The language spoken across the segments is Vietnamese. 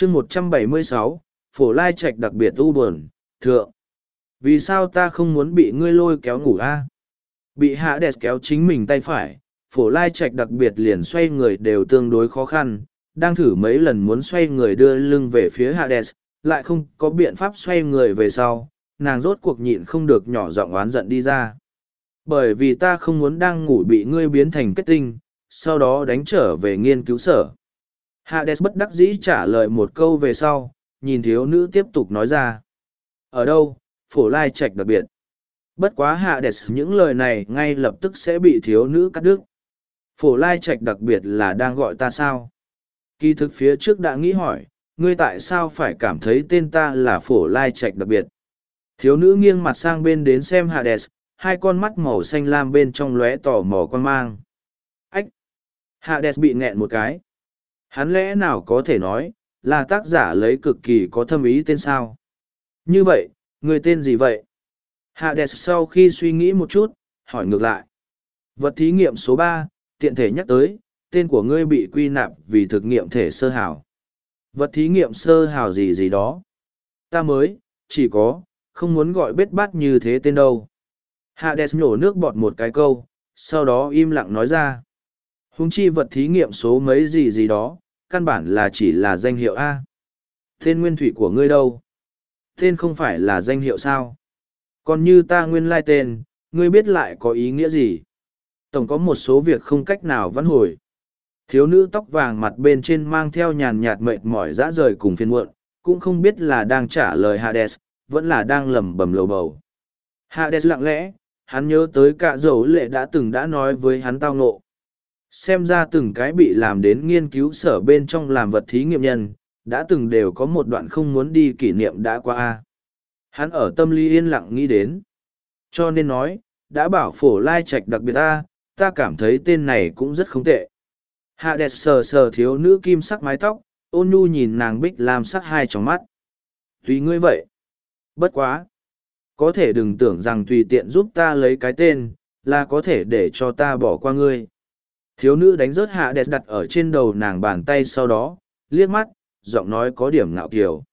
chương 176, phổ lai trạch đặc biệt u buồn, thượng. Vì sao ta không muốn bị ngươi lôi kéo ngủ a? Bị Hades kéo chính mình tay phải, phổ lai trạch đặc biệt liền xoay người đều tương đối khó khăn, đang thử mấy lần muốn xoay người đưa lưng về phía Hades, lại không có biện pháp xoay người về sau, nàng rốt cuộc nhịn không được nhỏ giọng oán giận đi ra. Bởi vì ta không muốn đang ngủ bị ngươi biến thành kết tinh, sau đó đánh trở về nghiên cứu sở. Hades bất đắc dĩ trả lời một câu về sau, nhìn thiếu nữ tiếp tục nói ra. Ở đâu, phổ lai trạch đặc biệt. Bất quá Hades những lời này ngay lập tức sẽ bị thiếu nữ cắt đứt. Phổ lai trạch đặc biệt là đang gọi ta sao? Kỳ thực phía trước đã nghĩ hỏi, ngươi tại sao phải cảm thấy tên ta là phổ lai trạch đặc biệt? Thiếu nữ nghiêng mặt sang bên đến xem Hades, hai con mắt màu xanh lam bên trong lóe tò mò quan mang. Ách! Hades bị nghẹn một cái. Hắn lẽ nào có thể nói, là tác giả lấy cực kỳ có thâm ý tên sao? Như vậy, người tên gì vậy? Hades sau khi suy nghĩ một chút, hỏi ngược lại. Vật thí nghiệm số 3, tiện thể nhắc tới, tên của ngươi bị quy nạp vì thực nghiệm thể sơ hào. Vật thí nghiệm sơ hào gì gì đó. Ta mới, chỉ có, không muốn gọi bết bát như thế tên đâu. Hades nhổ nước bọt một cái câu, sau đó im lặng nói ra. Huống chi vật thí nghiệm số mấy gì gì đó, căn bản là chỉ là danh hiệu A. Tên nguyên thủy của ngươi đâu? Tên không phải là danh hiệu sao? Còn như ta nguyên lai tên, ngươi biết lại có ý nghĩa gì? Tổng có một số việc không cách nào vãn hồi. Thiếu nữ tóc vàng mặt bên trên mang theo nhàn nhạt mệt mỏi dã rời cùng phiền muộn, cũng không biết là đang trả lời Hades, vẫn là đang lẩm bẩm lầu bầu. Hades lặng lẽ, hắn nhớ tới cả dầu lệ đã nói với hắn tao ngộ. Xem ra từng cái bị làm đến nghiên cứu sở bên trong làm vật thí nghiệm nhân, đã từng đều có một đoạn không muốn đi kỷ niệm đã qua. Hắn ở tâm lý yên lặng nghĩ đến. Cho nên nói, đã bảo phổ lai trạch đặc biệt ta cảm thấy tên này cũng rất không tệ. Hades sờ sờ thiếu nữ kim sắc mái tóc, ôn nhu nhìn nàng bích làm sắc hai tròng mắt. Tùy ngươi vậy. Bất quá. Có thể đừng tưởng rằng tùy tiện giúp ta lấy cái tên, là có thể để cho ta bỏ qua ngươi. Thiếu nữ đánh rớt Hades đặt ở trên đầu nàng bàn tay sau đó, liếc mắt, giọng nói có điểm ngạo kiều.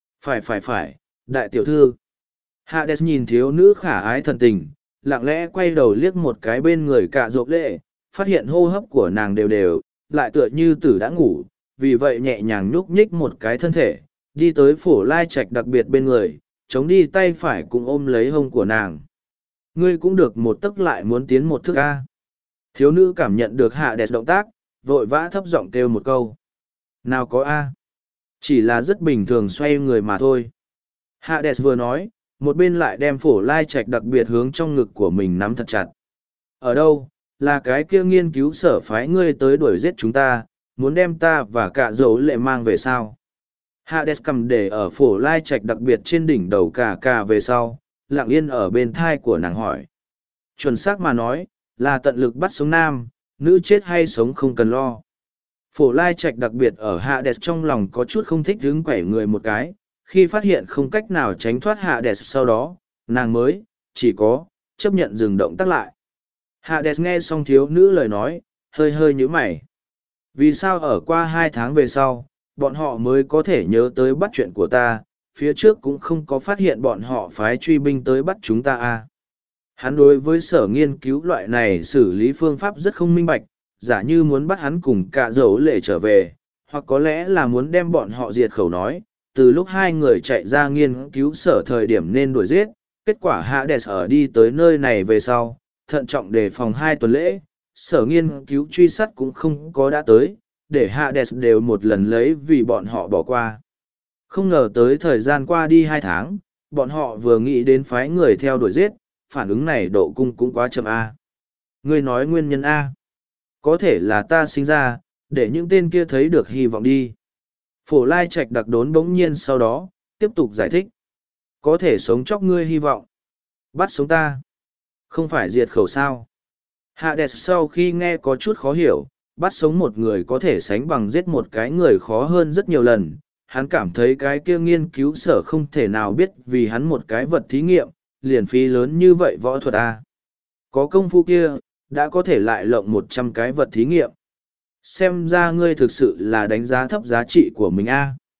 Phải, đại tiểu thư. Hades nhìn thiếu nữ khả ái thần tình, lặng lẽ quay đầu liếc một cái bên người cả rộp lệ, phát hiện hô hấp của nàng đều đều, lại tựa như tử đã ngủ, vì vậy nhẹ nhàng nhúc nhích một cái thân thể, đi tới phổ lai trạch đặc biệt bên người, chống đi tay phải cùng ôm lấy hông của nàng. Ngươi cũng được một tấc lại muốn tiến một thước a. Thiếu nữ cảm nhận được Hades động tác, vội vã thấp giọng kêu một câu. Nào có a. Chỉ là rất bình thường xoay người mà thôi. Hades vừa nói, một bên lại đem phổ lai trạch đặc biệt hướng trong ngực của mình nắm thật chặt. Ở đâu, là cái kia nghiên cứu sở phái ngươi tới đuổi giết chúng ta, muốn đem ta và cả dấu lệ mang về sao? Hades cầm để ở phổ lai trạch đặc biệt trên đỉnh đầu cả về sau, lặng yên ở bên thai của nàng hỏi. Chuẩn xác mà nói, là tận lực bắt sống nam, nữ chết hay sống không cần lo. Phổ lai trạch đặc biệt ở Hades trong lòng có chút không thích hứng quẩy người một cái, khi phát hiện không cách nào tránh thoát Hades sau đó, nàng mới, chỉ có, chấp nhận dừng động tác lại. Hades nghe xong thiếu nữ lời nói, hơi hơi nhíu mày. Vì sao ở qua 2 tháng về sau, bọn họ mới có thể nhớ tới bắt chuyện của ta, phía trước cũng không có phát hiện bọn họ phái truy binh tới bắt chúng ta Hắn đối với sở nghiên cứu loại này xử lý phương pháp rất không minh bạch, giả như muốn bắt hắn cùng cả dấu lệ trở về, hoặc có lẽ là muốn đem bọn họ diệt khẩu nói, từ lúc 2 người chạy ra nghiên cứu sở thời điểm nên đuổi giết, kết quả Hades ở đi tới nơi này về sau, thận trọng đề phòng 2 tuần lễ, sở nghiên cứu truy sát cũng không có đã tới, để Hades đều một lần lấy vì bọn họ bỏ qua. Không ngờ tới thời gian qua đi 2 tháng, bọn họ vừa nghĩ đến phái người theo đuổi giết, phản ứng này độ cung cũng quá chậm Ngươi nói nguyên nhân có thể là ta sinh ra, để những tên kia thấy được hy vọng đi. Phổ lai trạch đặc đốn bỗng nhiên sau đó, tiếp tục giải thích. Có thể sống chóc ngươi hy vọng. Bắt sống ta. Không phải diệt khẩu sao. Hades sau khi nghe có chút khó hiểu, bắt sống một người có thể sánh bằng giết một cái người khó hơn rất nhiều lần. Hắn cảm thấy cái kia nghiên cứu sở không thể nào biết vì hắn một cái vật thí nghiệm, liền phí lớn như vậy võ thuật Có công phu kia, đã có thể lại lộng 100 cái vật thí nghiệm. Xem ra ngươi thực sự là đánh giá thấp giá trị của mình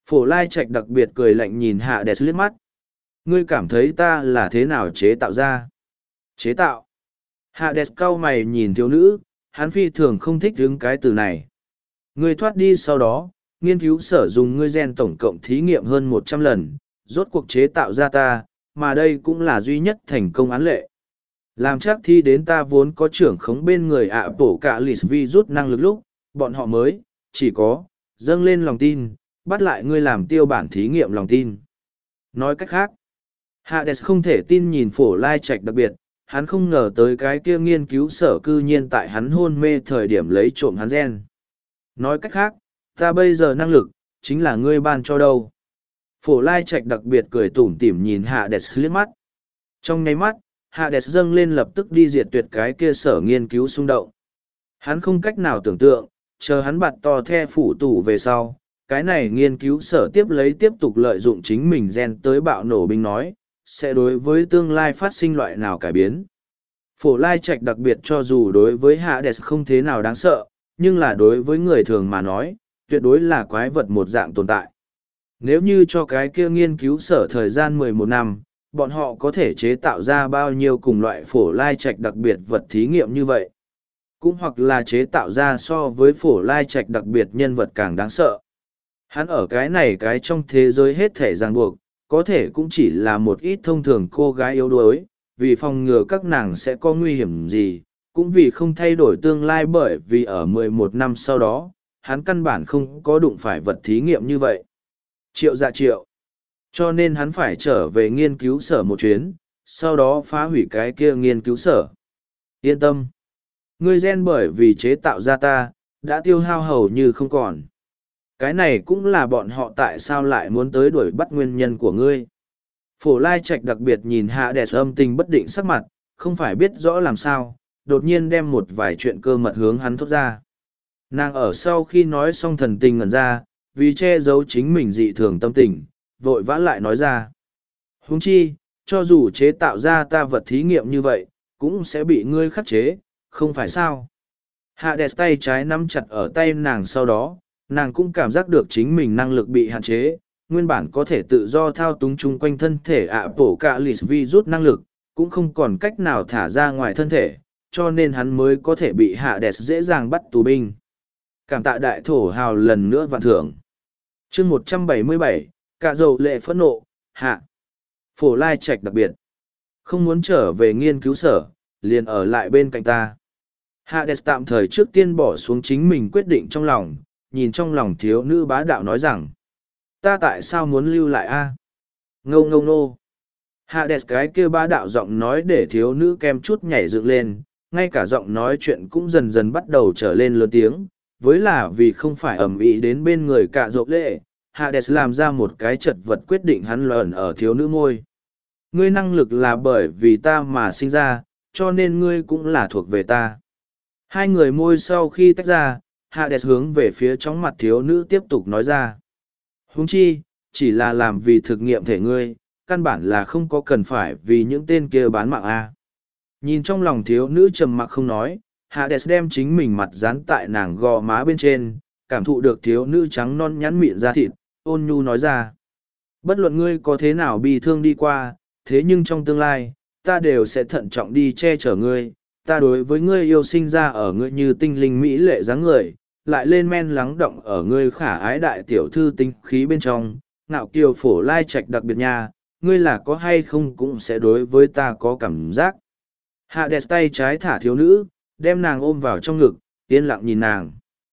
Phổ Lai Trạch đặc biệt cười lạnh nhìn Hades liếc mắt. Ngươi cảm thấy ta là thế nào chế tạo ra? Chế tạo. Hades cau mày nhìn thiếu nữ, hắn phi thường không thích đứng cái từ này. Ngươi thoát đi sau đó, nghiên cứu sở dùng ngươi gen tổng cộng thí nghiệm hơn 100 lần, rốt cuộc chế tạo ra ta, mà đây cũng là duy nhất thành công án lệ. Làm chắc thi đến ta vốn có trưởng khống bên người ạ bổ cả lì vi rút năng lực lúc, bọn họ mới, chỉ có, dâng lên lòng tin, bắt lại ngươi làm tiêu bản thí nghiệm lòng tin. Nói cách khác, Hades không thể tin nhìn Phổ Lai Trạch đặc biệt, hắn không ngờ tới cái kia nghiên cứu sở cư nhiên tại hắn hôn mê thời điểm lấy trộm hắn gen. Nói cách khác, ta bây giờ năng lực, chính là ngươi ban cho đâu. Phổ Lai Trạch đặc biệt cười tủm tỉm nhìn Hades liếc mắt. Trong nháy mắt, Hades dâng lên lập tức đi diệt tuyệt cái kia sở nghiên cứu xung động. Hắn không cách nào tưởng tượng, chờ hắn bạt to the phủ tủ về sau, cái này nghiên cứu sở tiếp tục lợi dụng chính mình gen tới bạo nổ binh nói, sẽ đối với tương lai phát sinh loại nào cải biến. Phổ Lai Trạch đặc biệt cho dù đối với Hades không thế nào đáng sợ, nhưng là đối với người thường mà nói, tuyệt đối là quái vật một dạng tồn tại. Nếu như cho cái kia nghiên cứu sở thời gian 11 năm, bọn họ có thể chế tạo ra bao nhiêu cùng loại Phổ Lai Trạch đặc biệt vật thí nghiệm như vậy. Cũng hoặc là chế tạo ra so với Phổ Lai Trạch đặc biệt nhân vật càng đáng sợ. Hắn ở cái này cái trong thế giới hết thể ràng buộc, có thể cũng chỉ là một ít thông thường cô gái yếu đuối, vì phòng ngừa các nàng sẽ có nguy hiểm gì, cũng vì không thay đổi tương lai bởi vì ở 11 năm sau đó, hắn căn bản không có đụng phải vật thí nghiệm như vậy. Triệu dạ triệu. Cho nên hắn phải trở về nghiên cứu sở một chuyến, sau đó phá hủy cái kia nghiên cứu sở. Yên tâm. Ngươi gen bởi vì chế tạo ra ta, đã tiêu hao hầu như không còn. Cái này cũng là bọn họ tại sao lại muốn tới đuổi bắt nguyên nhân của ngươi. Phổ Lai Trạch đặc biệt nhìn Hades âm tình bất định sắc mặt, không phải biết rõ làm sao, đột nhiên đem một vài chuyện cơ mật hướng hắn thốt ra. Nàng ở sau khi nói xong thần tình ngẩn ra, vì che giấu chính mình dị thường tâm tình, vội vã lại nói ra. Huống chi, cho dù chế tạo ra ta vật thí nghiệm như vậy, cũng sẽ bị ngươi khắc chế, không phải sao. Hades tay trái nắm chặt ở tay nàng sau đó, nàng cũng cảm giác được chính mình năng lực bị hạn chế, nguyên bản có thể tự do thao túng chung quanh thân thể ạ bổ cả lì vi rút năng lực, cũng không còn cách nào thả ra ngoài thân thể, cho nên hắn mới có thể bị Hades dễ dàng bắt tù binh. Cảm tạ đại thổ hào lần nữa vạn thưởng. Chương 177, cả dầu lệ phẫn nộ, hạ. Phổ Lai Trạch đặc biệt. Không muốn trở về nghiên cứu sở, liền ở lại bên cạnh ta. Hades tạm thời trước tiên bỏ xuống chính mình quyết định trong lòng, nhìn trong lòng thiếu nữ bá đạo nói rằng. Ta tại sao muốn lưu lại a? Ngâu ngâu nô. Hades cái kia bá đạo giọng nói để thiếu nữ kem chút nhảy dựng lên, ngay cả giọng nói chuyện cũng dần dần bắt đầu trở lên lớn tiếng, với là vì không phải ầm ĩ đến bên người cả dỗ lệ, Hades làm ra một cái chật vật quyết định hắn lởn ở thiếu nữ môi. Ngươi năng lực là bởi vì ta mà sinh ra, cho nên ngươi cũng là thuộc về ta. Hai người môi sau khi tách ra, Hades hướng về phía chóng mặt thiếu nữ tiếp tục nói ra. Huống chi, chỉ là làm vì thực nghiệm thể ngươi, căn bản là không có cần phải vì những tên kia bán mạng a. Nhìn trong lòng thiếu nữ trầm mặc không nói, Hades đem chính mình mặt dán tại nàng gò má bên trên, cảm thụ được thiếu nữ trắng non nhắn mịn da thịt, ôn nhu nói ra. Bất luận ngươi có thế nào bị thương đi qua, thế nhưng trong tương lai, ta đều sẽ thận trọng đi che chở ngươi, ta đối với ngươi yêu sinh ra ở ngươi như tinh linh mỹ lệ dáng người, lại lên men lắng động ở ngươi khả ái đại tiểu thư tinh khí bên trong, ngạo kiều Phổ Lai Trạch đặc biệt nha, ngươi là có hay không cũng sẽ đối với ta có cảm giác. Hades tay trái thả thiếu nữ, đem nàng ôm vào trong ngực, yên lặng nhìn nàng.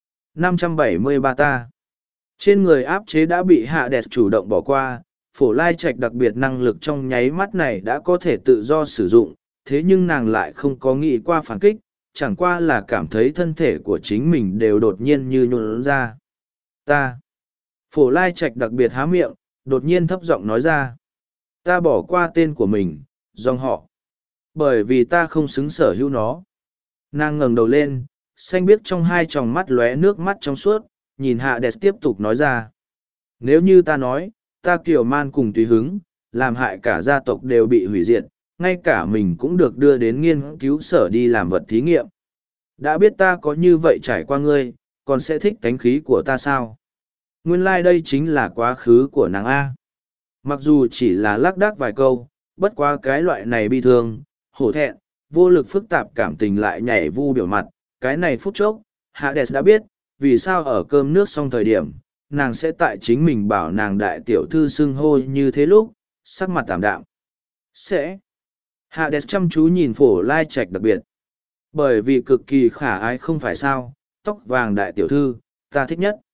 573 ta. Trên người áp chế đã bị Hades chủ động bỏ qua, Phổ Lai Trạch đặc biệt năng lực trong nháy mắt này đã có thể tự do sử dụng, thế nhưng nàng lại không có nghĩ qua phản kích, chẳng qua là cảm thấy thân thể của chính mình đều đột nhiên như nhuôn ra. Ta. Phổ Lai Trạch đặc biệt há miệng, đột nhiên thấp giọng nói ra. Ta bỏ qua tên của mình, dòng họ. Bởi vì ta không xứng sở hữu nó. Nàng ngẩng đầu lên, xanh biếc trong hai tròng mắt lóe nước mắt trong suốt, nhìn Hades tiếp tục nói ra. Nếu như ta nói, ta kiều man cùng tùy hứng, làm hại cả gia tộc đều bị hủy diệt, ngay cả mình cũng được đưa đến nghiên cứu sở đi làm vật thí nghiệm. Đã biết ta có như vậy trải qua ngươi, còn sẽ thích tánh khí của ta sao? Nguyên lai đây chính là quá khứ của nàng A. Mặc dù chỉ là lác đác vài câu, bất quá cái loại này bi thương, hổ thẹn, vô lực phức tạp cảm tình lại nhảy vu biểu mặt, cái này phút chốc, Hades đã biết, vì sao ở cơm nước xong thời điểm, nàng sẽ tại chính mình bảo nàng đại tiểu thư xưng hô như thế lúc, sắc mặt tạm đạm. Sẽ. Hades chăm chú nhìn Phổ Lai Trạch đặc biệt. Bởi vì cực kỳ khả ái không phải sao, tóc vàng đại tiểu thư, ta thích nhất.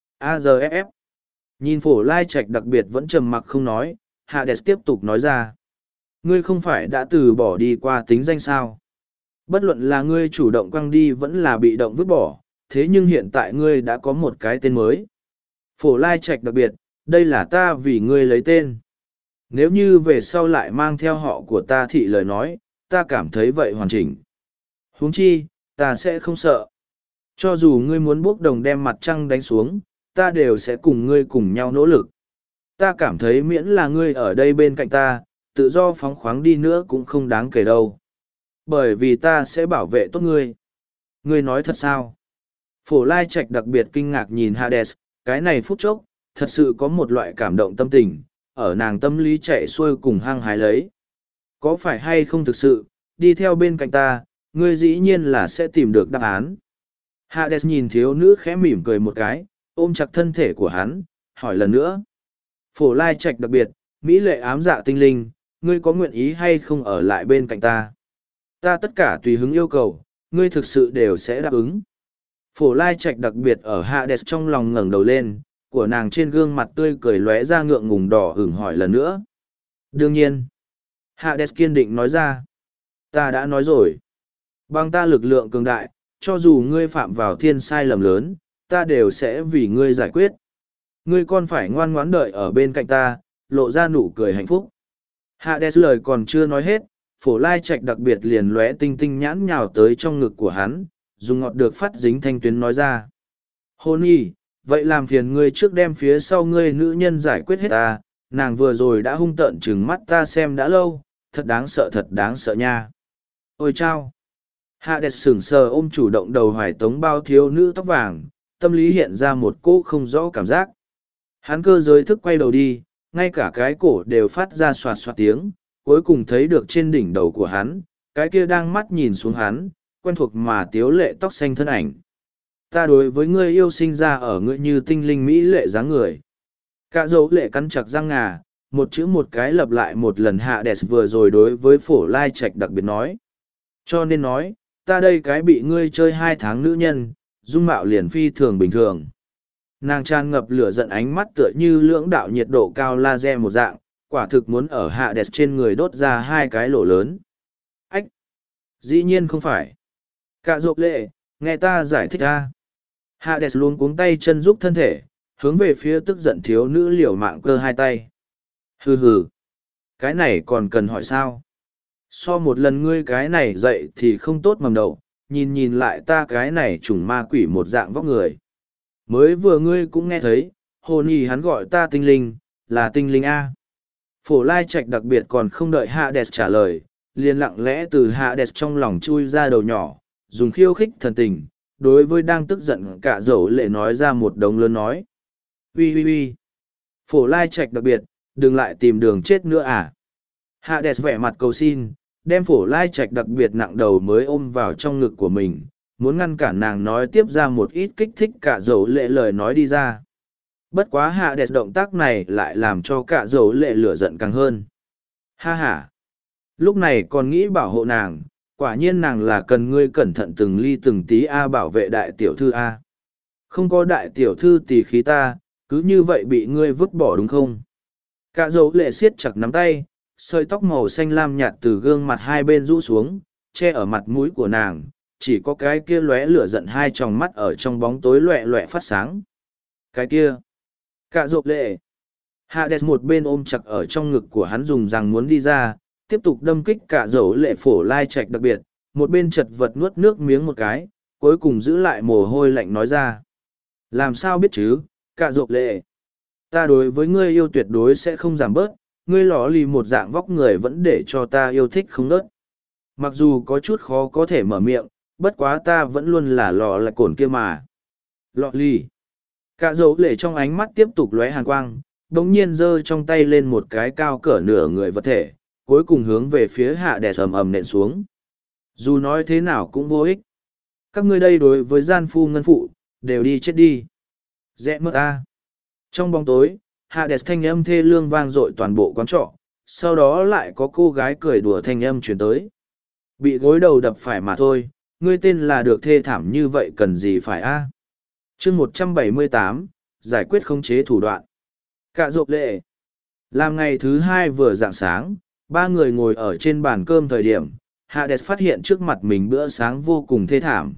AGFF. Nhìn Phổ Lai Trạch đặc biệt vẫn trầm mặc không nói, Hades tiếp tục nói ra. Ngươi không phải đã từ bỏ đi qua tính danh sao? Bất luận là ngươi chủ động quăng đi vẫn là bị động vứt bỏ, thế nhưng hiện tại ngươi đã có một cái tên mới. Phổ Lai Trạch đặc biệt, đây là ta vì ngươi lấy tên. Nếu như về sau lại mang theo họ của ta thị lời nói, ta cảm thấy vậy hoàn chỉnh. Huống chi, ta sẽ không sợ. Cho dù ngươi muốn bốc đồng đem mặt trăng đánh xuống, ta đều sẽ cùng ngươi cùng nhau nỗ lực. Ta cảm thấy miễn là ngươi ở đây bên cạnh ta, tự do phóng khoáng đi nữa cũng không đáng kể đâu. Bởi vì ta sẽ bảo vệ tốt ngươi. Ngươi nói thật sao? Phổ Lai Trạch đặc biệt kinh ngạc nhìn Hades, cái này phút chốc, thật sự có một loại cảm động tâm tình, ở nàng tâm lý chạy xuôi cùng hăng hái lấy. Có phải hay không thực sự, đi theo bên cạnh ta, ngươi dĩ nhiên là sẽ tìm được đáp án. Hades nhìn thiếu nữ khẽ mỉm cười một cái, ôm chặt thân thể của hắn, hỏi lần nữa. Phổ Lai Trạch đặc biệt, mỹ lệ ám dạ tinh linh, ngươi có nguyện ý hay không ở lại bên cạnh ta? Ta tất cả tùy hứng yêu cầu, ngươi thực sự đều sẽ đáp ứng. Phổ Lai Trạch đặc biệt ở Hades trong lòng ngẩng đầu lên, của nàng trên gương mặt tươi cười lóe ra ngượng ngùng đỏ hửng hỏi lần nữa. Đương nhiên. Hades kiên định nói ra. Ta đã nói rồi. Bằng ta lực lượng cường đại, cho dù ngươi phạm vào thiên sai lầm lớn, ta đều sẽ vì ngươi giải quyết. Ngươi còn phải ngoan ngoãn đợi ở bên cạnh ta, lộ ra nụ cười hạnh phúc. Hades lời còn chưa nói hết, Phổ Lai Trạch đặc biệt liền lóe tinh tinh nhãn nhào tới trong ngực của hắn, dùng ngọt được phát dính thanh tuyến nói ra. Hôn y, vậy làm phiền ngươi trước đem phía sau ngươi nữ nhân giải quyết hết ta, nàng vừa rồi đã hung tợn trừng mắt ta xem đã lâu, thật đáng sợ nha. Ôi chao! Hades sững sờ ôm chủ động đầu hoài tống bao thiếu nữ tóc vàng, tâm lý hiện ra một cỗ không rõ cảm giác. Hắn cơ giới thức quay đầu đi, ngay cả cái cổ đều phát ra soạt soạt tiếng, cuối cùng thấy được trên đỉnh đầu của hắn, cái kia đang mắt nhìn xuống hắn, quen thuộc mà tiếu lệ tóc xanh thân ảnh. Ta đối với ngươi yêu sinh ra ở ngươi như tinh linh mỹ lệ dáng người. Cả dấu lệ cắn chặt răng ngà, một chữ một cái lặp lại một lần Hades vừa rồi đối với Phổ Lai Trạch đặc biệt nói. Cho nên nói, ta đây cái bị ngươi chơi 2 tháng nữ nhân, dung mạo liền phi thường bình thường. Nàng tràn ngập lửa giận ánh mắt tựa như lưỡng đạo nhiệt độ cao laser một dạng, quả thực muốn ở Hades trên người đốt ra 2 cái lỗ lớn. Ách! Dĩ nhiên không phải. Cả dộp lệ, nghe ta giải thích ra. Hades luôn cuống tay chân giúp thân thể, hướng về phía tức giận thiếu nữ liều mạng cơ 2 tay. Hừ hừ. Cái này còn cần hỏi sao? So một lần ngươi cái này dậy thì không tốt mầm đầu, nhìn nhìn lại ta cái này trùng ma quỷ một dạng vóc người. Mới vừa ngươi cũng nghe thấy, hồn y hắn gọi ta tinh linh, là tinh linh A. Phổ Lai Trạch đặc biệt còn không đợi Hades trả lời, liền lặng lẽ từ Hades trong lòng chui ra đầu nhỏ, dùng khiêu khích thần tình, đối với đang tức giận cả dầu lệ nói ra một đống lớn nói. Ui. Phổ Lai Trạch đặc biệt, đừng lại tìm đường chết nữa à. Hades vẻ mặt cầu xin, đem Phổ Lai Trạch đặc biệt nặng đầu mới ôm vào trong ngực của mình, muốn ngăn cản nàng nói tiếp ra một ít kích thích cả dầu lệ lời nói đi ra. Bất quá Hades động tác này lại làm cho cả dầu lệ lửa giận càng hơn. Ha ha! Lúc này còn nghĩ bảo hộ nàng, quả nhiên nàng là cần ngươi cẩn thận từng ly từng tí A bảo vệ đại tiểu thư A. Không có đại tiểu thư tỳ khí ta, cứ như vậy bị ngươi vứt bỏ đúng không? Cả dầu lệ siết chặt nắm tay, sợi tóc màu xanh lam nhạt từ gương mặt hai bên rũ xuống, che ở mặt mũi của nàng, chỉ có cái kia lóe lửa giận 2 tròng mắt ở trong bóng tối loẹ loẹ phát sáng. Cái kia! Cả dộp lệ! Hades một bên ôm chặt ở trong ngực của hắn dùng rằng muốn đi ra, tiếp tục đâm kích cả dầu lệ Phổ Lai Trạch đặc biệt, một bên chật vật nuốt nước miếng một cái, cuối cùng giữ lại mồ hôi lạnh nói ra. Làm sao biết chứ, cả dộp lệ! Ta đối với ngươi yêu tuyệt đối sẽ không giảm bớt, ngươi lò lì một dạng vóc người vẫn để cho ta yêu thích không nớt. Mặc dù có chút khó có thể mở miệng, bất quá ta vẫn luôn là lò lại cồn kia mà. Lọ lì. Cả dấu lệ trong ánh mắt tiếp tục lóe hàn quang, đống nhiên giơ trong tay lên một cái cao cỡ nửa người vật thể, cuối cùng hướng về phía hạ đè ầm ầm nện xuống. Dù nói thế nào cũng vô ích. Các ngươi đây đối với gian phu ngân phụ, đều đi chết đi. Rẽ mất ta. Trong bóng tối, hạ đè thanh âm thê lương vang dội toàn bộ quán trọ, sau đó lại có cô gái cười đùa thanh âm chuyển tới. Bị gối đầu đập phải mà thôi, ngươi tên là được thê thảm như vậy cần gì phải a? Chương 178, giải quyết khống chế thủ đoạn. Cạ rộp lệ. Làm ngày thứ hai vừa rạng sáng, ba người ngồi ở trên bàn cơm thời điểm, Hades phát hiện trước mặt mình bữa sáng vô cùng thê thảm.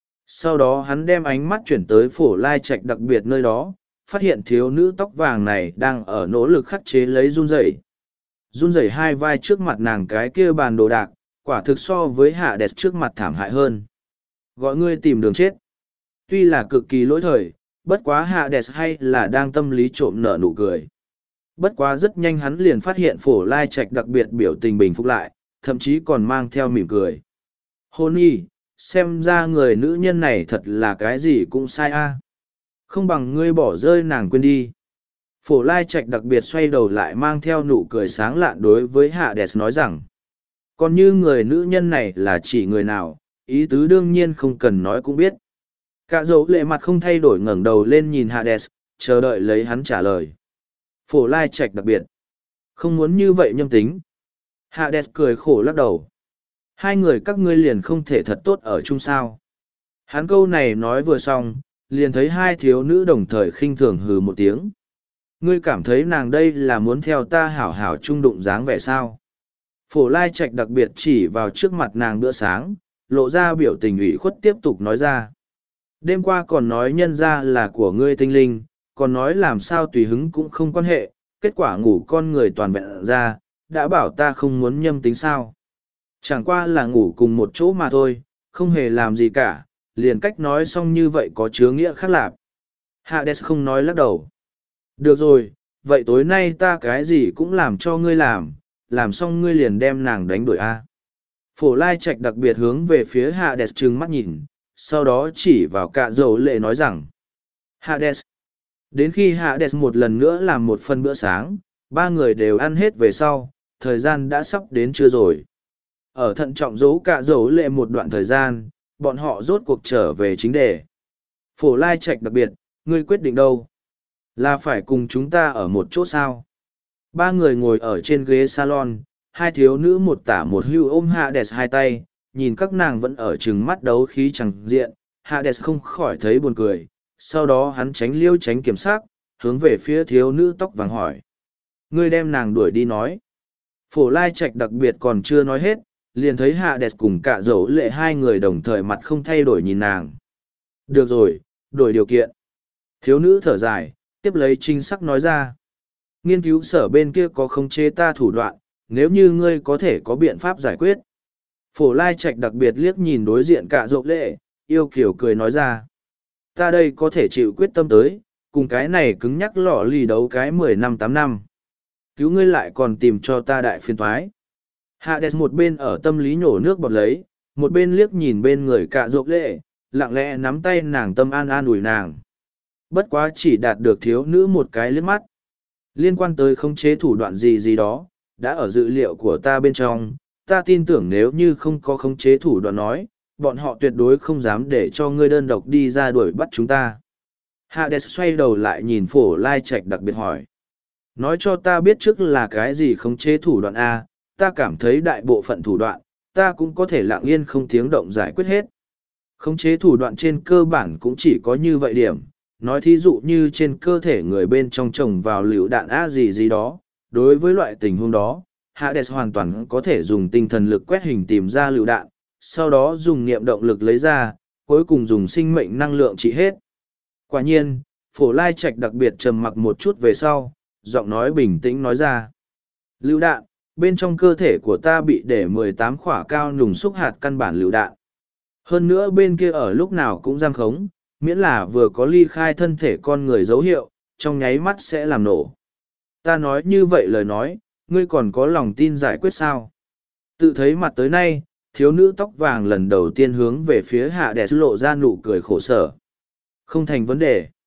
Sau đó hắn đem ánh mắt chuyển tới phổ lai trạch đặc biệt nơi đó, phát hiện thiếu nữ tóc vàng này đang ở nỗ lực khắc chế lấy run rẩy. Run rẩy hai vai trước mặt nàng cái kia bàn đồ đạc, quả thực so với Hades trước mặt thảm hại hơn. Gọi ngươi tìm đường chết. Tuy là cực kỳ lỗi thời, bất quá Hades hay là đang tâm lý trộm nở nụ cười. Bất quá rất nhanh hắn liền phát hiện phổ lai trạch đặc biệt biểu tình bình phục lại, thậm chí còn mang theo mỉm cười. Hôn y, xem ra người nữ nhân này thật là cái gì cũng sai a. Không bằng ngươi bỏ rơi nàng quên đi. Phổ lai trạch đặc biệt xoay đầu lại mang theo nụ cười sáng lạn đối với Hades nói rằng, còn như người nữ nhân này là chỉ người nào, ý tứ đương nhiên không cần nói cũng biết. Cả dấu lệ mặt không thay đổi ngẩng đầu lên nhìn Hades, chờ đợi lấy hắn trả lời. Phổ lai trạch đặc biệt. Không muốn như vậy nhâm tính. Hades cười khổ lắc đầu. Hai người các ngươi liền không thể thật tốt ở chung sao. Hắn câu này nói vừa xong, liền thấy hai thiếu nữ đồng thời khinh thường hừ một tiếng. Ngươi cảm thấy nàng đây là muốn theo ta hảo hảo chung đụng dáng vẻ sao. Phổ lai trạch đặc biệt chỉ vào trước mặt nàng bữa sáng, lộ ra biểu tình ủy khuất tiếp tục nói ra. Đêm qua còn nói nhân ra là của ngươi tinh linh, còn nói làm sao tùy hứng cũng không quan hệ, kết quả ngủ con người toàn vẹn ra, đã bảo ta không muốn nhâm tính sao. Chẳng qua là ngủ cùng một chỗ mà thôi, không hề làm gì cả, liền cách nói xong như vậy có chứa nghĩa khác lạp. Hades không nói lắc đầu. Được rồi, vậy tối nay ta cái gì cũng làm cho ngươi làm xong ngươi liền đem nàng đánh đuổi a. Phổ lai trạch đặc biệt hướng về phía Hades trừng mắt nhìn, sau đó chỉ vào cạ dầu lệ nói rằng, Hades. Đến khi Hades một lần nữa làm một phần bữa sáng, ba người đều ăn hết về sau, thời gian đã sắp đến trưa rồi. Ở thận trọng dấu cạ dầu lệ một đoạn thời gian, bọn họ rốt cuộc trở về chính đề. Phổ lai trạch đặc biệt, ngươi quyết định đâu? Là phải cùng chúng ta ở một chỗ sao? Ba người ngồi ở trên ghế salon, hai thiếu nữ một tả một hưu ôm Hades hai tay, nhìn các nàng vẫn ở trừng mắt đấu khí chẳng diện, Hades không khỏi thấy buồn cười, sau đó hắn tránh liêu tránh kiểm soát, hướng về phía thiếu nữ tóc vàng hỏi. Ngươi đem nàng đuổi đi nói. Phổ lai trạch đặc biệt còn chưa nói hết, liền thấy Hades cùng cả dấu lệ hai người đồng thời mặt không thay đổi nhìn nàng. Được rồi, đổi điều kiện. Thiếu nữ thở dài, tiếp lấy chính sắc nói ra. Nghiên cứu sở bên kia có khống chế ta thủ đoạn, nếu như ngươi có thể có biện pháp giải quyết. Phổ lai trạch đặc biệt liếc nhìn đối diện cả dấu lệ, yêu kiểu cười nói ra. Ta đây có thể chịu quyết tâm tới, cùng cái này cứng nhắc lọ lì đấu cái 10 năm 8 năm. Cứu ngươi lại còn tìm cho ta đại phiên thoái. Hades một bên ở tâm lý nhổ nước bọt lấy, một bên liếc nhìn bên người cả dỗ lệ, lặng lẽ nắm tay nàng tâm an ủi nàng. Bất quá chỉ đạt được thiếu nữ một cái liếc mắt. Liên quan tới khống chế thủ đoạn gì đó, đã ở dữ liệu của ta bên trong, ta tin tưởng nếu như không có khống chế thủ đoạn nói, bọn họ tuyệt đối không dám để cho ngươi đơn độc đi ra đuổi bắt chúng ta. Hades xoay đầu lại nhìn phổ lai trạch đặc biệt hỏi. Nói cho ta biết trước là cái gì khống chế thủ đoạn A, ta cảm thấy đại bộ phận thủ đoạn, ta cũng có thể lặng yên không tiếng động giải quyết hết. Khống chế thủ đoạn trên cơ bản cũng chỉ có như vậy điểm, nói thí dụ như trên cơ thể người bên trong trồng vào lựu đạn A gì đó, đối với loại tình huống đó, Hades hoàn toàn có thể dùng tinh thần lực quét hình tìm ra lựu đạn, sau đó dùng niệm động lực lấy ra, cuối cùng dùng sinh mệnh năng lượng trị hết. Quả nhiên, phổ lai trạch đặc biệt trầm mặc một chút về sau, giọng nói bình tĩnh nói ra. Lựu đạn, bên trong cơ thể của ta bị để 18 khỏa cao nùng xúc hạt căn bản lựu đạn. Hơn nữa bên kia ở lúc nào cũng giam khống, miễn là vừa có ly khai thân thể con người dấu hiệu, trong nháy mắt sẽ làm nổ. Ta nói như vậy lời nói, ngươi còn có lòng tin giải quyết sao? Tự thấy mặt tới nay, thiếu nữ tóc vàng lần đầu tiên hướng về phía Hades lộ ra nụ cười khổ sở. Không thành vấn đề.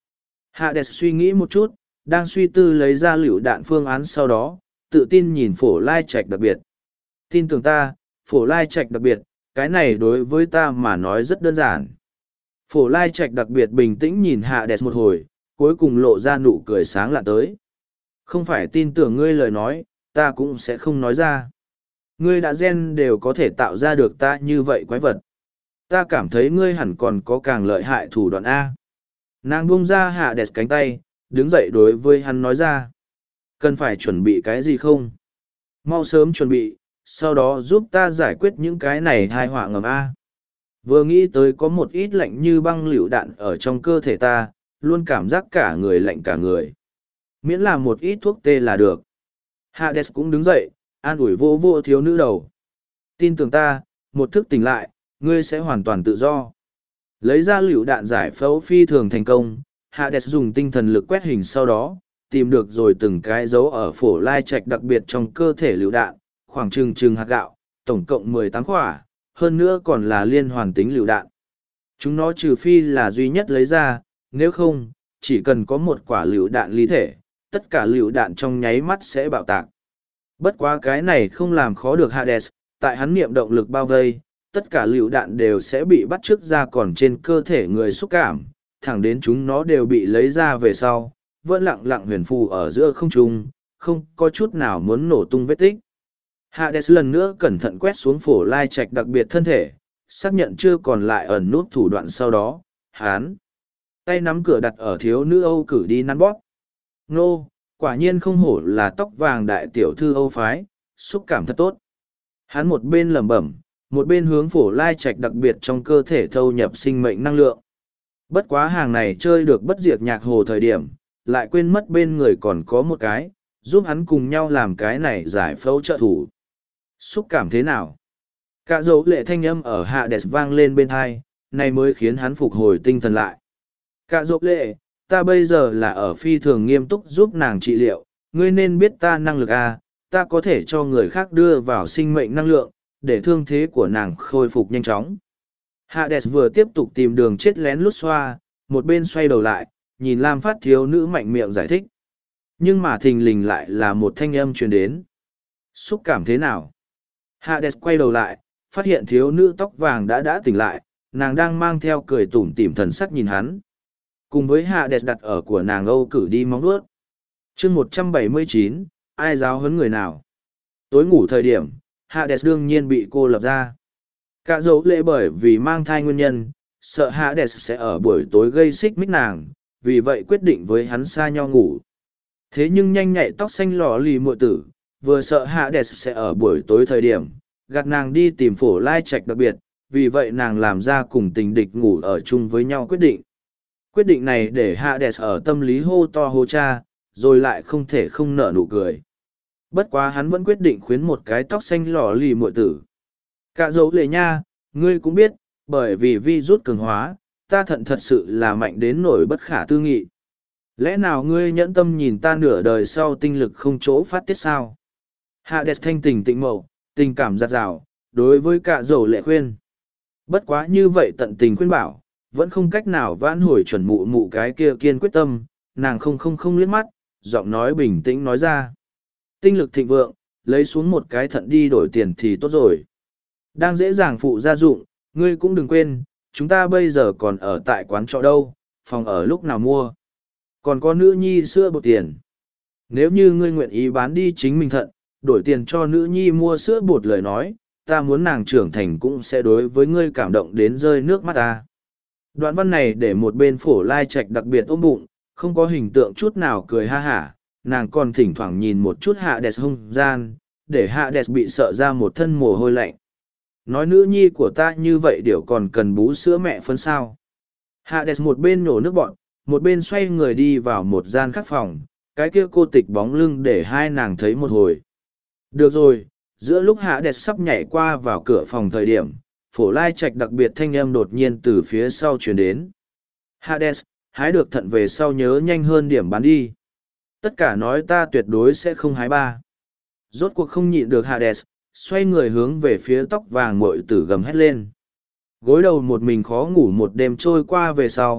Hades suy nghĩ một chút, đang suy tư lấy ra lựu đạn phương án sau đó, tự tin nhìn Phổ Lai Trạch đặc biệt. Tin tưởng ta, Phổ Lai Trạch đặc biệt, cái này đối với ta mà nói rất đơn giản. Phổ Lai Trạch đặc biệt bình tĩnh nhìn Hades một hồi, cuối cùng lộ ra nụ cười sáng lạ tới. Không phải tin tưởng ngươi lời nói, ta cũng sẽ không nói ra. Ngươi đã gen đều có thể tạo ra được ta như vậy quái vật. Ta cảm thấy ngươi hẳn còn có càng lợi hại thủ đoạn A. Nàng buông ra Hades cánh tay, đứng dậy đối với hắn nói ra. Cần phải chuẩn bị cái gì không? Mau sớm chuẩn bị, sau đó giúp ta giải quyết những cái này tai họa ngầm A. Vừa nghĩ tới có một ít lạnh như băng lựu đạn ở trong cơ thể ta, luôn cảm giác cả người lạnh cả người. Miễn là một ít thuốc tê là được. Hades cũng đứng dậy, an ủi vô vô thiếu nữ đầu. Tin tưởng ta, một thức tỉnh lại, ngươi sẽ hoàn toàn tự do. Lấy ra lựu đạn giải phẫu phi thường thành công, Hades dùng tinh thần lực quét hình sau đó, tìm được rồi từng cái dấu ở Phổ Lai Trạch đặc biệt trong cơ thể lựu đạn, khoảng chừng hạt gạo, tổng cộng 18 quả, hơn nữa còn là liên hoàn tính lựu đạn. Chúng nó trừ phi là duy nhất lấy ra, nếu không, chỉ cần có một quả lựu đạn lý thể, tất cả lựu đạn trong nháy mắt sẽ bạo tạc. Bất quá cái này không làm khó được Hades, tại hắn niệm động lực bao vây, tất cả lựu đạn đều sẽ bị bắt chước ra còn trên cơ thể người xúc cảm, thẳng đến chúng nó đều bị lấy ra về sau, vẫn lặng lặng huyền phù ở giữa không trung, không có chút nào muốn nổ tung vết tích. Hades lần nữa cẩn thận quét xuống Phổ Lai Trạch đặc biệt thân thể, xác nhận chưa còn lại ẩn nút thủ đoạn sau đó, hắn tay nắm cửa đặt ở thiếu nữ Âu cử đi nắn bóp. Nô, quả nhiên không hổ là tóc vàng đại tiểu thư Âu phái, xúc cảm thật tốt. Hắn một bên lẩm bẩm, một bên hướng Phổ Lai Trạch đặc biệt trong cơ thể thâu nhập sinh mệnh năng lượng. Bất quá hàng này chơi được bất diệt nhạc hồ thời điểm, lại quên mất bên người còn có một cái, giúp hắn cùng nhau làm cái này giải phẫu trợ thủ. Xúc cảm thế nào? Cả dấu lệ thanh âm ở Hades vang lên bên tai, này mới khiến hắn phục hồi tinh thần lại. Cả dấu lệ, ta bây giờ là ở phi thường nghiêm túc giúp nàng trị liệu, ngươi nên biết ta năng lực à, ta có thể cho người khác đưa vào sinh mệnh năng lượng, để thương thế của nàng khôi phục nhanh chóng. Hades vừa tiếp tục tìm đường chết lén lút xoa, một bên xoay đầu lại, nhìn Lam Phát thiếu nữ mạnh miệng giải thích. Nhưng mà thình lình lại là một thanh âm truyền đến. Xúc cảm thế nào? Hades quay đầu lại, phát hiện thiếu nữ tóc vàng đã tỉnh lại, nàng đang mang theo cười tủm tỉm thần sắc nhìn hắn. Cùng với Hades đặt ở của nàng Âu cử đi móng vuốt. Chương 179, ai giáo huấn người nào? Tối ngủ thời điểm, Hades đương nhiên bị cô lập ra. Cả dấu lệ bởi vì mang thai nguyên nhân, sợ Hades sẽ ở buổi tối gây xích mích nàng, vì vậy quyết định với hắn xa nhau ngủ. Thế nhưng nhanh nhạy tóc xanh lò lì muội tử, vừa sợ Hades sẽ ở buổi tối thời điểm, gạt nàng đi tìm Phổ Lai Trạch đặc biệt, vì vậy nàng làm ra cùng tình địch ngủ ở chung với nhau quyết định. Quyết định này để Hades ở tâm lý hô to hô cha, rồi lại không thể không nở nụ cười. Bất quá hắn vẫn quyết định khuyến một cái tóc xanh lò lì muội tử. Cả dấu lệ nha, ngươi cũng biết, bởi vì virus cường hóa, ta thận thật sự là mạnh đến nỗi bất khả tư nghị. Lẽ nào ngươi nhẫn tâm nhìn ta nửa đời sau tinh lực không chỗ phát tiết sao? Hades thanh tình tịnh mậu, tình cảm giặt rào, đối với cả dấu lệ khuyên. Bất quá như vậy tận tình khuyên bảo, vẫn không cách nào vãn hồi chuẩn mụ mụ cái kia kiên quyết tâm, nàng không liếc mắt, giọng nói bình tĩnh nói ra. Tinh lực thịnh vượng, lấy xuống một cái thận đi đổi tiền thì tốt rồi. Đang dễ dàng phụ gia dụng, ngươi cũng đừng quên, chúng ta bây giờ còn ở tại quán trọ đâu, phòng ở lúc nào mua. Còn có nữ nhi sữa bột tiền. Nếu như ngươi nguyện ý bán đi chính mình thận, đổi tiền cho nữ nhi mua sữa bột lời nói, ta muốn nàng trưởng thành cũng sẽ đối với ngươi cảm động đến rơi nước mắt ta. Đoạn văn này để một bên Phổ Lai Trạch đặc biệt ôm bụng, không có hình tượng chút nào cười ha hả, nàng còn thỉnh thoảng nhìn một chút Hades hung gian, để Hades bị sợ ra một thân mồ hôi lạnh. Nói nữ nhi của ta như vậy điều còn cần bú sữa mẹ phân sao. Hades một bên nhổ nước bọn, một bên xoay người đi vào một gian khác phòng, cái kia cô tịch bóng lưng để hai nàng thấy một hồi. Được rồi, giữa lúc Hades sắp nhảy qua vào cửa phòng thời điểm, Phổ Lai Trạch đặc biệt thanh âm đột nhiên từ phía sau truyền đến. Hades, hái được thận về sau nhớ nhanh hơn điểm bán đi. Tất cả nói ta tuyệt đối sẽ không hái ba. Rốt cuộc không nhịn được Hades, xoay người hướng về phía tóc vàng muội tử gầm hét lên. Gối đầu một mình khó ngủ một đêm trôi qua về sau,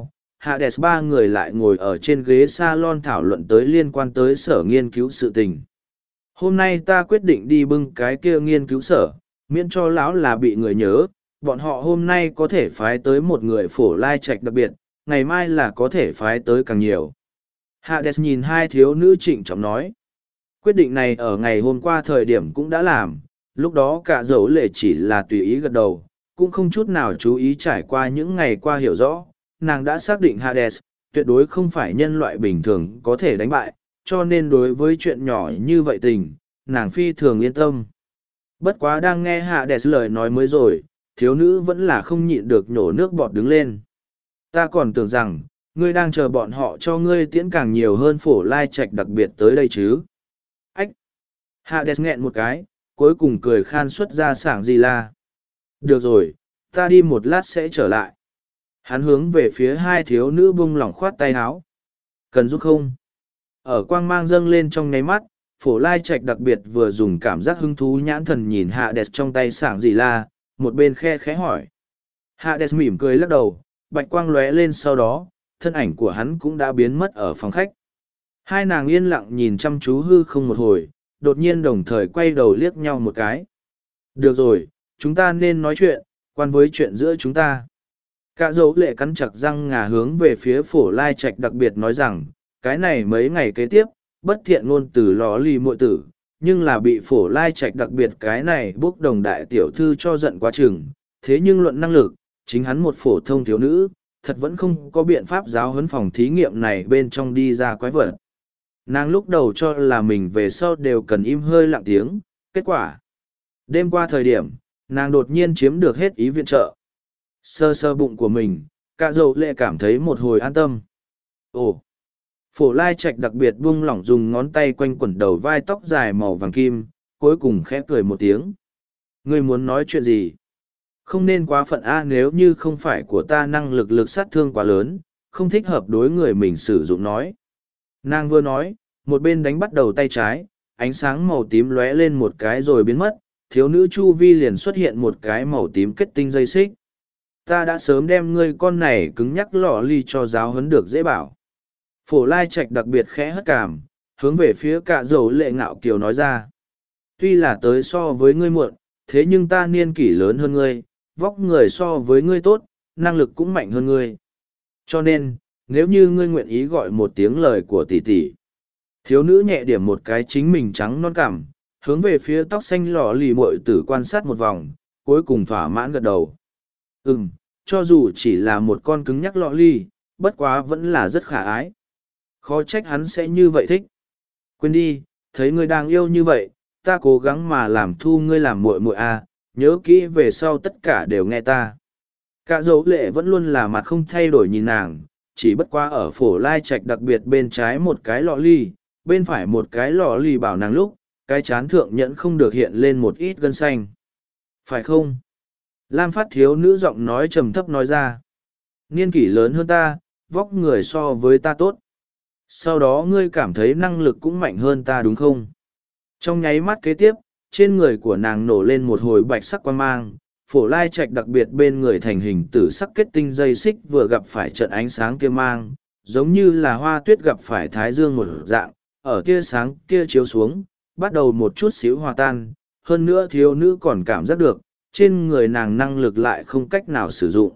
Hades ba người lại ngồi ở trên ghế salon thảo luận tới liên quan tới sở nghiên cứu sự tình. Hôm nay ta quyết định đi bưng cái kia nghiên cứu sở, miễn cho lão là bị người nhớ, bọn họ hôm nay có thể phái tới một người phổ lai trạch đặc biệt, ngày mai là có thể phái tới càng nhiều. Hades nhìn hai thiếu nữ trịnh trọng nói. Quyết định này ở ngày hôm qua thời điểm cũng đã làm, lúc đó cả dấu lệ chỉ là tùy ý gật đầu, cũng không chút nào chú ý trải qua những ngày qua hiểu rõ, nàng đã xác định Hades, tuyệt đối không phải nhân loại bình thường có thể đánh bại, cho nên đối với chuyện nhỏ như vậy tình, nàng phi thường yên tâm. Bất quá đang nghe Hades lời nói mới rồi, thiếu nữ vẫn là không nhịn được nhổ nước bọt đứng lên. Ta còn tưởng rằng, ngươi đang chờ bọn họ cho ngươi tiễn càng nhiều hơn phổ lai trạch đặc biệt tới đây chứ. Ách! Hades nghẹn một cái, cuối cùng cười khan xuất ra sảng gì la. Được rồi, ta đi một lát sẽ trở lại. Hắn hướng về phía hai thiếu nữ bung lỏng khoát tay háo. Cần giúp không? Ở quang mang dâng lên trong nháy mắt, phổ lai trạch đặc biệt vừa dùng cảm giác hứng thú nhãn thần nhìn Hades trong tay sảng gì la, một bên khe khẽ hỏi. Hades mỉm cười lắc đầu, bạch quang lóe lên sau đó, thân ảnh của hắn cũng đã biến mất ở phòng khách. Hai nàng yên lặng nhìn chăm chú hư không một hồi, đột nhiên đồng thời quay đầu liếc nhau một cái. Được rồi, chúng ta nên nói chuyện, quan với chuyện giữa chúng ta. Cả dấu lệ cắn chặt răng ngà hướng về phía phổ lai trạch đặc biệt nói rằng, cái này mấy ngày kế tiếp, bất thiện ngôn từ lò lì muội tử, nhưng là bị phổ lai trạch đặc biệt cái này bốc đồng đại tiểu thư cho giận quá chừng. Thế nhưng luận năng lực, chính hắn một phổ thông thiếu nữ, thật vẫn không có biện pháp giáo huấn phòng thí nghiệm này bên trong đi ra quái vật. Nàng lúc đầu cho là mình về sau đều cần im hơi lặng tiếng, kết quả. Đêm qua thời điểm, nàng đột nhiên chiếm được hết ý viện trợ. Sơ sơ bụng của mình, cả dầu lệ cảm thấy một hồi an tâm. Ồ! Phổ lai trạch đặc biệt buông lỏng dùng ngón tay quanh quẩn đầu vai tóc dài màu vàng kim, cuối cùng khẽ cười một tiếng. Ngươi muốn nói chuyện gì? Không nên quá phận A, nếu như không phải của ta năng lực sát thương quá lớn, không thích hợp đối người mình sử dụng nói. Nàng vừa nói, một bên đánh bắt đầu tay trái, ánh sáng màu tím lóe lên một cái rồi biến mất, thiếu nữ chu vi liền xuất hiện một cái màu tím kết tinh dây xích. Ta đã sớm đem ngươi con này cứng nhắc lọ ly cho giáo huấn được dễ bảo. Phổ lai trạch đặc biệt khẽ hất cảm, hướng về phía cả dầu lệ ngạo kiều nói ra. Tuy là tới so với ngươi muộn, thế nhưng ta niên kỷ lớn hơn ngươi, vóc người so với ngươi tốt, năng lực cũng mạnh hơn ngươi. Cho nên, nếu như ngươi nguyện ý gọi một tiếng lời của tỷ tỷ. Thiếu nữ nhẹ điểm một cái chính mình trắng non cảm, hướng về phía tóc xanh lò lì muội tử quan sát một vòng, cuối cùng thỏa mãn gật đầu. Cho dù chỉ là một con cứng nhắc lọ ly, bất quá vẫn là rất khả ái. Khó trách hắn sẽ như vậy thích. Quên đi, thấy ngươi đang yêu như vậy, ta cố gắng mà làm thu ngươi làm muội muội à, nhớ kỹ về sau tất cả đều nghe ta. Cả dấu lệ vẫn luôn là mặt không thay đổi nhìn nàng, chỉ bất quá ở phổ lai trạch đặc biệt bên trái một cái lọ ly, bên phải một cái lọ ly bảo nàng lúc, cái chán thượng nhẫn không được hiện lên một ít gân xanh. Phải không? Lam phát thiếu nữ giọng nói trầm thấp nói ra. Niên kỷ lớn hơn ta, vóc người so với ta tốt. Sau đó ngươi cảm thấy năng lực cũng mạnh hơn ta đúng không? Trong nháy mắt kế tiếp, trên người của nàng nổ lên một hồi bạch sắc quang mang, phổ lai trạch đặc biệt bên người thành hình tử sắc kết tinh dây xích vừa gặp phải trận ánh sáng kia mang, giống như là hoa tuyết gặp phải thái dương một dạng, ở tia sáng kia chiếu xuống, bắt đầu một chút xíu hòa tan, hơn nữa thiếu nữ còn cảm giác được, trên người nàng năng lực lại không cách nào sử dụng.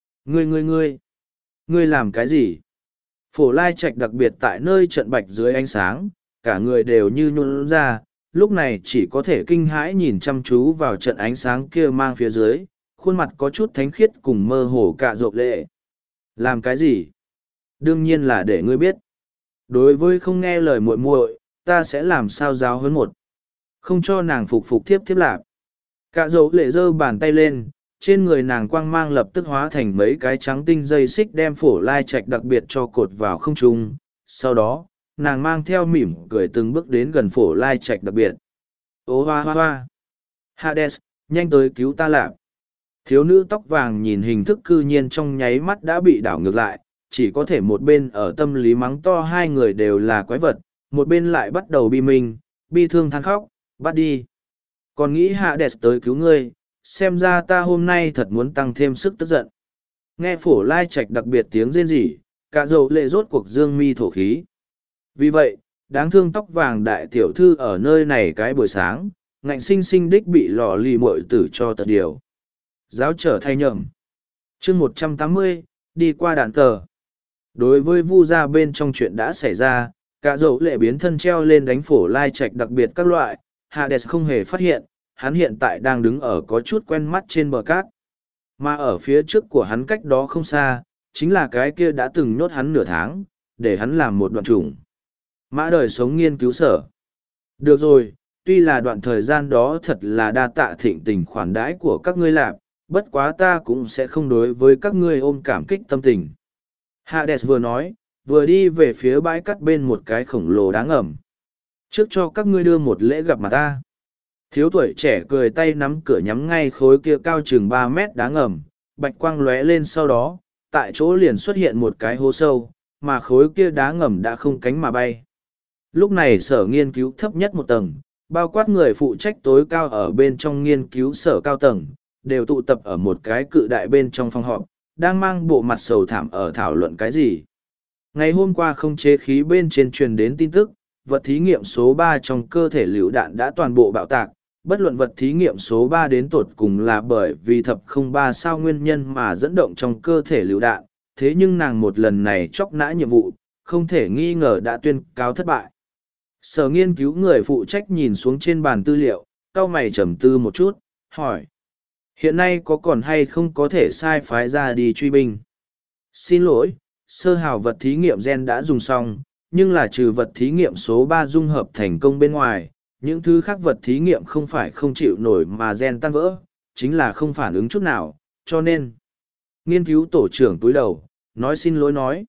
Ngươi làm cái gì? Phổ lai trạch đặc biệt tại nơi trận bạch dưới ánh sáng, cả người đều như nhún ra, lúc này chỉ có thể kinh hãi nhìn chăm chú vào trận ánh sáng kia mang phía dưới, khuôn mặt có chút thánh khiết cùng mơ hồ cả rộp lệ. Làm cái gì? Đương nhiên là để ngươi biết. Đối với không nghe lời muội muội, ta sẽ làm sao giáo huấn một. Không cho nàng phục thiếp lạp. Cả dấu lệ giơ bàn tay lên, trên người nàng quang mang lập tức hóa thành mấy cái trắng tinh dây xích đem phổ lai trạch đặc biệt cho cột vào không trung. Sau đó, nàng mang theo mỉm cười từng bước đến gần phổ lai trạch đặc biệt. Ô hoa hoa hoa! Hades, nhanh tới cứu ta lạp! Thiếu nữ tóc vàng nhìn hình thức cư nhiên trong nháy mắt đã bị đảo ngược lại, chỉ có thể một bên ở tâm lý mắng to hai người đều là quái vật, một bên lại bắt đầu bi minh, bi thương than khóc, bắt đi. Còn nghĩ Hades tới cứu ngươi, xem ra ta hôm nay thật muốn tăng thêm sức tức giận. Nghe phổ lai trạch đặc biệt tiếng rên rỉ, Cả dầu lệ rốt cuộc dương mi thổ khí. Vì vậy, đáng thương tóc vàng đại tiểu thư ở nơi này cái buổi sáng, ngạnh sinh sinh đích bị lò lì muội tử cho tật điều. Giáo trở thay nhậm. chương 180, đi qua đạn tờ. Đối với vu gia bên trong chuyện đã xảy ra, cả dầu lệ biến thân treo lên đánh phổ lai trạch đặc biệt các loại, Hades không hề phát hiện, hắn hiện tại đang đứng ở có chút quen mắt trên bờ cát. Mà ở phía trước của hắn cách đó không xa, chính là cái kia đã từng nhốt hắn nửa tháng, để hắn làm một đoạn chủng. Mã đời sống nghiên cứu sở. Được rồi, tuy là đoạn thời gian đó thật là đa tạ thịnh tình khoản đãi của các ngươi lạp, bất quá ta cũng sẽ không đối với các ngươi ôm cảm kích tâm tình. Hades vừa nói, vừa đi về phía bãi cắt bên một cái khổng lồ đáng ẩm. Trước cho các ngươi đưa một lễ gặp mặt ta. Thiếu tuổi trẻ cười tay nắm cửa nhắm ngay khối kia cao chừng 3 mét đá ngầm, bạch quang lóe lên sau đó, tại chỗ liền xuất hiện một cái hố sâu, mà khối kia đá ngầm đã không cánh mà bay. Lúc này sở nghiên cứu thấp nhất một tầng, bao quát người phụ trách tối cao ở bên trong nghiên cứu sở cao tầng, đều tụ tập ở một cái cự đại bên trong phòng họp, đang mang bộ mặt sầu thảm ở thảo luận cái gì. Ngày hôm qua không chế khí bên trên truyền đến tin tức, vật thí nghiệm số 3 trong cơ thể lựu đạn đã toàn bộ bạo tạc, bất luận vật thí nghiệm số 3 đến tột cùng là bởi vì thập không ba sao nguyên nhân mà dẫn động trong cơ thể lựu đạn, thế nhưng nàng một lần này chóc nã nhiệm vụ, không thể nghi ngờ đã tuyên cáo thất bại. Sở nghiên cứu người phụ trách nhìn xuống trên bàn tư liệu, cau mày trầm tư một chút, hỏi. Hiện nay có còn hay không có thể sai phái ra đi truy binh? Xin lỗi, sơ hào vật thí nghiệm gen đã dùng xong, nhưng là trừ vật thí nghiệm số 3 dung hợp thành công bên ngoài, những thứ khác vật thí nghiệm không phải không chịu nổi mà gen tan vỡ, chính là không phản ứng chút nào, cho nên. Nghiên cứu tổ trưởng túi đầu, nói xin lỗi nói.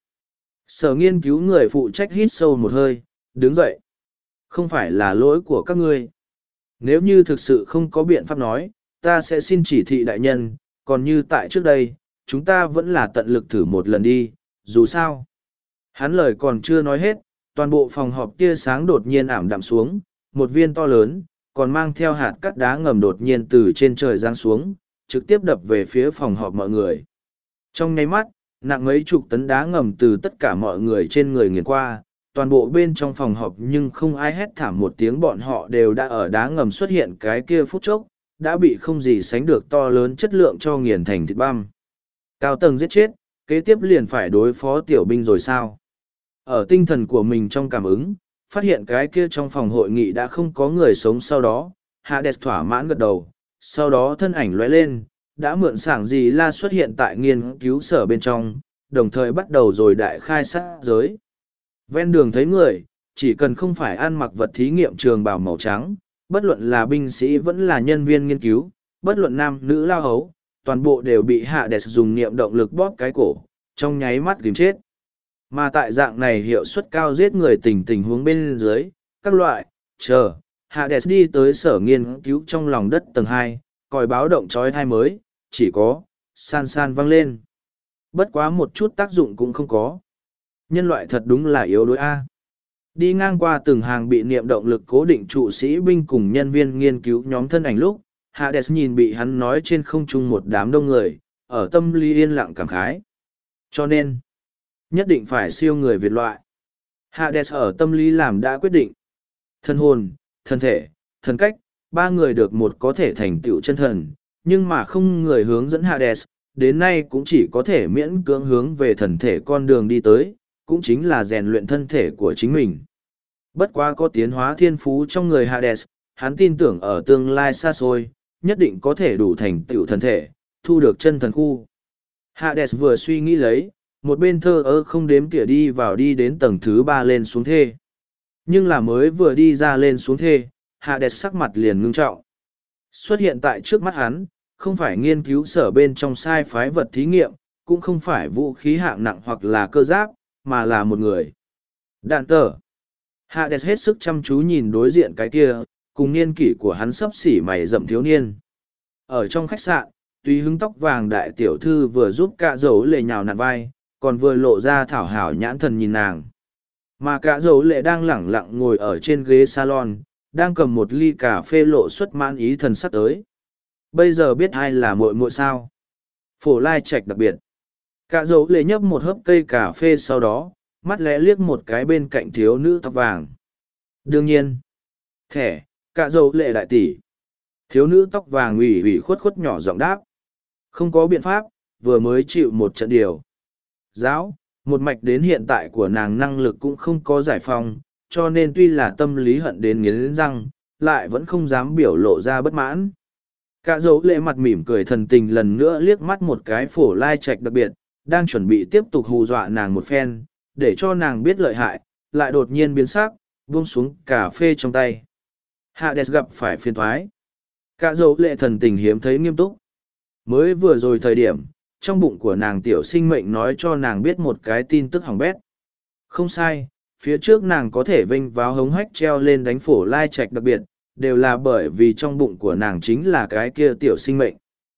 Sở nghiên cứu người phụ trách hít sâu một hơi, đứng dậy. Không phải là lỗi của các ngươi. Nếu như thực sự không có biện pháp nói, ta sẽ xin chỉ thị đại nhân, còn như tại trước đây, chúng ta vẫn là tận lực thử một lần đi, dù sao. Hắn lời còn chưa nói hết, toàn bộ phòng họp tia sáng đột nhiên ảm đạm xuống, một viên to lớn, còn mang theo hạt cắt đá ngầm đột nhiên từ trên trời giáng xuống, trực tiếp đập về phía phòng họp mọi người. Trong nháy mắt, nặng mấy chục tấn đá ngầm từ tất cả mọi người trên người nghiền qua, toàn bộ bên trong phòng họp nhưng không ai hét thảm một tiếng, bọn họ đều đã ở đá ngầm xuất hiện cái kia phút chốc, đã bị không gì sánh được to lớn chất lượng cho nghiền thành thịt băm. Cao tầng giết chết, kế tiếp liền phải đối phó tiểu binh rồi sao? Ở tinh thần của mình trong cảm ứng, phát hiện cái kia trong phòng hội nghị đã không có người sống sau đó, Hades thỏa mãn gật đầu, sau đó thân ảnh lóe lên, đã mượn sảng gì la xuất hiện tại nghiên cứu sở bên trong, đồng thời bắt đầu rồi đại khai sát giới. Ven đường thấy người, chỉ cần không phải ăn mặc vật thí nghiệm trường bào màu trắng, bất luận là binh sĩ vẫn là nhân viên nghiên cứu, bất luận nam nữ lao hấu, toàn bộ đều bị Hades dùng niệm động lực bóp cái cổ, trong nháy mắt ghim chết. Mà tại dạng này hiệu suất cao giết người tình huống bên dưới, các loại, Hades đi tới sở nghiên cứu trong lòng đất tầng 2, còi báo động trói thai mới, chỉ có, san san vang lên. Bất quá một chút tác dụng cũng không có. Nhân loại thật đúng là yếu đuối A. Đi ngang qua từng hàng bị niệm động lực cố định trụ sĩ binh cùng nhân viên nghiên cứu nhóm thân ảnh lúc, Hades nhìn bị hắn nói trên không trung một đám đông người, ở tâm lý yên lặng cảm khái. Cho nên, nhất định phải siêu người Việt loại. Hades ở tâm lý làm đã quyết định. Thân hồn, thân thể, thân cách, ba người được một có thể thành tựu chân thần, nhưng mà không người hướng dẫn Hades, đến nay cũng chỉ có thể miễn cưỡng hướng về thần thể con đường đi tới, cũng chính là rèn luyện thân thể của chính mình. Bất quá có tiến hóa thiên phú trong người Hades, hắn tin tưởng ở tương lai xa xôi, nhất định có thể đủ thành tựu thần thể, thu được chân thần khu. Hades vừa suy nghĩ lấy, một bên thơ ơ không đếm tỉa đi đến tầng thứ 3 lên xuống thê. Nhưng là mới vừa đi ra lên xuống thê, Hades sắc mặt liền ngưng trọng. Xuất hiện tại trước mắt hắn, không phải nghiên cứu sở bên trong sai phái vật thí nghiệm, cũng không phải vũ khí hạng nặng hoặc là cơ giáp, mà là một người. Đạn tờ. Hades hết sức chăm chú nhìn đối diện cái kia, cùng niên kỷ của hắn sắp xỉ mày rậm thiếu niên. Ở trong khách sạn, tùy hứng tóc vàng đại tiểu thư vừa giúp cả dấu lệ nhào nặn vai, còn vừa lộ ra thảo hảo nhãn thần nhìn nàng. Mà cả dấu lệ đang lẳng lặng ngồi ở trên ghế salon, đang cầm một ly cà phê lộ xuất mãn ý thần sắp tới. Bây giờ biết ai là muội muội sao? Phổ Lai Trạch đặc biệt. Cả dấu lệ nhấp một hớp cây cà phê sau đó, mắt lẽ liếc một cái bên cạnh thiếu nữ tóc vàng. Đương nhiên. Thẻ, cả dấu lệ đại tỷ. Thiếu nữ tóc vàng ủy ủy khuất khuất nhỏ giọng đáp. Không có biện pháp, vừa mới chịu một trận điều. Giáo, một mạch đến hiện tại của nàng năng lực cũng không có giải phong, cho nên tuy là tâm lý hận đến nghiến răng, lại vẫn không dám biểu lộ ra bất mãn. Cả dấu lệ mặt mỉm cười thần tình lần nữa liếc mắt một cái Phổ Lai Trạch đặc biệt, đang chuẩn bị tiếp tục hù dọa nàng một phen, để cho nàng biết lợi hại, lại đột nhiên biến sắc, buông xuống cà phê trong tay. Hades gặp phải phiền thoái. Cả dấu lệ thần tình hiếm thấy nghiêm túc. Mới vừa rồi thời điểm, trong bụng của nàng tiểu sinh mệnh nói cho nàng biết một cái tin tức hỏng bét. Không sai, phía trước nàng có thể vênh váo hống hách treo lên đánh Phổ Lai Trạch đặc biệt, đều là bởi vì trong bụng của nàng chính là cái kia tiểu sinh mệnh.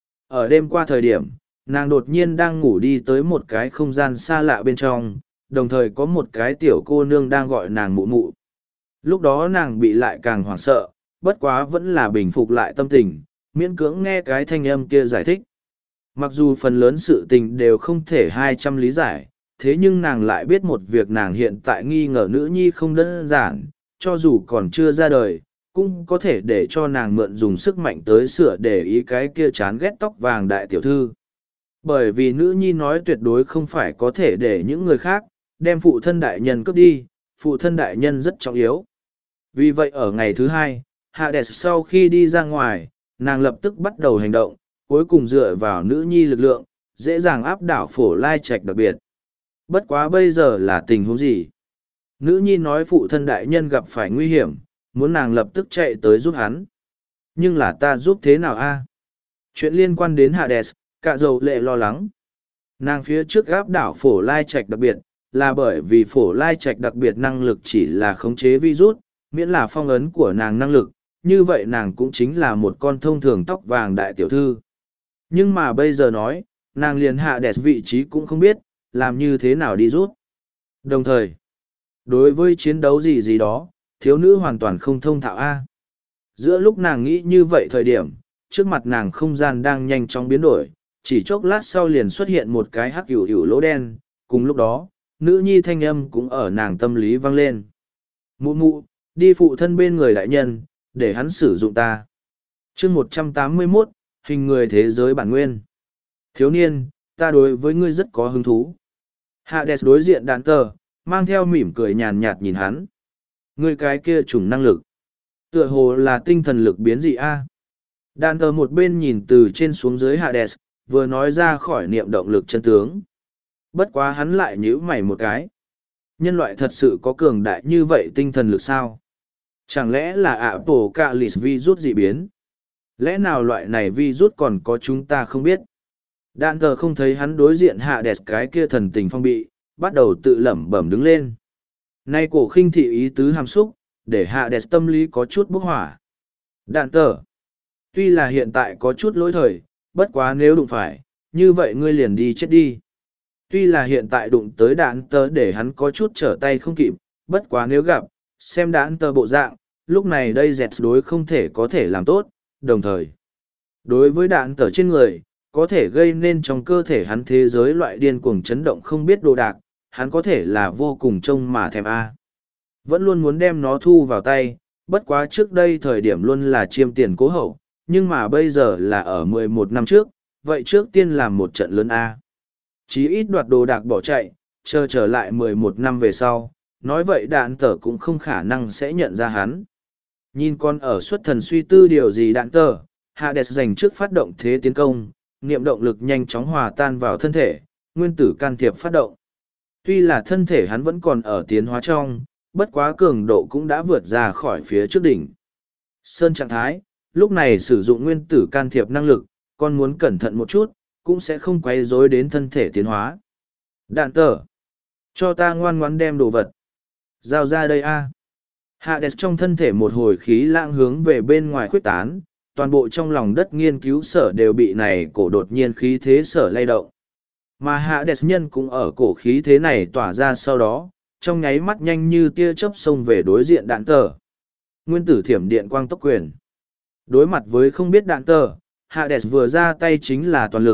Ở đêm qua thời điểm, nàng đột nhiên đang ngủ đi tới một cái không gian xa lạ bên trong, đồng thời có một cái tiểu cô nương đang gọi nàng mụ mụ. Lúc đó nàng bị lại càng hoảng sợ, bất quá vẫn là bình phục lại tâm tình, miễn cưỡng nghe cái thanh âm kia giải thích. Mặc dù phần lớn sự tình đều không thể 200 lý giải, thế nhưng nàng lại biết một việc nàng hiện tại nghi ngờ nữ nhi không đơn giản, cho dù còn chưa ra đời, cũng có thể để cho nàng mượn dùng sức mạnh tới sửa để ý cái kia chán ghét tóc vàng đại tiểu thư. Bởi vì nữ nhi nói tuyệt đối không phải có thể để những người khác đem phụ thân đại nhân cướp đi, phụ thân đại nhân rất trọng yếu. Vì vậy ở ngày thứ hai, Hades sau khi đi ra ngoài, nàng lập tức bắt đầu hành động, cuối cùng dựa vào nữ nhi lực lượng, dễ dàng áp đảo Phổ Lai Trạch đặc biệt. Bất quá bây giờ là tình huống gì? Nữ nhi nói phụ thân đại nhân gặp phải nguy hiểm, muốn nàng lập tức chạy tới giúp hắn. Nhưng là ta giúp thế nào a? Chuyện liên quan đến Hades, cả dầu lệ lo lắng. Nàng phía trước áp đảo Phổ Lai Trạch đặc biệt, là bởi vì Phổ Lai Trạch đặc biệt năng lực chỉ là khống chế virus, miễn là phong ấn của nàng năng lực, như vậy nàng cũng chính là một con thông thường tóc vàng đại tiểu thư. Nhưng mà bây giờ nói, nàng liền Hades vị trí cũng không biết, làm như thế nào đi rút. Đồng thời, đối với chiến đấu gì gì đó, thiếu nữ hoàn toàn không thông thạo A. Giữa lúc nàng nghĩ như vậy thời điểm, trước mặt nàng không gian đang nhanh chóng biến đổi, chỉ chốc lát sau liền xuất hiện một cái hắc hữu hữu lỗ đen, cùng lúc đó, nữ nhi thanh âm cũng ở nàng tâm lý vang lên. Mụ mụ, đi phụ thân bên người đại nhân, để hắn sử dụng ta. chương 181, hình người thế giới bản nguyên. Thiếu niên, ta đối với ngươi rất có hứng thú. Hades đối diện đạn tờ, mang theo mỉm cười nhàn nhạt nhìn hắn. Ngươi cái kia trùng năng lực. Tựa hồ là tinh thần lực biến dị a. Đạn tờ một bên nhìn từ trên xuống dưới Hades, vừa nói ra khỏi niệm động lực chân tướng. Bất quá hắn lại nhíu mày một cái. Nhân loại thật sự có cường đại như vậy tinh thần lực sao? Chẳng lẽ là Apocalypse virus dị biến? Lẽ nào loại này virus còn có chúng ta không biết? Đạn tờ không thấy hắn đối diện Hades cái kia thần tình phong bị, bắt đầu tự lẩm bẩm đứng lên. Nay cổ khinh thị ý tứ hàm xúc, để Hades tâm lý có chút bốc hỏa. Đạn tờ, tuy là hiện tại có chút lỗi thời, bất quá nếu đụng phải, như vậy ngươi liền đi chết đi. Tuy là hiện tại đụng tới đạn tờ để hắn có chút trở tay không kịp, bất quá nếu gặp, xem đạn tờ bộ dạng, lúc này đây dẹt đối không thể có thể làm tốt, đồng thời. Đối với đạn tờ trên người, có thể gây nên trong cơ thể hắn thế giới loại điên cuồng chấn động không biết đồ đạc, hắn có thể là vô cùng trông mà thèm A. Vẫn luôn muốn đem nó thu vào tay, bất quá trước đây thời điểm luôn là chiêm tiền cố hậu, nhưng mà bây giờ là ở 11 năm trước, vậy trước tiên làm một trận lớn A. Chí ít đoạt đồ đạc bỏ chạy, chờ trở lại 11 năm về sau, nói vậy đạn tờ cũng không khả năng sẽ nhận ra hắn. Nhìn con ở xuất thần suy tư điều gì đạn tờ, Hades dành trước phát động thế tiến công, niệm động lực nhanh chóng hòa tan vào thân thể, nguyên tử can thiệp phát động. Tuy là thân thể hắn vẫn còn ở tiến hóa trong, bất quá cường độ cũng đã vượt ra khỏi phía trước đỉnh. Sơn trạng thái, lúc này sử dụng nguyên tử can thiệp năng lực, con muốn cẩn thận một chút, cũng sẽ không quay rối đến thân thể tiến hóa. Đạn tờ, cho ta ngoan ngoãn đem đồ vật. Giao ra đây a. Hades trong thân thể một hồi khí lãng hướng về bên ngoài khuếch tán, toàn bộ trong lòng đất nghiên cứu sở đều bị này cổ đột nhiên khí thế sở lay động. Mà Hades nhân cũng ở cổ khí thế này tỏa ra sau đó, trong nháy mắt nhanh như tia chớp xông về đối diện đạn tờ. Nguyên tử thiểm điện quang tốc quyền. Đối mặt với không biết đạn tờ, Hades vừa ra tay chính là toàn lực,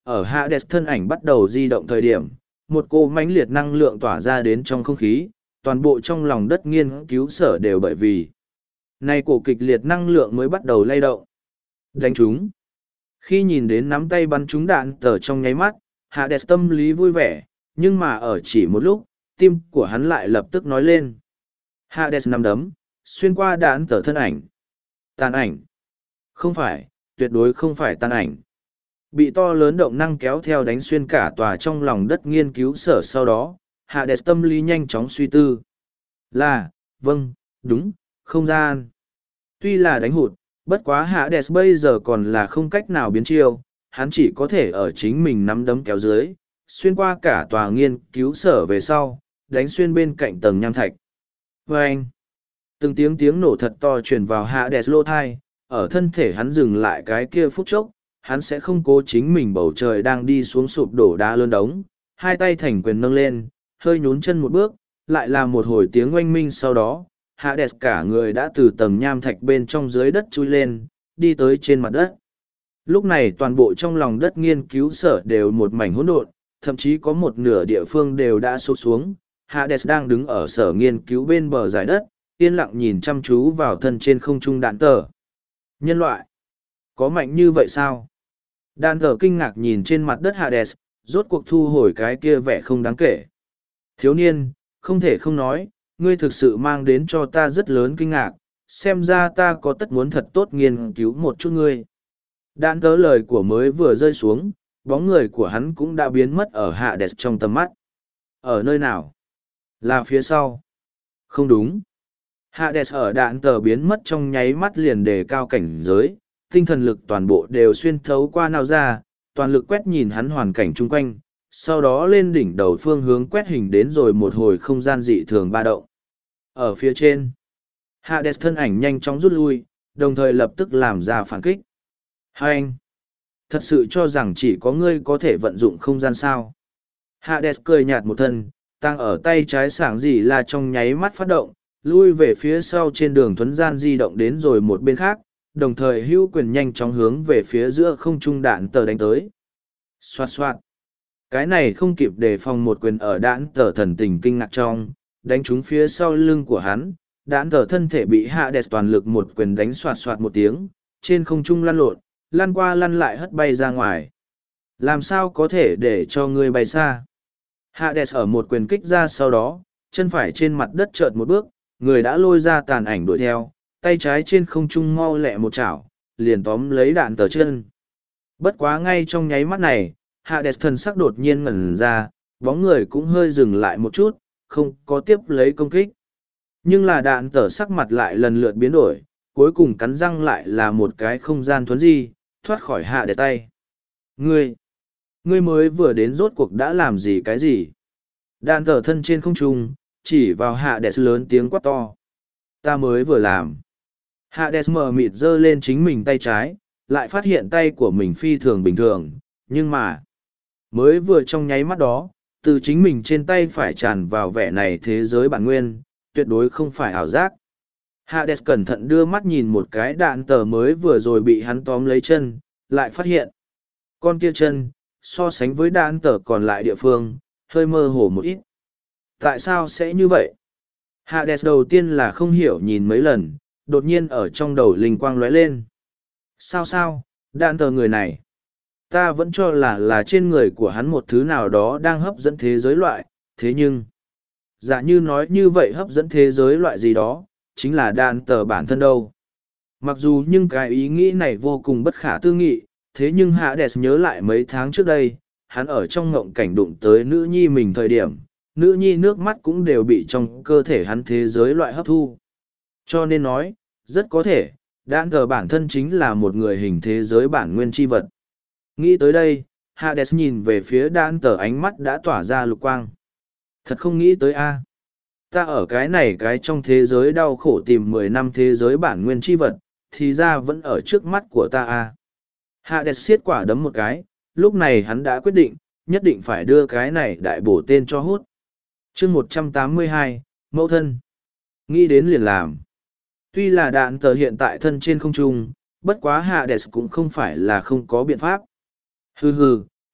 Ở Hades thân ảnh bắt đầu di động thời điểm, một cỗ mãnh liệt năng lượng tỏa ra đến trong không khí, toàn bộ trong lòng đất nghiên cứu sở đều bởi vì nay cổ kịch liệt năng lượng mới bắt đầu lay động. Đánh chúng. Khi nhìn đến nắm tay bắn trúng đạn tờ trong nháy mắt, Hades tâm lý vui vẻ, nhưng mà ở chỉ một lúc, tim của hắn lại lập tức nói lên. Hades nắm đấm, xuyên qua đạn tờ thân ảnh. Tàn ảnh. Không phải, tuyệt đối không phải tàn ảnh. Bị to lớn động năng kéo theo đánh xuyên cả tòa trong lòng đất nghiên cứu sở sau đó, Hades tâm lý nhanh chóng suy tư. Là, vâng, đúng, không gian. Tuy là đánh hụt, bất quá Hades bây giờ còn là không cách nào biến chiêu, hắn chỉ có thể ở chính mình nắm đấm kéo dưới, xuyên qua cả tòa nghiên cứu sở về sau, đánh xuyên bên cạnh tầng nham thạch. Vâng! Từng tiếng nổ thật to truyền vào Hades lô thai, ở thân thể hắn dừng lại cái kia phút chốc, hắn sẽ không cố chính mình bầu trời đang đi xuống sụp đổ đá lớn đống, hai tay thành quyền nâng lên, hơi nhún chân một bước, lại là một hồi tiếng oanh minh sau đó, Hades cả người đã từ tầng nham thạch bên trong dưới đất chui lên, đi tới trên mặt đất. Lúc này toàn bộ trong lòng đất nghiên cứu sở đều một mảnh hỗn độn, thậm chí có một nửa địa phương đều đã sụp xuống. Hades đang đứng ở sở nghiên cứu bên bờ giải đất, yên lặng nhìn chăm chú vào thân trên không trung đạn tờ. Nhân loại, có mạnh như vậy sao? Đạn tờ kinh ngạc nhìn trên mặt đất Hades, rốt cuộc thu hồi cái kia vẻ không đáng kể. Thiếu niên, không thể không nói, ngươi thực sự mang đến cho ta rất lớn kinh ngạc, xem ra ta có tất muốn thật tốt nghiên cứu một chút ngươi. Đạn tớ lời của mới vừa rơi xuống, bóng người của hắn cũng đã biến mất ở Hades trong tầm mắt. Ở nơi nào? Là phía sau. Không đúng. Hades ở đạn tờ biến mất trong nháy mắt liền đề cao cảnh giới, tinh thần lực toàn bộ đều xuyên thấu qua nào ra, toàn lực quét nhìn hắn hoàn cảnh chung quanh, sau đó lên đỉnh đầu phương hướng quét hình đến rồi một hồi không gian dị thường ba động. Ở phía trên, Hades thân ảnh nhanh chóng rút lui, đồng thời lập tức làm ra phản kích. Hai anh, thật sự cho rằng chỉ có ngươi có thể vận dụng không gian sao? Hades cười nhạt một thân, tăng ở tay trái sảng gì là trong nháy mắt phát động, lui về phía sau trên đường thuấn gian di động đến rồi một bên khác, đồng thời hữu quyền nhanh chóng hướng về phía giữa không trung đạn tờ đánh tới. Xoạt xoạt. Cái này không kịp đề phòng một quyền ở đạn tờ thần tình kinh ngạc trong, đánh trúng phía sau lưng của hắn, đạn tờ thân thể bị Hades toàn lực một quyền đánh xoạt xoạt một tiếng, trên không trung lăn lộn, lăn qua lăn lại hất bay ra ngoài. Làm sao có thể để cho ngươi bay xa? Hades ở một quyền kích ra sau đó, chân phải trên mặt đất chợt một bước, người đã lôi ra tàn ảnh đuổi theo, tay trái trên không trung mau lẹ một chảo, liền tóm lấy đạn tờ chân. Bất quá ngay trong nháy mắt này, Hades thần sắc đột nhiên ngẩn ra, bóng người cũng hơi dừng lại một chút, không có tiếp lấy công kích. Nhưng là đạn tờ sắc mặt lại lần lượt biến đổi, cuối cùng cắn răng lại là một cái không gian thuấn di, thoát khỏi Hades tay. Ngươi mới vừa đến rốt cuộc đã làm gì cái gì? Đạn tờ thân trên không trung, chỉ vào Hades lớn tiếng quát to. Ta mới vừa làm. Hades mờ mịt giơ lên chính mình tay trái, lại phát hiện tay của mình phi thường bình thường, nhưng mà mới vừa trong nháy mắt đó, từ chính mình trên tay phải tràn vào vẻ này thế giới bản nguyên, tuyệt đối không phải ảo giác. Hades cẩn thận đưa mắt nhìn một cái đạn tờ mới vừa rồi bị hắn tóm lấy chân, lại phát hiện con kia chân, so sánh với đạn tờ còn lại địa phương, hơi mơ hồ một ít. Tại sao sẽ như vậy? Hades đầu tiên là không hiểu nhìn mấy lần, đột nhiên ở trong đầu linh quang lóe lên. Sao, đạn tờ người này? Ta vẫn cho là trên người của hắn một thứ nào đó đang hấp dẫn thế giới loại, thế nhưng dạ như nói như vậy hấp dẫn thế giới loại gì đó, chính là đạn tờ bản thân đâu. Mặc dù nhưng cái ý nghĩ này vô cùng bất khả tư nghị, thế nhưng Hades nhớ lại mấy tháng trước đây, hắn ở trong ngộng cảnh đụng tới nữ nhi mình thời điểm, nữ nhi nước mắt cũng đều bị trong cơ thể hắn thế giới loại hấp thu. Cho nên nói, rất có thể, đạn tờ bản thân chính là một người hình thế giới bản nguyên chi vật. Nghĩ tới đây, Hades nhìn về phía đạn tờ ánh mắt đã tỏa ra lục quang. Thật không nghĩ tới a, ta ở cái trong thế giới đau khổ tìm 10 năm thế giới bản nguyên chi vật, thì ra vẫn ở trước mắt của ta a. Hades siết quả đấm một cái, lúc này hắn đã quyết định, nhất định phải đưa cái này đại bổ tên cho hút. chương 182, mẫu thân. Nghĩ đến liền làm. Tuy là đạn tờ hiện tại thân trên không trung, bất quá Hades cũng không phải là không có biện pháp. Hừ,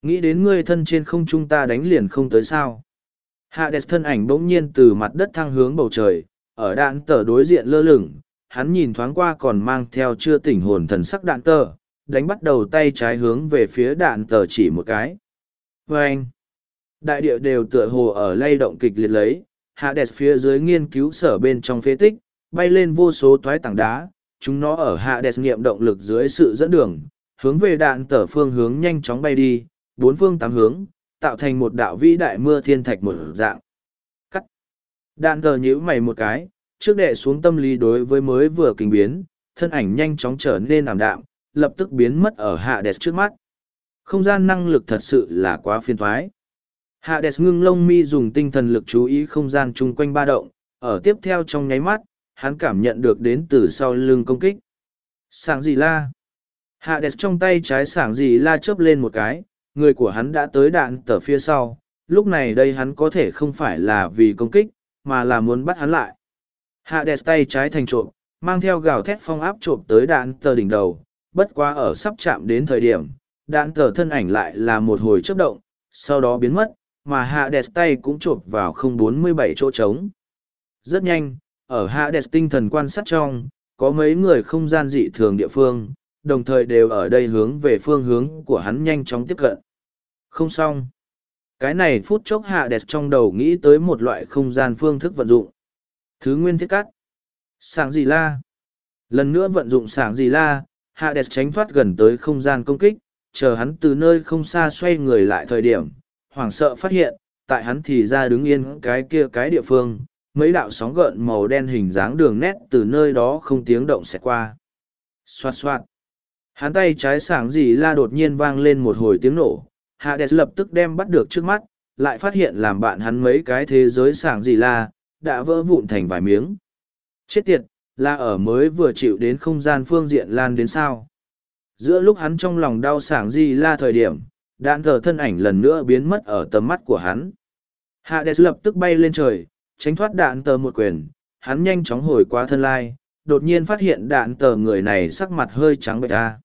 Nghĩ đến ngươi thân trên không trung ta đánh liền không tới sao. Hades thân ảnh bỗng nhiên từ mặt đất thăng hướng bầu trời, ở đạn tờ đối diện lơ lửng, hắn nhìn thoáng qua còn mang theo chưa tỉnh hồn thần sắc đạn tờ, đánh bắt đầu tay trái hướng về phía đạn tờ chỉ một cái. Vâng! Đại địa đều tựa hồ ở lay động kịch liệt lấy, Hades phía dưới nghiên cứu sở bên trong phế tích, bay lên vô số toái tảng đá, chúng nó ở Hades nghiệm động lực dưới sự dẫn đường, hướng về đạn tờ phương hướng nhanh chóng bay đi, bốn phương tám hướng, tạo thành một đạo vĩ đại mưa thiên thạch một dạng. Cắt! Đạn tờ nhíu mày một cái, trước đệ xuống tâm lý đối với mới vừa kinh biến, thân ảnh nhanh chóng trở nên ảm đạm, lập tức biến mất ở Hades trước mắt. Không gian năng lực thật sự là quá phiền toái. Hades ngưng lông mi dùng tinh thần lực chú ý không gian chung quanh ba động, ở tiếp theo trong nháy mắt, hắn cảm nhận được đến từ sau lưng công kích. Sảng gì la? Hades trong tay trái sảng gì la chớp lên một cái, người của hắn đã tới đạn tờ phía sau, lúc này đây hắn có thể không phải là vì công kích, mà là muốn bắt hắn lại. Hades tay trái thành trộm, mang theo gào thét phong áp trộm tới đạn tờ đỉnh đầu, bất quá ở sắp chạm đến thời điểm, đạn tờ thân ảnh lại là một hồi chớp động, sau đó biến mất, mà Hades tay cũng chộp vào 047 chỗ trống. Rất nhanh, ở Hades tinh thần quan sát trong, có mấy người không gian dị thường địa phương, đồng thời đều ở đây hướng về phương hướng của hắn nhanh chóng tiếp cận. Không xong. Cái này phút chốc Hades trong đầu nghĩ tới một loại không gian phương thức vận dụng. Thứ nguyên thiết cắt. Sảng gì la. Lần nữa vận dụng sảng gì la, Hades tránh thoát gần tới không gian công kích, chờ hắn từ nơi không xa xoay người lại thời điểm, hoảng sợ phát hiện, tại hắn thì ra đứng yên cái địa phương, mấy đạo sóng gợn màu đen hình dáng đường nét từ nơi đó không tiếng động xẹt qua. Xoạt xoạt. Hắn tay trái sảng gì la đột nhiên vang lên một hồi tiếng nổ, Hades lập tức đem bắt được trước mắt, lại phát hiện làm bạn hắn mấy cái thế giới sảng gì la, đã vỡ vụn thành vài miếng. Chết tiệt, là ở mới vừa chịu đến không gian phương diện lan đến sao. Giữa lúc hắn trong lòng đau sảng gì la thời điểm, đạn thờ thân ảnh lần nữa biến mất ở tầm mắt của hắn. Hades lập tức bay lên trời, tránh thoát đạn tờ một quyền, hắn nhanh chóng hồi qua thân lai, đột nhiên phát hiện đạn tờ người này sắc mặt hơi trắng bệch ra.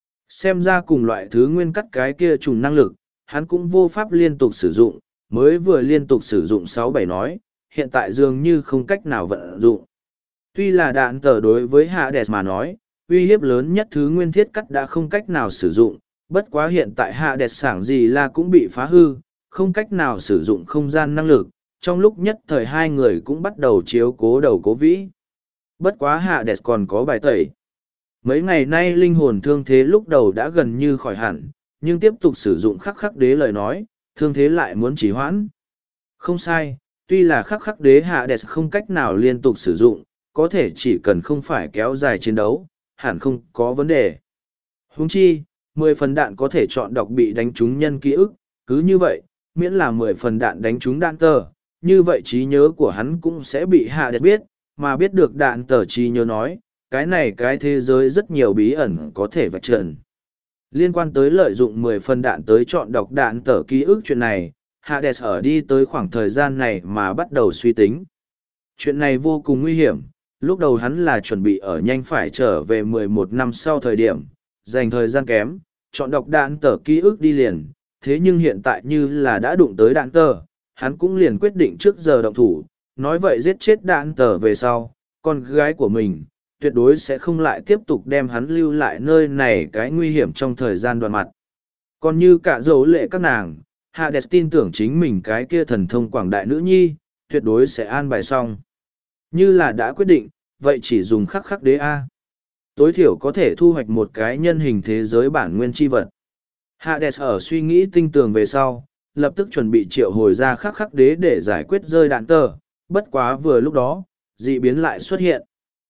Xem ra cùng loại thứ nguyên cắt cái kia trùng năng lực, hắn cũng vô pháp liên tục sử dụng, mới vừa liên tục sử dụng 6-7 nói, hiện tại dường như không cách nào vận dụng. Tuy là đạn tờ đối với Hades mà nói, uy hiếp lớn nhất thứ nguyên thiết cắt đã không cách nào sử dụng, bất quá hiện tại Hades sảng gì là cũng bị phá hư, không cách nào sử dụng không gian năng lực, trong lúc nhất thời hai người cũng bắt đầu chiếu cố đầu cố vĩ. Bất quá Hades còn có bài tẩy. Mấy ngày nay linh hồn thương thế lúc đầu đã gần như khỏi hẳn, nhưng tiếp tục sử dụng khắc khắc đế lời nói, thương thế lại muốn trì hoãn. Không sai, tuy là khắc khắc đế Hades không cách nào liên tục sử dụng, có thể chỉ cần không phải kéo dài chiến đấu, hẳn không có vấn đề. Huống chi, 10 phần đạn có thể chọn đọc bị đánh trúng nhân ký ức, cứ như vậy, miễn là 10 phần đạn đánh trúng đạn tờ, như vậy trí nhớ của hắn cũng sẽ bị Hades biết, mà biết được đạn tờ trí nhớ nói, cái này cái thế giới rất nhiều bí ẩn có thể vạch trần. Liên quan tới lợi dụng 10 phần đạn tới chọn đọc đạn tờ ký ức chuyện này, Hades ở đi tới khoảng thời gian này mà bắt đầu suy tính. Chuyện này vô cùng nguy hiểm, lúc đầu hắn là chuẩn bị ở nhanh phải trở về 11 năm sau thời điểm, dành thời gian kém, chọn đọc đạn tờ ký ức đi liền, thế nhưng hiện tại như là đã đụng tới đạn tờ, hắn cũng liền quyết định trước giờ động thủ, nói vậy giết chết đạn tờ về sau, con gái của mình, tuyệt đối sẽ không lại tiếp tục đem hắn lưu lại nơi này cái nguy hiểm trong thời gian đoạn mặt. Còn như cả dấu lệ các nàng, Hades tin tưởng chính mình cái kia thần thông quảng đại nữ nhi, tuyệt đối sẽ an bài xong. Như là đã quyết định, vậy chỉ dùng khắc khắc đế A. Tối thiểu có thể thu hoạch một cái nhân hình thế giới bản nguyên chi vật. Hades ở suy nghĩ tinh tường về sau, lập tức chuẩn bị triệu hồi ra khắc khắc đế để giải quyết rơi đạn tờ, bất quá vừa lúc đó, dị biến lại xuất hiện.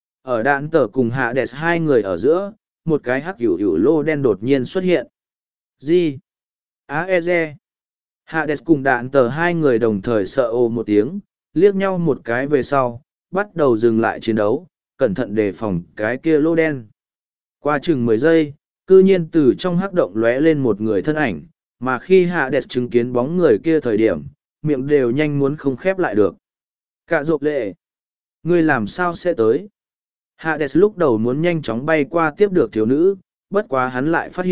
Ở đạn tờ cùng Hades hai người ở giữa, một cái hắc hữu hữu lô đen đột nhiên xuất hiện. Gì? Aeze. Hades cùng đạn tờ hai người đồng thời sợ ồ một tiếng, liếc nhau một cái về sau, bắt đầu dừng lại chiến đấu, cẩn thận đề phòng cái kia lô đen. Qua chừng 10 giây, cư nhiên từ trong hắc động lóe lên một người thân ảnh, mà khi Hades chứng kiến bóng người kia thời điểm, miệng đều nhanh muốn không khép lại được. Cả rộp lệ. Ngươi làm sao sẽ tới? Hades lúc đầu muốn nhanh chóng bay qua tiếp được thiếu nữ, bất quá hắn lại phát hiện,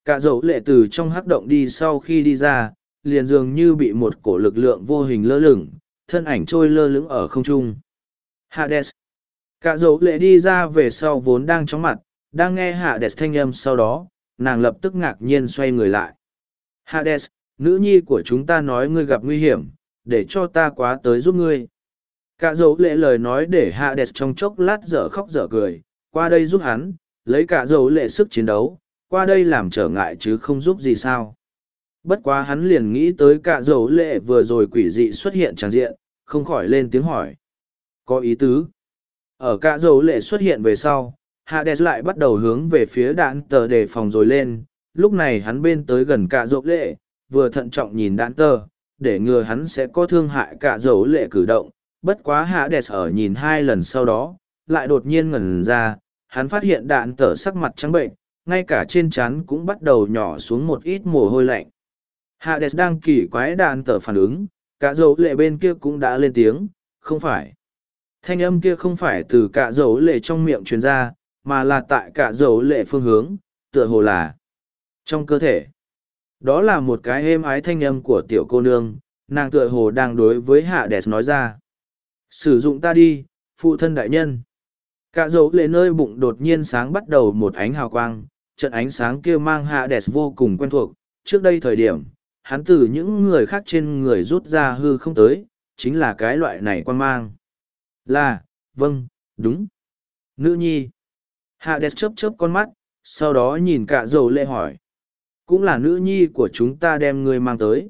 Cả dấu lệ từ trong hắc động đi sau khi đi ra, liền dường như bị một cổ lực lượng vô hình lơ lửng, thân ảnh trôi lơ lửng ở không trung. Hades. Cả dấu lệ đi ra về sau vốn đang chóng mặt, đang nghe Hades thanh âm sau đó, nàng lập tức ngạc nhiên xoay người lại. Hades, nữ nhi của chúng ta nói ngươi gặp nguy hiểm, để cho ta quá tới giúp ngươi. Cả dấu lệ lời nói để Hades trong chốc lát dở khóc dở cười, qua đây giúp hắn, lấy cả dấu lệ sức chiến đấu, qua đây làm trở ngại chứ không giúp gì sao. Bất quá hắn liền nghĩ tới cả dấu lệ vừa rồi quỷ dị xuất hiện tràng diện, không khỏi lên tiếng hỏi. Có ý tứ. Ở cả dấu lệ xuất hiện về sau, Hades lại bắt đầu hướng về phía đạn tờ đề phòng rồi lên, lúc này hắn bên tới gần cả dấu lệ, vừa thận trọng nhìn đạn tờ, để ngừa hắn sẽ có thương hại cả dấu lệ cử động. Bất quá Hades ở nhìn hai lần sau đó, lại đột nhiên ngẩn ra, hắn phát hiện đạn tờ sắc mặt trắng bệnh, ngay cả trên trán cũng bắt đầu nhỏ xuống một ít mồ hôi lạnh. Hades đang kỳ quái đạn tờ phản ứng, cả dấu lệ bên kia cũng đã lên tiếng, không phải. Thanh âm kia không phải từ cả dấu lệ trong miệng truyền ra, mà là tại cả dấu lệ phương hướng, tựa hồ là trong cơ thể. Đó là một cái êm ái thanh âm của tiểu cô nương, nàng tựa hồ đang đối với Hades nói ra. Sử dụng ta đi, phụ thân đại nhân. Cả dấu lệ nơi bụng đột nhiên sáng bắt đầu một ánh hào quang, trận ánh sáng kia mang Hades vô cùng quen thuộc. Trước đây thời điểm, hắn từ những người khác trên người rút ra hư không tới, chính là cái loại này quan mang. Là, vâng, đúng. Nữ nhi. Hades chớp chớp con mắt, sau đó nhìn cả dầu lệ hỏi. Cũng là nữ nhi của chúng ta đem ngươi mang tới.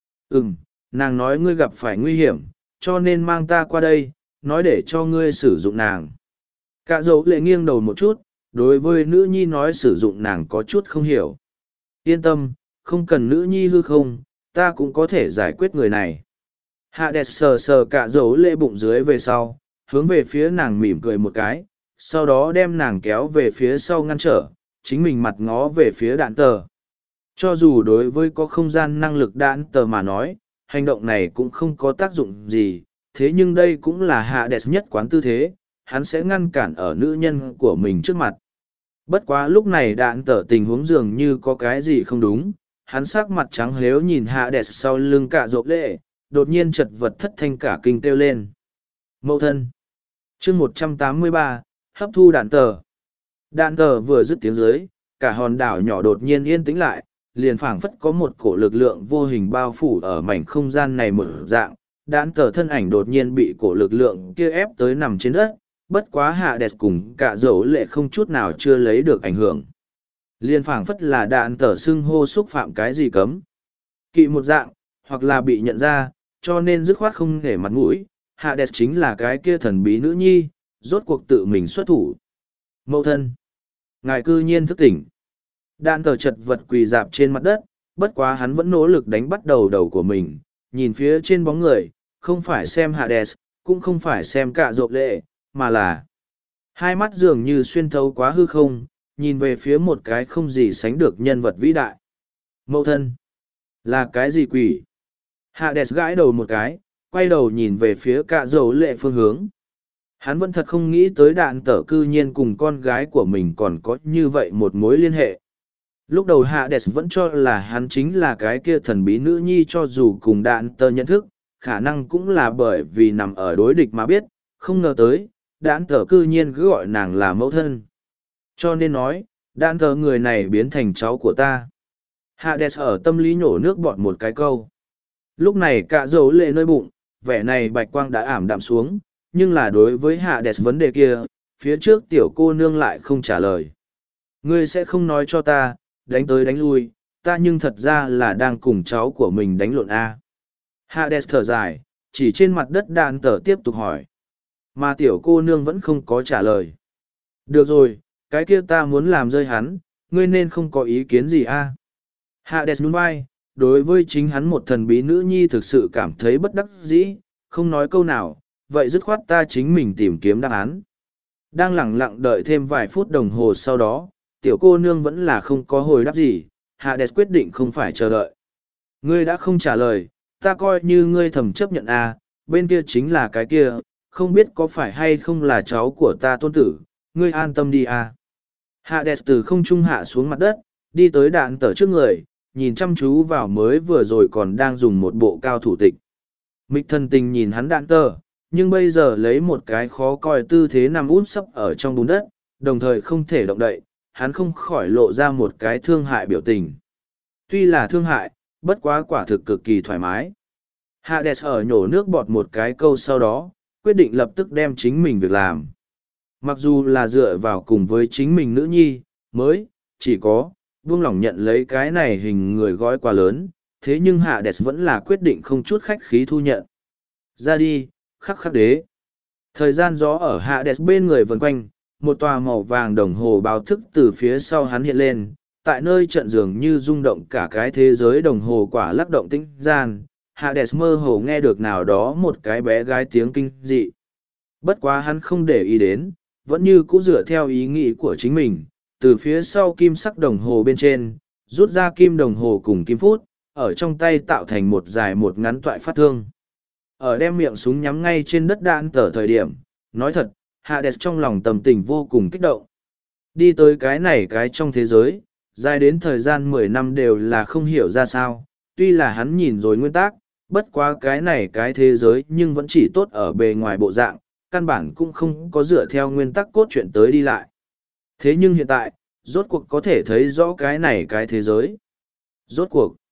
Nàng nói ngươi gặp phải nguy hiểm, cho nên mang ta qua đây, nói để cho ngươi sử dụng nàng. Cả dầu lệ nghiêng đầu một chút, đối với nữ nhi nói sử dụng nàng có chút không hiểu. Yên tâm, không cần nữ nhi hư không, ta cũng có thể giải quyết người này. Hades sờ sờ cả dầu lệ bụng dưới về sau, hướng về phía nàng mỉm cười một cái, sau đó đem nàng kéo về phía sau ngăn trở, chính mình mặt ngó về phía đạn tờ. Cho dù đối với có không gian năng lực đạn tờ mà nói, hành động này cũng không có tác dụng gì, thế nhưng đây cũng là Hades nhất quán tư thế, hắn sẽ ngăn cản ở nữ nhân của mình trước mặt. Bất quá lúc này đạn tờ tình huống dường như có cái gì không đúng, hắn sắc mặt trắng lếu nhìn Hades sau lưng cả rộp lệ, đột nhiên chật vật thất thanh cả kinh kêu lên. Mẫu thân. Chương 183, hấp thu đạn tờ. Đạn tờ vừa dứt tiếng dưới, cả hòn đảo nhỏ đột nhiên yên tĩnh lại, liền phảng phất có một cổ lực lượng vô hình bao phủ ở mảnh không gian này một dạng. Đạn tờ thân ảnh đột nhiên bị cổ lực lượng kia ép tới nằm trên đất, bất quá Hades cùng cả dấu lệ không chút nào chưa lấy được ảnh hưởng. Liền phảng phất là đạn tờ xưng hô xúc phạm cái gì cấm. Kỵ một dạng, hoặc là bị nhận ra, cho nên dứt khoát không nể mặt mũi. Hades chính là cái kia thần bí nữ nhi, rốt cuộc tự mình xuất thủ. Mẫu thân. Ngài cư nhiên thức tỉnh. Đạn tờ chật vật quỳ dạp trên mặt đất, bất quá hắn vẫn nỗ lực đánh bắt đầu của mình, nhìn phía trên bóng người, không phải xem Hades, cũng không phải xem cả rộp lệ, mà là hai mắt dường như xuyên thấu quá hư không, nhìn về phía một cái không gì sánh được nhân vật vĩ đại. Mẫu thân. Là cái gì quỷ? Hades gãi đầu một cái, quay đầu nhìn về phía cả dầu lệ phương hướng. Hắn vẫn thật không nghĩ tới đạn tở cư nhiên cùng con gái của mình còn có như vậy một mối liên hệ. Lúc đầu Hades vẫn cho là hắn chính là cái kia thần bí nữ nhi, cho dù cùng đạn tở nhận thức, khả năng cũng là bởi vì nằm ở đối địch mà biết, không ngờ tới, đạn tở cư nhiên cứ gọi nàng là mẫu thân. Cho nên nói, đạn tở người này biến thành cháu của ta. Hades ở tâm lý nhổ nước bọt một cái câu. Lúc này cả dấu lệ nơi bụng, vẻ này bạch quang đã ảm đạm xuống, nhưng là đối với Hades vấn đề kia, phía trước tiểu cô nương lại không trả lời. Ngươi sẽ không nói cho ta, đánh tới đánh lui, ta nhưng thật ra là đang cùng cháu của mình đánh lộn A. Hades thở dài, chỉ trên mặt đất đạn tở tiếp tục hỏi. Mà tiểu cô nương vẫn không có trả lời. Được rồi, cái kia ta muốn làm rơi hắn, ngươi nên không có ý kiến gì A. Hades nhún vai, đối với chính hắn một thần bí nữ nhi thực sự cảm thấy bất đắc dĩ, không nói câu nào, vậy dứt khoát ta chính mình tìm kiếm đáp án. Đang lẳng lặng đợi thêm vài phút đồng hồ sau đó, tiểu cô nương vẫn là không có hồi đáp gì, Hades quyết định không phải chờ đợi. Ngươi đã không trả lời, ta coi như ngươi thầm chấp nhận à, bên kia chính là cái kia, không biết có phải hay không là cháu của ta tôn tử, ngươi an tâm đi à. Hades từ không trung hạ xuống mặt đất, Đi tới đạn tờ trước người, nhìn chăm chú vào mới vừa rồi còn đang dùng một bộ cao thủ tịch. Mịch thần tình nhìn hắn đạn tờ, nhưng bây giờ lấy một cái khó coi tư thế nằm úp sấp ở trong bùn đất, đồng thời không thể động đậy, hắn không khỏi lộ ra một cái thương hại biểu tình. Tuy là thương hại, bất quá quả thực cực kỳ thoải mái. Hades ở nhổ nước bọt một cái câu sau đó, quyết định lập tức đem chính mình việc làm. Mặc dù là dựa vào cùng với chính mình nữ nhi, mới, chỉ có, buông lỏng nhận lấy cái này hình người gói quá lớn, thế nhưng Hades vẫn là quyết định không chút khách khí thu nhận. Ra đi, khắc khắc đế. Thời gian gió ở Hades bên người vần quanh, một tòa màu vàng đồng hồ báo thức từ phía sau hắn hiện lên, tại nơi trận dường như rung động cả cái thế giới đồng hồ quả lắc động tĩnh gian. Hades mơ hồ nghe được nào đó một cái bé gái tiếng kinh dị. Bất quá hắn không để ý đến, vẫn như cũ dựa theo ý nghĩ của chính mình, từ phía sau kim sắc đồng hồ bên trên, rút ra kim đồng hồ cùng kim phút, ở trong tay tạo thành một dài một ngắn toại phát thương. Ở đem miệng súng nhắm ngay trên đất đạn tờ thời điểm, nói thật, Hades trong lòng tâm tình vô cùng kích động. Đi tới cái này cái trong thế giới, dài đến thời gian 10 năm đều là không hiểu ra sao, tuy là hắn nhìn rồi nguyên tắc, bất quá cái này cái thế giới nhưng vẫn chỉ tốt ở bề ngoài bộ dạng, căn bản cũng không có dựa theo nguyên tắc cốt truyện tới đi lại. Thế nhưng hiện tại, rốt cuộc có thể thấy rõ cái này cái thế giới. Rốt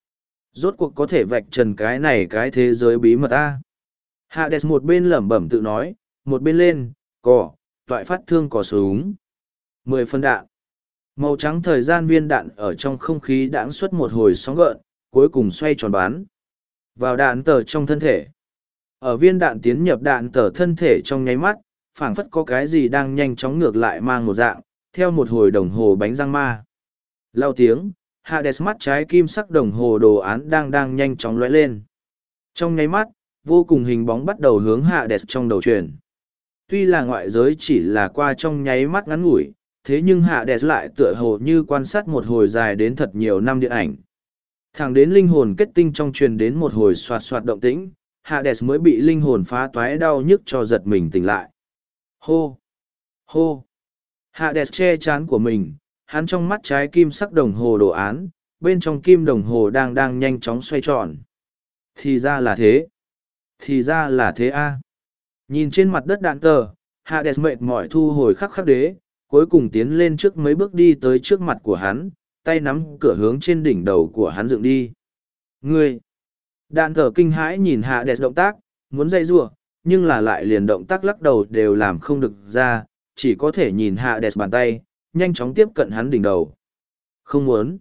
cuộc có thể vạch trần cái này cái thế giới bí mật a. Hades một bên lẩm bẩm tự nói, một bên lên, toại phát thương cò súng. 10 phân đạn. Màu trắng thời gian viên đạn ở trong không khí đãng xuất một hồi sóng gợn, cuối cùng xoay tròn bắn vào đạn tờ trong thân thể. Ở viên đạn tiến nhập đạn tờ thân thể trong nháy mắt, phảng phất có cái gì đang nhanh chóng ngược lại mang một dạng, theo một hồi đồng hồ bánh răng ma. Lao tiếng, Hades mắt trái kim sắc đồng hồ đồ án đang nhanh chóng lóe lên. Trong nháy mắt, vô cùng hình bóng bắt đầu hướng Hades trong đầu chuyển. Tuy là ngoại giới chỉ là qua trong nháy mắt ngắn ngủi, thế nhưng Hades lại tựa hồ như quan sát một hồi dài đến thật nhiều năm điện ảnh. Thẳng đến linh hồn kết tinh trong truyền đến một hồi xoạt xoạt động tĩnh, Hades mới bị linh hồn phá toái đau nhức cho giật mình tỉnh lại. Hô! Hô! Hades che chán của mình, hắn trong mắt trái kim sắc đồng hồ đồ án, bên trong kim đồng hồ đang nhanh chóng xoay tròn. Thì ra là thế. Thì ra là thế a. Nhìn trên mặt đất đạn tờ, Hades mệt mỏi thu hồi khắc khắc đế, cuối cùng tiến lên trước mấy bước đi tới trước mặt của hắn, tay nắm cửa hướng trên đỉnh đầu của hắn dựng đi. Ngươi! Đạn tờ kinh hãi nhìn Hades động tác, muốn dây rủa, nhưng là lại liền động tác lắc đầu đều làm không được ra, chỉ có thể nhìn Hades bàn tay, nhanh chóng tiếp cận hắn đỉnh đầu. Không muốn.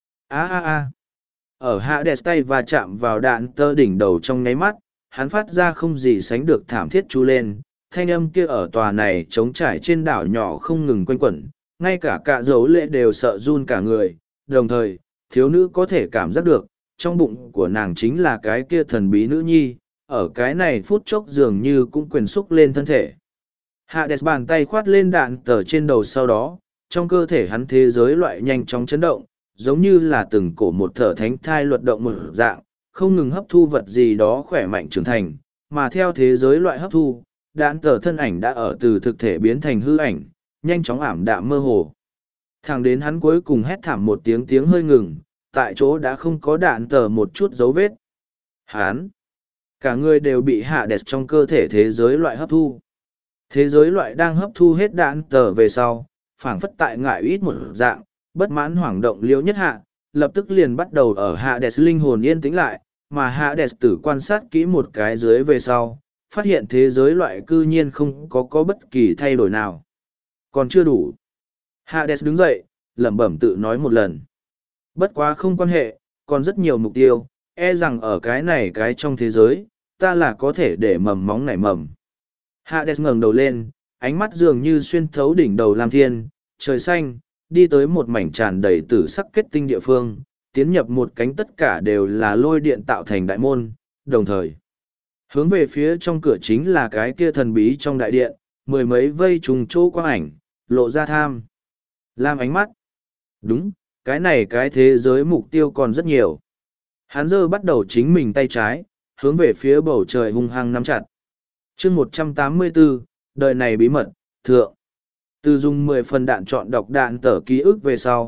Ở Hades tay va chạm vào đạn tơ đỉnh đầu trong nháy mắt, hắn phát ra không gì sánh được thảm thiết chú lên, thanh âm kia ở tòa này trống trải trên đảo nhỏ không ngừng quanh quẩn, ngay cả dấu lệ đều sợ run cả người, đồng thời, thiếu nữ có thể cảm giác được, trong bụng của nàng chính là cái kia thần bí nữ nhi, ở cái này phút chốc dường như cũng quyền xúc lên thân thể. Hades bàn tay khoát lên đạn tờ trên đầu sau đó, trong cơ thể hắn thế giới loại nhanh chóng chấn động, giống như là từng cổ một thở thánh thai luật động một dạng, không ngừng hấp thu vật gì đó khỏe mạnh trưởng thành, mà theo thế giới loại hấp thu, đạn tờ thân ảnh đã ở từ thực thể biến thành hư ảnh, nhanh chóng ảm đạm mơ hồ. Thẳng đến hắn cuối cùng hét thảm một tiếng hơi ngừng, tại chỗ đã không có đạn tờ một chút dấu vết. Hắn, cả người đều bị Hades trong cơ thể thế giới loại hấp thu. Thế giới loại đang hấp thu hết đạn tờ về sau, phảng phất tại ngại ít một dạng, bất mãn hoảng động liễu nhất hạ, lập tức liền bắt đầu ở Hades linh hồn yên tĩnh lại, mà Hades tử quan sát kỹ một cái dưới về sau, phát hiện thế giới loại cư nhiên không có bất kỳ thay đổi nào. Còn chưa đủ. Hades đứng dậy, lẩm bẩm tự nói một lần. Bất quá không quan hệ, còn rất nhiều mục tiêu, e rằng ở cái này cái trong thế giới, ta là có thể để mầm móng nảy mầm. Hades ngẩng đầu lên, ánh mắt dường như xuyên thấu đỉnh đầu Lam Thiên, trời xanh, đi tới một mảnh tràn đầy tử sắc kết tinh địa phương, tiến nhập một cánh tất cả đều là lôi điện tạo thành đại môn, đồng thời. Hướng về phía trong cửa chính là cái kia thần bí trong đại điện, mười mấy vây trùng chỗ quang ảnh, lộ ra tham. Lam ánh mắt. Đúng, cái này cái thế giới mục tiêu còn rất nhiều. Hắn giơ bắt đầu chính mình tay trái, hướng về phía bầu trời hung hăng nắm chặt. chương 184, đời này bí mật, thượng. Từ dùng 10 phần đạn chọn đọc đạn tở ký ức về sau,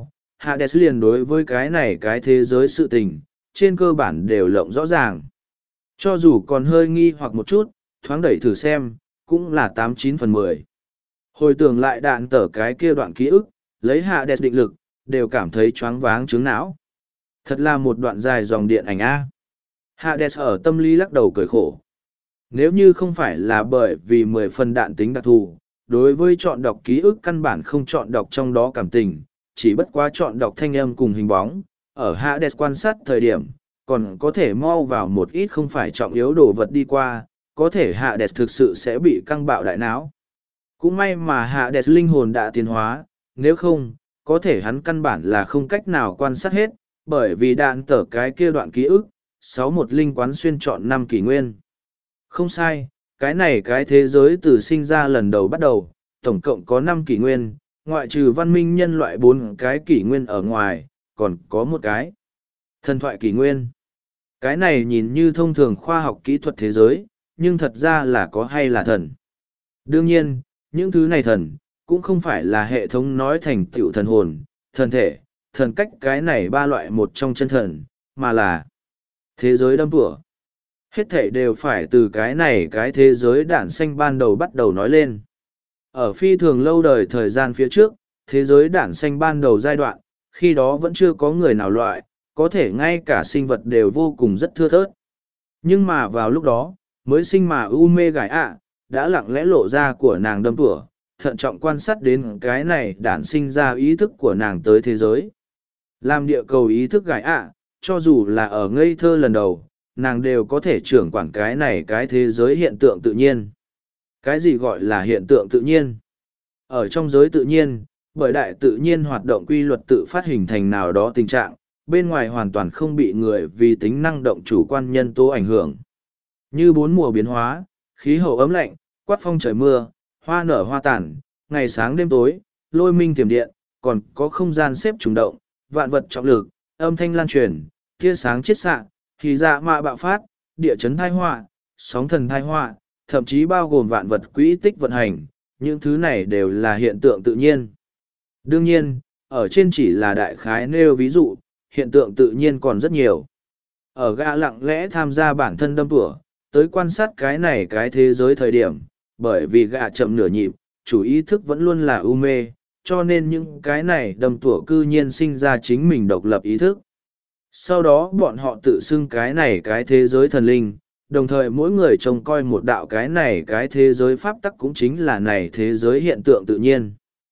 Hades liền đối với cái này cái thế giới sự tình, trên cơ bản đều lộng rõ ràng. Cho dù còn hơi nghi hoặc một chút, thoáng đẩy thử xem, cũng là 89/10. Hồi tưởng lại đạn tở cái kia đoạn ký ức, lấy Hades định lực, đều cảm thấy choáng váng trướng não. Thật là một đoạn dài dòng điện ảnh A. Hades ở tâm lý lắc đầu cười khổ. Nếu như không phải là bởi vì 10 phần đạn tính đặc thù, đối với chọn đọc ký ức căn bản không chọn đọc trong đó cảm tình, chỉ bất quá chọn đọc thanh âm cùng hình bóng, ở Hades quan sát thời điểm, còn có thể mau vào một ít không phải trọng yếu đồ vật đi qua, có thể Hades thực sự sẽ bị căng bạo đại não. Cũng may mà Hades linh hồn đã tiến hóa, nếu không, có thể hắn căn bản là không cách nào quan sát hết, bởi vì đạn tở cái kia đoạn ký ức, 61 linh quán xuyên chọn 5 kỷ nguyên. Không sai, cái này cái thế giới từ sinh ra lần đầu bắt đầu, tổng cộng có 5 kỷ nguyên, ngoại trừ văn minh nhân loại 4 cái kỷ nguyên ở ngoài, còn có một cái thần thoại kỷ nguyên. Cái này nhìn như thông thường khoa học kỹ thuật thế giới, nhưng thật ra là có hay là thần. Đương nhiên, những thứ này thần, cũng không phải là hệ thống nói thành tựu thần hồn, thần thể, thần cách cái này ba loại một trong chân thần, mà là thế giới đâm tủa. Hết thảy đều phải từ cái này cái thế giới đản sanh ban đầu bắt đầu nói lên. Ở phi thường lâu đời thời gian phía trước, thế giới đản sanh ban đầu giai đoạn, khi đó vẫn chưa có người nào loại, có thể ngay cả sinh vật đều vô cùng rất thưa thớt. Nhưng mà vào lúc đó, mới sinh mà Ume Gải ạ, đã lặng lẽ lộ ra của nàng đâm tủa, thận trọng quan sát đến cái này đản sinh ra ý thức của nàng tới thế giới. Làm địa cầu ý thức Gải ạ, cho dù là ở ngây thơ lần đầu, nàng đều có thể trưởng quản cái này cái thế giới hiện tượng tự nhiên. Cái gì gọi là hiện tượng tự nhiên? Ở trong giới tự nhiên, bởi đại tự nhiên hoạt động quy luật tự phát hình thành nào đó tình trạng, bên ngoài hoàn toàn không bị người vì tính năng động chủ quan nhân tố ảnh hưởng. Như bốn mùa biến hóa, khí hậu ấm lạnh, quát phong trời mưa, hoa nở hoa tàn, ngày sáng đêm tối, lôi minh tiềm điện, còn có không gian xếp trùng động, vạn vật trọng lực, âm thanh lan truyền, tia sáng chiết xạ, thì dạ mạ bạo phát, địa chấn thai họa, sóng thần thai họa, thậm chí bao gồm vạn vật quỹ tích vận hành, những thứ này đều là hiện tượng tự nhiên. Đương nhiên, ở trên chỉ là đại khái nêu ví dụ, hiện tượng tự nhiên còn rất nhiều. Ở gã lặng lẽ tham gia bản thân đâm tủa, tới quan sát cái này cái thế giới thời điểm, bởi vì gã chậm nửa nhịp, chủ ý thức vẫn luôn là u mê, cho nên những cái này đâm tủa cư nhiên sinh ra chính mình độc lập ý thức. Sau đó bọn họ tự xưng cái này cái thế giới thần linh, đồng thời mỗi người trông coi một đạo cái này cái thế giới pháp tắc cũng chính là này thế giới hiện tượng tự nhiên.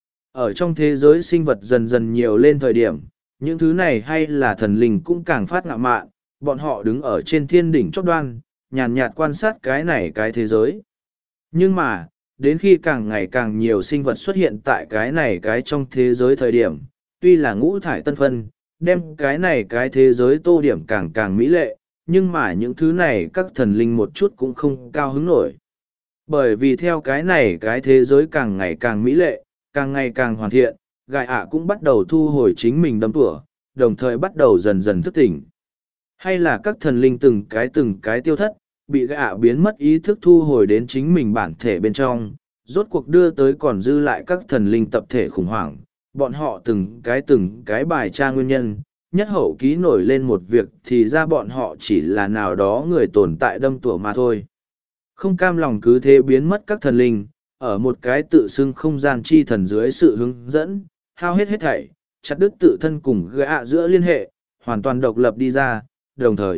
Ở trong thế giới sinh vật dần dần nhiều lên thời điểm, những thứ này hay là thần linh cũng càng phát ngạo mạn, bọn họ đứng ở trên thiên đỉnh chót đoan, nhàn nhạt quan sát cái này cái thế giới. Nhưng mà, đến khi càng ngày càng nhiều sinh vật xuất hiện tại cái này cái trong thế giới thời điểm, tuy là ngũ thải tân phân, đem cái này cái thế giới tô điểm càng càng mỹ lệ, nhưng mà những thứ này các thần linh một chút cũng không cao hứng nổi. Bởi vì theo cái này cái thế giới càng ngày càng mỹ lệ, càng ngày càng hoàn thiện, Gài ạ cũng bắt đầu thu hồi chính mình đâm tủa, đồng thời bắt đầu dần dần thức tỉnh. Hay là các thần linh từng cái tiêu thất, bị Gài ạ biến mất ý thức thu hồi đến chính mình bản thể bên trong, rốt cuộc đưa tới còn dư lại các thần linh tập thể khủng hoảng, bọn họ từng cái bài tra nguyên nhân, nhất hậu ký nổi lên một việc thì ra bọn họ chỉ là nào đó người tồn tại đâm tủa mà thôi. Không cam lòng cứ thế biến mất các thần linh, ở một cái tự xưng không gian chi thần dưới sự hướng dẫn, hao hết thảy, chặt đứt tự thân cùng gã giữa liên hệ, hoàn toàn độc lập đi ra, đồng thời.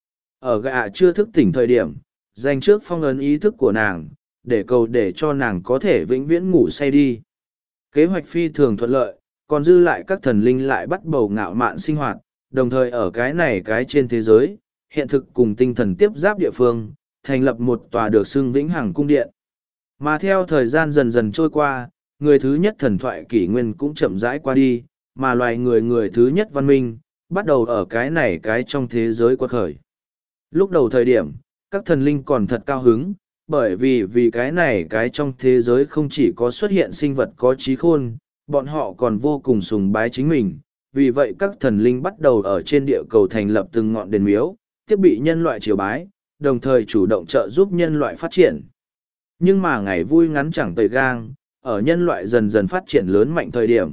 Ở gã chưa thức tỉnh thời điểm, dành trước phong ấn ý thức của nàng, để cầu để cho nàng có thể vĩnh viễn ngủ say đi. Kế hoạch phi thường thuận lợi, còn dư lại các thần linh lại bắt đầu ngạo mạn sinh hoạt, đồng thời ở cái này cái trên thế giới, hiện thực cùng tinh thần tiếp giáp địa phương, thành lập một tòa được xưng vĩnh hằng cung điện. Mà theo thời gian dần dần trôi qua, người thứ nhất thần thoại kỷ nguyên cũng chậm rãi qua đi, mà loài người thứ nhất văn minh, bắt đầu ở cái này cái trong thế giới quật khởi. Lúc đầu thời điểm, các thần linh còn thật cao hứng, bởi vì cái này cái trong thế giới không chỉ có xuất hiện sinh vật có trí khôn, bọn họ còn vô cùng sùng bái chính mình. Vì vậy các thần linh bắt đầu ở trên địa cầu thành lập từng ngọn đền miếu, tiếp bị nhân loại triều bái, đồng thời chủ động trợ giúp nhân loại phát triển. Nhưng mà ngày vui ngắn chẳng tời gang, ở nhân loại dần dần phát triển lớn mạnh thời điểm,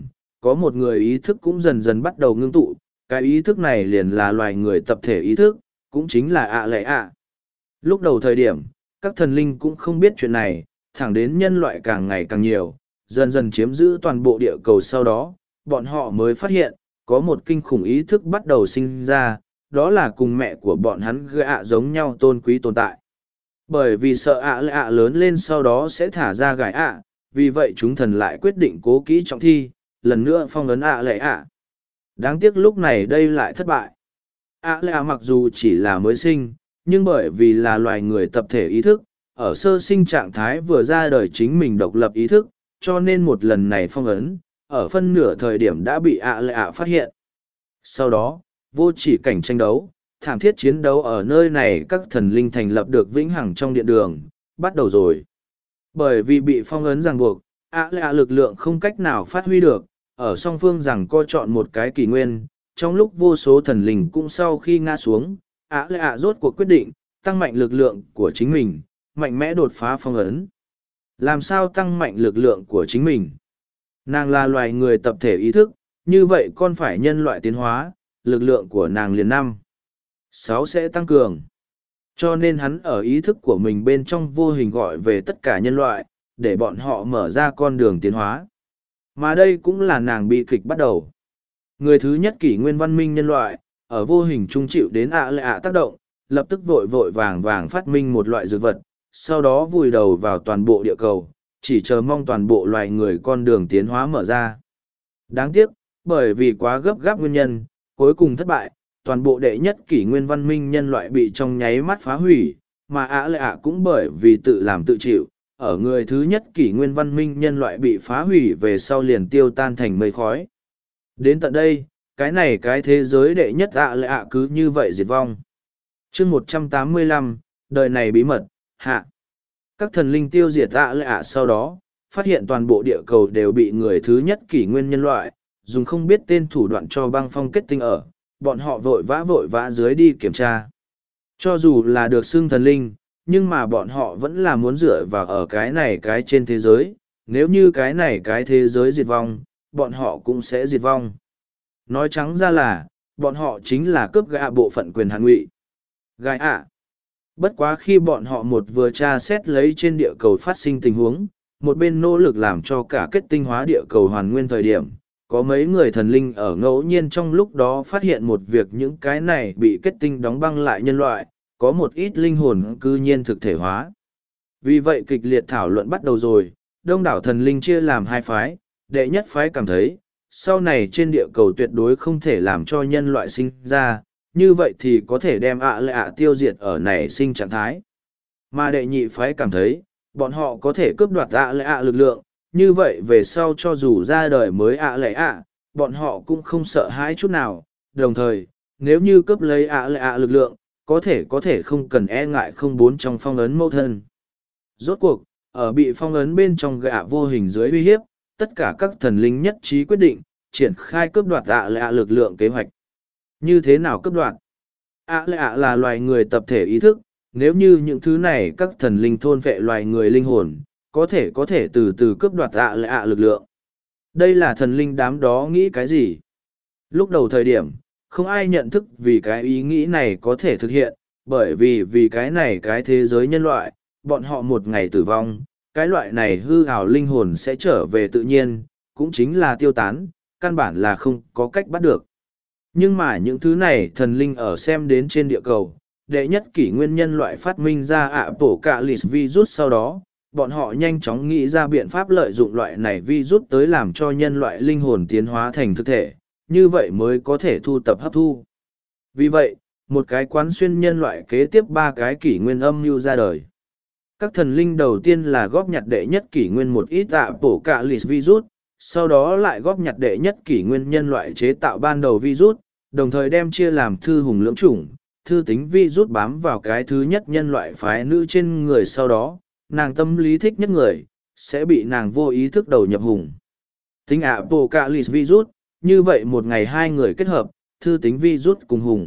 có một người ý thức cũng dần dần bắt đầu ngưng tụ, cái ý thức này liền là loài người tập thể ý thức, cũng chính là ạ lệ ạ. Lúc đầu thời điểm, các thần linh cũng không biết chuyện này, thẳng đến nhân loại càng ngày càng nhiều, dần dần chiếm giữ toàn bộ địa cầu sau đó, bọn họ mới phát hiện, có một kinh khủng ý thức bắt đầu sinh ra, đó là cùng mẹ của bọn hắn gạ giống nhau tôn quý tồn tại. Bởi vì sợ ạ lệ ạ lớn lên sau đó sẽ thả ra gái ạ, vì vậy chúng thần lại quyết định cố kỹ trọng thi, lần nữa phong ấn ạ lệ ạ. Đáng tiếc lúc này đây lại thất bại. ạ lệ ạ mặc dù chỉ là mới sinh, nhưng bởi vì là loài người tập thể ý thức, ở sơ sinh trạng thái vừa ra đời chính mình độc lập ý thức, cho nên một lần này phong ấn, ở phân nửa thời điểm đã bị ạ lệ ạ phát hiện. Sau đó, vô chỉ cảnh tranh đấu, thảm thiết chiến đấu ở nơi này các thần linh thành lập được vĩnh hằng trong điện đường, bắt đầu rồi. Bởi vì bị phong ấn ràng buộc, ạ lệ ạ lực lượng không cách nào phát huy được, ở song phương rằng co chọn một cái kỷ nguyên, trong lúc vô số thần linh cũng sau khi ngã xuống, ạ lệ ạ rốt cuộc quyết định, tăng mạnh lực lượng của chính mình, mạnh mẽ đột phá phong ấn. Làm sao tăng mạnh lực lượng của chính mình? Nàng là loài người tập thể ý thức, như vậy con phải nhân loại tiến hóa, lực lượng của nàng liền 6 sẽ tăng cường. Cho nên hắn ở ý thức của mình bên trong vô hình gọi về tất cả nhân loại, để bọn họ mở ra con đường tiến hóa. Mà đây cũng là nàng bi kịch bắt đầu. Người thứ nhất kỷ nguyên văn minh nhân loại, ở vô hình trung chịu đến ạ lệ ạ tác động, lập tức vội vội vàng vàng phát minh một loại dược vật, sau đó vùi đầu vào toàn bộ địa cầu, chỉ chờ mong toàn bộ loài người con đường tiến hóa mở ra. Đáng tiếc, bởi vì quá gấp gáp nguyên nhân, cuối cùng thất bại, toàn bộ đệ nhất kỷ nguyên văn minh nhân loại bị trong nháy mắt phá hủy, mà ạ lệ ạ cũng bởi vì tự làm tự chịu, ở người thứ nhất kỷ nguyên văn minh nhân loại bị phá hủy về sau liền tiêu tan thành mây khói. Đến tận đây, cái thế giới đệ nhất ạ lệ ạ cứ như vậy diệt vong. Chương 185, đời này bí mật, hạ. Các thần linh tiêu diệt ạ lệ ạ sau đó, phát hiện toàn bộ địa cầu đều bị người thứ nhất kỷ nguyên nhân loại, dùng không biết tên thủ đoạn cho băng phong kết tinh ở, bọn họ vội vã dưới đi kiểm tra. Cho dù là được xưng thần linh, nhưng mà bọn họ vẫn là muốn dựa vào ở cái trên thế giới, nếu như cái thế giới diệt vong, bọn họ cũng sẽ diệt vong. Nói trắng ra là, bọn họ chính là cướp gạ bộ phận quyền hạn ngụy. Gai ạ. Bất quá khi bọn họ một vừa tra xét lấy trên địa cầu phát sinh tình huống, một bên nỗ lực làm cho cả kết tinh hóa địa cầu hoàn nguyên thời điểm, có mấy người thần linh ở ngẫu nhiên trong lúc đó phát hiện một việc những cái này bị kết tinh đóng băng lại nhân loại, có một ít linh hồn cư nhiên thực thể hóa. Vì vậy kịch liệt thảo luận bắt đầu rồi, đông đảo thần linh chia làm hai phái, đệ nhất phái cảm thấy, sau này trên địa cầu tuyệt đối không thể làm cho nhân loại sinh ra, như vậy thì có thể đem ạ lệ ạ tiêu diệt ở nảy sinh trạng thái. Mà đệ nhị phái cảm thấy, bọn họ có thể cướp đoạt ạ lệ ạ lực lượng, như vậy về sau cho dù ra đời mới ạ lệ ạ, bọn họ cũng không sợ hãi chút nào. Đồng thời, nếu như cướp lấy ạ lệ ạ lực lượng, có thể không cần e ngại không bốn trong phong ấn mẫu thân. Rốt cuộc, ở bị phong ấn bên trong gạ vô hình dưới uy hiếp, tất cả các thần linh nhất trí quyết định, triển khai cướp đoạt ạ lệ ạ lực lượng kế hoạch. Như thế nào cướp đoạt? ạ lệ ạ là loài người tập thể ý thức, nếu như những thứ này các thần linh thôn vệ loài người linh hồn, có thể từ từ cướp đoạt ạ lệ ạ lực lượng. Đây là thần linh đám đó nghĩ cái gì? Lúc đầu thời điểm, không ai nhận thức vì cái ý nghĩ này có thể thực hiện, bởi vì cái thế giới nhân loại, bọn họ một ngày tử vong, cái loại này hư ảo linh hồn sẽ trở về tự nhiên, cũng chính là tiêu tán, căn bản là không có cách bắt được. Nhưng mà những thứ này thần linh ở xem đến trên địa cầu, đệ nhất kỷ nguyên nhân loại phát minh ra ạ bổ cạ lịt virus sau đó, bọn họ nhanh chóng nghĩ ra biện pháp lợi dụng loại này virus tới làm cho nhân loại linh hồn tiến hóa thành thực thể, như vậy mới có thể thu tập hấp thu. Vì vậy, một cái quán xuyên nhân loại kế tiếp 3 cái kỷ nguyên âm mưu ra đời. Các thần linh đầu tiên là góp nhặt đệ nhất kỷ nguyên một ít ạ bổ cạ lịt virus, sau đó lại góp nhặt đệ nhất kỷ nguyên nhân loại chế tạo ban đầu virus, đồng thời đem chia làm thư hùng lưỡng chủng, thư tính virus bám vào cái thứ nhất nhân loại phái nữ trên người, sau đó, nàng tâm lý thích nhất người, sẽ bị nàng vô ý thức đầu nhập hùng. Tính Apocalypse virus, như vậy một ngày hai người kết hợp, thư tính virus cùng hùng.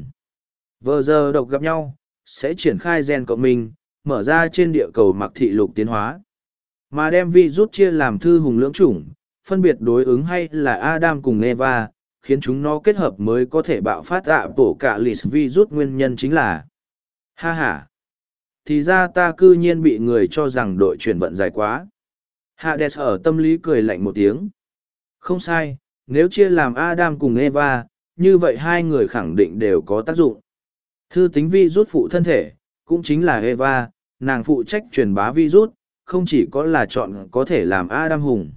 Vờ giờ độc gặp nhau, sẽ triển khai gen cộng minh, mở ra trên địa cầu mặc thị lục tiến hóa. Mà đem virus chia làm thư hùng lưỡng chủng, phân biệt đối ứng hay là Adam cùng Eva, khiến chúng nó kết hợp mới có thể bạo phát Apocalypse virus. Nguyên nhân chính là ha ha, thì ra ta cư nhiên bị người cho rằng đội chuyển vận dài quá. Hades ở tâm lý cười lạnh một tiếng. Không sai, nếu chia làm Adam cùng Eva, như vậy hai người khẳng định đều có tác dụng. Thư tính virus phụ thân thể, cũng chính là Eva, nàng phụ trách truyền bá virus, không chỉ có là chọn có thể làm Adam hùng.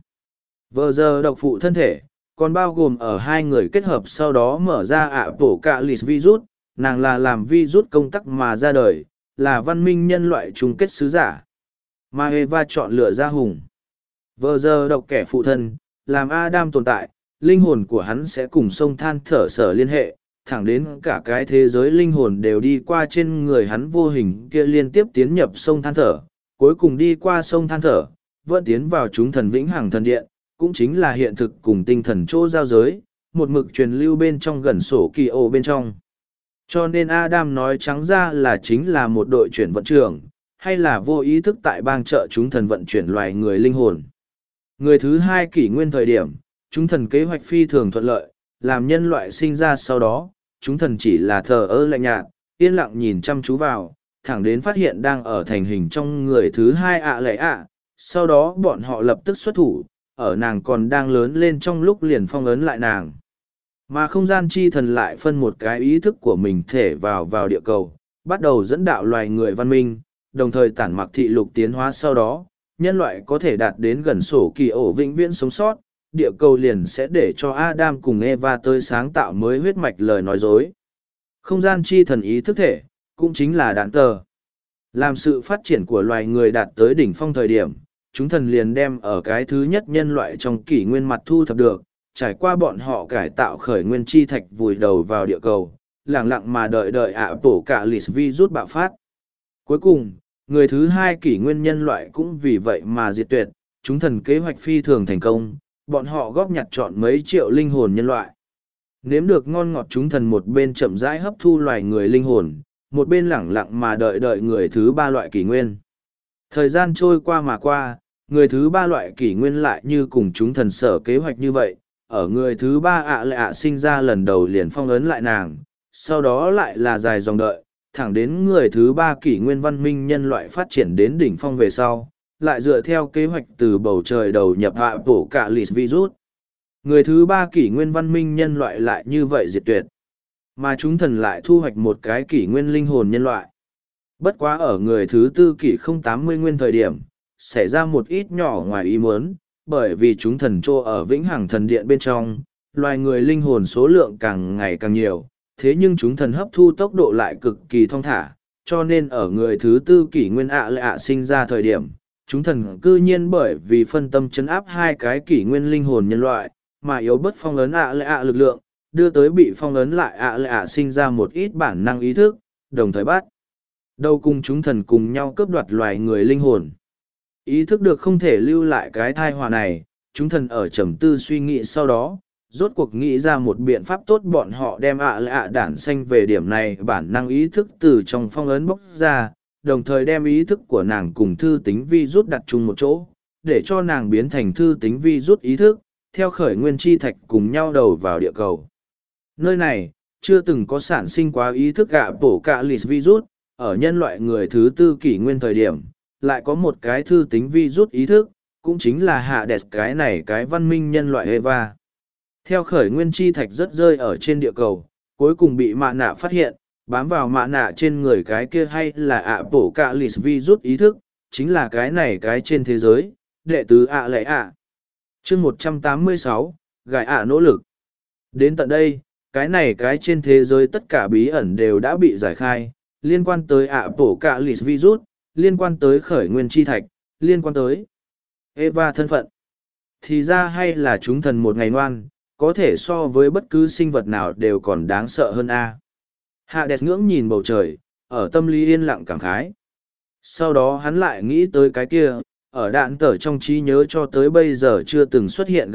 Vờ giờ độc phụ thân thể, còn bao gồm ở hai người kết hợp sau đó mở ra Apocalypse virus, nàng là làm virus công tắc mà ra đời, là văn minh nhân loại chung kết sứ giả. Mà Eva chọn lựa ra hùng. Vờ giờ độc kẻ phụ thân, làm Adam tồn tại, linh hồn của hắn sẽ cùng sông than thở sở liên hệ, thẳng đến cả cái thế giới linh hồn đều đi qua trên người hắn vô hình kia liên tiếp tiến nhập sông than thở, cuối cùng đi qua sông than thở, vẫn tiến vào chúng thần vĩnh hằng thần điện, cũng chính là hiện thực cùng tinh thần chỗ giao giới, một mực truyền lưu bên trong gần sổ kỳ ô bên trong. Cho nên Adam nói trắng ra là chính là một đội chuyển vận trưởng, hay là vô ý thức tại bang trợ chúng thần vận chuyển loài người linh hồn. Người thứ hai kỷ nguyên thời điểm, chúng thần kế hoạch phi thường thuận lợi, làm nhân loại sinh ra sau đó, chúng thần chỉ là thờ ơ lạnh nhạt, yên lặng nhìn chăm chú vào, thẳng đến phát hiện đang ở thành hình trong người thứ hai lệ sau đó bọn họ lập tức xuất thủ, ở nàng còn đang lớn lên trong lúc liền phong ấn lại nàng. Mà không gian chi thần lại phân một cái ý thức của mình thể vào địa cầu, bắt đầu dẫn đạo loài người văn minh, đồng thời tản mặc thị lục tiến hóa sau đó, nhân loại có thể đạt đến gần sổ kỳ ổ vĩnh viễn sống sót, địa cầu liền sẽ để cho Adam cùng Eva tới sáng tạo mới huyết mạch lời nói dối. Không gian chi thần ý thức thể, cũng chính là đạn tờ. Làm sự phát triển của loài người đạt tới đỉnh phong thời điểm, chúng thần liền đem ở cái thứ nhất nhân loại trong kỷ nguyên mặt thu thập được, trải qua bọn họ cải tạo khởi nguyên chi thạch vùi đầu vào địa cầu, lặng lặng mà đợi Apocalypse virus bạo phát. Cuối cùng, người thứ hai kỷ nguyên nhân loại cũng vì vậy mà diệt tuyệt, chúng thần kế hoạch phi thường thành công, bọn họ góp nhặt chọn mấy triệu linh hồn nhân loại. Nếm được ngon ngọt chúng thần một bên chậm rãi hấp thu loài người linh hồn, một bên lẳng lặng mà đợi người thứ ba loại kỷ nguyên. Thời gian trôi qua mà qua, người thứ ba loại kỷ nguyên lại như cùng chúng thần sở kế hoạch như vậy, ở người thứ ba lệ sinh ra lần đầu liền phong ấn lại nàng, sau đó lại là dài dòng đợi, thẳng đến người thứ ba kỷ nguyên văn minh nhân loại phát triển đến đỉnh phong về sau, lại dựa theo kế hoạch từ bầu trời đầu nhập Apocalypse virus. Người thứ ba kỷ nguyên văn minh nhân loại lại như vậy diệt tuyệt. Mà chúng thần lại thu hoạch một cái kỷ nguyên linh hồn nhân loại. Bất quá ở người thứ tư kỷ 080 nguyên thời điểm, xảy ra một ít nhỏ ngoài ý muốn, bởi vì chúng thần trô ở vĩnh hằng thần điện bên trong, loài người linh hồn số lượng càng ngày càng nhiều, thế nhưng chúng thần hấp thu tốc độ lại cực kỳ thong thả, cho nên ở người thứ tư kỷ nguyên lệ sinh ra thời điểm, chúng thần cư nhiên bởi vì phân tâm chấn áp hai cái kỷ nguyên linh hồn nhân loại, mà yếu bớt phong ấn lệ lực lượng, đưa tới bị phong ấn lại lệ sinh ra một ít bản năng ý thức, đồng thời bắt đầu cùng chúng thần cùng nhau cướp đoạt loài người linh hồn. Ý thức được không thể lưu lại cái thai họa này, chúng thần ở trầm tư suy nghĩ sau đó, rốt cuộc nghĩ ra một biện pháp tốt, bọn họ đem đản xanh về điểm này bản năng ý thức từ trong phong ấn bốc ra, đồng thời đem ý thức của nàng cùng thư tính vi rút đặt chung một chỗ, để cho nàng biến thành thư tính vi rút ý thức, theo khởi nguyên chi thạch cùng nhau đầu vào địa cầu. Nơi này, chưa từng có sản sinh quá ý thức Apocalypse virus, ở nhân loại người thứ tư kỷ nguyên thời điểm, lại có một cái thư tính virus ý thức, cũng chính là Hades, cái này cái văn minh nhân loại Eva. Theo khởi nguyên chi thạch rất rơi ở trên địa cầu, cuối cùng bị mạ nạ phát hiện, bám vào mạ nạ trên người cái kia hay là Apocalypse virus ý thức, chính là cái này cái trên thế giới, đệ tứ lệ chương 186, gài nỗ lực. Đến tận đây, cái này cái trên thế giới tất cả bí ẩn đều đã bị giải khai, liên quan tới Apocalypse virus, liên quan tới khởi nguyên chi thạch, liên quan tới Eva thân phận. Thì ra hay là chúng thần một ngày ngoan, có thể so với bất cứ sinh vật nào đều còn đáng sợ hơn Hades ngưỡng nhìn bầu trời, ở tâm lý yên lặng cảm khái. Sau đó hắn lại nghĩ tới cái kia, ở đạn tở trong trí nhớ cho tới bây giờ chưa từng xuất hiện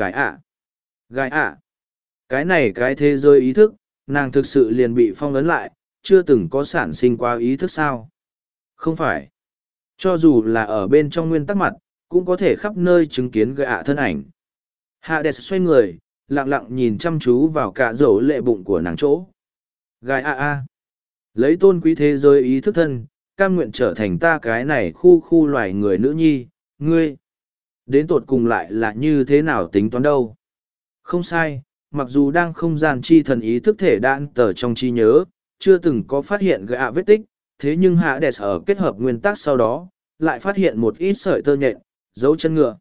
Gai ạ. Cái này cái thế giới ý thức, nàng thực sự liền bị phong ấn lại, chưa từng có sản sinh qua ý thức sao? Không phải. Cho dù là ở bên trong nguyên tắc mặt, cũng có thể khắp nơi chứng kiến Gai ạ thân ảnh. Hades xoay người, lặng lặng nhìn chăm chú vào cả dầu lệ bụng của nàng chỗ. Gai a. Lấy tôn quý thế giới ý thức thân, cam nguyện trở thành ta cái này khu loài người nữ nhi, ngươi. Đến tột cùng lại là như thế nào tính toán đâu. Không sai, mặc dù đang không gian chi thần ý thức thể đan tờ trong trí nhớ, chưa từng có phát hiện gạ vết tích, thế nhưng Hades ở kết hợp nguyên tắc sau đó, lại phát hiện một ít sợi tơ nhện, dấu chân ngựa.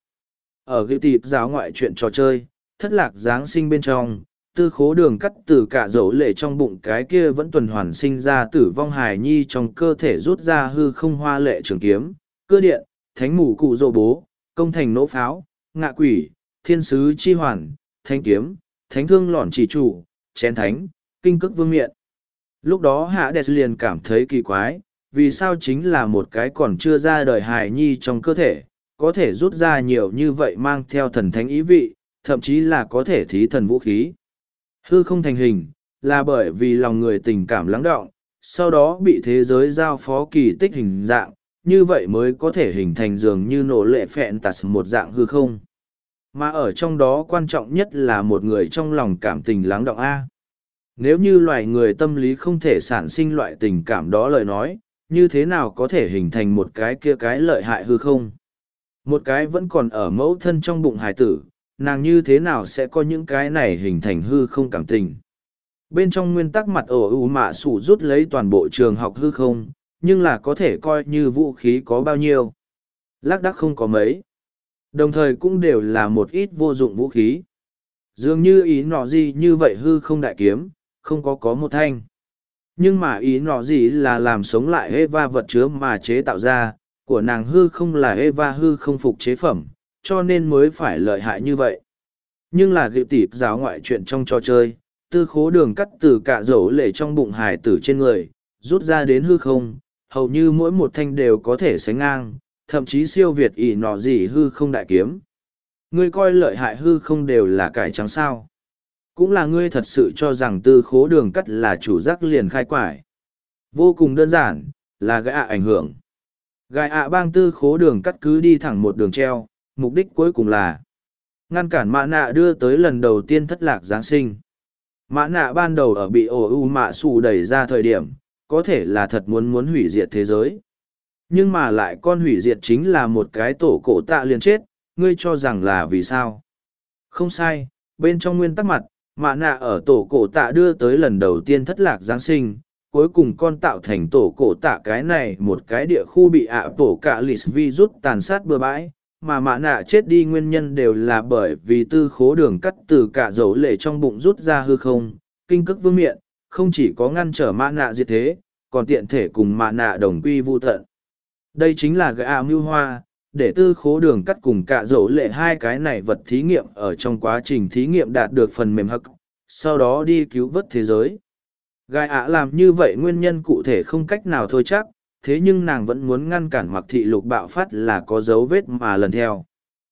Ở ghi tịp giáo ngoại chuyện trò chơi, thất lạc Giáng sinh bên trong, tư khố đường cắt từ cả dấu lệ trong bụng cái kia vẫn tuần hoàn sinh ra tử vong hài nhi trong cơ thể rút ra hư không hoa lệ trường kiếm, cơ điện, thánh mù cụ rô bố, công thành nỗ pháo, ngạ quỷ, thiên sứ chi hoàn, thánh kiếm, thánh thương lỏn chỉ chủ, chén thánh, kinh cức vương miện. Lúc đó Hades liền cảm thấy kỳ quái, vì sao chính là một cái còn chưa ra đời hài nhi trong cơ thể, có thể rút ra nhiều như vậy mang theo thần thánh ý vị, thậm chí là có thể thí thần vũ khí. Hư không thành hình, là bởi vì lòng người tình cảm lắng đọng, sau đó bị thế giới giao phó kỳ tích hình dạng, như vậy mới có thể hình thành dường như nổ lệ phẹn tạt một dạng hư không. Mà ở trong đó quan trọng nhất là một người trong lòng cảm tình lắng đọng A. Nếu như loài người tâm lý không thể sản sinh loại tình cảm đó lời nói, như thế nào có thể hình thành một cái kia cái lợi hại hư không? Một cái vẫn còn ở mẫu thân trong bụng hài tử, nàng như thế nào sẽ có những cái này hình thành hư không cảm tình? Bên trong nguyên tắc mặt ổ ủ mạ sủ rút lấy toàn bộ trường học hư không, nhưng là có thể coi như vũ khí có bao nhiêu. Lác đác không có mấy. Đồng thời cũng đều là một ít vô dụng vũ khí. Dường như ý nọ gì như vậy hư không đại kiếm, không có một thanh. Nhưng mà ý nọ gì là làm sống lại Eva vật chứa mà chế tạo ra, của nàng hư không là Eva hư không phục chế phẩm, cho nên mới phải lợi hại như vậy. Nhưng là gịu tịp giáo ngoại chuyện trong trò chơi, tư khố đường cắt từ cả dấu lệ trong bụng hải tử trên người, rút ra đến hư không, hầu như mỗi một thanh đều có thể sánh ngang, thậm chí siêu việt ỷ nọ gì hư không đại kiếm. Ngươi coi lợi hại hư không đều là cải trắng sao. Cũng là ngươi thật sự cho rằng tư khố đường cắt là chủ giác liền khai quải. Vô cùng đơn giản, là gã ảnh hưởng. Gai bang tư khố đường cắt cứ đi thẳng một đường treo, mục đích cuối cùng là ngăn cản mã nạ đưa tới lần đầu tiên thất lạc Giáng sinh. Mã nạ ban đầu ở bị ổ u mạ xù đẩy ra thời điểm, có thể là thật muốn hủy diệt thế giới. Nhưng mà lại con hủy diệt chính là một cái tổ cổ tạ liền chết, ngươi cho rằng là vì sao? Không sai, bên trong nguyên tắc mặt, mã nạ ở tổ cổ tạ đưa tới lần đầu tiên thất lạc Giáng sinh, cuối cùng con tạo thành tổ cổ tạ cái này một cái địa khu bị tổ cả lịt virus tàn sát bừa bãi, mà mã nạ chết đi nguyên nhân đều là bởi vì tư khố đường cắt từ cả dấu lệ trong bụng rút ra hư không, kinh cức vương miện, không chỉ có ngăn trở mã nạ diệt thế, còn tiện thể cùng mã nạ đồng quy vu tận. Đây chính là gã mưu hoa, để tư khố đường cắt cùng cả dấu lệ hai cái này vật thí nghiệm ở trong quá trình thí nghiệm đạt được phần mềm hắc, sau đó đi cứu vớt thế giới. Gai làm như vậy nguyên nhân cụ thể không cách nào thôi chắc, thế nhưng nàng vẫn muốn ngăn cản mặc thị lục bạo phát là có dấu vết mà lần theo.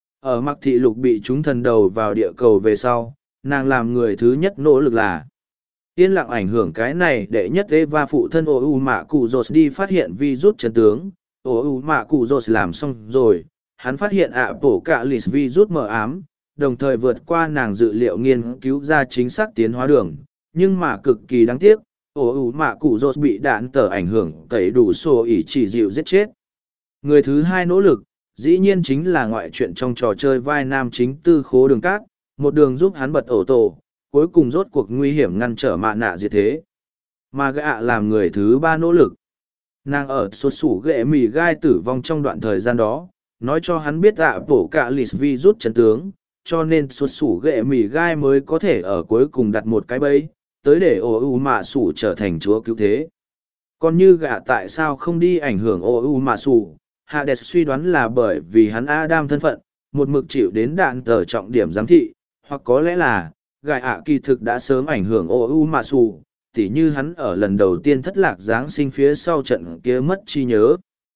Ở mặc thị lục bị chúng thần đầu vào địa cầu về sau, nàng làm người thứ nhất nỗ lực là yên lặng ảnh hưởng cái này để nhất Eva phụ thân ổ u mạ cụ rột đi phát hiện virus chân tướng. Ổ u mạ cụ rột làm xong rồi, hắn phát hiện bổ cả lịt virus mờ ám, đồng thời vượt qua nàng dự liệu nghiên cứu ra chính xác tiến hóa đường, nhưng mà cực kỳ đáng tiếc, ổ ủ mạ cụ rột bị đạn tờ ảnh hưởng tẩy đủ sổ ỉ chỉ dịu giết chết. Người thứ hai nỗ lực, dĩ nhiên chính là ngoại truyện trong trò chơi vai nam chính tư khố đường cát, một đường giúp hắn bật ổ tổ, cuối cùng rốt cuộc nguy hiểm ngăn trở mạ nạ diệt thế. Mà gạ làm người thứ ba nỗ lực. Nàng ở xuất sủ ghệ mì gai tử vong trong đoạn thời gian đó, nói cho hắn biết bổ cả lịt virus chân tướng, cho nên xuất sủ ghệ mì gai mới có thể ở cuối cùng đặt một cái bẫy tới để ổ u mạ sủ trở thành chúa cứu thế. Còn như gã tại sao không đi ảnh hưởng ổ u mạ sủ, Hades suy đoán là bởi vì hắn Adam thân phận, một mực chịu đến đạn tờ trọng điểm giám thị, hoặc có lẽ là gã kỳ thực đã sớm ảnh hưởng ổ u mạ sủ, tỉ như hắn ở lần đầu tiên thất lạc Giáng sinh phía sau trận kia mất trí nhớ.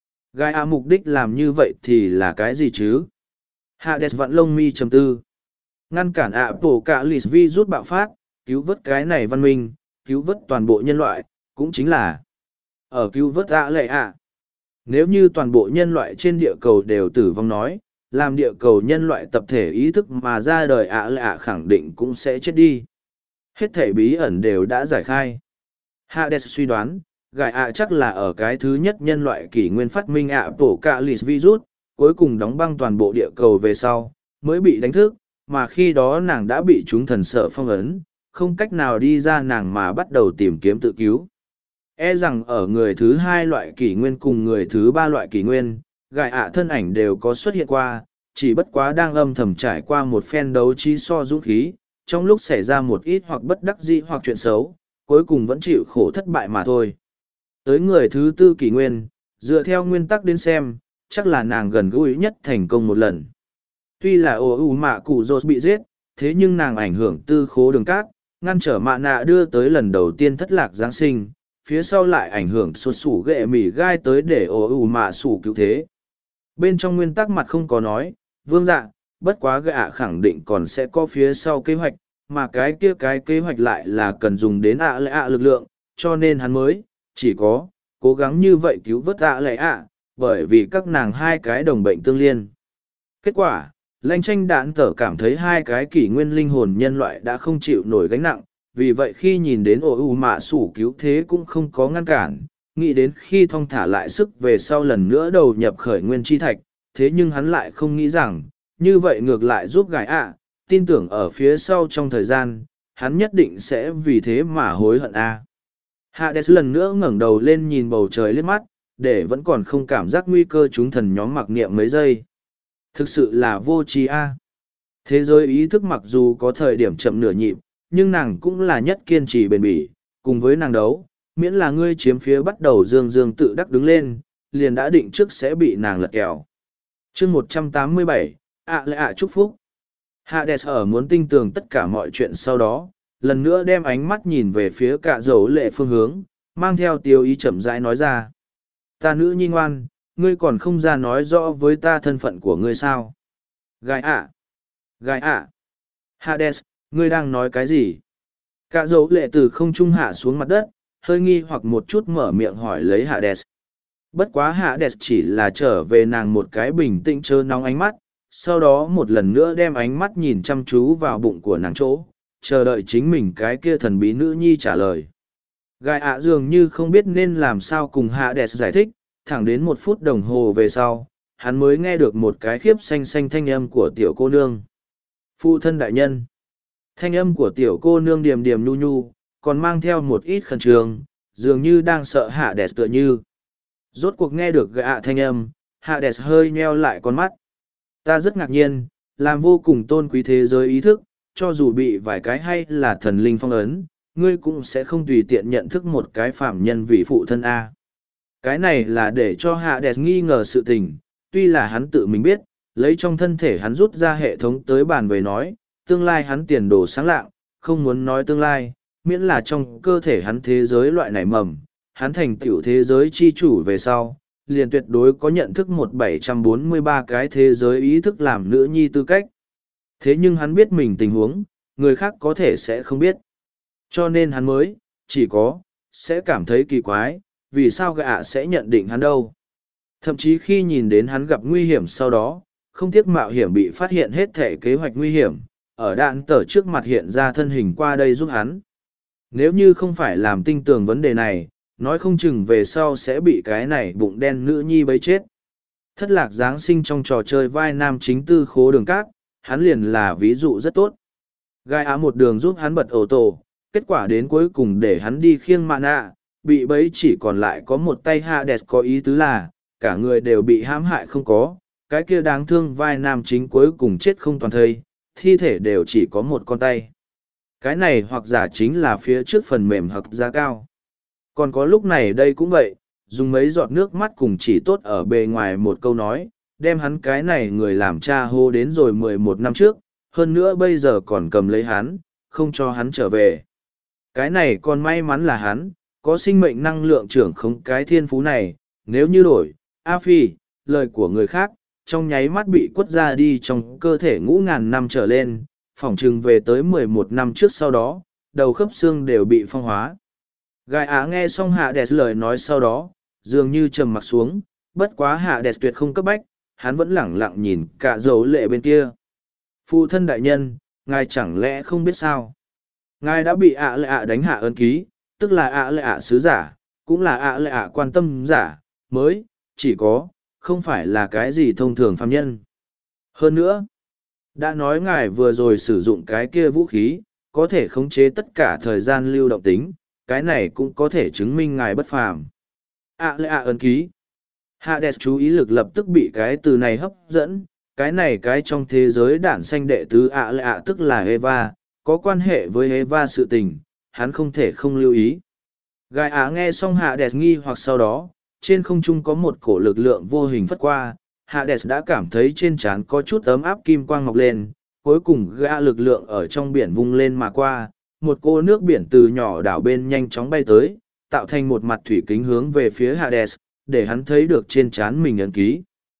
Gã mục đích làm như vậy thì là cái gì chứ? Hades vặn lông mi trầm tư. Ngăn cản bổ cả lịt virus bạo phát, cứu vớt cái này văn minh, cứu vớt toàn bộ nhân loại, cũng chính là ở cứu vớt lệ. Nếu như toàn bộ nhân loại trên địa cầu đều tử vong nói, làm địa cầu nhân loại tập thể ý thức mà ra đời lạ khẳng định cũng sẽ chết đi. Hết thể bí ẩn đều đã giải khai. Hades suy đoán, gài chắc là ở cái thứ nhất nhân loại kỷ nguyên phát minh tổ cạ lì virus, cuối cùng đóng băng toàn bộ địa cầu về sau, mới bị đánh thức, mà khi đó nàng đã bị chúng thần sợ phong ấn, không cách nào đi ra nàng mà bắt đầu tìm kiếm tự cứu. E rằng ở người thứ hai loại kỷ nguyên cùng người thứ ba loại kỷ nguyên, gài thân ảnh đều có xuất hiện qua, chỉ bất quá đang âm thầm trải qua một phen đấu trí so dũng khí, trong lúc xảy ra một ít hoặc bất đắc dĩ hoặc chuyện xấu, cuối cùng vẫn chịu khổ thất bại mà thôi. Tới người thứ tư kỷ nguyên, dựa theo nguyên tắc đến xem, chắc là nàng gần gũi nhất thành công một lần. Tuy là mạ cụ rột bị giết, thế nhưng nàng ảnh hưởng tư khố đường cát, ngăn trở mạ nạ đưa tới lần đầu tiên thất lạc Giáng sinh, phía sau lại ảnh hưởng sụt sủ ghệ mỉ gai tới để mạ sủ cứu thế. Bên trong nguyên tắc mặt không có nói, vương dạ, bất quá gạ khẳng định còn sẽ có phía sau kế hoạch, mà cái kế hoạch lại là cần dùng đến lực lượng, cho nên hắn mới, chỉ có, cố gắng như vậy cứu vớt bởi vì các nàng hai cái đồng bệnh tương liên. Kết quả, Lanh Tranh Đạn Tở cảm thấy hai cái kỷ nguyên linh hồn nhân loại đã không chịu nổi gánh nặng, vì vậy khi nhìn đến mạ sủ cứu thế cũng không có ngăn cản, nghĩ đến khi thong thả lại sức về sau lần nữa đầu nhập khởi nguyên chi thạch, thế nhưng hắn lại không nghĩ rằng, như vậy ngược lại giúp gái tin tưởng ở phía sau trong thời gian, hắn nhất định sẽ vì thế mà hối hận Hades lần nữa ngẩng đầu lên nhìn bầu trời liếc mắt, để vẫn còn không cảm giác nguy cơ chúng thần nhóm mặc niệm mấy giây. Thực sự là vô trí Thế giới ý thức mặc dù có thời điểm chậm nửa nhịp, nhưng nàng cũng là nhất kiên trì bền bỉ, cùng với nàng đấu, miễn là ngươi chiếm phía bắt đầu dương tự đắc đứng lên, liền đã định trước sẽ bị nàng lật kèo. chương 187, chúc phúc. Hades ở muốn tinh tường tất cả mọi chuyện sau đó, lần nữa đem ánh mắt nhìn về phía cả dấu lệ phương hướng, mang theo tiêu ý chậm rãi nói ra. Ta nữ nhi ngoan, ngươi còn không ra nói rõ với ta thân phận của ngươi sao? Gai Hades, ngươi đang nói cái gì? Cả dấu lệ từ không trung hạ xuống mặt đất, hơi nghi hoặc một chút mở miệng hỏi lấy Hades. Bất quá Hades chỉ là trở về nàng một cái bình tĩnh chớ nóng ánh mắt, sau đó một lần nữa đem ánh mắt nhìn chăm chú vào bụng của nàng chỗ, chờ đợi chính mình cái kia thần bí nữ nhi trả lời. Gai dường như không biết nên làm sao cùng Hades giải thích, thẳng đến 1 phút đồng hồ về sau, hắn mới nghe được một cái khiếp xanh xanh thanh âm của tiểu cô nương. Phụ thân đại nhân. Thanh âm của tiểu cô nương điềm điềm nhu nhu, còn mang theo một ít khẩn trương, dường như đang sợ Hades tựa như. Rốt cuộc nghe được thanh âm, Hades hơi nheo lại con mắt. Ta rất ngạc nhiên, làm vô cùng tôn quý thế giới ý thức, cho dù bị vài cái hay là thần linh phong ấn, ngươi cũng sẽ không tùy tiện nhận thức một cái phạm nhân vì phụ thân A. Cái này là để cho Hades nghi ngờ sự tình, tuy là hắn tự mình biết, lấy trong thân thể hắn rút ra hệ thống tới bàn về nói, tương lai hắn tiền đồ sáng lạng, không muốn nói tương lai, miễn là trong cơ thể hắn thế giới loại nảy mầm, hắn thành tựu thế giới chi chủ về sau, liền tuyệt đối có nhận thức 1743 cái thế giới ý thức làm nữ nhi tư cách. Thế nhưng hắn biết mình tình huống, người khác có thể sẽ không biết. Cho nên hắn mới, chỉ có, sẽ cảm thấy kỳ quái, vì sao sẽ nhận định hắn đâu. Thậm chí khi nhìn đến hắn gặp nguy hiểm sau đó, không tiếc mạo hiểm bị phát hiện hết thể kế hoạch nguy hiểm, ở đạn tờ trước mặt hiện ra thân hình qua đây giúp hắn. Nếu như không phải làm tinh tường vấn đề này, nói không chừng về sau sẽ bị cái này bụng đen nữ nhi bấy chết. Thất lạc Giáng sinh trong trò chơi vai nam chính tư khố đường cát, hắn liền là ví dụ rất tốt. Gai một đường giúp hắn bật ổ tổ, kết quả đến cuối cùng để hắn đi khiêng mạ nạ, bị bấy chỉ còn lại có một tay Hades có ý tứ là, cả người đều bị hãm hại không có, cái kia đáng thương vai nam chính cuối cùng chết không toàn thây, thi thể đều chỉ có một con tay. Cái này hoặc giả chính là phía trước phần mềm hoặc giá cao. Còn có lúc này đây cũng vậy, dùng mấy giọt nước mắt cùng chỉ tốt ở bề ngoài một câu nói, đem hắn cái này người làm cha hô đến rồi 11 năm trước, hơn nữa bây giờ còn cầm lấy hắn, không cho hắn trở về. Cái này còn may mắn là hắn, có sinh mệnh năng lượng trưởng không cái thiên phú này, nếu như đổi, A Phi, lời của người khác, trong nháy mắt bị quất ra đi trong cơ thể ngũ ngàn năm trở lên, phỏng chừng về tới 11 năm trước sau đó, đầu khớp xương đều bị phong hóa. Gai nghe xong Hades lời nói sau đó, dường như trầm mặc xuống, bất quá Hades tuyệt không cấp bách, hắn vẫn lẳng lặng nhìn cả dấu lệ bên kia. Phụ thân đại nhân, ngài chẳng lẽ không biết sao? Ngài đã bị ạ lệ ạ đánh hạ ấn ký, tức là ạ lệ ạ sứ giả, cũng là ạ lệ ạ quan tâm giả, mới, chỉ có, không phải là cái gì thông thường phàm nhân. Hơn nữa, đã nói ngài vừa rồi sử dụng cái kia vũ khí, có thể khống chế tất cả thời gian lưu động tính, cái này cũng có thể chứng minh ngài bất phàm. ạ lệ ạ ấn ký. Hades chú ý lực lập tức bị cái từ này hấp dẫn, cái này cái trong thế giới đản sanh đệ tứ ạ lệ ạ tức là Eva, có quan hệ với Eva sự tình, hắn không thể không lưu ý. Gai ạ nghe xong Hades nghi hoặc sau đó, trên không trung có một cổ lực lượng vô hình phất qua, Hades đã cảm thấy trên trán có chút ấm áp kim quang mọc lên, cuối cùng gã lực lượng ở trong biển vung lên mà qua, một cô nước biển từ nhỏ đảo bên nhanh chóng bay tới, tạo thành một mặt thủy kính hướng về phía Hades, để hắn thấy được trên trán mình ấn ký.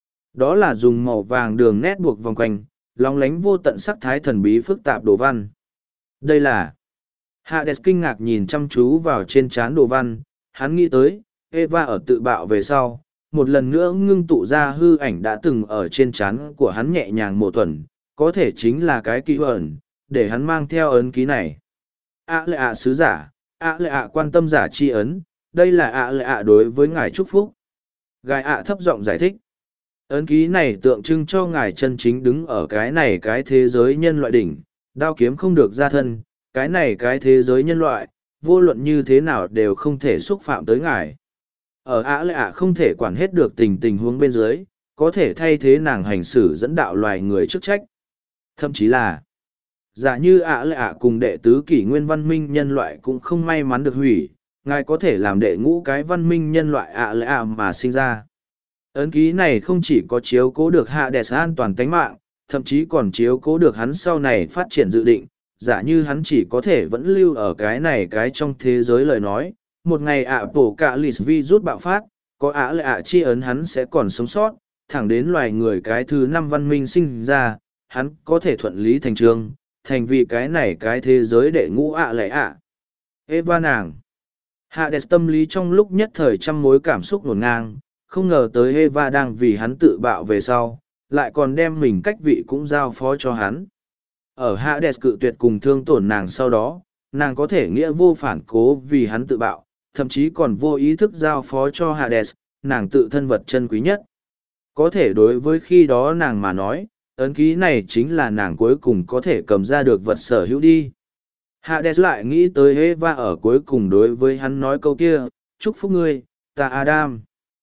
Đó là dùng màu vàng đường nét buộc vòng quanh, lóng lánh vô tận sắc thái thần bí phức tạp đồ văn. Đây là... Hades kinh ngạc nhìn chăm chú vào trên trán đồ văn, hắn nghĩ tới, Eva ở tự bạo về sau, một lần nữa ngưng tụ ra hư ảnh đã từng ở trên trán của hắn nhẹ nhàng mộ tuần, có thể chính là cái ký ẩn, để hắn mang theo ấn ký này. ạ lệ ạ sứ giả, ạ lệ ạ quan tâm giả chi ấn, đây là ạ lệ ạ đối với ngài chúc phúc. Gai ạ thấp giọng giải thích. Ấn ký này tượng trưng cho ngài chân chính đứng ở cái này cái thế giới nhân loại đỉnh, đao kiếm không được ra thân, cái này cái thế giới nhân loại, vô luận như thế nào đều không thể xúc phạm tới ngài. Ở ạ lệ ạ không thể quản hết được tình huống bên dưới, có thể thay thế nàng hành xử dẫn đạo loài người chức trách. Thậm chí là, giả như ạ lệ ạ cùng đệ tứ kỷ nguyên văn minh nhân loại cũng không may mắn được hủy, ngài có thể làm đệ ngũ cái văn minh nhân loại ạ lệ ạ mà sinh ra. Ấn ký này không chỉ có chiếu cố được Hades an toàn tánh mạng, thậm chí còn chiếu cố được hắn sau này phát triển dự định, giả như hắn chỉ có thể vẫn lưu ở cái này cái trong thế giới lời nói, một ngày ạ bổ cả lì virus bạo phát, có ạ lệ ạ chi ấn hắn sẽ còn sống sót, thẳng đến loài người cái thứ 5 văn minh sinh ra, hắn có thể thuận lý thành trương, thành vì cái này cái thế giới đệ ngũ ạ lệ ạ. Eva nàng. Hades tâm lý trong lúc nhất thời trăm mối cảm xúc ngổn ngang, không ngờ tới Eva đang vì hắn tự bạo về sau, lại còn đem mình cách vị cũng giao phó cho hắn. Ở Hades cự tuyệt cùng thương tổn nàng sau đó, nàng có thể nghĩa vô phản cố vì hắn tự bạo, thậm chí còn vô ý thức giao phó cho Hades, nàng tự thân vật chân quý nhất. Có thể đối với khi đó nàng mà nói, ấn ký này chính là nàng cuối cùng có thể cầm ra được vật sở hữu đi. Hades lại nghĩ tới Eva ở cuối cùng đối với hắn nói câu kia, chúc phúc ngươi, ta Adam.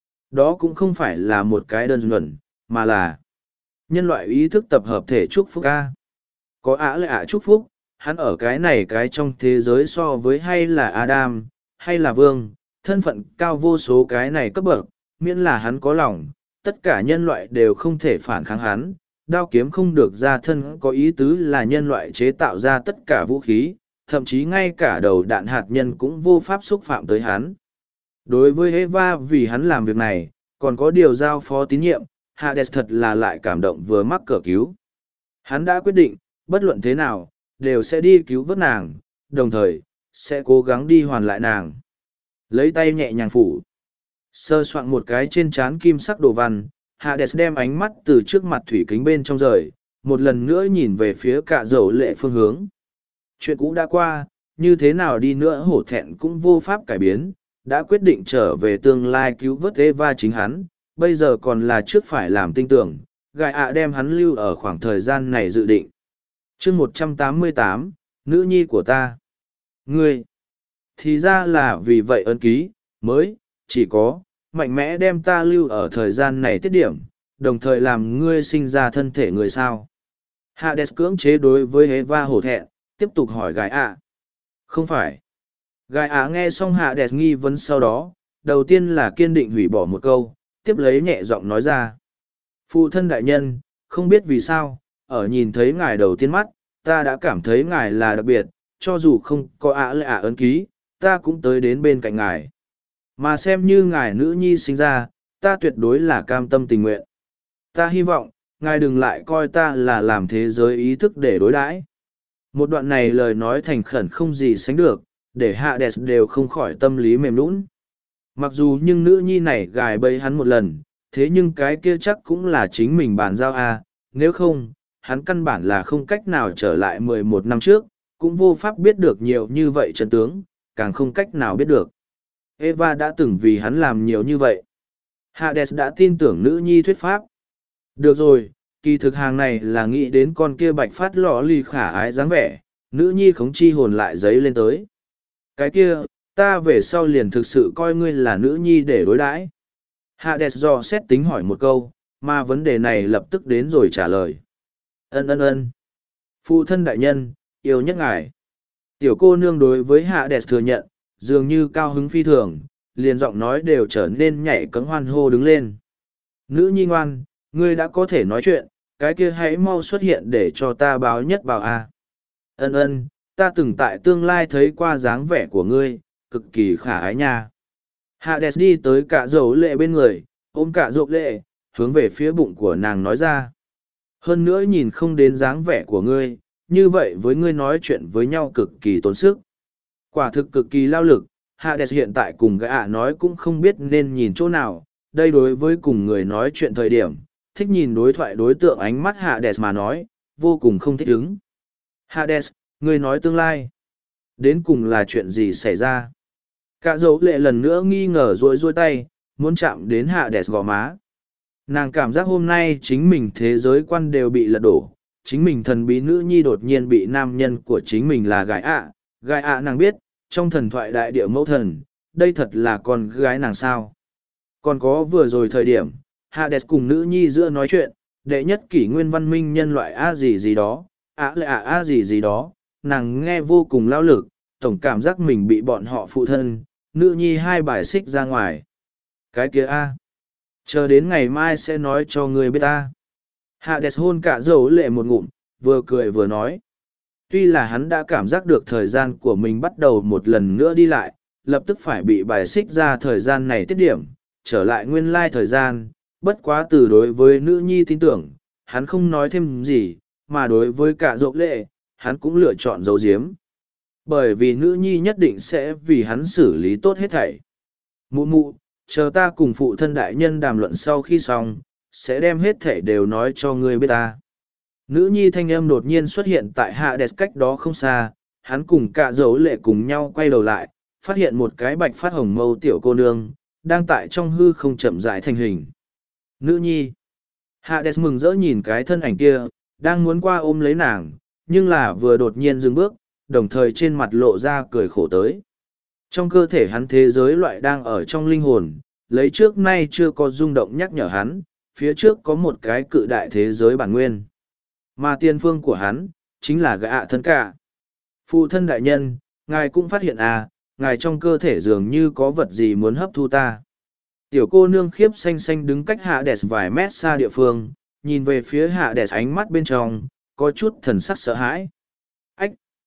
Đó cũng không phải là một cái đơn thuần, mà là nhân loại ý thức tập hợp thể chúc phúc ca. Có ạ lệ ạ chúc phúc, hắn ở cái này cái trong thế giới so với hay là Adam, hay là Vương, thân phận cao vô số cái này cấp bậc, miễn là hắn có lòng, tất cả nhân loại đều không thể phản kháng hắn, đao kiếm không được ra thân có ý tứ là nhân loại chế tạo ra tất cả vũ khí, thậm chí ngay cả đầu đạn hạt nhân cũng vô pháp xúc phạm tới hắn. Đối với Eva vì hắn làm việc này, còn có điều giao phó tín nhiệm, Hades thật là lại cảm động vừa mắc cỡ cứu. Hắn đã quyết định, bất luận thế nào, đều sẽ đi cứu vớt nàng, đồng thời, sẽ cố gắng đi hoàn lại nàng. Lấy tay nhẹ nhàng phủ. Sơ soạn một cái trên trán kim sắc đồ văn, Hades đem ánh mắt từ trước mặt thủy kính bên trong rời, một lần nữa nhìn về phía cả dầu lệ phương hướng. Chuyện cũ đã qua, như thế nào đi nữa hổ thẹn cũng vô pháp cải biến, đã quyết định trở về tương lai cứu vớt Eva chính hắn, bây giờ còn là trước phải làm tinh tưởng, Gai ạ đem hắn lưu ở khoảng thời gian này dự định. Chương 188, nữ nhi của ta. Ngươi, thì ra là vì vậy ấn ký, mới, chỉ có, mạnh mẽ đem ta lưu ở thời gian này tiết điểm, đồng thời làm ngươi sinh ra thân thể người sao. Hades cưỡng chế đối với Eva hổ thẹn, tiếp tục hỏi Gai ạ. Không phải. Gai ạ nghe xong Hades nghi vấn sau đó, đầu tiên là kiên định hủy bỏ một câu, tiếp lấy nhẹ giọng nói ra. Phụ thân đại nhân, không biết vì sao, ở nhìn thấy ngài đầu tiên mắt, ta đã cảm thấy ngài là đặc biệt, cho dù không có ạ lệ ạ ấn ký, ta cũng tới đến bên cạnh ngài. Mà xem như ngài nữ nhi sinh ra, ta tuyệt đối là cam tâm tình nguyện. Ta hy vọng, ngài đừng lại coi ta là làm thế giới ý thức để đối đãi. Một đoạn này lời nói thành khẩn không gì sánh được, để Hades đều không khỏi tâm lý mềm nũng. Mặc dù nhưng nữ nhi này gài bẫy hắn một lần, Thế nhưng cái kia chắc cũng là chính mình bàn giao à, nếu không, hắn căn bản là không cách nào trở lại 11 năm trước, cũng vô pháp biết được nhiều như vậy chân tướng, càng không cách nào biết được. Eva đã từng vì hắn làm nhiều như vậy. Hades đã tin tưởng nữ nhi thuyết pháp. Được rồi, kỳ thực hàng này là nghĩ đến con kia bạch phát lọ ly khả ái dáng vẻ, nữ nhi khống chi hồn lại giấy lên tới. Cái kia, ta về sau liền thực sự coi ngươi là nữ nhi để đối đãi. Hades dò xét tính hỏi một câu, mà vấn đề này lập tức đến rồi trả lời. Ân ân ân. Phụ thân đại nhân, yêu nhất ngài. Tiểu cô nương đối với Hades thừa nhận, dường như cao hứng phi thường, liền giọng nói đều trở nên nhảy cẫng hoan hô đứng lên. Nữ nhi ngoan, ngươi đã có thể nói chuyện, cái kia hãy mau xuất hiện để cho ta báo nhất bảo a. Ân ân, ta từng tại tương lai thấy qua dáng vẻ của ngươi, cực kỳ khả ái nha. Hades đi tới cả dầu lệ bên người, ôm cả dầu lệ, hướng về phía bụng của nàng nói ra. Hơn nữa nhìn không đến dáng vẻ của ngươi, như vậy với ngươi nói chuyện với nhau cực kỳ tốn sức. Quả thực cực kỳ lao lực, Hades hiện tại cùng gã nói cũng không biết nên nhìn chỗ nào, đây đối với cùng người nói chuyện thời điểm, thích nhìn đối thoại đối tượng ánh mắt Hades mà nói, vô cùng không thích ứng. Hades, ngươi nói tương lai. Đến cùng là chuyện gì xảy ra? Cả dấu lệ lần nữa nghi ngờ rối tay, muốn chạm đến Hades gò má. Nàng cảm giác hôm nay chính mình thế giới quan đều bị lật đổ, chính mình thần bí nữ nhi đột nhiên bị nam nhân của chính mình là gái ạ. Gái ạ nàng biết, trong thần thoại đại địa mẫu thần, đây thật là con gái nàng sao. Còn có vừa rồi thời điểm, Hades cùng nữ nhi giữa nói chuyện, đệ nhất kỷ nguyên văn minh nhân loại a gì gì đó, lệ a gì gì đó, nàng nghe vô cùng lao lực, tổng cảm giác mình bị bọn họ phụ thân, nữ nhi hai bài xích ra ngoài. Cái kia a, chờ đến ngày mai sẽ nói cho người biết ta. Hades hôn cả dầu lệ một ngụm, vừa cười vừa nói. Tuy là hắn đã cảm giác được thời gian của mình bắt đầu một lần nữa đi lại, lập tức phải bị bài xích ra thời gian này tiết điểm, trở lại nguyên lai thời gian, bất quá từ đối với nữ nhi tin tưởng, hắn không nói thêm gì, mà đối với cả dậu lệ, hắn cũng lựa chọn giấu giếm. Bởi vì nữ nhi nhất định sẽ vì hắn xử lý tốt hết thảy. Mụ mụ, chờ ta cùng phụ thân đại nhân đàm luận sau khi xong, sẽ đem hết thảy đều nói cho ngươi biết ta. Nữ nhi thanh âm đột nhiên xuất hiện tại Hades cách đó không xa, hắn cùng cả dấu lệ cùng nhau quay đầu lại, phát hiện một cái bạch phát hồng mâu tiểu cô nương, đang tại trong hư không chậm rãi thành hình. Nữ nhi. Hades mừng rỡ nhìn cái thân ảnh kia, đang muốn qua ôm lấy nàng, nhưng là vừa đột nhiên dừng bước, đồng thời trên mặt lộ ra cười khổ tới. Trong cơ thể hắn thế giới loại đang ở trong linh hồn, lấy trước nay chưa có rung động nhắc nhở hắn, phía trước có một cái cự đại thế giới bản nguyên. Mà tiên phương của hắn, chính là gã thân cả. Phụ thân đại nhân, ngài cũng phát hiện à, ngài trong cơ thể dường như có vật gì muốn hấp thu ta. Tiểu cô nương khiếp xanh xanh đứng cách Hades vài mét xa địa phương, nhìn về phía Hades ánh mắt bên trong, có chút thần sắc sợ hãi. Ách!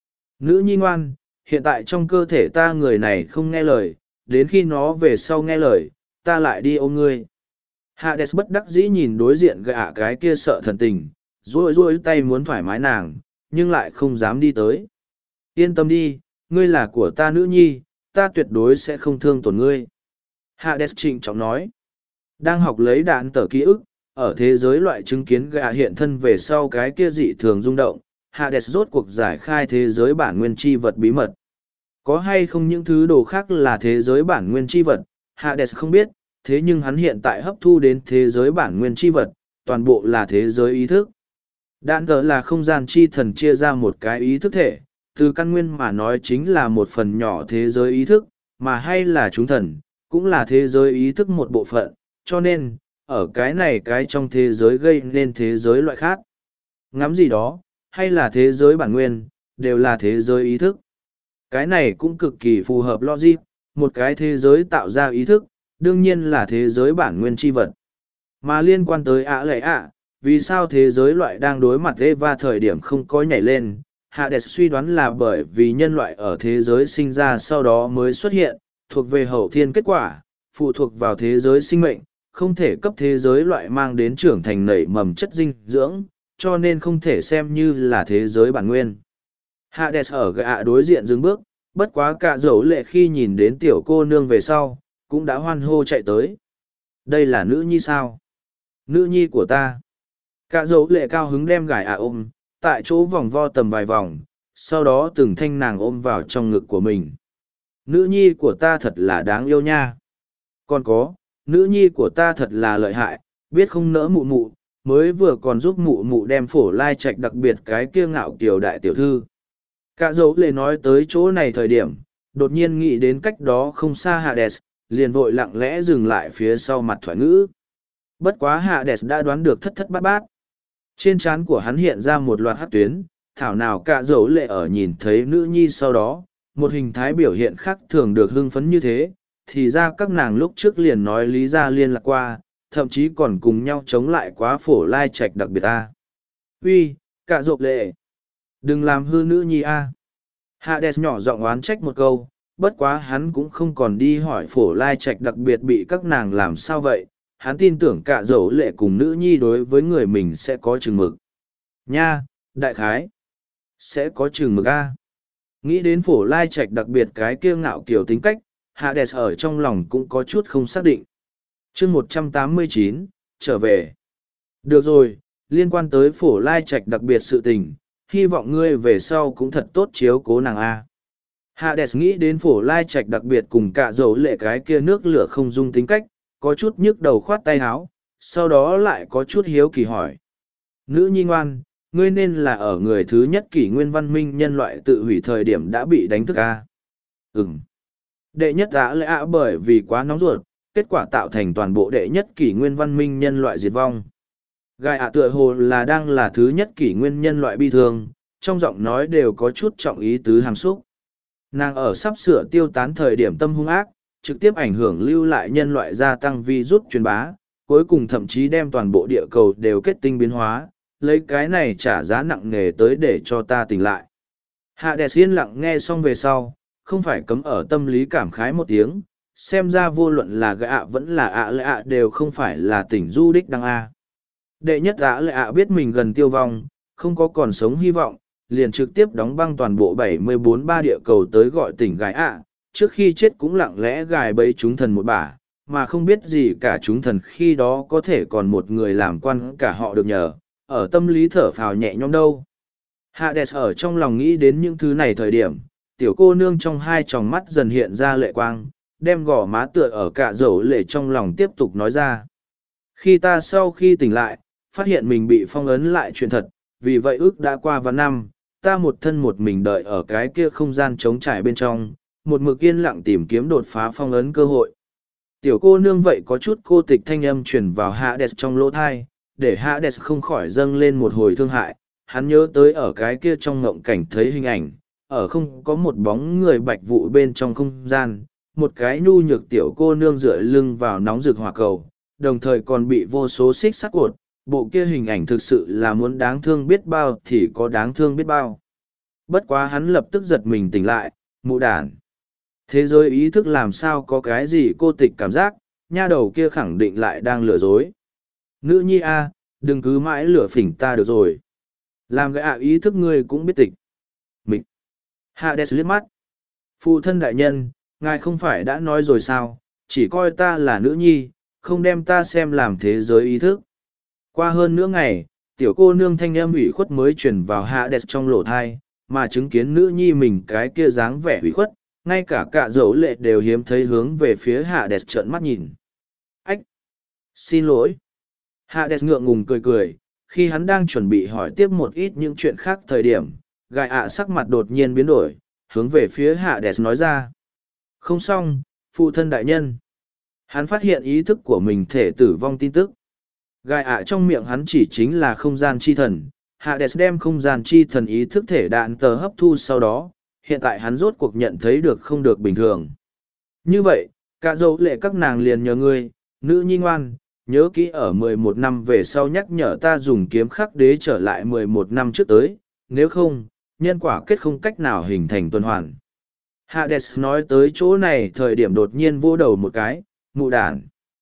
Nữ nhi ngoan, hiện tại trong cơ thể ta người này không nghe lời, đến khi nó về sau nghe lời, ta lại đi ôm ngươi. Hades bất đắc dĩ nhìn đối diện gã cái kia sợ thần tình, duỗi tay muốn thoải mái nàng, nhưng lại không dám đi tới. Yên tâm đi, ngươi là của ta nữ nhi, ta tuyệt đối sẽ không thương tổn ngươi. Hades trịnh trọng nói. Đang học lấy đạn tờ ký ức, ở thế giới loại chứng kiến gã hiện thân về sau cái kia dị thường rung động, Hades rốt cuộc giải khai thế giới bản nguyên chi vật bí mật. Có hay không những thứ đồ khác là thế giới bản nguyên chi vật, Hades không biết, thế nhưng hắn hiện tại hấp thu đến thế giới bản nguyên chi vật, toàn bộ là thế giới ý thức. Đạn tờ là không gian chi thần chia ra một cái ý thức thể, từ căn nguyên mà nói chính là một phần nhỏ thế giới ý thức, mà hay là chúng thần, cũng là thế giới ý thức một bộ phận, cho nên, ở cái này cái trong thế giới gây nên thế giới loại khác. Ngắm gì đó, hay là thế giới bản nguyên, đều là thế giới ý thức. Cái này cũng cực kỳ phù hợp logic, một cái thế giới tạo ra ý thức, đương nhiên là thế giới bản nguyên chi vật. Mà liên quan tới lệ vì sao thế giới loại đang đối mặt Eva thời điểm không có nhảy lên, Hades suy đoán là bởi vì nhân loại ở thế giới sinh ra sau đó mới xuất hiện, thuộc về hậu thiên kết quả, phụ thuộc vào thế giới sinh mệnh, không thể cấp thế giới loại mang đến trưởng thành nảy mầm chất dinh dưỡng, cho nên không thể xem như là thế giới bản nguyên. Hades ở gã đối diện dừng bước, bất quá cả dấu lệ khi nhìn đến tiểu cô nương về sau, cũng đã hoan hô chạy tới. Đây là nữ nhi sao? Nữ nhi của ta. Cả dấu lệ cao hứng đem gải ôm, tại chỗ vòng vo tầm vài vòng, sau đó từng thanh nàng ôm vào trong ngực của mình. Nữ nhi của ta thật là đáng yêu nha. Còn có, nữ nhi của ta thật là lợi hại, biết không nỡ mụ mụ, mới vừa còn giúp mụ mụ đem phổ lai trạch đặc biệt cái kia ngạo kiều đại tiểu thư. Cả dấu lệ nói tới chỗ này thời điểm, đột nhiên nghĩ đến cách đó không xa Hades, liền vội lặng lẽ dừng lại phía sau mặt thoại ngữ. Bất quá Hades đã đoán được thất thất bát bát. Trên trán của hắn hiện ra một loạt hắc tuyến, thảo nào cả dấu lệ ở nhìn thấy nữ nhi sau đó, một hình thái biểu hiện khác thường được hưng phấn như thế, thì ra các nàng lúc trước liền nói lý ra liên lạc qua, thậm chí còn cùng nhau chống lại quá phổ lai trạch đặc biệt a. Uy, cả dấu lệ, đừng làm hư nữ nhi a. Hades nhỏ giọng oán trách một câu, bất quá hắn cũng không còn đi hỏi phổ lai trạch đặc biệt bị các nàng làm sao vậy, hắn tin tưởng cả dấu lệ cùng nữ nhi đối với người mình sẽ có chừng mực. Nha, đại khái, sẽ có chừng mực a. Nghĩ đến phổ lai trạch đặc biệt cái kiêu ngạo kiểu tính cách, Hades ở trong lòng cũng có chút không xác định. chương 189, trở về. Được rồi, liên quan tới phổ lai trạch đặc biệt sự tình, hy vọng ngươi về sau cũng thật tốt chiếu cố nàng a. Hades nghĩ đến phổ lai trạch đặc biệt cùng cả dấu lệ cái kia nước lửa không dung tính cách, có chút nhức đầu khoát tay háo, sau đó lại có chút hiếu kỳ hỏi. Nữ nhi ngoan, ngươi nên là ở người thứ nhất kỷ nguyên văn minh nhân loại tự hủy thời điểm đã bị đánh thức a. Ừm. Đệ nhất đã lẽ bởi vì quá nóng ruột, kết quả tạo thành toàn bộ đệ nhất kỷ nguyên văn minh nhân loại diệt vong. Gai tựa hồ là đang là thứ nhất kỷ nguyên nhân loại bi thương, trong giọng nói đều có chút trọng ý tứ hàm xúc. Nàng ở sắp sửa tiêu tán thời điểm tâm hung ác, trực tiếp ảnh hưởng lưu lại nhân loại gia tăng virus truyền bá, cuối cùng thậm chí đem toàn bộ địa cầu đều kết tinh biến hóa, lấy cái này trả giá nặng nề tới để cho ta tỉnh lại. Hades yên lặng nghe xong về sau, không phải cấm ở tâm lý cảm khái một tiếng, xem ra vô luận là gã vẫn là lệ đều không phải là tỉnh du đích đăng a. Đệ nhất lệ biết mình gần tiêu vong, không có còn sống hy vọng, liền trực tiếp đóng băng toàn bộ 74 địa cầu tới gọi tỉnh gái trước khi chết cũng lặng lẽ gài bẫy chúng thần một bả, mà không biết gì cả chúng thần khi đó có thể còn một người làm quan cả họ được nhờ, ở tâm lý thở phào nhẹ nhõm đâu. Hades ở trong lòng nghĩ đến những thứ này thời điểm, tiểu cô nương trong hai tròng mắt dần hiện ra lệ quang, đem gò má tựa ở cả dấu lệ trong lòng tiếp tục nói ra. Khi ta sau khi tỉnh lại, phát hiện mình bị phong ấn lại chuyện thật, vì vậy ước đã qua vài năm, ta một thân một mình đợi ở cái kia không gian trống trải bên trong, một mực yên lặng tìm kiếm đột phá phong ấn cơ hội. Tiểu cô nương vậy có chút cô tịch thanh âm truyền vào Hades trong lỗ thai, để Hades không khỏi dâng lên một hồi thương hại, hắn nhớ tới ở cái kia trong ngộng cảnh thấy hình ảnh, ở không có một bóng người bạch vụ bên trong không gian, một cái nhu nhược tiểu cô nương dựa lưng vào nóng rực hỏa cầu, đồng thời còn bị vô số xích sắt cột, bộ kia hình ảnh thực sự là muốn đáng thương biết bao thì có đáng thương biết bao. Bất quá hắn lập tức giật mình tỉnh lại, mụ đản. Thế giới ý thức làm sao có cái gì cô tịch cảm giác, nha đầu kia khẳng định lại đang lừa dối. Nữ nhi a, đừng cứ mãi lừa phỉnh ta được rồi. Làm cái ý thức ngươi cũng biết tịch. Mịch. Hades liếc mắt. Phụ thân đại nhân, ngài không phải đã nói rồi sao, chỉ coi ta là nữ nhi, không đem ta xem làm thế giới ý thức. Qua hơn nửa ngày, tiểu cô nương thanh âm ủy khuất mới truyền vào Hades trong lỗ thai, mà chứng kiến nữ nhi mình cái kia dáng vẻ ủy khuất, ngay cả dấu lệ đều hiếm thấy hướng về phía Hades trợn mắt nhìn. Ách! Xin lỗi! Hades ngượng ngùng cười cười, khi hắn đang chuẩn bị hỏi tiếp một ít những chuyện khác thời điểm, gai sắc mặt đột nhiên biến đổi, hướng về phía Hades nói ra. Không xong, phụ thân đại nhân. Hắn phát hiện ý thức của mình thể tử vong tin tức. Gai trong miệng hắn chỉ chính là không gian chi thần, Hades đem không gian chi thần ý thức thể đạn tờ hấp thu sau đó, hiện tại hắn rốt cuộc nhận thấy được không được bình thường. Như vậy, cả dấu lệ các nàng liền nhờ ngươi, nữ nhi ngoan, nhớ kỹ ở 11 năm về sau nhắc nhở ta dùng kiếm khắc đế trở lại 11 năm trước tới, nếu không, nhân quả kết không cách nào hình thành tuần hoàn. Hades nói tới chỗ này thời điểm đột nhiên vô đầu một cái, mụ đản.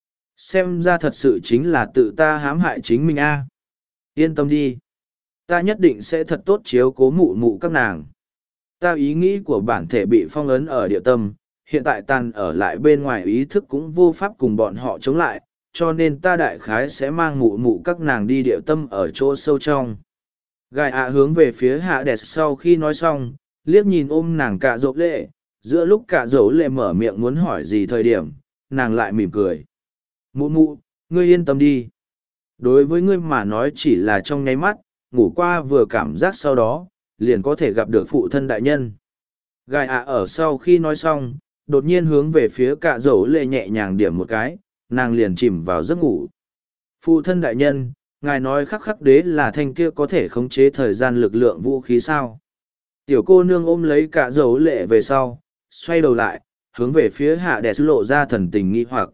Xem ra thật sự chính là tự ta hãm hại chính mình a. Yên tâm đi. Ta nhất định sẽ thật tốt chiếu cố mụ mụ các nàng. Ta ý nghĩ của bản thể bị phong ấn ở địa tâm, hiện tại tàn ở lại bên ngoài ý thức cũng vô pháp cùng bọn họ chống lại, cho nên ta đại khái sẽ mang mụ mụ các nàng đi địa tâm ở chỗ sâu trong. Gai ạ hướng về phía hạ đẹp sau khi nói xong, liếc nhìn ôm nàng cả dỗ lệ, giữa lúc cả dỗ lệ mở miệng muốn hỏi gì thời điểm, nàng lại mỉm cười. Mụ mụ, ngươi yên tâm đi. Đối với ngươi mà nói chỉ là trong nháy mắt, ngủ qua vừa cảm giác sau đó, liền có thể gặp được phụ thân đại nhân. Gai ạ ở sau khi nói xong, đột nhiên hướng về phía cả dỗ lệ nhẹ nhàng điểm một cái, nàng liền chìm vào giấc ngủ. Phụ thân đại nhân, ngài nói khắc khắc đế là thanh kia có thể khống chế thời gian lực lượng vũ khí sao? Tiểu cô nương ôm lấy cả dỗ lệ về sau, xoay đầu lại, hướng về phía hạ đẹp lộ ra thần tình nghi hoặc.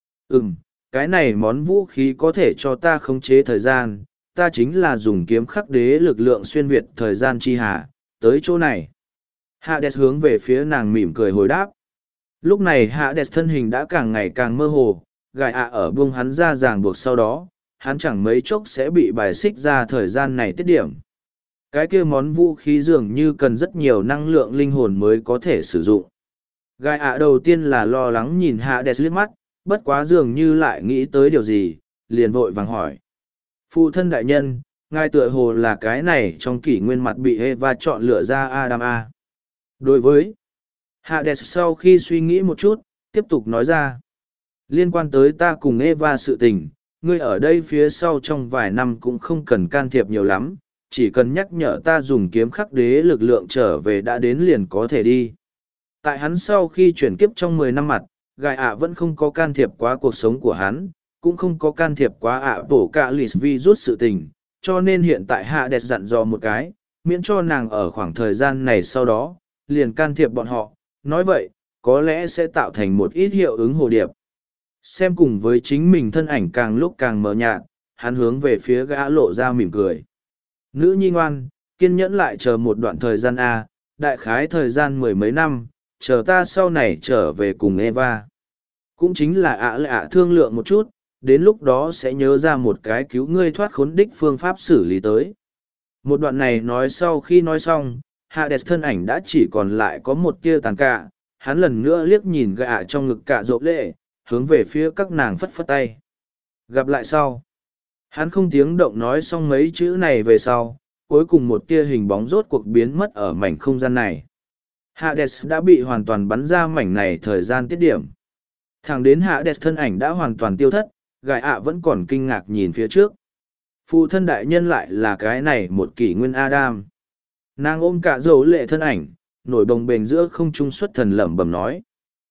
Cái này món vũ khí có thể cho ta khống chế thời gian, ta chính là dùng kiếm khắc đế lực lượng xuyên việt thời gian chi hà, tới chỗ này. Hades hướng về phía nàng mỉm cười hồi đáp. Lúc này Hades thân hình đã càng ngày càng mơ hồ, Gai ạ ở buông hắn ra ràng buộc sau đó, hắn chẳng mấy chốc sẽ bị bài xích ra thời gian này tiết điểm. Cái kia món vũ khí dường như cần rất nhiều năng lượng linh hồn mới có thể sử dụng. Gai ạ đầu tiên là lo lắng nhìn Hades liếc mắt, bất quá dường như lại nghĩ tới điều gì, liền vội vàng hỏi. Phụ thân đại nhân, ngài tựa hồ là cái này trong kỷ nguyên mặt bị Eva chọn lựa ra Adam A. Đối với Hades sau khi suy nghĩ một chút, tiếp tục nói ra. Liên quan tới ta cùng Eva sự tình, ngươi ở đây phía sau trong vài năm cũng không cần can thiệp nhiều lắm, chỉ cần nhắc nhở ta dùng kiếm khắc đế lực lượng trở về đã đến liền có thể đi. Tại hắn sau khi chuyển kiếp trong 10 năm mặt, Gai ạ vẫn không có can thiệp quá cuộc sống của hắn, cũng không có can thiệp quá ạ bổ cả lì virus sự tình, cho nên hiện tại Hades dặn dò một cái, miễn cho nàng ở khoảng thời gian này sau đó, liền can thiệp bọn họ, nói vậy, có lẽ sẽ tạo thành một ít hiệu ứng hồ điệp. Xem cùng với chính mình thân ảnh càng lúc càng mờ nhạt, hắn hướng về phía gã lộ ra mỉm cười. Nữ nhi ngoan, kiên nhẫn lại chờ một đoạn thời gian A, đại khái thời gian 10 mấy năm, chờ ta sau này trở về cùng Eva. Cũng chính là ạ thương lượng một chút, đến lúc đó sẽ nhớ ra một cái cứu ngươi thoát khốn đích phương pháp xử lý tới. Một đoạn này nói sau khi nói xong, Hades thân ảnh đã chỉ còn lại có một tia tàn cả, hắn lần nữa liếc nhìn gạ trong ngực cả rộp lệ, hướng về phía các nàng phất phất tay. Gặp lại sau. Hắn không tiếng động nói xong mấy chữ này về sau, cuối cùng một tia hình bóng rốt cuộc biến mất ở mảnh không gian này. Hades đã bị hoàn toàn bắn ra mảnh này thời gian tiết điểm. Thẳng đến Hades thân ảnh đã hoàn toàn tiêu thất, Gai ạ vẫn còn kinh ngạc nhìn phía trước. Phụ thân đại nhân lại là cái này một kỷ nguyên Adam. Nàng ôm cả dấu lệ thân ảnh, nổi bồng bềnh giữa không trung xuất thần lẩm bẩm nói.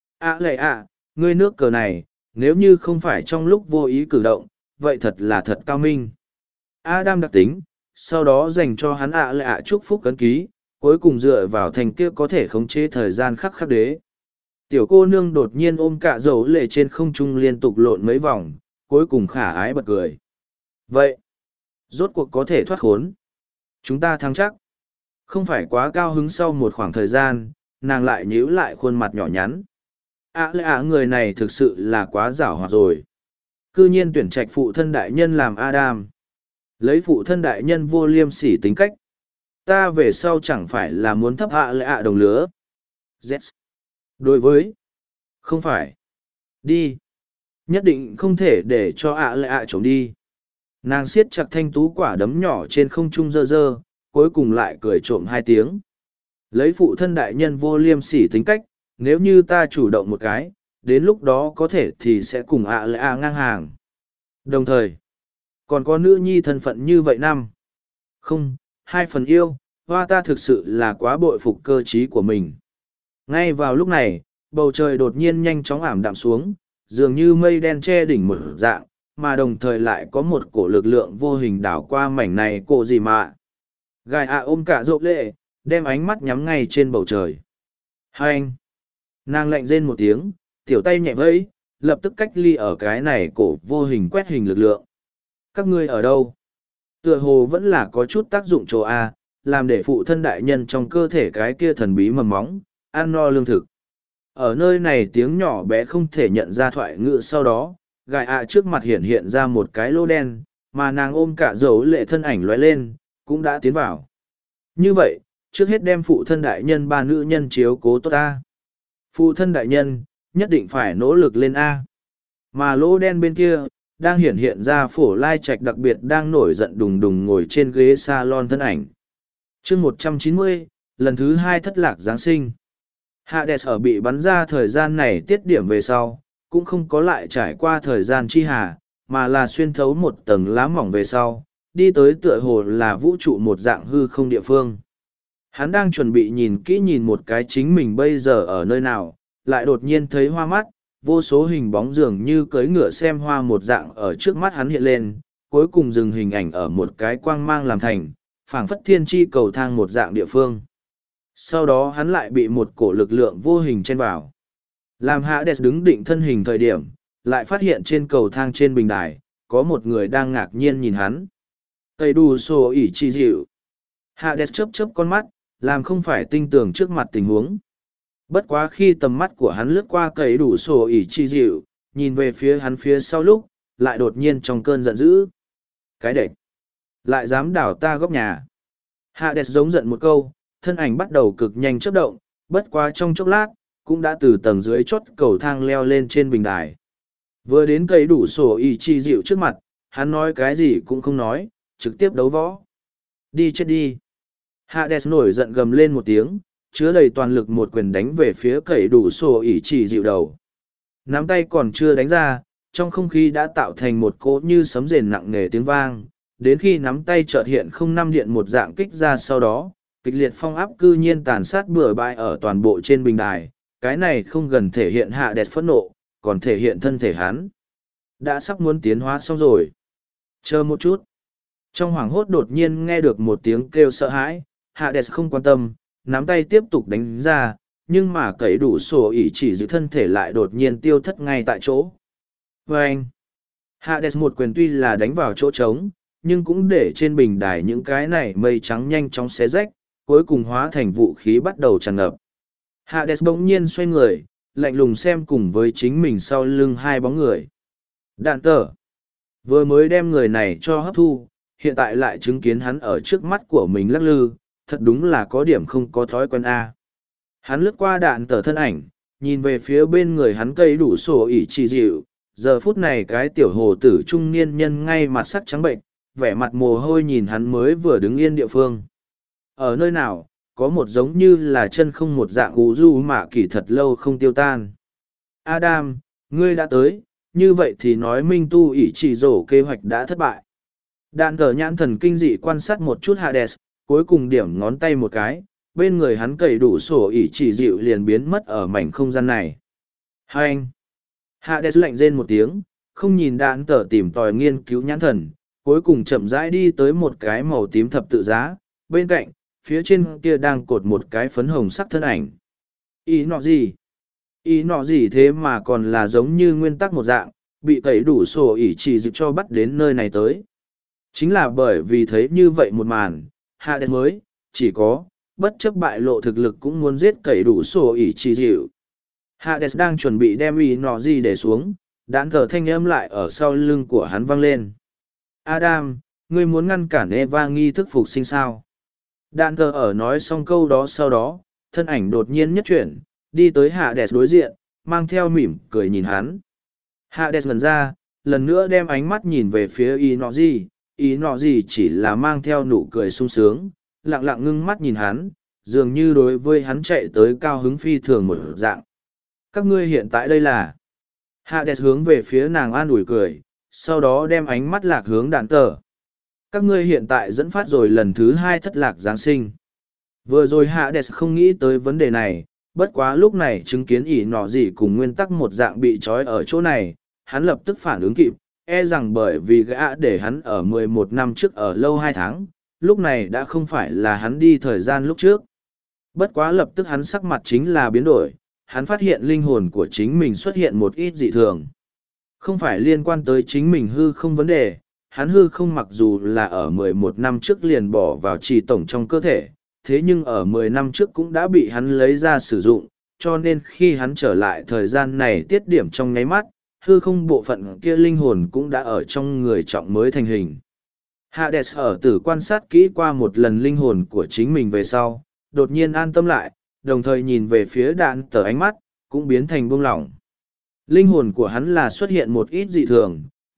Lệ ạ, ngươi nước cờ này, nếu như không phải trong lúc vô ý cử động, vậy thật là thật cao minh. Adam đặc tính, sau đó dành cho hắn lệ ạ chúc phúc cấn ký, cuối cùng dựa vào thành kia có thể khống chế thời gian khắc khắc đế. Tiểu cô nương đột nhiên ôm cả dấu lệ trên không trung liên tục lộn mấy vòng, cuối cùng khả ái bật cười. Vậy, rốt cuộc có thể thoát khốn. Chúng ta thắng chắc. Không phải quá cao hứng sau một khoảng thời gian, nàng lại nhíu lại khuôn mặt nhỏ nhắn. Người này thực sự là quá giảo hoạt rồi. Cư nhiên tuyển trạch phụ thân đại nhân làm Adam. Lấy phụ thân đại nhân vô liêm sỉ tính cách. Ta về sau chẳng phải là muốn thấp đồng lứa. Z. Đối với. Không phải. Đi. Nhất định không thể để cho trốn đi. Nàng siết chặt thanh tú quả đấm nhỏ trên không trung dơ dơ, cuối cùng lại cười trộm 2 tiếng. Lấy phụ thân đại nhân vô liêm sỉ tính cách, nếu như ta chủ động một cái, đến lúc đó có thể thì sẽ cùng ngang hàng. Đồng thời, còn có nữ nhi thân phận như vậy năm. Không, 2 phần yêu, hoa ta thực sự là quá bội phục cơ trí của mình. Ngay vào lúc này, bầu trời đột nhiên nhanh chóng ảm đạm xuống, dường như mây đen che đỉnh một dạng, mà đồng thời lại có một cổ lực lượng vô hình đảo qua mảnh này cổ gì mà. Gai ôm cả rộp lệ, đem ánh mắt nhắm ngay trên bầu trời. Hai anh! Nàng lạnh rên một tiếng, tiểu tay nhẹ vẫy, lập tức cách ly ở cái này cổ vô hình quét hình lực lượng. Các ngươi ở đâu? Tựa hồ vẫn là có chút tác dụng chỗ A, làm để phụ thân đại nhân trong cơ thể cái kia thần bí mầm móng, ăn no lương thực. Ở nơi này tiếng nhỏ bé không thể nhận ra thoại ngữ sau đó, Gai trước mặt hiện ra một cái lô đen, mà nàng ôm cả dấu lệ thân ảnh lóe lên, cũng đã tiến vào. Như vậy, trước hết đem phụ thân đại nhân 3 nữ nhân chiếu cố tốt A. Phụ thân đại nhân, nhất định phải nỗ lực lên A. Mà lỗ đen bên kia, đang hiện hiện ra Phổ Lai Trạch đặc biệt đang nổi giận đùng đùng ngồi trên ghế salon thân ảnh. chương 190, lần thứ 2 thất lạc Giáng sinh. Hades ở bị bắn ra thời gian này tiết điểm về sau, cũng không có lại trải qua thời gian chi hà, mà là xuyên thấu một tầng lá mỏng về sau, đi tới tựa hồ là vũ trụ một dạng hư không địa phương. Hắn đang chuẩn bị nhìn kỹ nhìn một cái chính mình bây giờ ở nơi nào, lại đột nhiên thấy hoa mắt, vô số hình bóng dường như cưỡi ngựa xem hoa một dạng ở trước mắt hắn hiện lên, cuối cùng dừng hình ảnh ở một cái quang mang làm thành, phảng phất thiên tri cầu thang một dạng địa phương. Sau đó hắn lại bị một cổ lực lượng vô hình chen vào. Làm Hades đứng định thân hình thời điểm, lại phát hiện trên cầu thang trên bình đài, có một người đang ngạc nhiên nhìn hắn. Tây đù sổ ỉ chi dịu. Hades chớp chớp con mắt, làm không phải tinh tường trước mặt tình huống. Bất quá khi tầm mắt của hắn lướt qua cầy đủ sổ ỉ chi dịu, nhìn về phía hắn phía sau lúc, lại đột nhiên trong cơn giận dữ. Cái đệch! Lại dám đảo ta góc nhà. Hades giống giận một câu, thân ảnh bắt đầu cực nhanh chớp động, bất quá trong chốc lát, cũng đã từ tầng dưới chốt cầu thang leo lên trên bình đài. Vừa đến cầy đủ sổ ỉ chi dịu trước mặt, hắn nói cái gì cũng không nói, trực tiếp đấu võ. Đi chết đi! Hades nổi giận gầm lên một tiếng, chứa đầy toàn lực một quyền đánh về phía cậy đủ sổ ỉ chỉ dịu đầu. Nắm tay còn chưa đánh ra, trong không khí đã tạo thành một cỗ như sấm rền nặng nề tiếng vang, đến khi nắm tay chợt hiện không năm điện một dạng kích ra sau đó, kịch liệt phong áp cư nhiên tàn sát bừa bãi ở toàn bộ trên bình đài, cái này không gần thể hiện Hades phẫn nộ, còn thể hiện thân thể hắn. Đã sắp muốn tiến hóa xong rồi. Chờ một chút. Trong hoảng hốt đột nhiên nghe được một tiếng kêu sợ hãi, Hades không quan tâm, nắm tay tiếp tục đánh ra, nhưng mà cậy đủ sổ ỉ chỉ giữ thân thể lại đột nhiên tiêu thất ngay tại chỗ. Vâng! Hades một quyền tuy là đánh vào chỗ trống, nhưng cũng để trên bình đài những cái này mây trắng nhanh chóng xé rách, cuối cùng hóa thành vũ khí bắt đầu tràn ngập. Hades bỗng nhiên xoay người, lạnh lùng xem cùng với chính mình sau lưng hai bóng người. Đạn tờ! Vừa mới đem người này cho hấp thu, hiện tại lại chứng kiến hắn ở trước mắt của mình lắc lư, thật đúng là có điểm không có thói quen a. Hắn lướt qua đạn tờ thân ảnh, nhìn về phía bên người hắn cây đủ sổ ỉ chỉ dịu, giờ phút này cái tiểu hồ tử trung niên nhân ngay mặt sắc trắng bệnh, vẻ mặt mồ hôi nhìn hắn mới vừa đứng yên địa phương. Ở nơi nào, có một giống như là chân không một dạng ú du mà kỳ thật lâu không tiêu tan. Adam, ngươi đã tới, như vậy thì nói minh tu ỉ chỉ rổ kế hoạch đã thất bại. Đạn tờ nhãn thần kinh dị quan sát một chút Hades, cuối cùng điểm ngón tay một cái, bên người hắn cậy đủ sổ ỉ chỉ dịu liền biến mất ở mảnh không gian này. Hai anh! Hades lạnh rên một tiếng, không nhìn đạn tờ tìm tòi nghiên cứu nhãn thần, cuối cùng chậm rãi đi tới một cái màu tím thập tự giá, bên cạnh, phía trên kia đang cột một cái phấn hồng sắc thân ảnh. Ý nọ gì? Ý nọ gì thế mà còn là giống như nguyên tắc một dạng, bị cậy đủ sổ ỉ chỉ dịu cho bắt đến nơi này tới. Chính là bởi vì thấy như vậy một màn, Hades mới, chỉ có, bất chấp bại lộ thực lực cũng muốn giết cậy đủ sổ ỉ chỉ dịu. Hades đang chuẩn bị đem ý nọ gì để xuống, đạn thở thanh âm lại ở sau lưng của hắn vang lên. Adam, ngươi muốn ngăn cản Eva nghi thức phục sinh sao? Đạn thở ở nói xong câu đó sau đó, thân ảnh đột nhiên nhất chuyển, đi tới Hades đối diện, mang theo mỉm cười nhìn hắn. Hades ngẩn ra, lần nữa đem ánh mắt nhìn về phía ý nọ gì chỉ là mang theo nụ cười sung sướng, lặng lặng ngưng mắt nhìn hắn, dường như đối với hắn chạy tới cao hứng phi thường một dạng. Các ngươi hiện tại đây là... Hades hướng về phía nàng an ủi cười, sau đó đem ánh mắt lạc hướng đạn tờ. Các ngươi hiện tại dẫn phát rồi lần thứ 2 thất lạc Giáng sinh. Vừa rồi Hades không nghĩ tới vấn đề này, bất quá lúc này chứng kiến ỷ nọ gì cùng nguyên tắc một dạng bị trói ở chỗ này, hắn lập tức phản ứng kịp, e rằng bởi vì gã để hắn ở 11 năm trước ở lâu 2 tháng, lúc này đã không phải là hắn đi thời gian lúc trước. Bất quá lập tức hắn sắc mặt chính là biến đổi, hắn phát hiện linh hồn của chính mình xuất hiện một ít dị thường. Không phải liên quan tới chính mình hư không vấn đề, hắn hư không mặc dù là ở 11 năm trước liền bỏ vào trì tổng trong cơ thể, thế nhưng ở 10 năm trước cũng đã bị hắn lấy ra sử dụng, cho nên khi hắn trở lại thời gian này tiết điểm trong nháy mắt, hư không bộ phận kia linh hồn cũng đã ở trong người trọng mới thành hình. Hades ở tử quan sát kỹ qua một lần linh hồn của chính mình về sau, đột nhiên an tâm lại, đồng thời nhìn về phía đạn tờ ánh mắt, cũng biến thành buông lỏng. Linh hồn của hắn là xuất hiện một ít dị thường,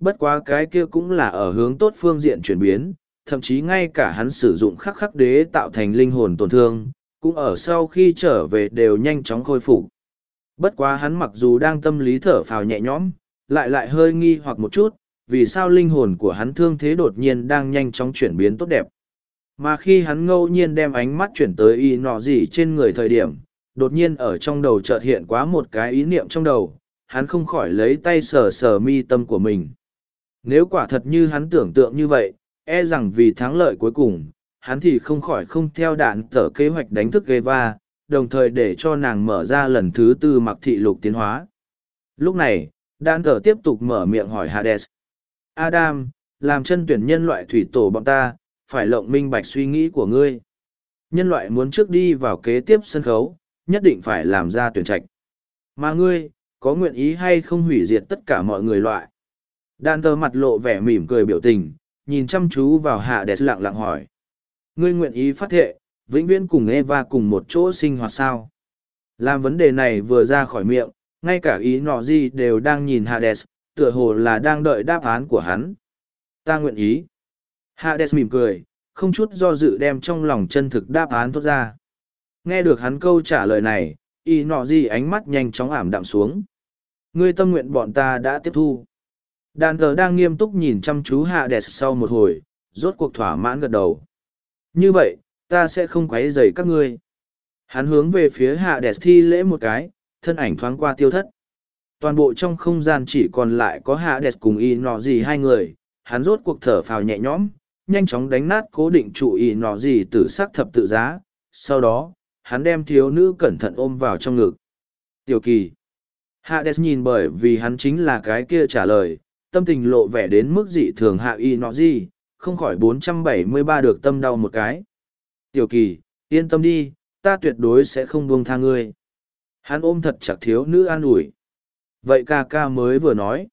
Bất quá cái kia cũng là ở hướng tốt phương diện chuyển biến, thậm chí ngay cả hắn sử dụng khắc khắc đế tạo thành linh hồn tổn thương, cũng ở sau khi trở về đều nhanh chóng khôi phục. Bất quá hắn mặc dù đang tâm lý thở phào nhẹ nhõm, lại hơi nghi hoặc một chút, vì sao linh hồn của hắn thương thế đột nhiên đang nhanh chóng chuyển biến tốt đẹp. Mà khi hắn ngẫu nhiên đem ánh mắt chuyển tới y nọ gì trên người thời điểm, đột nhiên ở trong đầu chợt hiện quá một cái ý niệm trong đầu, hắn không khỏi lấy tay sờ sờ mi tâm của mình. Nếu quả thật như hắn tưởng tượng như vậy, e rằng vì thắng lợi cuối cùng, hắn thì không khỏi không theo đạn tở kế hoạch đánh thức Eva, đồng thời để cho nàng mở ra lần thứ tư mặc thị lục tiến hóa. Lúc này, đạn tở tiếp tục mở miệng hỏi Hades. Adam, làm chân tuyển nhân loại thủy tổ bọn ta, phải lộng minh bạch suy nghĩ của ngươi. Nhân loại muốn trước đi vào kế tiếp sân khấu, nhất định phải làm ra tuyển trạch. Mà ngươi, có nguyện ý hay không hủy diệt tất cả mọi người loại? Đan tờ mặt lộ vẻ mỉm cười biểu tình, nhìn chăm chú vào Hades lặng lặng hỏi. Ngươi nguyện ý phát thệ, vĩnh viễn cùng Eva cùng một chỗ sinh hoạt sao? Làm vấn đề này vừa ra khỏi miệng, ngay cả ý nọ gì đều đang nhìn Hades, tựa hồ là đang đợi đáp án của hắn. Ta nguyện ý. Hades mỉm cười, không chút do dự đem trong lòng chân thực đáp án thốt ra. Nghe được hắn câu trả lời này, ý nọ gì ánh mắt nhanh chóng ảm đạm xuống. Ngươi tâm nguyện bọn ta đã tiếp thu. Đàn thờ đang nghiêm túc nhìn chăm chú Hades sau một hồi, rốt cuộc thỏa mãn gật đầu. Như vậy, ta sẽ không quấy rầy các ngươi. Hắn hướng về phía Hades thi lễ một cái, thân ảnh thoáng qua tiêu thất. Toàn bộ trong không gian chỉ còn lại có Hades cùng y nọ gì hai người, hắn rốt cuộc thở phào nhẹ nhõm, nhanh chóng đánh nát cố định trụ y nọ gì tử sắc thập tự giá. Sau đó, hắn đem thiếu nữ cẩn thận ôm vào trong ngực. Tiểu Kỳ. Hades nhìn bởi vì hắn chính là cái kia trả lời, tâm tình lộ vẻ đến mức dị thường hạ y nọ gì, không khỏi 473 được tâm đau một cái. Tiểu Kỳ, yên tâm đi, ta tuyệt đối sẽ không buông tha ngươi. Hắn ôm thật chặt thiếu nữ an ủi. Vậy ca ca mới vừa nói.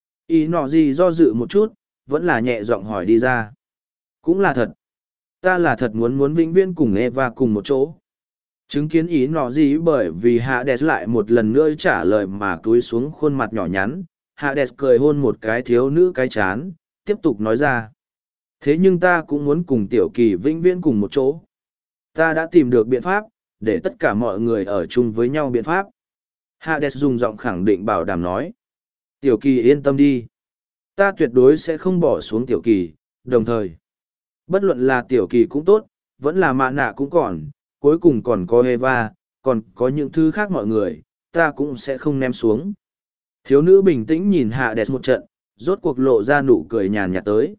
Y nọ gì do dự một chút, vẫn là nhẹ giọng hỏi đi ra. Cũng là thật. Ta là thật muốn vĩnh viễn cùng Eva cùng một chỗ. Chứng kiến ý nọ gì bởi vì Hades lại một lần nữa trả lời mà cúi xuống khuôn mặt nhỏ nhắn. Hades cười hôn một cái thiếu nữ cái chán, tiếp tục nói ra. Thế nhưng ta cũng muốn cùng Tiểu Kỳ vĩnh viễn cùng một chỗ. Ta đã tìm được biện pháp, để tất cả mọi người ở chung với nhau biện pháp. Hades dùng giọng khẳng định bảo đảm nói. Tiểu Kỳ yên tâm đi. Ta tuyệt đối sẽ không bỏ xuống Tiểu Kỳ, đồng thời. Bất luận là Tiểu Kỳ cũng tốt, vẫn là Mạ Nạ cũng còn, cuối cùng còn có Eva, còn có những thứ khác mọi người, ta cũng sẽ không ném xuống. Thiếu nữ bình tĩnh nhìn Hades một trận, rốt cuộc lộ ra nụ cười nhàn nhạt tới.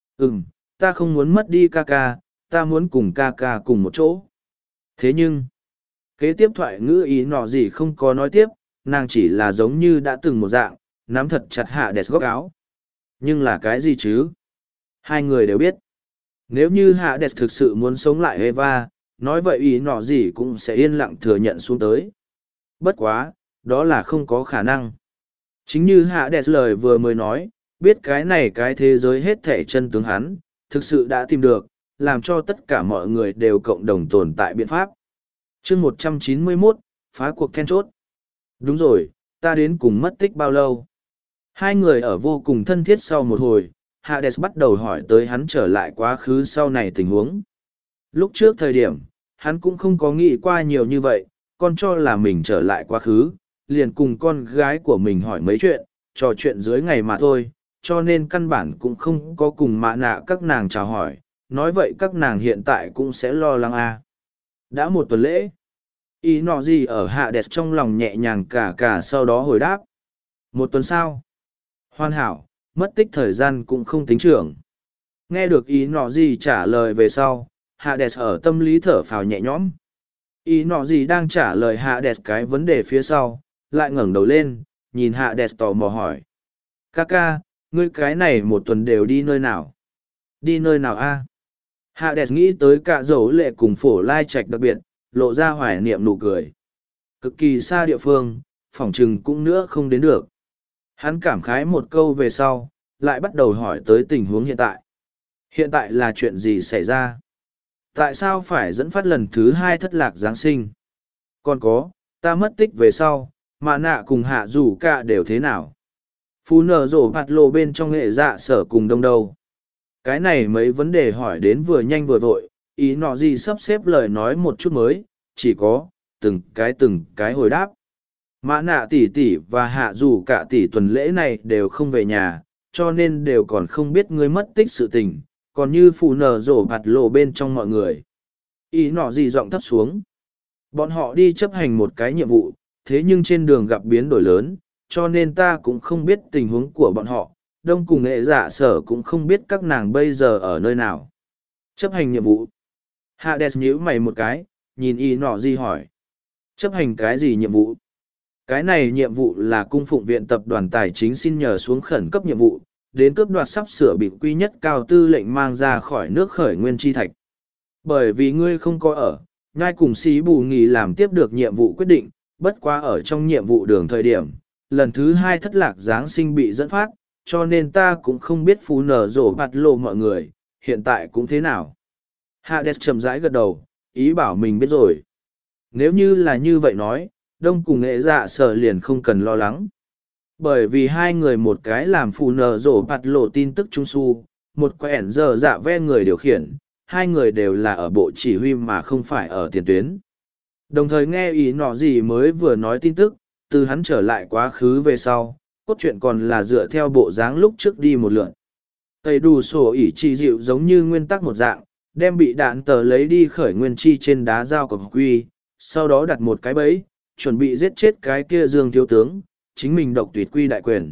Ta không muốn mất đi ca ca, ta muốn cùng ca ca cùng một chỗ. Thế nhưng, kế tiếp thoại ngữ ý nọ gì không có nói tiếp, nàng chỉ là giống như đã từng một dạng, nắm thật chặt Hades góc áo. Nhưng là cái gì chứ? Hai người đều biết. Nếu như Hades thực sự muốn sống lại Eva, nói vậy ý nọ gì cũng sẽ yên lặng thừa nhận xuống tới. Bất quá, đó là không có khả năng. Chính như Hades lời vừa mới nói, biết cái này cái thế giới hết thể chân tướng hắn, thực sự đã tìm được, làm cho tất cả mọi người đều cộng đồng tồn tại biện pháp. chương 191, phá cuộc then chốt. Đúng rồi, ta đến cùng mất tích bao lâu? Hai người ở vô cùng thân thiết sau một hồi, Hades bắt đầu hỏi tới hắn trở lại quá khứ sau này tình huống. Lúc trước thời điểm, hắn cũng không có nghĩ qua nhiều như vậy, còn cho là mình trở lại quá khứ, liền cùng con gái của mình hỏi mấy chuyện, trò chuyện dưới ngày mà thôi, cho nên căn bản cũng không có cùng Mạ Nạ các nàng chào hỏi, nói vậy các nàng hiện tại cũng sẽ lo lắng à. Đã một tuần lễ, ý nọ gì ở Hades trong lòng nhẹ nhàng cả sau đó hồi đáp. Một tuần sau, hoàn hảo, mất tích thời gian cũng không tính trưởng. Nghe được ý nọ gì trả lời về sau, Hades ở tâm lý thở phào nhẹ nhõm. Ý nọ gì đang trả lời Hades cái vấn đề phía sau, lại ngẩng đầu lên, nhìn Hades tò mò hỏi. Ca, ngươi cái này một tuần đều đi nơi nào? Đi nơi nào a? Hades nghĩ tới cả dấu lệ cùng Phổ Lai Trạch đặc biệt, lộ ra hoài niệm nụ cười. Cực kỳ xa địa phương, phỏng chừng cũng nữa không đến được. Hắn cảm khái một câu về sau, lại bắt đầu hỏi tới tình huống hiện tại. Hiện tại là chuyện gì xảy ra? Tại sao phải dẫn phát lần thứ 2 thất lạc Giáng sinh? Còn có, ta mất tích về sau, Mạ Nạ cùng Hạ Dù Cả đều thế nào? Phú nở rổ bạt lộ bên trong hệ dạ sở cùng đông đâu. Cái này mấy vấn đề hỏi đến vừa nhanh vừa vội, ý nọ gì sắp xếp lời nói một chút mới, chỉ có, từng cái hồi đáp. Mã nạ tỷ tỷ và hạ dù cả tỷ tuần lễ này đều không về nhà, cho nên đều còn không biết ngươi mất tích sự tình, còn như phù nở rổ bạt lộ bên trong mọi người. Ý nọ gì giọng thấp xuống. Bọn họ đi chấp hành một cái nhiệm vụ, thế nhưng trên đường gặp biến đổi lớn, cho nên ta cũng không biết tình huống của bọn họ, đông cùng nghệ dạ sở cũng không biết các nàng bây giờ ở nơi nào. Chấp hành nhiệm vụ. Hades nhíu mày một cái, nhìn y nọ gì hỏi. Chấp hành cái gì nhiệm vụ? Cái này nhiệm vụ là cung phụng viện tập đoàn tài chính xin nhờ xuống khẩn cấp nhiệm vụ, đến cướp đoạt sắp sửa bị quy nhất cao tư lệnh mang ra khỏi nước khởi nguyên chi thạch. Bởi vì ngươi không có ở, ngay cùng sĩ bù nghỉ làm tiếp được nhiệm vụ quyết định, bất quá ở trong nhiệm vụ đường thời điểm, lần thứ 2 thất lạc Giáng sinh bị dẫn phát, cho nên ta cũng không biết phú nở rổ bạt lộ mọi người, hiện tại cũng thế nào. Hades chậm rãi gật đầu, ý bảo mình biết rồi. Nếu như là như vậy nói, đông cùng nghệ dạ sở liền không cần lo lắng. Bởi vì hai người một cái làm phù nở rổ bạt lộ tin tức trung su, một quẹn giờ dạ ve người điều khiển, hai người đều là ở bộ chỉ huy mà không phải ở tiền tuyến. Đồng thời nghe ý nọ gì mới vừa nói tin tức, từ hắn trở lại quá khứ về sau, cốt truyện còn là dựa theo bộ dáng lúc trước đi một lượn. Tây đủ sổ ỉ chi dịu giống như nguyên tắc một dạng, đem bị đạn tờ lấy đi khởi nguyên chi trên đá dao của quy, sau đó đặt một cái bẫy, chuẩn bị giết chết cái kia Dương thiếu tướng, chính mình độc tuyệt quy đại quyền.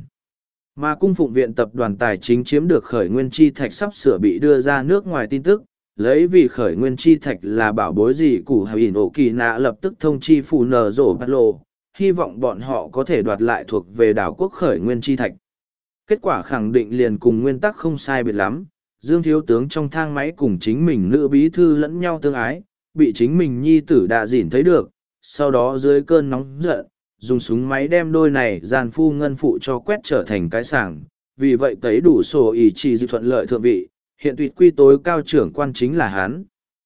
Mà cung phụng viện tập đoàn tài chính chiếm được khởi nguyên chi thạch sắp sửa bị đưa ra nước ngoài tin tức, lấy vì khởi nguyên chi thạch là bảo bối gì củ hào ỉn ổ kỳ nạ lập tức thông chi phù nở rổ bát lộ, hy vọng bọn họ có thể đoạt lại thuộc về đảo quốc khởi nguyên chi thạch. Kết quả khẳng định liền cùng nguyên tắc không sai biệt lắm, Dương thiếu tướng trong thang máy cùng chính mình nữ bí thư lẫn nhau tương ái, bị chính mình nhi tử đạ dỉn thấy được, sau đó dưới cơn nóng giận, dùng súng máy đem đôi này gian phu ngân phụ cho quét trở thành cái sảng, vì vậy tấy đủ sổ ý chỉ dự thuận lợi thượng vị, hiện tuyệt quy tối cao trưởng quan chính là hắn.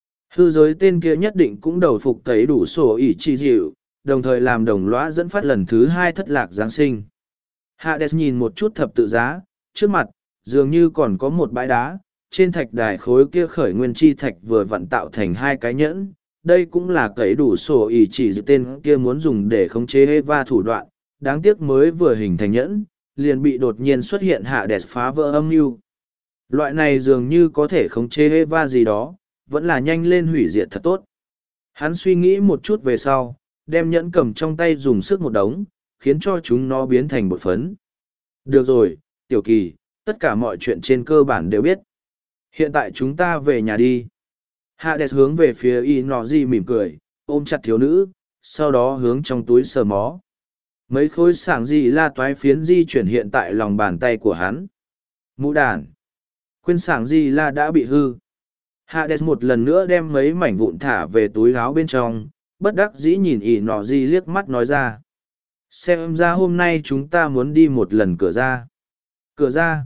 Hư giới tên kia nhất định cũng đầu phục tấy đủ sổ ý chỉ dịu, đồng thời làm đồng lõa dẫn phát lần thứ 2 thất lạc Giáng sinh. Hades nhìn một chút thập tự giá, trước mặt, dường như còn có một bãi đá, trên thạch đài khối kia khởi nguyên chi thạch vừa vặn tạo thành 2 cái nhẫn. Đây cũng là cấy đủ sổ ý chỉ dự tên kia muốn dùng để khống chế Eva thủ đoạn, đáng tiếc mới vừa hình thành nhẫn, liền bị đột nhiên xuất hiện Hades phá vỡ âm mưu. Loại này dường như có thể khống chế Eva gì đó, vẫn là nhanh lên hủy diệt thật tốt. Hắn suy nghĩ một chút về sau, đem nhẫn cầm trong tay dùng sức một đống, khiến cho chúng nó biến thành bột phấn. Được rồi, Tiểu Kỳ, tất cả mọi chuyện trên cơ bản đều biết. Hiện tại chúng ta về nhà đi. Hades hướng về phía Inoji mỉm cười, ôm chặt thiếu nữ, sau đó hướng trong túi sờ mó. Mấy khối sảng gì la toái phiến di chuyển hiện tại lòng bàn tay của hắn. Mũ đàn. Quên sảng gì la đã bị hư. Hades một lần nữa đem mấy mảnh vụn thả về túi áo bên trong, bất đắc dĩ nhìn Inoji liếc mắt nói ra. Xem ra hôm nay chúng ta muốn đi một lần cửa ra. Cửa ra.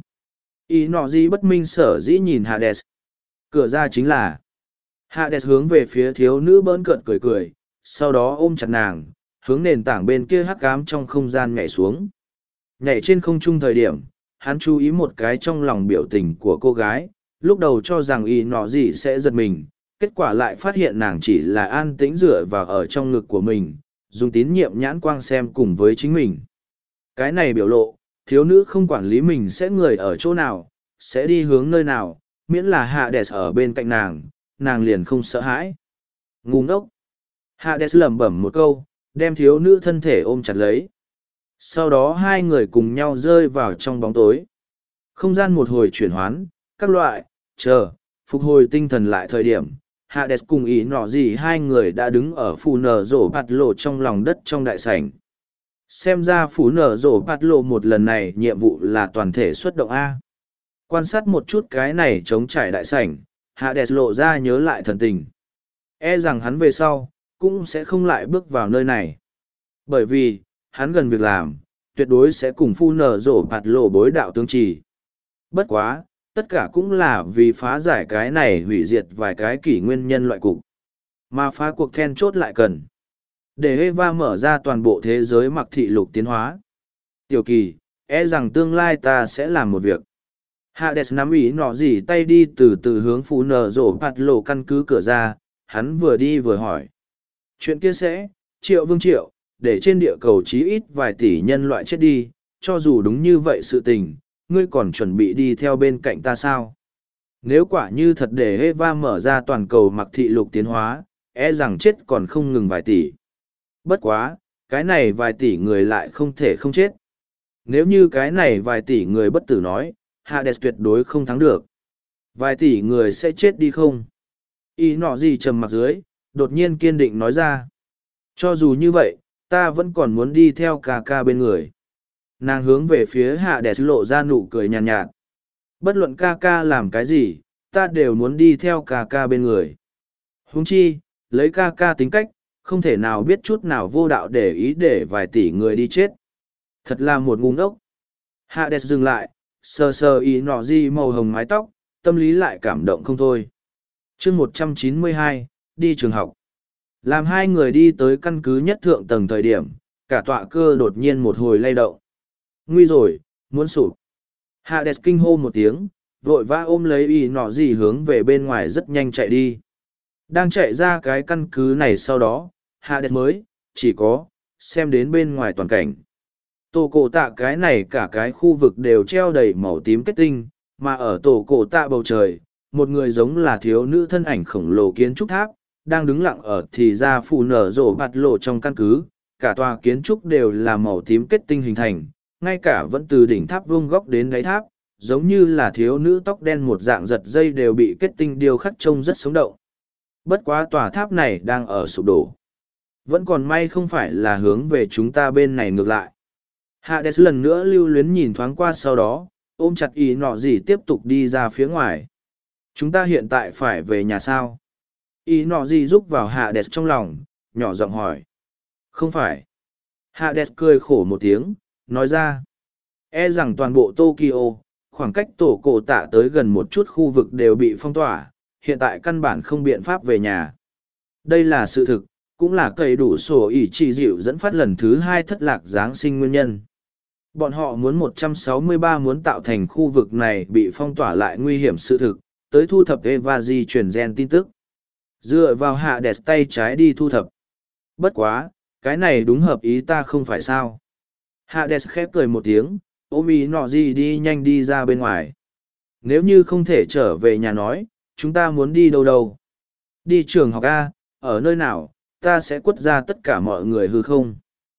Inoji bất minh sở dĩ nhìn Hades. Cửa ra chính là. Hades hướng về phía thiếu nữ bỡn cợt cười cười, sau đó ôm chặt nàng, hướng nền tảng bên kia hắc ám trong không gian nhảy xuống. Nhảy trên không trung thời điểm, hắn chú ý một cái trong lòng biểu tình của cô gái, lúc đầu cho rằng y nọ gì sẽ giật mình, kết quả lại phát hiện nàng chỉ là an tĩnh dựa vào ở trong ngực của mình, dùng tín nhiệm nhãn quang xem cùng với chính mình. Cái này biểu lộ, thiếu nữ không quản lý mình sẽ người ở chỗ nào, sẽ đi hướng nơi nào, miễn là Hades ở bên cạnh nàng liền không sợ hãi. Ngu ngốc. Hades lẩm bẩm một câu, đem thiếu nữ thân thể ôm chặt lấy. Sau đó hai người cùng nhau rơi vào trong bóng tối. Không gian một hồi chuyển hoán, các loại, phục hồi tinh thần lại thời điểm. Hades cùng ý nọ gì hai người đã đứng ở phù nở rổ bạt lộ trong lòng đất trong đại sảnh. Xem ra phù nở rổ bạt lộ một lần này nhiệm vụ là toàn thể xuất động A. Quan sát một chút cái này chống trải đại sảnh, Hades lộ ra nhớ lại thần tình. E rằng hắn về sau, cũng sẽ không lại bước vào nơi này. Bởi vì, hắn gần việc làm, tuyệt đối sẽ cùng phu nở rổ bạt lộ bối đạo tương trì. Bất quá, tất cả cũng là vì phá giải cái này hủy diệt vài cái kỷ nguyên nhân loại cục. Mà phá cuộc then chốt lại cần. Để Eva mở ra toàn bộ thế giới mặc thị lục tiến hóa. Tiểu Kỳ, e rằng tương lai ta sẽ làm một việc. Hades nắm ý nọ gì tay đi từ từ hướng phụ nở rổ bạt lộ căn cứ cửa ra, hắn vừa đi vừa hỏi. Chuyện kia sẽ, Triệu Vương Triệu, để trên địa cầu chí ít vài tỷ nhân loại chết đi, cho dù đúng như vậy sự tình, ngươi còn chuẩn bị đi theo bên cạnh ta sao? Nếu quả như thật để Eva mở ra toàn cầu mặc thị lục tiến hóa, e rằng chết còn không ngừng vài tỷ. Bất quá, cái này vài tỷ người lại không thể không chết. Nếu như cái này vài tỷ người bất tử nói, Hades tuyệt đối không thắng được. Vài tỷ người sẽ chết đi không? Ý nọ gì trầm mặc dưới, đột nhiên kiên định nói ra. Cho dù như vậy, ta vẫn còn muốn đi theo ca ca bên người. Nàng hướng về phía Hades lộ ra nụ cười nhàn nhạt. Bất luận ca ca làm cái gì, ta đều muốn đi theo ca ca bên người. Huống chi, lấy ca ca tính cách, không thể nào biết chút nào vô đạo để ý để vài tỷ người đi chết. Thật là một ngu ngốc. Hades dừng lại, sờ sờ ý nọ gì màu hồng mái tóc, tâm lý lại cảm động không thôi. chương 192, đi trường học. Làm hai người đi tới căn cứ nhất thượng tầng thời điểm, cả tọa cơ đột nhiên một hồi lay động. Nguy rồi, muốn sụp. Hades kinh hô một tiếng, vội vã ôm lấy ý nọ gì hướng về bên ngoài rất nhanh chạy đi. Đang chạy ra cái căn cứ này sau đó, Hades mới, chỉ có, xem đến bên ngoài toàn cảnh. Tổ cổ tạ cái này cả cái khu vực đều treo đầy màu tím kết tinh, mà ở tổ cổ tạ bầu trời, một người giống là thiếu nữ thân ảnh khổng lồ kiến trúc tháp, đang đứng lặng ở thì ra phù nở rổ bạt lộ trong căn cứ, cả tòa kiến trúc đều là màu tím kết tinh hình thành, ngay cả vẫn từ đỉnh tháp vuông góc đến đáy tháp, giống như là thiếu nữ tóc đen một dạng giật dây đều bị kết tinh điêu khắc trông rất sống động. Bất quá tòa tháp này đang ở sụp đổ. Vẫn còn may không phải là hướng về chúng ta bên này ngược lại. Hades lần nữa lưu luyến nhìn thoáng qua sau đó, ôm chặt ý nọ gì tiếp tục đi ra phía ngoài. Chúng ta hiện tại phải về nhà sao? Ý nọ gì rúc vào Hades trong lòng, nhỏ giọng hỏi. Không phải. Hades cười khổ một tiếng, nói ra. E rằng toàn bộ Tokyo, khoảng cách tổ cổ tạ tới gần một chút khu vực đều bị phong tỏa, hiện tại căn bản không biện pháp về nhà. Đây là sự thực, cũng là cây đủ sổ ỉ chỉ dịu dẫn phát lần thứ 2 thất lạc Giáng sinh nguyên nhân. Bọn họ muốn 163 muốn tạo thành khu vực này bị phong tỏa lại nguy hiểm sự thực, tới thu thập Eva di truyền gen tin tức. Dựa vào Hades tay trái đi thu thập. Bất quá, cái này đúng hợp ý ta không phải sao. Hades khép cười một tiếng, ôm ý nọ gì đi nhanh đi ra bên ngoài. Nếu như không thể trở về nhà nói, chúng ta muốn đi đâu đâu? Đi trường học A, ở nơi nào, ta sẽ quất ra tất cả mọi người hư không?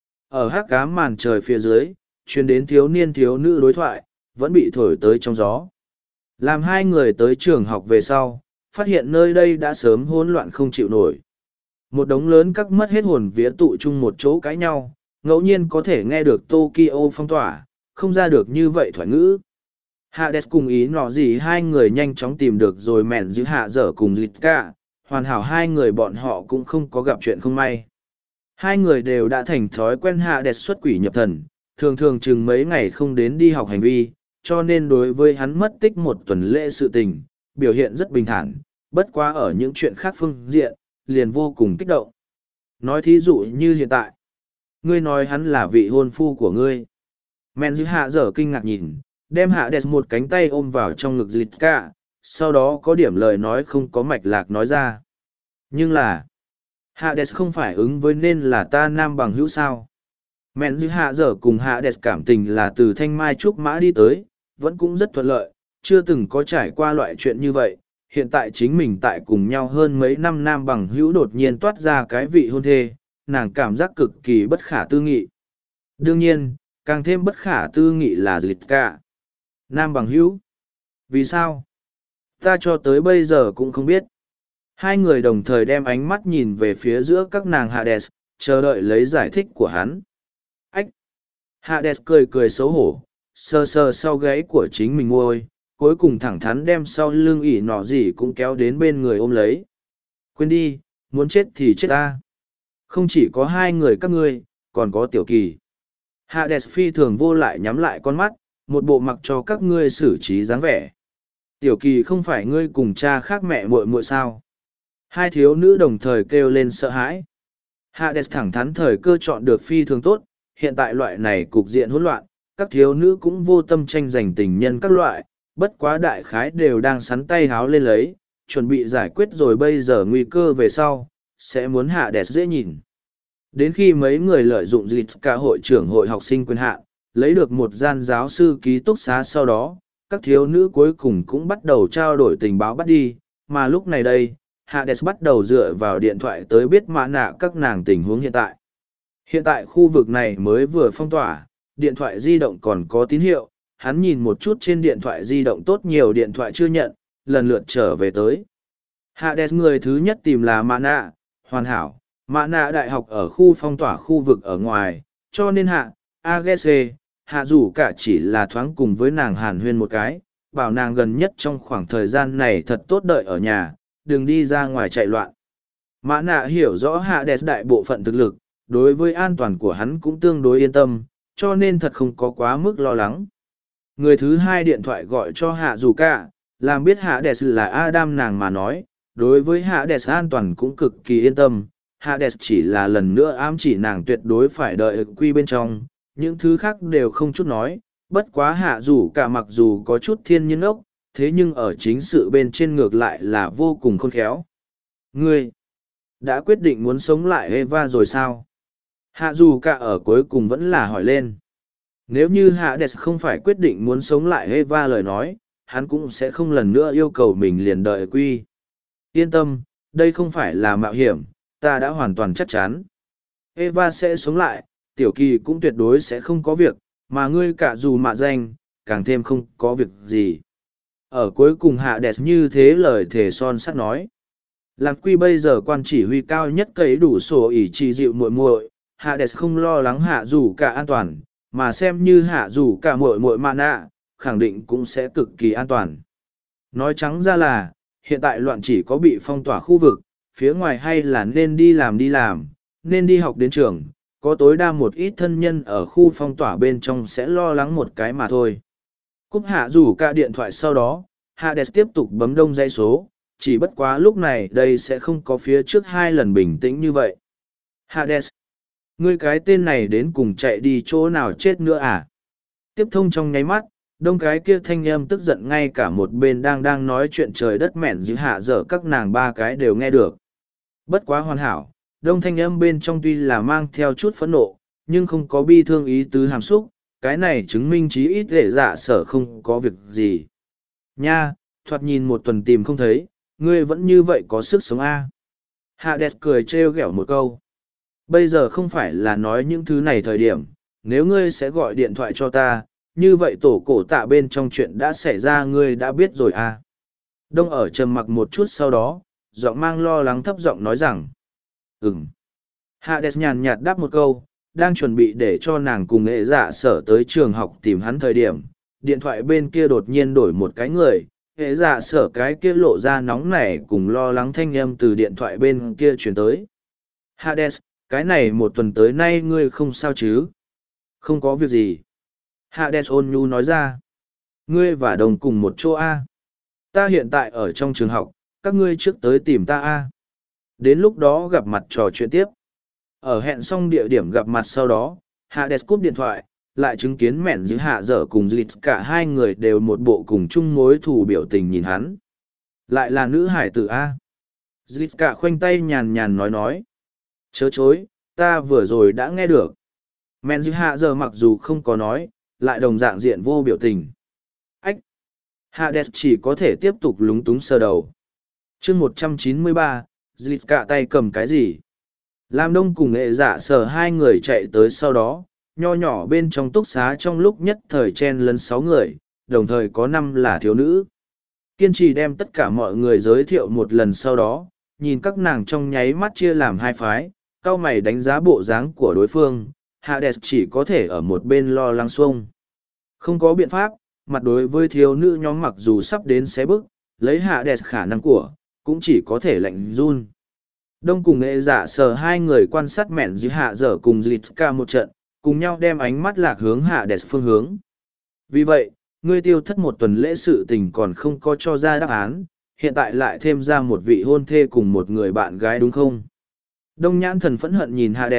Ở hát cám màn trời phía dưới, truyền đến thiếu niên thiếu nữ đối thoại, vẫn bị thổi tới trong gió. Làm hai người tới trường học về sau, phát hiện nơi đây đã sớm hỗn loạn không chịu nổi. Một đống lớn các mất hết hồn vía tụ chung một chỗ cãi nhau, ngẫu nhiên có thể nghe được Tokyo phong tỏa, không ra được như vậy thoại ngữ. Hades cùng ý nọ gì hai người nhanh chóng tìm được rồi mẹn giữ hạ dở cùng Litka, hoàn hảo hai người bọn họ cũng không có gặp chuyện không may. Hai người đều đã thành thói quen Hades xuất quỷ nhập thần, thường thường chừng mấy ngày không đến đi học hành vi, cho nên đối với hắn mất tích một tuần lễ sự tình, biểu hiện rất bình thản, bất quá ở những chuyện khác phương diện, liền vô cùng kích động. Nói thí dụ như hiện tại, ngươi nói hắn là vị hôn phu của ngươi. Men giữ hạ dở kinh ngạc nhìn, đem Hades một cánh tay ôm vào trong ngực Litka, sau đó có điểm lời nói không có mạch lạc nói ra. Nhưng là, Hades không phải ứng với nên là ta nam bằng hữu sao. Men giữ hạ dở cùng Hades cảm tình là từ Thanh Mai Trúc Mã đi tới, vẫn cũng rất thuận lợi, chưa từng có trải qua loại chuyện như vậy. Hiện tại chính mình tại cùng nhau hơn mấy năm nam bằng hữu đột nhiên toát ra cái vị hôn thê, nàng cảm giác cực kỳ bất khả tư nghị. Đương nhiên, càng thêm bất khả tư nghị là Litka. Nam bằng hữu. Vì sao? Ta cho tới bây giờ cũng không biết. Hai người đồng thời đem ánh mắt nhìn về phía giữa các nàng Hades, chờ đợi lấy giải thích của hắn. Ách! Hades cười cười xấu hổ, sờ sờ sau gáy của chính mình ngôi, cuối cùng thẳng thắn đem sau lưng ỉ nọ gì cũng kéo đến bên người ôm lấy. Quên đi, muốn chết thì chết ta. Không chỉ có hai người các ngươi, còn có tiểu kỳ. Hades phi thường vô lại nhắm lại con mắt, một bộ mặc cho các ngươi xử trí dáng vẻ. Tiểu kỳ không phải ngươi cùng cha khác mẹ muội muội sao? Hai thiếu nữ đồng thời kêu lên sợ hãi. Hades thẳng thắn thời cơ chọn được phi thường tốt, hiện tại loại này cục diện hỗn loạn, các thiếu nữ cũng vô tâm tranh giành tình nhân các loại, bất quá đại khái đều đang sắn tay háo lên lấy, chuẩn bị giải quyết rồi bây giờ nguy cơ về sau, sẽ muốn hạ đẹp dễ nhìn. Đến khi mấy người lợi dụng dịch cả hội trưởng hội học sinh quyền hạn, lấy được một gian giáo sư ký túc xá sau đó, các thiếu nữ cuối cùng cũng bắt đầu trao đổi tình báo bắt đi, mà lúc này đây, Hades bắt đầu dựa vào điện thoại tới biết mã nạ các nàng tình huống hiện tại. Hiện tại khu vực này mới vừa phong tỏa, điện thoại di động còn có tín hiệu, hắn nhìn một chút trên điện thoại di động tốt nhiều điện thoại chưa nhận, lần lượt trở về tới. Hades người thứ nhất tìm là mã nạ, hoàn hảo, mã nạ đại học ở khu phong tỏa khu vực ở ngoài, cho nên AGC, hạ dù cả chỉ là thoáng cùng với nàng hàn huyên một cái, bảo nàng gần nhất trong khoảng thời gian này thật tốt đợi ở nhà, đừng đi ra ngoài chạy loạn. Mã nạ hiểu rõ Hades đại bộ phận thực lực, đối với an toàn của hắn cũng tương đối yên tâm, cho nên thật không có quá mức lo lắng. Người thứ hai điện thoại gọi cho hạ dù cả, làm biết Hades là Adam nàng mà nói, đối với Hades an toàn cũng cực kỳ yên tâm. Hades chỉ là lần nữa ám chỉ nàng tuyệt đối phải đợi quy bên trong, những thứ khác đều không chút nói, bất quá hạ dù cả mặc dù có chút thiên nhiên ốc, thế nhưng ở chính sự bên trên ngược lại là vô cùng khôn khéo. Ngươi đã quyết định muốn sống lại Eva rồi sao? Hạ dù cả ở cuối cùng vẫn là hỏi lên. Nếu như Hades không phải quyết định muốn sống lại Eva lời nói, hắn cũng sẽ không lần nữa yêu cầu mình liền đợi quy. Yên tâm, đây không phải là mạo hiểm, ta đã hoàn toàn chắc chắn. Eva sẽ sống lại, tiểu kỳ cũng tuyệt đối sẽ không có việc, mà ngươi cả dù mạ danh, càng thêm không có việc gì. Ở cuối cùng Hades như thế lời thề son sắt nói. Làm quy bây giờ quan chỉ huy cao nhất cấy đủ sổ ỉ chỉ dịu muội muội, Hades không lo lắng hạ dù cả an toàn, mà xem như hạ dù cả muội muội mạ nạ, khẳng định cũng sẽ cực kỳ an toàn. Nói trắng ra là, hiện tại loạn chỉ có bị phong tỏa khu vực, phía ngoài hay là nên đi làm, nên đi học đến trường, có tối đa một ít thân nhân ở khu phong tỏa bên trong sẽ lo lắng một cái mà thôi. Cúp hạ dù cả điện thoại sau đó, Hades tiếp tục bấm đông dây số, chỉ bất quá lúc này đây sẽ không có phía trước hai lần bình tĩnh như vậy. Hades, ngươi cái tên này đến cùng chạy đi chỗ nào chết nữa à? Tiếp thông trong nháy mắt, đông cái kia thanh âm tức giận ngay cả một bên đang nói chuyện trời đất mẹn giữ hạ dở các nàng ba cái đều nghe được. Bất quá hoàn hảo, đông thanh âm bên trong tuy là mang theo chút phẫn nộ, nhưng không có bi thương ý tứ hàm xúc, cái này chứng minh chí ít để dạ sở không có việc gì. Nha, thoạt nhìn một tuần tìm không thấy, ngươi vẫn như vậy có sức sống a. Hades cười trêu ghẹo một câu. Bây giờ không phải là nói những thứ này thời điểm, nếu ngươi sẽ gọi điện thoại cho ta, như vậy tổ cổ tạ bên trong chuyện đã xảy ra ngươi đã biết rồi à. Đông ở trầm mặc một chút sau đó, giọng mang lo lắng thấp giọng nói rằng. Hades nhàn nhạt đáp một câu, đang chuẩn bị để cho nàng cùng nghệ dạ sở tới trường học tìm hắn thời điểm, điện thoại bên kia đột nhiên đổi một cái người, hệ dạ sở cái kia lộ ra nóng nảy cùng lo lắng thanh âm từ điện thoại bên kia chuyển tới. Hades, cái này một tuần tới nay ngươi không sao chứ? Không có việc gì. Hades ôn nhu nói ra. Ngươi và đồng cùng một chỗ A. Ta hiện tại ở trong trường học, các ngươi trước tới tìm ta A. Đến lúc đó gặp mặt trò chuyện tiếp. Ở hẹn xong địa điểm gặp mặt sau đó, Hades cúp điện thoại, lại chứng kiến mẹn giữ hạ dở cùng dịch cả hai người đều một bộ cùng chung mối thù biểu tình nhìn hắn. Lại là nữ hải tử A. Dịch cả khoanh tay nhàn nhàn nói. Chớ chối, ta vừa rồi đã nghe được. Mẹn giữ hạ dở mặc dù không có nói, lại đồng dạng diện vô biểu tình. Ách! Hades chỉ có thể tiếp tục lúng túng sờ đầu. chương 193, dịch cả tay cầm cái gì? Lam Đông cùng nghệ dạ sở hai người chạy tới sau đó, nho nhỏ bên trong túc xá trong lúc nhất thời chen lấn 6 người, đồng thời có 5 là thiếu nữ. Kiên trì đem tất cả mọi người giới thiệu một lần sau đó, nhìn các nàng trong nháy mắt chia làm hai phái, cao mày đánh giá bộ dáng của đối phương, Hades chỉ có thể ở một bên lo lắng xuông. Không có biện pháp, mặt đối với thiếu nữ nhóm mặc dù sắp đến xé bức, lấy Hades khả năng của, cũng chỉ có thể lạnh run. Đông cùng nghệ dạ sở hai người quan sát mẹn dưới hạ dở cùng Zlitka một trận, cùng nhau đem ánh mắt lạc hướng Hades phương hướng. Vì vậy, ngươi tiêu thất một tuần lễ sự tình còn không có cho ra đáp án, hiện tại lại thêm ra một vị hôn thê cùng một người bạn gái đúng không? Đông nhãn thần phẫn hận nhìn Hades,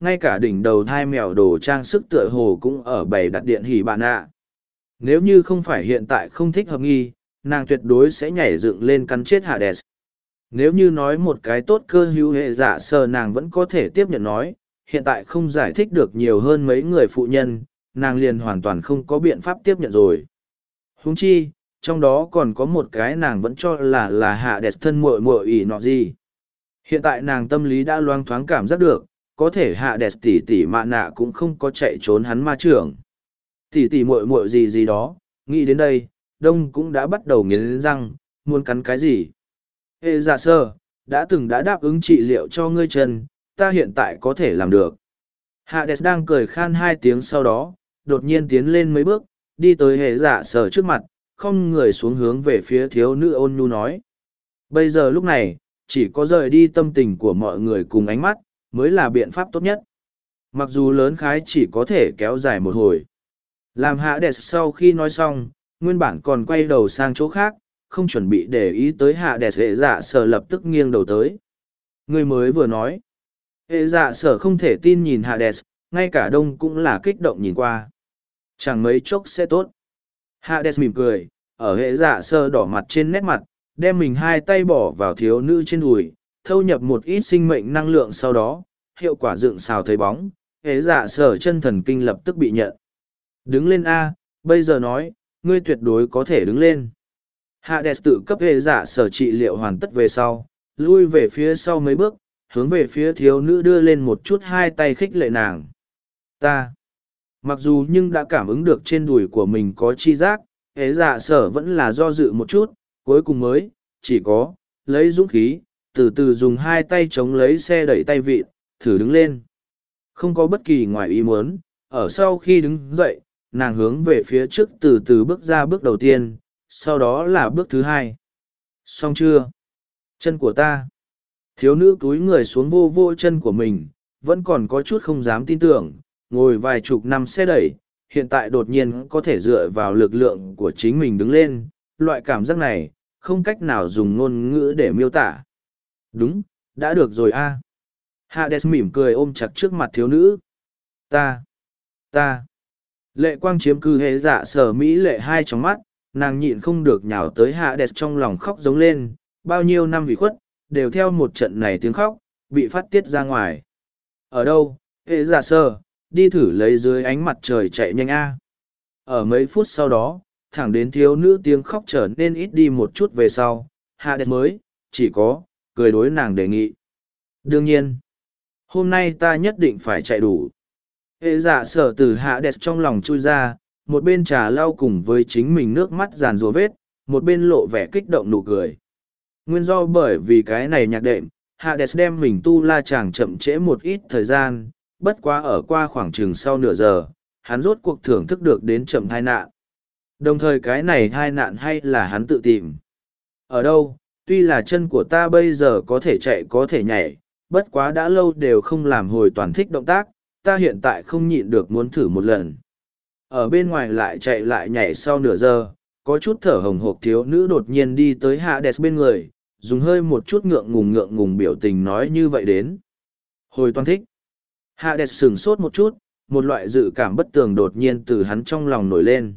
ngay cả đỉnh đầu thai mèo đồ trang sức tựa hồ cũng ở bày đặt điện hỉ bạn ạ. Nếu như không phải hiện tại không thích hợp nghi, nàng tuyệt đối sẽ nhảy dựng lên cắn chết Hades. Nếu như nói một cái tốt cơ hữu hệ dạ sờ nàng vẫn có thể tiếp nhận nói, hiện tại không giải thích được nhiều hơn mấy người phụ nhân, nàng liền hoàn toàn không có biện pháp tiếp nhận rồi. Huống chi, trong đó còn có một cái nàng vẫn cho là Hades thân muội muội ỷ nọ gì. Hiện tại nàng tâm lý đã loang thoáng cảm giác được, có thể Hades tỷ tỷ mạ nạ cũng không có chạy trốn hắn ma trưởng. Tỷ tỷ muội muội gì gì đó, nghĩ đến đây, Đông cũng đã bắt đầu nghiến răng, muốn cắn cái gì. Ê dạ sơ, đã đáp ứng trị liệu cho ngươi chân, ta hiện tại có thể làm được. Hades đang cười khan hai tiếng sau đó, đột nhiên tiến lên mấy bước, đi tới hệ dạ sơ trước mặt, không người xuống hướng về phía thiếu nữ ôn nhu nói. Bây giờ lúc này, chỉ có rời đi tâm tình của mọi người cùng ánh mắt, mới là biện pháp tốt nhất. Mặc dù lớn khái chỉ có thể kéo dài một hồi. Làm Hades sau khi nói xong, nguyên bản còn quay đầu sang chỗ khác, không chuẩn bị để ý tới Hades, hệ dạ sở lập tức nghiêng đầu tới. Người mới vừa nói. Hệ dạ sở không thể tin nhìn Hades, ngay cả Đông cũng là kích động nhìn qua. Chẳng mấy chốc sẽ tốt. Hades mỉm cười, ở hệ dạ sở đỏ mặt trên nét mặt, đem mình hai tay bỏ vào thiếu nữ trên đùi, thâu nhập một ít sinh mệnh năng lượng sau đó, hiệu quả dựng xào thấy bóng, hệ dạ sở chân thần kinh lập tức bị nhận. Đứng lên A, bây giờ nói, ngươi tuyệt đối có thể đứng lên. Hades tự cấp hệ dạ sở trị liệu hoàn tất về sau, lui về phía sau mấy bước, hướng về phía thiếu nữ đưa lên một chút hai tay khích lệ nàng. Ta, mặc dù nhưng đã cảm ứng được trên đùi của mình có chi giác, hệ dạ sở vẫn là do dự một chút, cuối cùng mới, chỉ có, lấy dũng khí, từ từ dùng hai tay chống lấy xe đẩy tay vịn, thử đứng lên. Không có bất kỳ ngoài ý muốn, ở sau khi đứng dậy, nàng hướng về phía trước từ từ bước ra bước đầu tiên, sau đó là bước thứ hai. Xong chưa? Chân của ta. Thiếu nữ cúi người xuống vô vô chân của mình, vẫn còn có chút không dám tin tưởng, ngồi vài chục năm xe đẩy, hiện tại đột nhiên có thể dựa vào lực lượng của chính mình đứng lên, loại cảm giác này, không cách nào dùng ngôn ngữ để miêu tả. Đúng, đã được rồi a. Hades mỉm cười ôm chặt trước mặt thiếu nữ. Ta. Lệ quang chiếm cư hệ dạ sở mỹ lệ hai trong mắt, nàng nhịn không được nhào tới Hades trong lòng khóc giống lên, bao nhiêu năm vì khuất, đều theo một trận này tiếng khóc, bị phát tiết ra ngoài. Ở đâu, hệ dạ sở, đi thử lấy dưới ánh mặt trời chạy nhanh a. Ở mấy phút sau đó, thẳng đến thiếu nữ tiếng khóc trở nên ít đi một chút về sau, Hades mới, chỉ có, cười đối nàng đề nghị. Đương nhiên, hôm nay ta nhất định phải chạy đủ. Hệ dạ sở từ Hades trong lòng chui ra, một bên trà lau cùng với chính mình nước mắt giàn rùa vết, một bên lộ vẻ kích động nụ cười. Nguyên do bởi vì cái này nhạc đệm, Hades đem mình tu la chàng chậm trễ một ít thời gian, bất quá ở qua khoảng chừng sau nửa giờ, hắn rốt cuộc thưởng thức được đến chậm thai nạn. Đồng thời cái này thai nạn hay là hắn tự tìm. Ở đâu, tuy là chân của ta bây giờ có thể chạy có thể nhảy, bất quá đã lâu đều không làm hồi toàn thích động tác, ta hiện tại không nhịn được muốn thử một lần. Ở bên ngoài lại chạy lại nhảy sau nửa giờ, có chút thở hồng hộc thiếu nữ đột nhiên đi tới Hades bên người, dùng hơi một chút ngượng ngùng biểu tình nói như vậy đến. Hồi toàn thích. Hades sửng sốt một chút, một loại dự cảm bất tường đột nhiên từ hắn trong lòng nổi lên.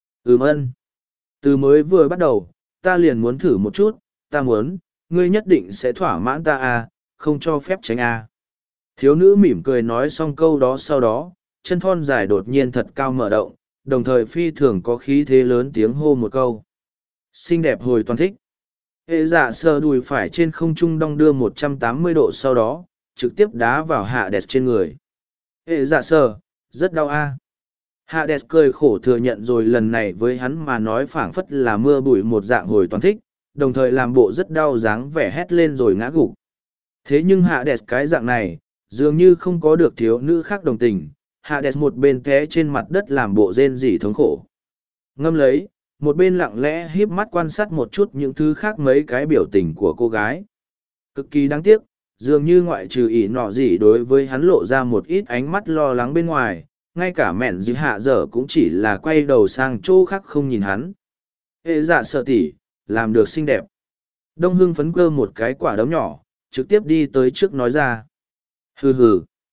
Ân. Từ mới vừa bắt đầu, ta liền muốn thử một chút, ta muốn, ngươi nhất định sẽ thỏa mãn ta à, không cho phép tránh à. Thiếu nữ mỉm cười nói xong câu đó sau đó, chân thon dài đột nhiên thật cao mở động, đồng thời phi thường có khí thế lớn tiếng hô một câu. Xinh đẹp hồi toàn thích. Hệ dạ sờ đùi phải trên không trung đong đưa 180 độ sau đó, trực tiếp đá vào Hades trên người. Hệ dạ sờ, rất đau a. Hades cười khổ thừa nhận rồi lần này với hắn mà nói phảng phất là mưa bụi một dạng hồi toàn thích, đồng thời làm bộ rất đau dáng vẻ hét lên rồi ngã gục. Thế nhưng Hades cái dạng này, dường như không có được thiếu nữ khác đồng tình, Hades một bên té trên mặt đất làm bộ rên rỉ thống khổ. Ngâm lấy, một bên lặng lẽ híp mắt quan sát một chút những thứ khác mấy cái biểu tình của cô gái. Cực kỳ đáng tiếc, dường như ngoại trừ ỷ nọ gì đối với hắn lộ ra một ít ánh mắt lo lắng bên ngoài, ngay cả mẹn dư hạ dở cũng chỉ là quay đầu sang chỗ khác không nhìn hắn. Ê dạ sợ tỉ, làm được xinh đẹp. Đông hưng phấn cơ một cái quả đấm nhỏ, trực tiếp đi tới trước nói ra. Hừ hừ.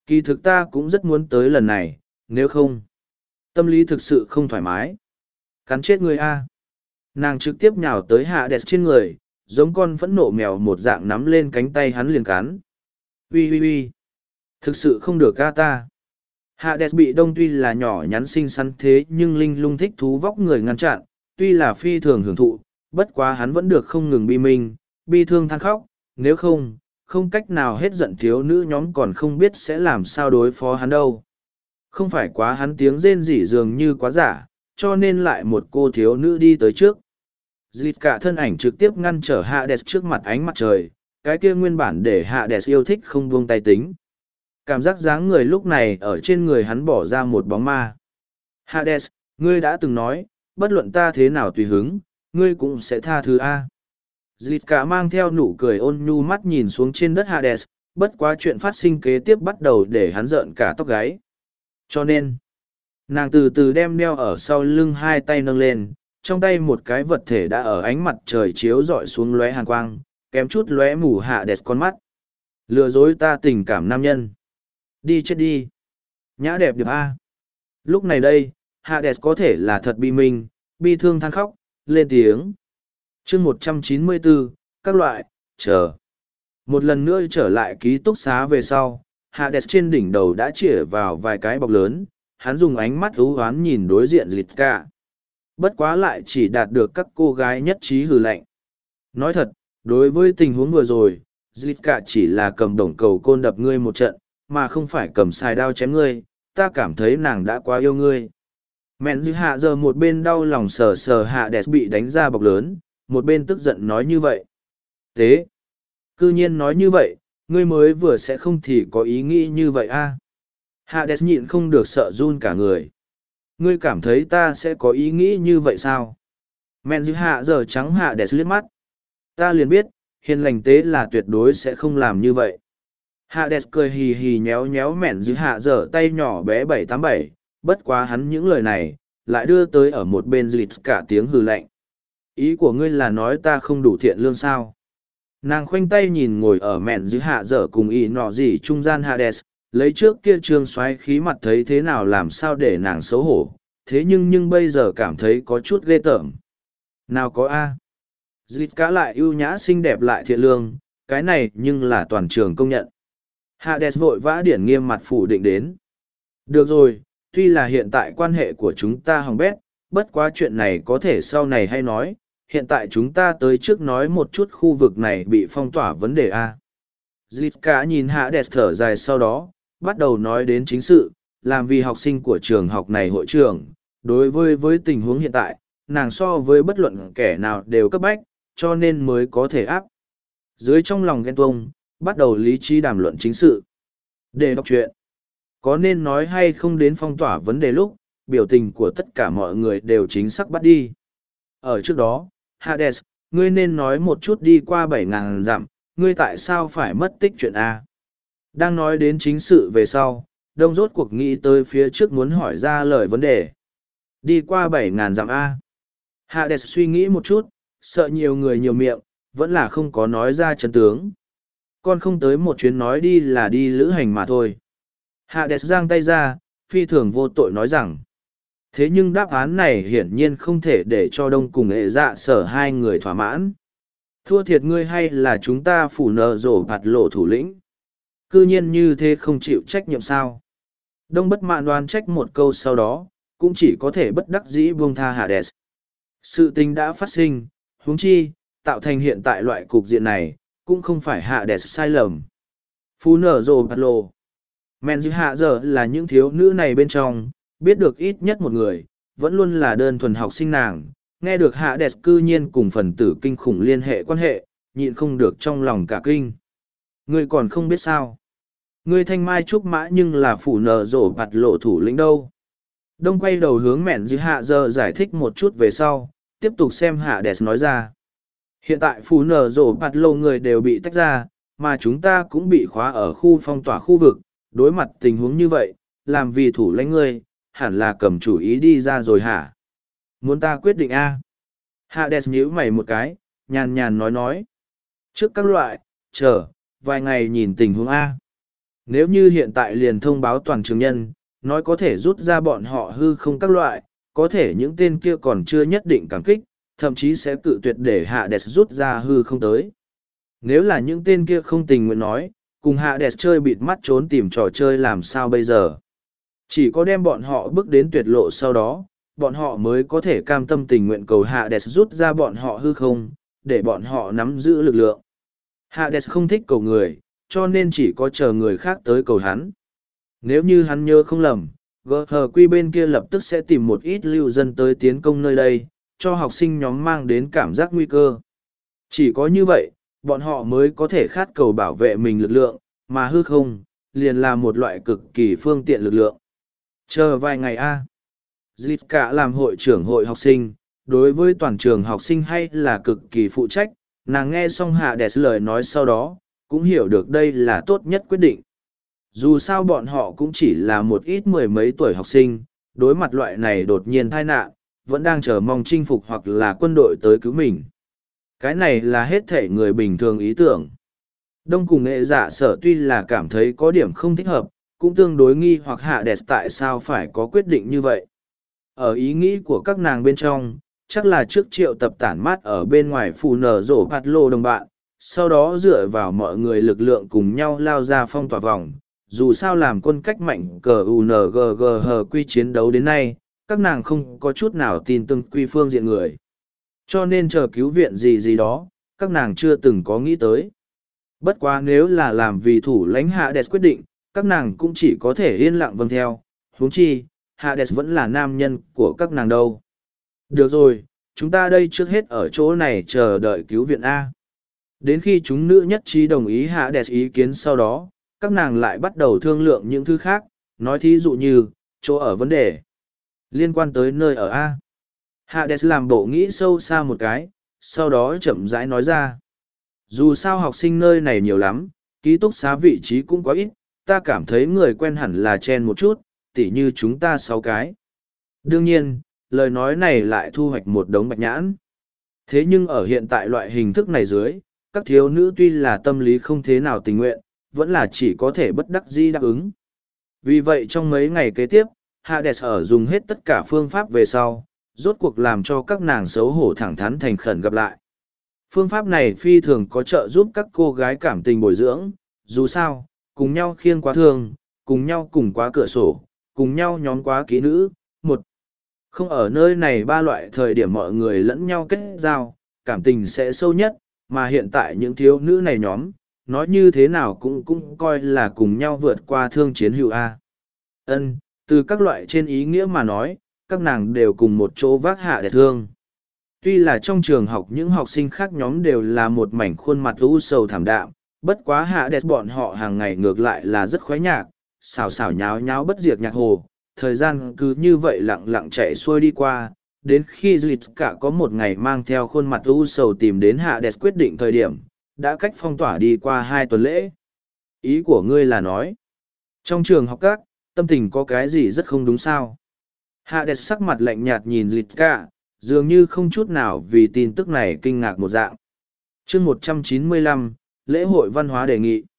Kỳ thực ta cũng rất muốn tới lần này, nếu không, tâm lý thực sự không thoải mái. Cắn chết người a. Nàng trực tiếp nhào tới Hades trên người, giống con phẫn nộ mèo một dạng nắm lên cánh tay hắn liền cắn. Ui ui ui. Thực sự không được ca ta. Hades bị đông tuy là nhỏ nhắn xinh xắn thế nhưng linh lung thích thú vóc người ngăn chặn, tuy là phi thường hưởng thụ, bất quá hắn vẫn được không ngừng bi minh, bi thương than khóc, nếu không, không cách nào hết giận thiếu nữ nhóm còn không biết sẽ làm sao đối phó hắn đâu. Không phải quá hắn tiếng rên rỉ dường như quá giả, cho nên lại một cô thiếu nữ đi tới trước. Dịch cả thân ảnh trực tiếp ngăn trở Hades trước mặt ánh mặt trời, cái kia nguyên bản để Hades yêu thích không buông tay tính. Cảm giác dáng người lúc này ở trên người hắn bỏ ra một bóng ma. Hades, ngươi đã từng nói, bất luận ta thế nào tùy hứng, ngươi cũng sẽ tha thứ A. Dịch cả mang theo nụ cười ôn nhu mắt nhìn xuống trên đất Hades, bất quá chuyện phát sinh kế tiếp bắt đầu để hắn rợn cả tóc gáy. Cho nên, nàng từ từ đem đeo ở sau lưng hai tay nâng lên, trong tay một cái vật thể đã ở ánh mặt trời chiếu rọi xuống lóe hàn quang, kém chút lóe mù Hades con mắt. Lừa dối ta tình cảm nam nhân. Đi chết đi. Nhã đẹp điệp A. Lúc này đây, Hades có thể là thật bi minh, bi thương than khóc, lên tiếng. chương 194, các loại, chờ. Một lần nữa trở lại ký túc xá về sau, Hades trên đỉnh đầu đã chĩa vào vài cái bọc lớn, hắn dùng ánh mắt ú hoán nhìn đối diện Litka. Bất quá lại chỉ đạt được các cô gái nhất trí hừ lạnh. Nói thật, đối với tình huống vừa rồi, Litka chỉ là cầm đồng cầu côn đập ngươi một trận, mà không phải cầm xài đao chém ngươi, ta cảm thấy nàng đã quá yêu ngươi. Mẹn dư hạ giờ một bên đau lòng sờ sờ Hades bị đánh ra bọc lớn, một bên tức giận nói như vậy. Tế! Cư nhiên nói như vậy, ngươi mới vừa sẽ không thì có ý nghĩ như vậy a. Hades nhịn không được sợ run cả người. Ngươi cảm thấy ta sẽ có ý nghĩ như vậy sao? Mẹn dư hạ giờ trắng Hades liếc mắt. Ta liền biết, hiền lành tế là tuyệt đối sẽ không làm như vậy. Hades cười hì hì nhéo nhéo mẹn dư hạ giờ tay nhỏ bé 787, bất quá hắn những lời này, lại đưa tới ở một bên dịch cả tiếng hừ lạnh. Ý của ngươi là nói ta không đủ thiện lương sao? Nàng khoanh tay nhìn ngồi ở mẹn dư hạ giờ cùng ý nọ gì trung gian Hades, lấy trước kia trương xoáy khí mặt thấy thế nào làm sao để nàng xấu hổ, thế nhưng bây giờ cảm thấy có chút ghê tởm. Nào có A. Dịch cả lại ưu nhã xinh đẹp lại thiện lương, cái này nhưng là toàn trường công nhận. Hades vội vã điển nghiêm mặt phủ định đến. Được rồi, tuy là hiện tại quan hệ của chúng ta hỏng bét, bất quá chuyện này có thể sau này hay nói, hiện tại chúng ta tới trước nói một chút khu vực này bị phong tỏa vấn đề A. Zitka nhìn Hades thở dài sau đó, bắt đầu nói đến chính sự, làm vì học sinh của trường học này hội trưởng, đối với tình huống hiện tại, nàng so với bất luận kẻ nào đều cấp bách, cho nên mới có thể áp. Dưới trong lòng ghen tuông, bắt đầu lý trí đàm luận chính sự. Để đọc chuyện, có nên nói hay không đến phong tỏa vấn đề lúc, biểu tình của tất cả mọi người đều chính xác bắt đi. Ở trước đó, Hades, ngươi nên nói một chút đi qua 7.000 dặm, ngươi tại sao phải mất tích chuyện A. Đang nói đến chính sự về sau, đông rốt cuộc nghĩ tới phía trước muốn hỏi ra lời vấn đề. Đi qua 7.000 dặm A. Hades suy nghĩ một chút, sợ nhiều người nhiều miệng, vẫn là không có nói ra chân tướng. Con không tới một chuyến nói đi là đi lữ hành mà thôi. Hades giang tay ra, phi thường vô tội nói rằng. Thế nhưng đáp án này hiển nhiên không thể để cho đông cùng hệ dạ sở hai người thỏa mãn. Thua thiệt ngươi hay là chúng ta phủ nợ rổ bạt lộ thủ lĩnh. Cư nhiên như thế không chịu trách nhiệm sao. Đông bất mãn đoán trách một câu sau đó, cũng chỉ có thể bất đắc dĩ buông tha Hades. Sự tình đã phát sinh, huống chi, tạo thành hiện tại loại cục diện này, cũng không phải Hades sai lầm. Phú nở rồ bạt lộ. Men dư hạ giờ là những thiếu nữ này bên trong, biết được ít nhất một người, vẫn luôn là đơn thuần học sinh nàng, nghe được Hades cư nhiên cùng phần tử kinh khủng liên hệ quan hệ, nhịn không được trong lòng cả kinh. Ngươi còn không biết sao. Ngươi thanh mai trúc mã nhưng là phủ nở rổ bạt lộ thủ lĩnh đâu. Đông quay đầu hướng mẹn dư hạ giờ giải thích một chút về sau, tiếp tục xem Hades nói ra. Hiện tại phủ nở rổ bạt lộ người đều bị tách ra, mà chúng ta cũng bị khóa ở khu phong tỏa khu vực, đối mặt tình huống như vậy, làm vì thủ lãnh ngươi, hẳn là cầm chủ ý đi ra rồi hả? Muốn ta quyết định A? Hades nhíu mày một cái, nhàn nhàn nói. Trước các loại, chờ, vài ngày nhìn tình huống A. Nếu như hiện tại liền thông báo toàn trường nhân, nói có thể rút ra bọn họ hư không các loại, có thể những tên kia còn chưa nhất định cảm kích, thậm chí sẽ cự tuyệt để Hades rút ra hư không tới. Nếu là những tên kia không tình nguyện nói, cùng Hades chơi bịt mắt trốn tìm trò chơi làm sao bây giờ. Chỉ có đem bọn họ bước đến tuyệt lộ sau đó, bọn họ mới có thể cam tâm tình nguyện cầu Hades rút ra bọn họ hư không, để bọn họ nắm giữ lực lượng. Hades không thích cầu người, cho nên chỉ có chờ người khác tới cầu hắn. Nếu như hắn nhớ không lầm, GHQ bên kia lập tức sẽ tìm một ít lưu dân tới tiến công nơi đây, cho học sinh nhóm mang đến cảm giác nguy cơ. Chỉ có như vậy, bọn họ mới có thể khát cầu bảo vệ mình lực lượng, mà hư không, liền là một loại cực kỳ phương tiện lực lượng. Chờ vài ngày a. Zlitka làm hội trưởng hội học sinh, đối với toàn trường học sinh hay là cực kỳ phụ trách, nàng nghe xong Hades lời nói sau đó, cũng hiểu được đây là tốt nhất quyết định. Dù sao bọn họ cũng chỉ là một ít mười mấy tuổi học sinh, đối mặt loại này đột nhiên tai nạn, vẫn đang chờ mong chinh phục hoặc là quân đội tới cứu mình. Cái này là hết thể người bình thường ý tưởng. Đông cùng nghệ giả sở tuy là cảm thấy có điểm không thích hợp, cũng tương đối nghi hoặc Hades tại sao phải có quyết định như vậy. Ở ý nghĩ của các nàng bên trong, chắc là trước triệu tập tản mát ở bên ngoài phù nở rổ phạt lô đồng bạn, sau đó dựa vào mọi người lực lượng cùng nhau lao ra phong tỏa vòng. Dù sao làm quân cách mạnh cờ UNGGH quy chiến đấu đến nay, các nàng không có chút nào tin từng quy phương diện người. Cho nên chờ cứu viện gì gì đó, các nàng chưa từng có nghĩ tới. Bất quá nếu là làm vì thủ lãnh Hades quyết định, các nàng cũng chỉ có thể yên lặng vâng theo, huống chi, Hades vẫn là nam nhân của các nàng đâu. Được rồi, chúng ta đây trước hết ở chỗ này chờ đợi cứu viện A. Đến khi chúng nữ nhất trí đồng ý Hades ý kiến sau đó, các nàng lại bắt đầu thương lượng những thứ khác, nói thí dụ như, chỗ ở vấn đề liên quan tới nơi ở A. Hades làm bộ nghĩ sâu xa một cái, sau đó chậm rãi nói ra. Dù sao học sinh nơi này nhiều lắm, ký túc xá vị trí cũng quá ít, ta cảm thấy người quen hẳn là chen một chút, tỉ như chúng ta 6 cái. Đương nhiên, lời nói này lại thu hoạch một đống bạch nhãn. Thế nhưng ở hiện tại loại hình thức này dưới, các thiếu nữ tuy là tâm lý không thế nào tình nguyện, vẫn là chỉ có thể bất đắc dĩ đáp ứng. Vì vậy trong mấy ngày kế tiếp, Hades ở dùng hết tất cả phương pháp về sau, rốt cuộc làm cho các nàng xấu hổ thẳng thắn thành khẩn gặp lại. Phương pháp này phi thường có trợ giúp các cô gái cảm tình bồi dưỡng, dù sao, cùng nhau khiêng quá thương, cùng nhau cùng quá cửa sổ, cùng nhau nhóm quá ký nữ, một. Không ở nơi này ba loại thời điểm mọi người lẫn nhau kết giao, cảm tình sẽ sâu nhất, mà hiện tại những thiếu nữ này nhóm, nói như thế nào cũng coi là cùng nhau vượt qua thương chiến hữu A. Ân, từ các loại trên ý nghĩa mà nói, các nàng đều cùng một chỗ vác hạ để thương. Tuy là trong trường học những học sinh khác nhóm đều là một mảnh khuôn mặt u sầu thảm đạm, bất quá hạ đẹp bọn họ hàng ngày ngược lại là rất khoái nhạc, xào xào nháo nháo bất diệt nhạc hồ, thời gian cứ như vậy lặng lặng chạy xuôi đi qua, đến khi Zlitka có một ngày mang theo khuôn mặt u sầu tìm đến hạ đẹp quyết định thời điểm, đã cách phong tỏa đi qua 2 tuần lễ. Ý của ngươi là nói, trong trường học các, tâm tình có cái gì rất không đúng sao? Hades sắc mặt lạnh nhạt nhìn Zlitka, dường như không chút nào vì tin tức này kinh ngạc một dạng. Chương 195, lễ hội văn hóa đề nghị.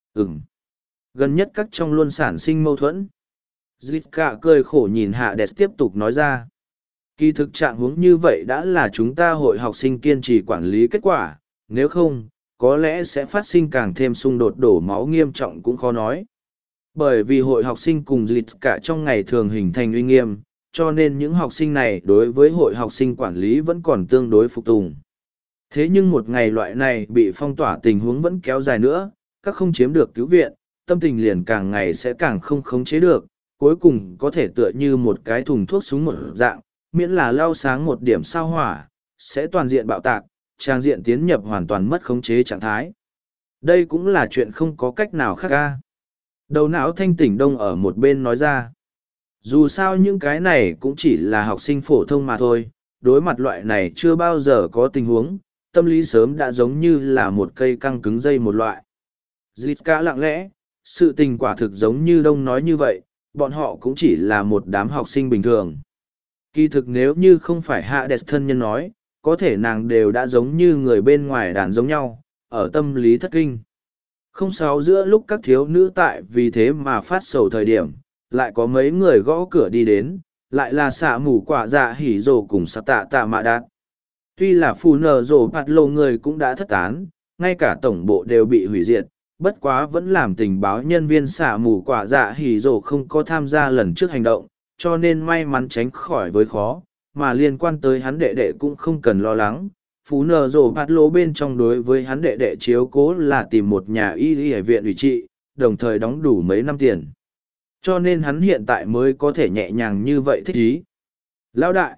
Gần nhất các trong luôn sản sinh mâu thuẫn. Zlitka cười khổ nhìn Hades tiếp tục nói ra. Kỳ thực trạng huống như vậy đã là chúng ta hội học sinh kiên trì quản lý kết quả, nếu không, có lẽ sẽ phát sinh càng thêm xung đột đổ máu nghiêm trọng cũng khó nói. Bởi vì hội học sinh cùng Zlitka trong ngày thường hình thành uy nghiêm, cho nên những học sinh này đối với hội học sinh quản lý vẫn còn tương đối phục tùng. Thế nhưng một ngày loại này bị phong tỏa tình huống vẫn kéo dài nữa, các không chiếm được cứu viện, tâm tình liền càng ngày sẽ càng không khống chế được, cuối cùng có thể tựa như một cái thùng thuốc súng một dạng, miễn là lau sáng một điểm sao hỏa, sẽ toàn diện bạo tạc, trang diện tiến nhập hoàn toàn mất khống chế trạng thái. Đây cũng là chuyện không có cách nào khác ca. Đầu não thanh tỉnh Đông ở một bên nói ra. Dù sao những cái này cũng chỉ là học sinh phổ thông mà thôi, đối mặt loại này chưa bao giờ có tình huống, tâm lý sớm đã giống như là một cây căng cứng dây một loại. Zlitka lặng lẽ, sự tình quả thực giống như Đông nói như vậy, bọn họ cũng chỉ là một đám học sinh bình thường. Kỳ thực nếu như không phải Hades thân nhân nói, có thể nàng đều đã giống như người bên ngoài đàn giống nhau, ở tâm lý thất kinh. Không sáu giữa lúc các thiếu nữ tại vì thế mà phát sầu thời điểm, lại có mấy người gõ cửa đi đến, lại là xạ mù quả dạ hỉ rồ cùng sạp tạ tạ mạ đạt. Tuy là phù nở rồ bạt lộ người cũng đã thất tán, ngay cả tổng bộ đều bị hủy diệt, bất quá vẫn làm tình báo nhân viên xạ mù quả dạ hỉ rồ không có tham gia lần trước hành động, cho nên may mắn tránh khỏi với khó, mà liên quan tới hắn đệ đệ cũng không cần lo lắng. Phú nở rồ bạt lộ bên trong đối với hắn đệ đệ chiếu cố là tìm một nhà y y viện ủy trị, đồng thời đóng đủ mấy năm tiền. Cho nên hắn hiện tại mới có thể nhẹ nhàng như vậy thích ý. Lão đại!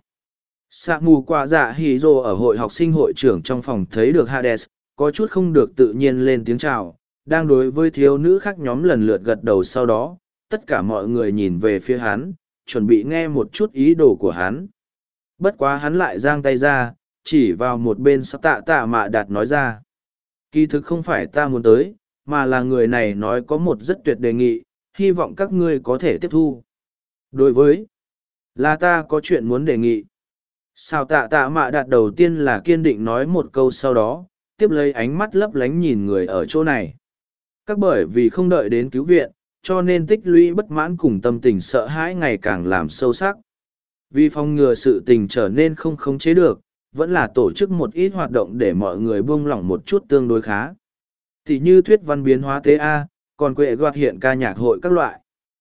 Sạ mù quả dạ hỉ rồ ở hội học sinh hội trưởng trong phòng thấy được Hades, có chút không được tự nhiên lên tiếng chào, đang đối với thiếu nữ khác nhóm lần lượt gật đầu sau đó, tất cả mọi người nhìn về phía hắn, chuẩn bị nghe một chút ý đồ của hắn. Bất quá hắn lại giang tay ra, chỉ vào một bên sắp tạ tạ mạ đạt nói ra. Kỳ thực không phải ta muốn tới, mà là người này nói có một rất tuyệt đề nghị, hy vọng các ngươi có thể tiếp thu. Đối với, là ta có chuyện muốn đề nghị. Sao tạ tạ mạ đạt đầu tiên là kiên định nói một câu sau đó, tiếp lấy ánh mắt lấp lánh nhìn người ở chỗ này. Các bởi vì không đợi đến cứu viện, cho nên tích lũy bất mãn cùng tâm tình sợ hãi ngày càng làm sâu sắc. Vì phòng ngừa sự tình trở nên không khống chế được, vẫn là tổ chức một ít hoạt động để mọi người buông lỏng một chút tương đối khá. Thì như thuyết văn biến hóa tế A, còn quệ goạt hiện ca nhạc hội các loại.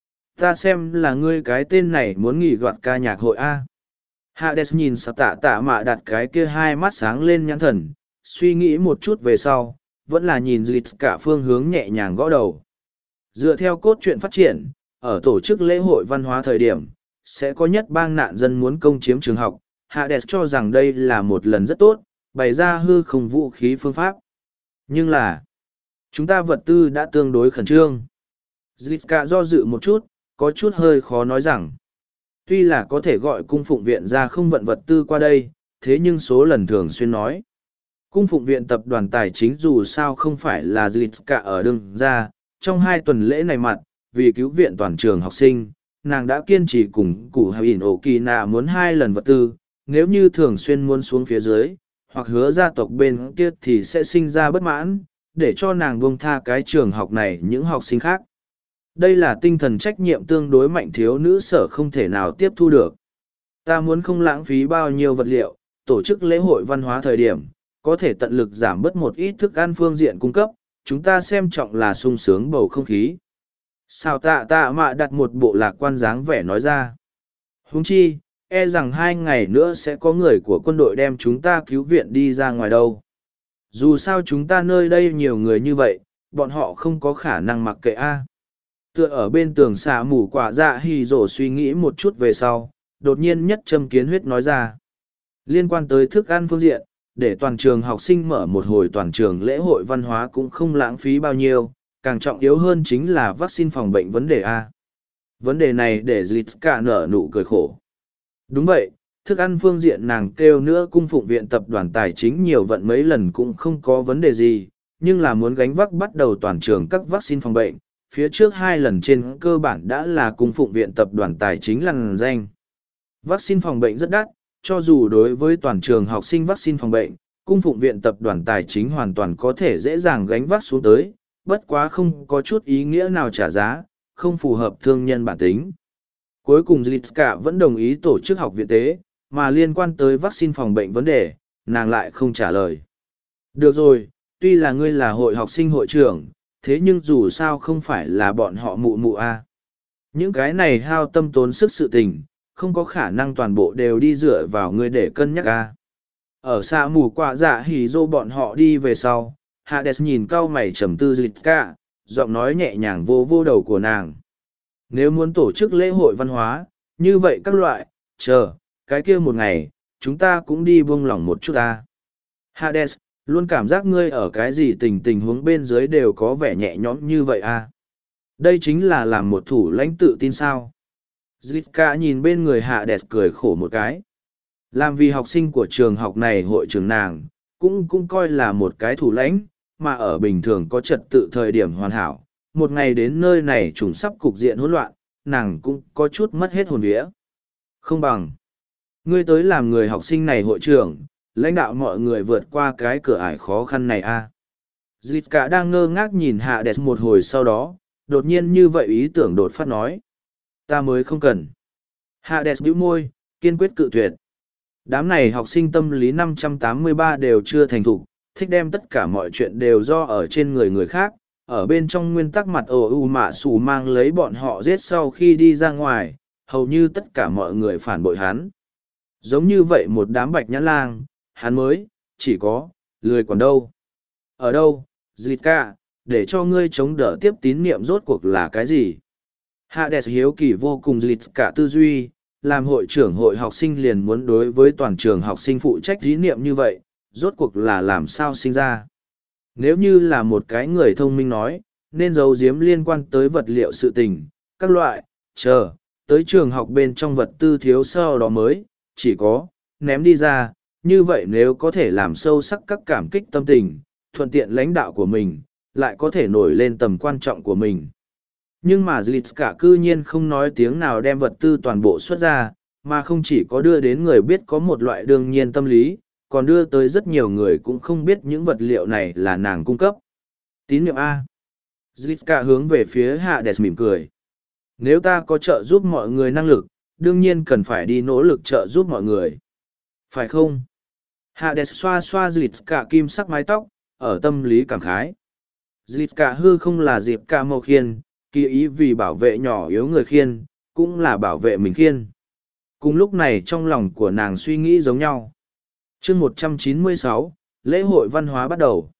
Ta xem là ngươi cái tên này muốn nghỉ goạt ca nhạc hội A. Hades nhìn sắp tạ tạ mạ đặt cái kia hai mắt sáng lên nhãn thần, suy nghĩ một chút về sau, vẫn là nhìn dịch cả phương hướng nhẹ nhàng gõ đầu. Dựa theo cốt truyện phát triển, ở tổ chức lễ hội văn hóa thời điểm, sẽ có nhất bang nạn dân muốn công chiếm trường học. Hades cho rằng đây là một lần rất tốt, bày ra hư không vũ khí phương pháp. Nhưng là, chúng ta vật tư đã tương đối khẩn trương. Zlitka do dự một chút, có chút hơi khó nói rằng, tuy là có thể gọi cung phụng viện ra không vận vật tư qua đây, thế nhưng số lần thường xuyên nói. Cung phụng viện tập đoàn tài chính dù sao không phải là Zlitka ở đường ra, trong 2 tuần lễ này mặt, vì cứu viện toàn trường học sinh, nàng đã kiên trì cùng cụ Hà ỉn ổ kỳ nạ muốn 2 lần vật tư, nếu như thường xuyên muốn xuống phía dưới, hoặc hứa gia tộc bên kia thì sẽ sinh ra bất mãn, để cho nàng buông tha cái trường học này những học sinh khác. Đây là tinh thần trách nhiệm tương đối mạnh thiếu nữ sở không thể nào tiếp thu được. Ta muốn không lãng phí bao nhiêu vật liệu, tổ chức lễ hội văn hóa thời điểm, có thể tận lực giảm bớt một ít thức ăn phương diện cung cấp, chúng ta xem trọng là sung sướng bầu không khí. Sao tạ tạ mạ đặt một bộ lạc quan dáng vẻ nói ra. Huống chi, e rằng 2 ngày nữa sẽ có người của quân đội đem chúng ta cứu viện đi ra ngoài đâu. Dù sao chúng ta nơi đây nhiều người như vậy, bọn họ không có khả năng mặc kệ a. Tựa ở bên tường xạ mù quả dạ hì rổ suy nghĩ một chút về sau, đột nhiên nhất châm kiến huyết nói ra. Liên quan tới thức ăn phương diện, để toàn trường học sinh mở một hồi toàn trường lễ hội văn hóa cũng không lãng phí bao nhiêu, càng trọng yếu hơn chính là vaccine phòng bệnh vấn đề A. Vấn đề này để Zlitka nở nụ cười khổ. Đúng vậy, thức ăn phương diện nàng kêu nữa cung phụng viện tập đoàn tài chính nhiều vận mấy lần cũng không có vấn đề gì, nhưng là muốn gánh vác bắt đầu toàn trường các vaccine phòng bệnh, phía trước 2 lần trên cơ bản đã là cung phụng viện tập đoàn tài chính lằn danh. Vaccine phòng bệnh rất đắt, cho dù đối với toàn trường học sinh vaccine phòng bệnh, cung phụng viện tập đoàn tài chính hoàn toàn có thể dễ dàng gánh vác xuống tới, bất quá không có chút ý nghĩa nào trả giá, không phù hợp thương nhân bản tính. Cuối cùng Zlitka vẫn đồng ý tổ chức học viện tế, mà liên quan tới vaccine phòng bệnh vấn đề, nàng lại không trả lời. Được rồi, tuy là ngươi là hội học sinh hội trưởng, thế nhưng dù sao không phải là bọn họ mụ mụ a. Những cái này hao tâm tốn sức sự tình, không có khả năng toàn bộ đều đi dựa vào ngươi để cân nhắc a. Ở xa mù quả dạ hỉ dô bọn họ đi về sau, Hades nhìn cau mày trầm tư Zlitka, giọng nói nhẹ nhàng vô vô đầu của nàng. Nếu muốn tổ chức lễ hội văn hóa, như vậy các loại, chờ, cái kia một ngày, chúng ta cũng đi buông lỏng một chút ta. Hades, luôn cảm giác ngươi ở cái gì tình huống bên dưới đều có vẻ nhẹ nhõm như vậy à. Đây chính là làm một thủ lãnh tự tin sao. Zlitka nhìn bên người Hades cười khổ một cái. Làm vì học sinh của trường học này hội trưởng nàng, cũng coi là một cái thủ lãnh, mà ở bình thường có trật tự thời điểm hoàn hảo. Một ngày đến nơi này trùng sắp cục diện hỗn loạn, nàng cũng có chút mất hết hồn vía. Không bằng. Ngươi tới làm người học sinh này hội trưởng, lãnh đạo mọi người vượt qua cái cửa ải khó khăn này a. Dịch cả đang ngơ ngác nhìn Hades một hồi sau đó, đột nhiên như vậy ý tưởng đột phát nói. Ta mới không cần. Hades bĩu môi, kiên quyết cự tuyệt. Đám này học sinh tâm lý 583 đều chưa thành thục, thích đem tất cả mọi chuyện đều do ở trên người khác, ở bên trong nguyên tắc mặt ồ u mạ xù mang lấy bọn họ giết sau khi đi ra ngoài, hầu như tất cả mọi người phản bội hắn. Giống như vậy một đám bạch nhãn lang, hắn mới, chỉ có, lười còn đâu. Ở đâu, Zlitka, để cho ngươi chống đỡ tiếp tín niệm rốt cuộc là cái gì? Hades hiếu kỳ vô cùng Zlitka tư duy, làm hội trưởng hội học sinh liền muốn đối với toàn trường học sinh phụ trách tín niệm như vậy, rốt cuộc là làm sao sinh ra? Nếu như là một cái người thông minh nói, nên giấu giếm liên quan tới vật liệu sự tình, các loại, tới trường học bên trong vật tư thiếu sau đó mới, chỉ có, ném đi ra, như vậy nếu có thể làm sâu sắc các cảm kích tâm tình, thuận tiện lãnh đạo của mình, lại có thể nổi lên tầm quan trọng của mình. Nhưng mà Zlitka cư nhiên không nói tiếng nào đem vật tư toàn bộ xuất ra, mà không chỉ có đưa đến người biết có một loại đương nhiên tâm lý, còn đưa tới rất nhiều người cũng không biết những vật liệu này là nàng cung cấp. Tín nhiệm A. Zlitka hướng về phía Hades mỉm cười. Nếu ta có trợ giúp mọi người năng lực, đương nhiên cần phải đi nỗ lực trợ giúp mọi người. Phải không? Hades xoa xoa Zlitka kim sắc mái tóc, ở tâm lý cảm khái. Zlitka hư không là dịp ca màu khiên, kỳ ý vì bảo vệ nhỏ yếu người khiên, cũng là bảo vệ mình khiên. Cùng lúc này trong lòng của nàng suy nghĩ giống nhau. Chương 196, lễ hội văn hóa bắt đầu.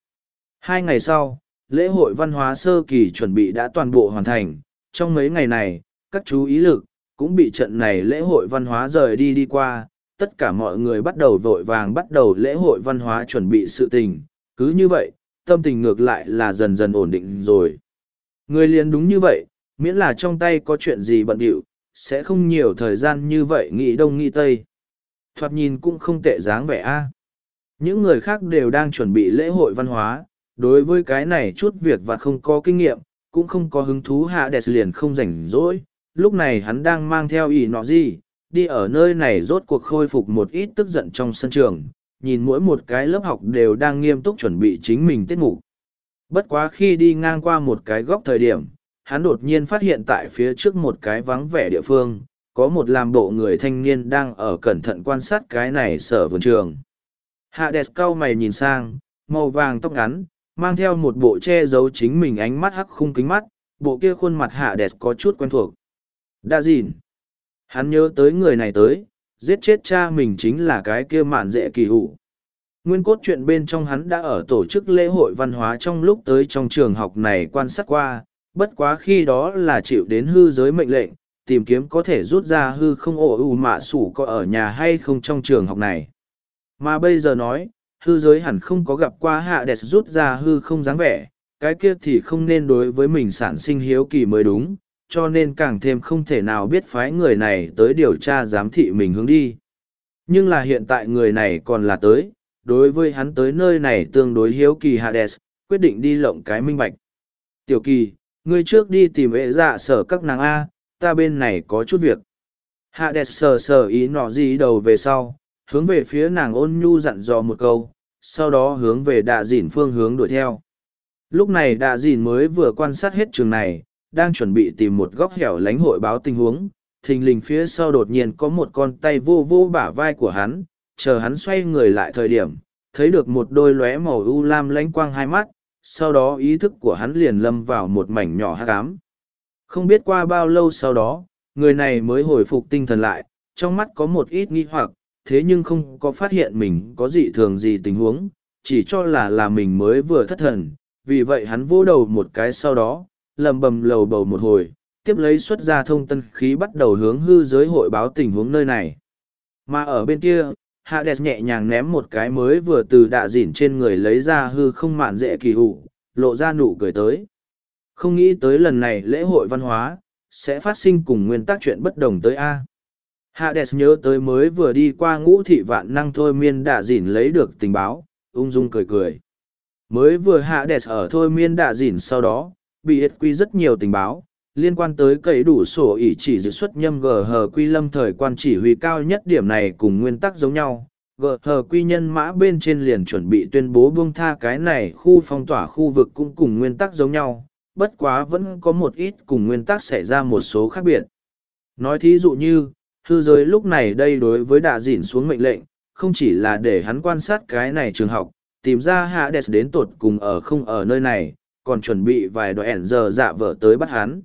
2 ngày sau, lễ hội văn hóa sơ kỳ chuẩn bị đã toàn bộ hoàn thành. Trong mấy ngày này, các chú ý lực cũng bị trận này lễ hội văn hóa rời đi qua. Tất cả mọi người bắt đầu vội vàng bắt đầu lễ hội văn hóa chuẩn bị sự tình. Cứ như vậy, tâm tình ngược lại là dần dần ổn định rồi. Người liền đúng như vậy, miễn là trong tay có chuyện gì bận điệu, sẽ không nhiều thời gian như vậy nghĩ đông nghĩ tây. Thoạt nhìn cũng không tệ dáng vẻ a. Những người khác đều đang chuẩn bị lễ hội văn hóa, đối với cái này chút việc và không có kinh nghiệm, cũng không có hứng thú Hades liền không rảnh rỗi. Lúc này hắn đang mang theo ý nọ gì, đi ở nơi này rốt cuộc khôi phục một ít tức giận trong sân trường, nhìn mỗi một cái lớp học đều đang nghiêm túc chuẩn bị chính mình tiết mục. Bất quá khi đi ngang qua một cái góc thời điểm, hắn đột nhiên phát hiện tại phía trước một cái vắng vẻ địa phương, có một làm bộ người thanh niên đang ở cẩn thận quan sát cái này sở vườn trường. Hades cau mày nhìn sang, màu vàng tóc ngắn, mang theo một bộ che giấu chính mình ánh mắt hắc khung kính mắt, bộ kia khuôn mặt Hades có chút quen thuộc. Đa dìn. Hắn nhớ tới người này tới, giết chết cha mình chính là cái kia mạn dễ kỳ hủ. Nguyên cốt truyện bên trong hắn đã ở tổ chức lễ hội văn hóa trong lúc tới trong trường học này quan sát qua, bất quá khi đó là chịu đến hư giới mệnh lệnh, tìm kiếm có thể rút ra hư không ổ ù mạ sủ có ở nhà hay không trong trường học này. Mà bây giờ nói, hư giới hẳn không có gặp qua Hades rút ra hư không dáng vẻ, cái kia thì không nên đối với mình sản sinh hiếu kỳ mới đúng, cho nên càng thêm không thể nào biết phái người này tới điều tra giám thị mình hướng đi. Nhưng là hiện tại người này còn là tới, đối với hắn tới nơi này tương đối hiếu kỳ Hades, quyết định đi lộng cái minh bạch. Tiểu kỳ, ngươi trước đi tìm ệ dạ sở các nàng A, ta bên này có chút việc. Hades sờ sờ ý nọ gì đầu về sau, hướng về phía nàng ôn nhu dặn dò một câu, sau đó hướng về đạ dỉn phương hướng đuổi theo. Lúc này đạ dỉn mới vừa quan sát hết trường này, đang chuẩn bị tìm một góc hẻo lánh hội báo tình huống, thình lình phía sau đột nhiên có một con tay vô vô bả vai của hắn, chờ hắn xoay người lại thời điểm, thấy được một đôi lóe màu u lam lánh quang hai mắt, sau đó ý thức của hắn liền lâm vào một mảnh nhỏ hắc ám. Không biết qua bao lâu sau đó, người này mới hồi phục tinh thần lại, trong mắt có một ít nghi hoặc, thế nhưng không có phát hiện mình có dị thường gì tình huống, chỉ cho là mình mới vừa thất thần, vì vậy hắn vỗ đầu một cái sau đó, lầm bầm lầu bầu một hồi, tiếp lấy xuất ra thông tân khí bắt đầu hướng hư giới hội báo tình huống nơi này. Mà ở bên kia, Hades nhẹ nhàng ném một cái mới vừa từ đạ dỉn trên người lấy ra hư không mạn dễ kỳ hủ, lộ ra nụ cười tới. Không nghĩ tới lần này lễ hội văn hóa, sẽ phát sinh cùng nguyên tắc chuyện bất đồng tới A. Hades nhớ tới mới vừa đi qua ngũ thị vạn năng thôi miên đạ dỉn lấy được tình báo, ung dung cười cười. Mới vừa Hades ở thôi miên đạ dỉn sau đó, bị hết quy rất nhiều tình báo, liên quan tới cấy đủ sổ ỉ chỉ dự xuất nhâm GH quy lâm thời quan chỉ huy cao nhất điểm này cùng nguyên tắc giống nhau, GH quy nhân mã bên trên liền chuẩn bị tuyên bố buông tha cái này khu phong tỏa khu vực cũng cùng nguyên tắc giống nhau, bất quá vẫn có một ít cùng nguyên tắc xảy ra một số khác biệt. Nói thí dụ như, hư giới lúc này đây đối với đạ dỉn xuống mệnh lệnh, không chỉ là để hắn quan sát cái này trường học, tìm ra Hades đến tột cùng ở không ở nơi này, còn chuẩn bị vài đoạn giờ dạ vợ tới bắt hắn.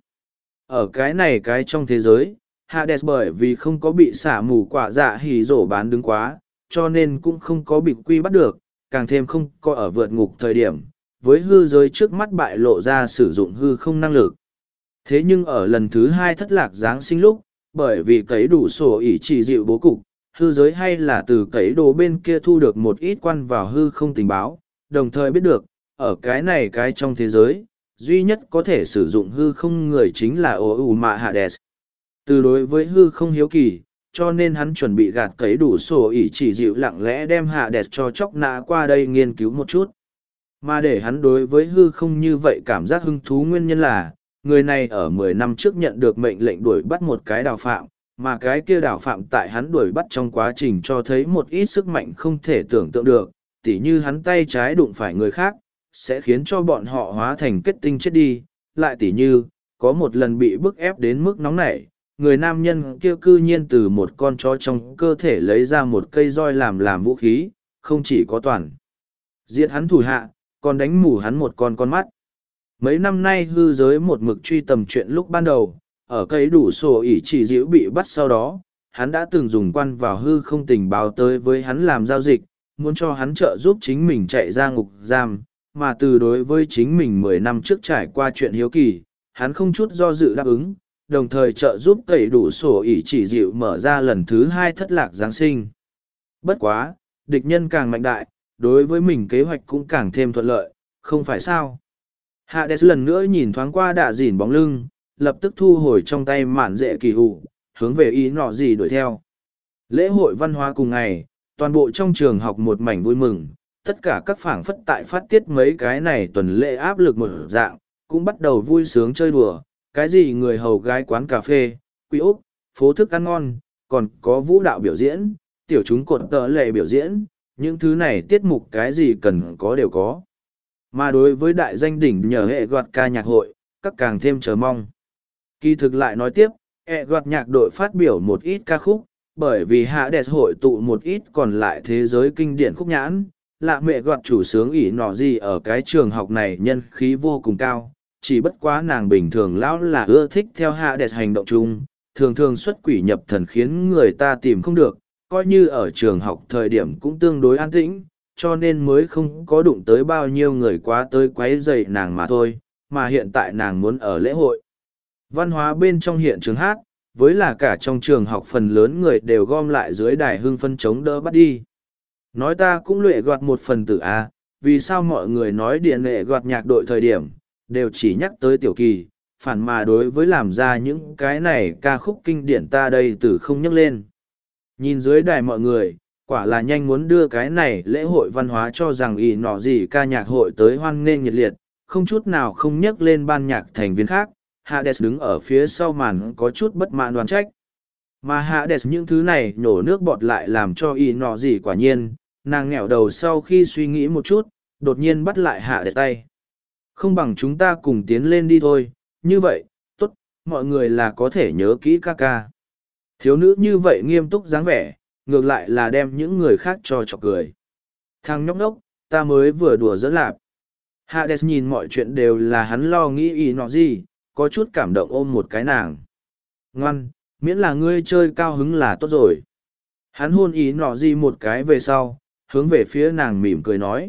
Ở cái này cái trong thế giới, Hades bởi vì không có bị xả mù quả dạ hỉ rổ bán đứng quá, cho nên cũng không có bị quy bắt được, càng thêm không có ở vượt ngục thời điểm, với hư giới trước mắt bại lộ ra sử dụng hư không năng lực. Thế nhưng ở lần thứ hai thất lạc Giáng sinh lúc, bởi vì cấy đủ sổ ỉ chỉ dịu bố cục, hư giới hay là từ cấy đồ bên kia thu được một ít quan vào hư không tình báo, đồng thời biết được, ở cái này cái trong thế giới, duy nhất có thể sử dụng hư không người chính là Ouma Hades. Từ đối với hư không hiếu kỳ, cho nên hắn chuẩn bị gạt cấy đủ sổ ỉ chỉ dịu lặng lẽ đem Hades cho chóc nã qua đây nghiên cứu một chút. Mà để hắn đối với hư không như vậy cảm giác hứng thú nguyên nhân là, người này ở 10 năm trước nhận được mệnh lệnh đuổi bắt một cái đào phạm, mà cái kia đào phạm tại hắn đuổi bắt trong quá trình cho thấy một ít sức mạnh không thể tưởng tượng được, tỉ như hắn tay trái đụng phải người khác, sẽ khiến cho bọn họ hóa thành kết tinh chết đi, lại tỉ như, có một lần bị bức ép đến mức nóng nảy, người nam nhân kia cư nhiên từ một con chó trong cơ thể lấy ra một cây roi làm vũ khí, không chỉ có toàn diệt hắn thủ hạ, còn đánh mù hắn một con mắt. Mấy năm nay hư giới một mực truy tầm chuyện lúc ban đầu, ở cây đủ sổ ỉ chỉ dĩu bị bắt sau đó, hắn đã từng dùng quan vào hư không tình báo tới với hắn làm giao dịch, muốn cho hắn trợ giúp chính mình chạy ra ngục giam, mà từ đối với chính mình 10 năm trước trải qua chuyện hiếu kỳ, hắn không chút do dự đáp ứng, đồng thời trợ giúp cây đủ sổ ỉ chỉ dịu mở ra lần thứ 2 thất lạc Giáng sinh. Bất quá, địch nhân càng mạnh đại, đối với mình kế hoạch cũng càng thêm thuận lợi, không phải sao? Hades lần nữa nhìn thoáng qua đạ dỉn bóng lưng, lập tức thu hồi trong tay mạn dễ kỳ hụ, hướng về ý nọ gì đuổi theo. Lễ hội văn hóa cùng ngày, toàn bộ trong trường học một mảnh vui mừng, tất cả các phảng phất tại phát tiết mấy cái này tuần lễ áp lực một dạng, cũng bắt đầu vui sướng chơi đùa, cái gì người hầu gái quán cà phê, quý úc, phố thức ăn ngon, còn có vũ đạo biểu diễn, tiểu chúng cột tờ lệ biểu diễn, những thứ này tiết mục cái gì cần có đều có. Mà đối với đại danh đỉnh nhờ hệ gọt ca nhạc hội, các càng thêm chờ mong. Kỳ thực lại nói tiếp, hệ gọt nhạc đội phát biểu một ít ca khúc, bởi vì Hades hội tụ một ít còn lại thế giới kinh điển khúc nhãn, lạ mẹ gọt chủ sướng ỉ nọ gì ở cái trường học này nhân khí vô cùng cao, chỉ bất quá nàng bình thường lão là ưa thích theo Hades hành động chung, thường thường xuất quỷ nhập thần khiến người ta tìm không được, coi như ở trường học thời điểm cũng tương đối an tĩnh, cho nên mới không có đụng tới bao nhiêu người quá tới quấy rầy nàng mà thôi, mà hiện tại nàng muốn ở lễ hội. Văn hóa bên trong hiện trường hát, với là cả trong trường học phần lớn người đều gom lại dưới đài hưng phân chống đỡ bắt đi. Nói ta cũng lệ gọt một phần tử A, vì sao mọi người nói điện lệ gọt nhạc đội thời điểm, đều chỉ nhắc tới tiểu kỳ, phản mà đối với làm ra những cái này ca khúc kinh điển ta đây từ không nhắc lên. Nhìn dưới đài mọi người, quả là nhanh muốn đưa cái này lễ hội văn hóa cho rằng ý nọ gì ca nhạc hội tới hoan nghênh nhiệt liệt, không chút nào không nhắc lên ban nhạc thành viên khác. Hades đứng ở phía sau màn có chút bất mãn đoán trách. Mà Hades những thứ này nhổ nước bọt lại làm cho ý nọ gì quả nhiên, nàng nghẹo đầu sau khi suy nghĩ một chút, đột nhiên bắt lại Hades tay. Không bằng chúng ta cùng tiến lên đi thôi, như vậy, tốt, mọi người là có thể nhớ kỹ ca ca. Thiếu nữ như vậy nghiêm túc dáng vẻ, ngược lại là đem những người khác cho chọc cười. Thằng nhóc đốc, ta mới vừa đùa dẫn lạp. Hades nhìn mọi chuyện đều là hắn lo nghĩ ý nọ gì, có chút cảm động ôm một cái nàng. Ngoan, miễn là ngươi chơi cao hứng là tốt rồi. Hắn hôn ý nọ gì một cái về sau, hướng về phía nàng mỉm cười nói.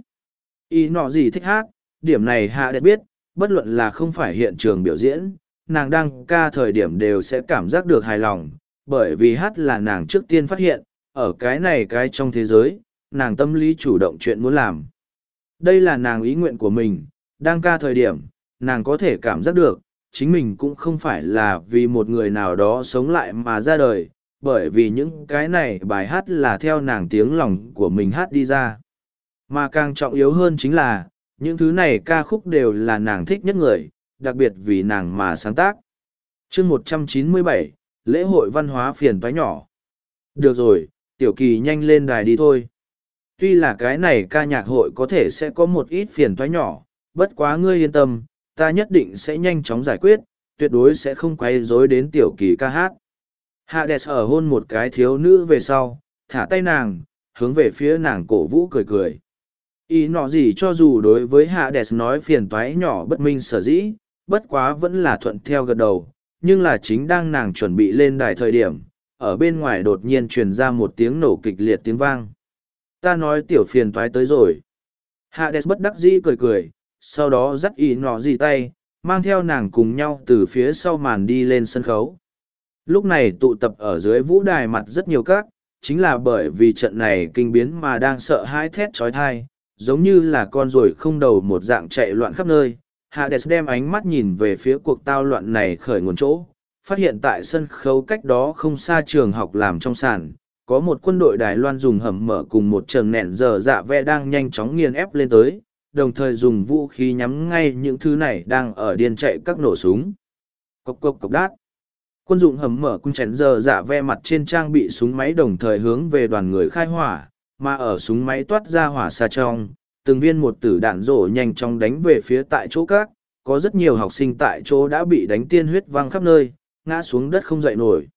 Ý nọ gì thích hát, điểm này Hades biết, bất luận là không phải hiện trường biểu diễn, nàng đang ca thời điểm đều sẽ cảm giác được hài lòng, bởi vì hát là nàng trước tiên phát hiện, ở cái này cái trong thế giới, nàng tâm lý chủ động chuyện muốn làm. Đây là nàng ý nguyện của mình, đang ca thời điểm, nàng có thể cảm giác được, chính mình cũng không phải là vì một người nào đó sống lại mà ra đời, bởi vì những cái này bài hát là theo nàng tiếng lòng của mình hát đi ra. Mà càng trọng yếu hơn chính là, những thứ này ca khúc đều là nàng thích nhất người, đặc biệt vì nàng mà sáng tác. chương 197, lễ hội văn hóa phiền toái nhỏ. Được rồi, tiểu kỳ nhanh lên đài đi thôi. Tuy là cái này ca nhạc hội có thể sẽ có một ít phiền toái nhỏ, bất quá ngươi yên tâm, ta nhất định sẽ nhanh chóng giải quyết, tuyệt đối sẽ không quấy rối đến tiểu kỳ ca hát. Hades ở hôn một cái thiếu nữ về sau, thả tay nàng, hướng về phía nàng cổ vũ cười cười. Ý nọ gì cho dù đối với Hades nói phiền toái nhỏ bất minh sở dĩ, bất quá vẫn là thuận theo gật đầu, nhưng là chính đang nàng chuẩn bị lên đài thời điểm, ở bên ngoài đột nhiên truyền ra một tiếng nổ kịch liệt tiếng vang. Ta nói tiểu phiền toái tới rồi. Hades bất đắc dĩ cười cười, sau đó dắt ý nọ gì tay, mang theo nàng cùng nhau từ phía sau màn đi lên sân khấu. Lúc này tụ tập ở dưới vũ đài mặt rất nhiều các, chính là bởi vì trận này kinh biến mà đang sợ hãi thét trói thai, giống như là con ruồi không đầu một dạng chạy loạn khắp nơi. Hades đem ánh mắt nhìn về phía cuộc tao loạn này khởi nguồn chỗ, phát hiện tại sân khấu cách đó không xa trường học làm trong sàn, có một quân đội Đài Loan dùng hầm mở cùng một trần nẹn dở dạ ve đang nhanh chóng nghiền ép lên tới, đồng thời dùng vũ khí nhắm ngay những thứ này đang ở điên chạy các nổ súng. Cộc cộc cộc đát. Quân dụng hầm mở cung chén dở dạ ve mặt trên trang bị súng máy đồng thời hướng về đoàn người khai hỏa, mà ở súng máy toát ra hỏa xa trong, từng viên một tử đạn rổ nhanh chóng đánh về phía tại chỗ các, có rất nhiều học sinh tại chỗ đã bị đánh tiên huyết văng khắp nơi, ngã xuống đất không dậy nổi.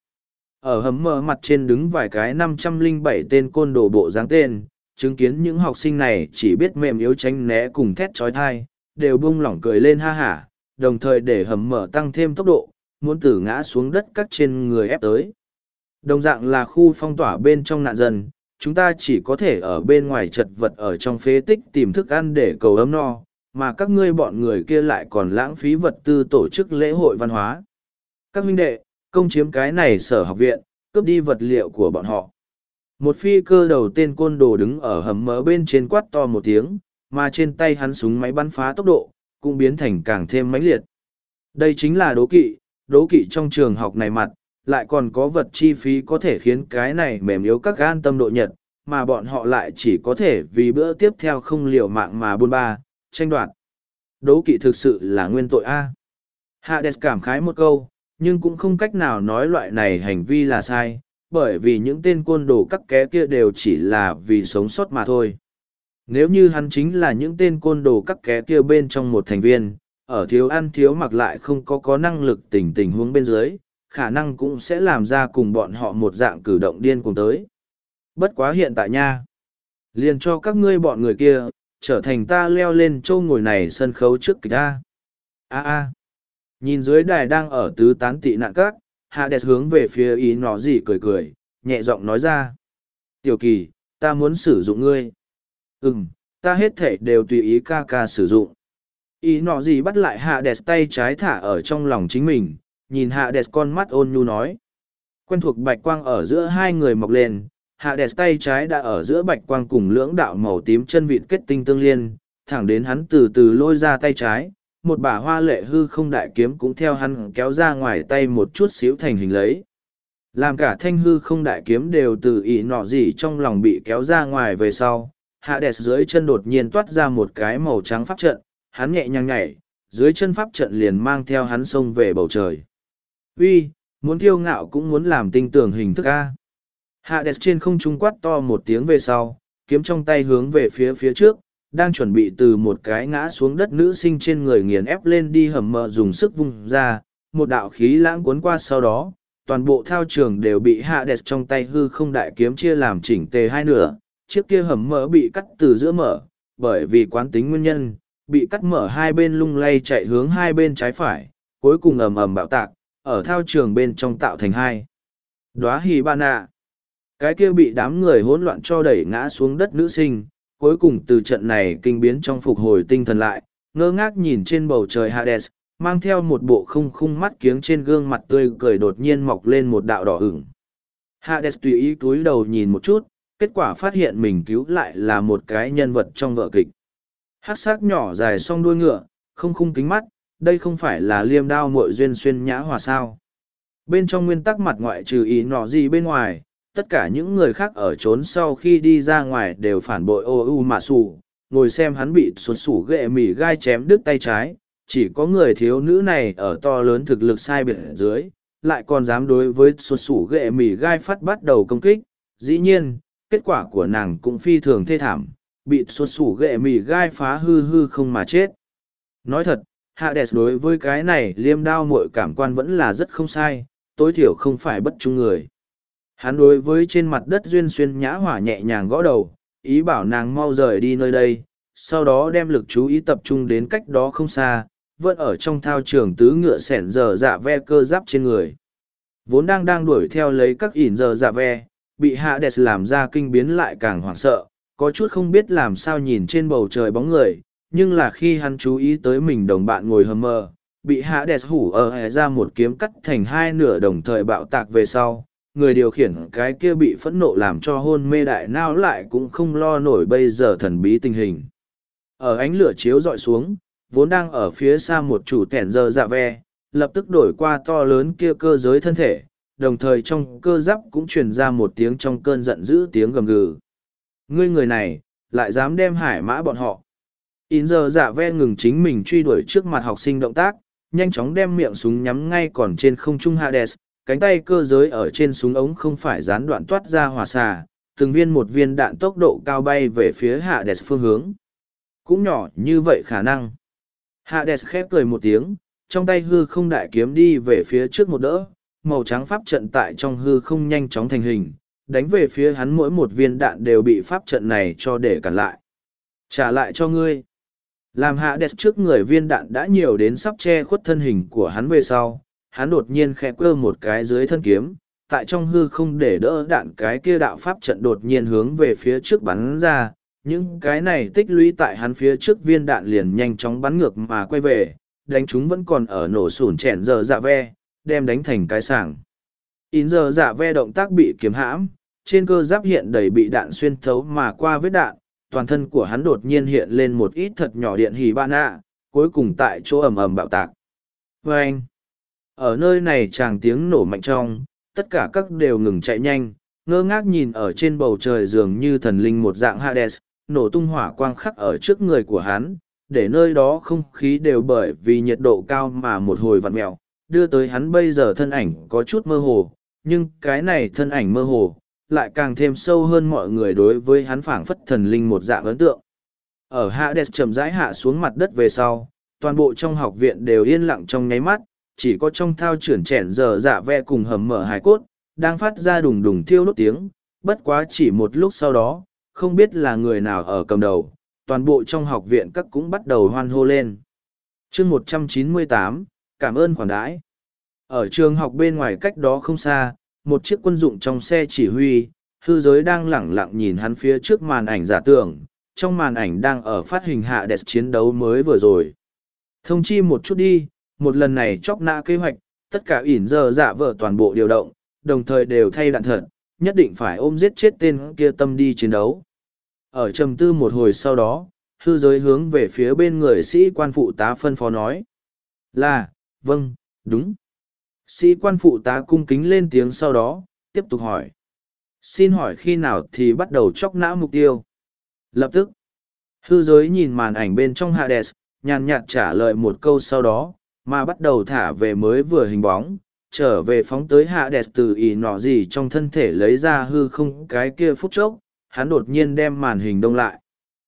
Ở hầm mở mặt trên đứng vài cái 507 tên côn đồ bộ dáng tên, chứng kiến những học sinh này chỉ biết mềm yếu tránh né cùng thét trói thai, đều buông lỏng cười lên ha hả, đồng thời để hầm mở tăng thêm tốc độ, muốn tử ngã xuống đất các trên người ép tới. Đồng dạng là khu phong tỏa bên trong nạn dân, chúng ta chỉ có thể ở bên ngoài chật vật ở trong phế tích tìm thức ăn để cầu ấm no, mà các ngươi bọn người kia lại còn lãng phí vật tư tổ chức lễ hội văn hóa. Các huynh đệ, công chiếm cái này sở học viện, cướp đi vật liệu của bọn họ. Một phi cơ đầu tên côn đồ đứng ở hầm mỡ bên trên quát to một tiếng, mà trên tay hắn súng máy bắn phá tốc độ, cũng biến thành càng thêm mãnh liệt. Đây chính là đố kỵ trong trường học này mặt, lại còn có vật chi phí có thể khiến cái này mềm yếu các gan tâm độ nhật, mà bọn họ lại chỉ có thể vì bữa tiếp theo không liều mạng mà buôn ba, tranh đoạt. Đố kỵ thực sự là nguyên tội A. Hades cảm khái một câu, nhưng cũng không cách nào nói loại này hành vi là sai, bởi vì những tên côn đồ cắt ké kia đều chỉ là vì sống sót mà thôi. Nếu như hắn chính là những tên côn đồ cắt ké kia bên trong một thành viên, ở thiếu ăn thiếu mặc lại không có năng lực tình huống bên dưới, khả năng cũng sẽ làm ra cùng bọn họ một dạng cử động điên cùng tới. Bất quá hiện tại nha, liền cho các ngươi bọn người kia, trở thành ta leo lên châu ngồi này sân khấu trước kịch ta. Nhìn dưới đài đang ở tứ tán tị nạn các, Hades hướng về phía ý nó gì cười cười, nhẹ giọng nói ra. Tiểu kỳ, ta muốn sử dụng ngươi. Ta hết thể đều tùy ý ca ca sử dụng. Ý nó gì bắt lại Hades tay trái thả ở trong lòng chính mình, nhìn Hades con mắt ôn nhu nói. Quen thuộc bạch quang ở giữa hai người mọc lên, Hades tay trái đã ở giữa bạch quang cùng lưỡng đạo màu tím chân vịt kết tinh tương liên, thẳng đến hắn từ từ lôi ra tay trái, một bả hoa lệ hư không đại kiếm cũng theo hắn kéo ra ngoài tay một chút xíu thành hình lấy. Làm cả thanh hư không đại kiếm đều từ ý nọ gì trong lòng bị kéo ra ngoài về sau, Hades dưới chân đột nhiên toát ra một cái màu trắng pháp trận, hắn nhẹ nhàng nhảy, dưới chân pháp trận liền mang theo hắn xông về bầu trời. Uy, muốn kiêu ngạo cũng muốn làm tinh tường hình thức A. Hades trên không trung quát to một tiếng về sau, kiếm trong tay hướng về phía trước, đang chuẩn bị từ một cái ngã xuống đất nữ sinh trên người nghiền ép lên đi hầm mờ dùng sức vung ra, một đạo khí lãng cuốn qua sau đó, toàn bộ thao trường đều bị Hades trong tay hư không đại kiếm chia làm chỉnh tề hai nửa, chiếc kia hầm mỡ bị cắt từ giữa mở, bởi vì quán tính nguyên nhân, bị cắt mở hai bên lung lay chạy hướng hai bên trái phải, cuối cùng ầm ầm bạo tạc, ở thao trường bên trong tạo thành hai đóa hì ba nạ. Cái kia bị đám người hỗn loạn cho đẩy ngã xuống đất nữ sinh, cuối cùng từ trận này kinh biến trong phục hồi tinh thần lại, ngơ ngác nhìn trên bầu trời Hades, mang theo một bộ không khung mắt kiếng trên gương mặt tươi cười đột nhiên mọc lên một đạo đỏ ửng. Hades tùy ý cúi đầu nhìn một chút, kết quả phát hiện mình cứu lại là một cái nhân vật trong vở kịch. Hắc sắc nhỏ dài song đuôi ngựa, không khung kính mắt, đây không phải là liêm đao muội duyên xuyên nhã hòa sao. Bên trong nguyên tắc mặt ngoại trừ ý nọ gì bên ngoài, tất cả những người khác ở trốn sau khi đi ra ngoài đều phản bội ô u mạ sủ, ngồi xem hắn bị sụt sủ ghệ mỉ gai chém đứt tay trái, chỉ có người thiếu nữ này ở to lớn thực lực sai biệt dưới, lại còn dám đối với sụt sủ ghệ mỉ gai phát bắt đầu công kích, dĩ nhiên, kết quả của nàng cũng phi thường thê thảm, bị sốt sủ ghệ mì gai phá hư không mà chết. Nói thật, Hades đối với cái này liêm đao muội cảm quan vẫn là rất không sai, tối thiểu không phải bất trung người. Hắn đối với trên mặt đất duyên xuyên nhã hỏa nhẹ nhàng gõ đầu, ý bảo nàng mau rời đi nơi đây, sau đó đem lực chú ý tập trung đến cách đó không xa, vẫn ở trong thao trường tứ ngựa sẻn giờ dạ ve cơ giáp trên người. Vốn đang đuổi theo lấy các ỉn giờ dạ ve, bị Hades làm ra kinh biến lại càng hoảng sợ, có chút không biết làm sao nhìn trên bầu trời bóng người, nhưng là khi hắn chú ý tới mình đồng bạn ngồi hầm mờ, bị Hades hủ ở hẻ ra một kiếm cắt thành hai nửa đồng thời bạo tạc về sau, người điều khiển cái kia bị phẫn nộ làm cho hôn mê đại nao lại cũng không lo nổi bây giờ thần bí tình hình. Ở ánh lửa chiếu dọi xuống, vốn đang ở phía xa một chủ tẻn giờ dạ ve, lập tức đổi qua to lớn kia cơ giới thân thể, đồng thời trong cơ giáp cũng truyền ra một tiếng trong cơn giận dữ tiếng gầm gừ. Ngươi người này, lại dám đem hải mã bọn họ. In giờ dạ ve ngừng chính mình truy đuổi trước mặt học sinh động tác, nhanh chóng đem miệng súng nhắm ngay còn trên không trung Hades, cánh tay cơ giới ở trên súng ống không phải gián đoạn toát ra hỏa xà, từng viên một viên đạn tốc độ cao bay về phía Hades phương hướng. Cũng nhỏ như vậy khả năng. Hades khép cười một tiếng, trong tay hư không đại kiếm đi về phía trước một đỡ, màu trắng pháp trận tại trong hư không nhanh chóng thành hình, đánh về phía hắn mỗi một viên đạn đều bị pháp trận này cho để cản lại. Trả lại cho ngươi. Làm Hades trước người viên đạn đã nhiều đến sắp che khuất thân hình của hắn về sau, hắn đột nhiên khẽ quơ một cái dưới thân kiếm, tại trong hư không để đỡ đạn cái kia đạo pháp trận đột nhiên hướng về phía trước bắn ra, những cái này tích lũy tại hắn phía trước viên đạn liền nhanh chóng bắn ngược mà quay về, đánh chúng vẫn còn ở nổ sủn chèn giờ dạ ve, đem đánh thành cái sảng. In giờ dạ ve động tác bị kiếm hãm, trên cơ giáp hiện đầy bị đạn xuyên thấu mà qua vết đạn, toàn thân của hắn đột nhiên hiện lên một ít thật nhỏ điện hì ban ạ, cuối cùng tại chỗ ầm ầm bạo tạc. Vâng! Ở nơi này tràng tiếng nổ mạnh trong, tất cả các đều ngừng chạy nhanh, ngơ ngác nhìn ở trên bầu trời dường như thần linh một dạng Hades, nổ tung hỏa quang khắc ở trước người của hắn, để nơi đó không khí đều bởi vì nhiệt độ cao mà một hồi vặn mẹo, đưa tới hắn bây giờ thân ảnh có chút mơ hồ, nhưng cái này thân ảnh mơ hồ, lại càng thêm sâu hơn mọi người đối với hắn phảng phất thần linh một dạng ấn tượng. Ở Hades chậm rãi hạ xuống mặt đất về sau, toàn bộ trong học viện đều yên lặng trong nháy mắt, chỉ có trong thao trưởng chẻn giờ dạ ve cùng hầm mở hài cốt, đang phát ra đùng đùng thiêu đốt tiếng, bất quá chỉ một lúc sau đó, không biết là người nào ở cầm đầu, toàn bộ trong học viện các cũng bắt đầu hoan hô lên. Chương 198, cảm ơn khoản đãi. Ở trường học bên ngoài cách đó không xa, một chiếc quân dụng trong xe chỉ huy, hư giới đang lẳng lặng nhìn hắn phía trước màn ảnh giả tưởng, trong màn ảnh đang ở phát hình Hades chiến đấu mới vừa rồi. Thông chi một chút đi, một lần này chóc nã kế hoạch, tất cả ỉn giờ dạ vợ toàn bộ điều động, đồng thời đều thay đạn thật, nhất định phải ôm giết chết tên kia tâm đi chiến đấu. Ở trầm tư một hồi sau đó, hư giới hướng về phía bên người sĩ quan phụ tá phân phó nói. Là, vâng, đúng. Sĩ quan phụ tá cung kính lên tiếng sau đó, tiếp tục hỏi. Xin hỏi khi nào thì bắt đầu chóc nã mục tiêu? Lập tức, hư giới nhìn màn ảnh bên trong Hades, nhàn nhạt trả lời một câu sau đó, mà bắt đầu thả về mới vừa hình bóng, trở về phóng tới Hades từ ỉ nọ gì trong thân thể lấy ra hư không cái kia phút chốc, hắn đột nhiên đem màn hình đông lại.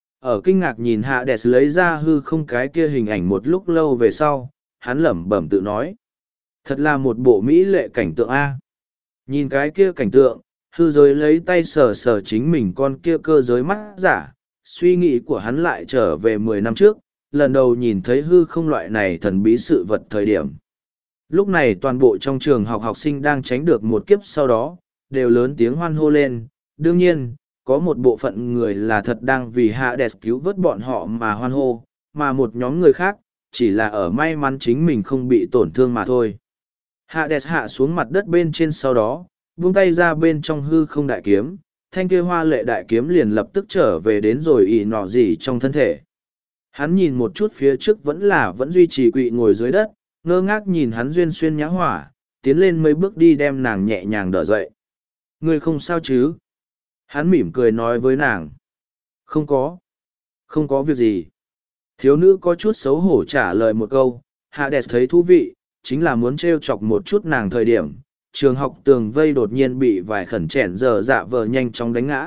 Ở kinh ngạc nhìn Hades lấy ra hư không cái kia hình ảnh một lúc lâu về sau, hắn lẩm bẩm tự nói. Thật là một bộ mỹ lệ cảnh tượng A. Nhìn cái kia cảnh tượng, hư giới lấy tay sờ sờ chính mình con kia cơ giới mắt giả, suy nghĩ của hắn lại trở về 10 năm trước, lần đầu nhìn thấy hư không loại này thần bí sự vật thời điểm. Lúc này toàn bộ trong trường học học sinh đang tránh được một kiếp sau đó, đều lớn tiếng hoan hô lên. Đương nhiên, có một bộ phận người là thật đang vì Hades cứu vớt bọn họ mà hoan hô, mà một nhóm người khác, chỉ là ở may mắn chính mình không bị tổn thương mà thôi. Hades hạ xuống mặt đất bên trên sau đó, buông tay ra bên trong hư không đại kiếm, thanh kia hoa lệ đại kiếm liền lập tức trở về đến rồi ỉ nọ gì trong thân thể. Hắn nhìn một chút phía trước vẫn duy trì quỵ ngồi dưới đất, ngơ ngác nhìn hắn duyên xuyên nhã hỏa, tiến lên mấy bước đi đem nàng nhẹ nhàng đỡ dậy. Ngươi không sao chứ? Hắn mỉm cười nói với nàng. Không có việc gì. Thiếu nữ có chút xấu hổ trả lời một câu, Hades thấy thú vị, chính là muốn trêu chọc một chút nàng thời điểm. Trường học tường vây đột nhiên bị vài khẩn chẻn giờ dạ vờ nhanh chóng đánh ngã,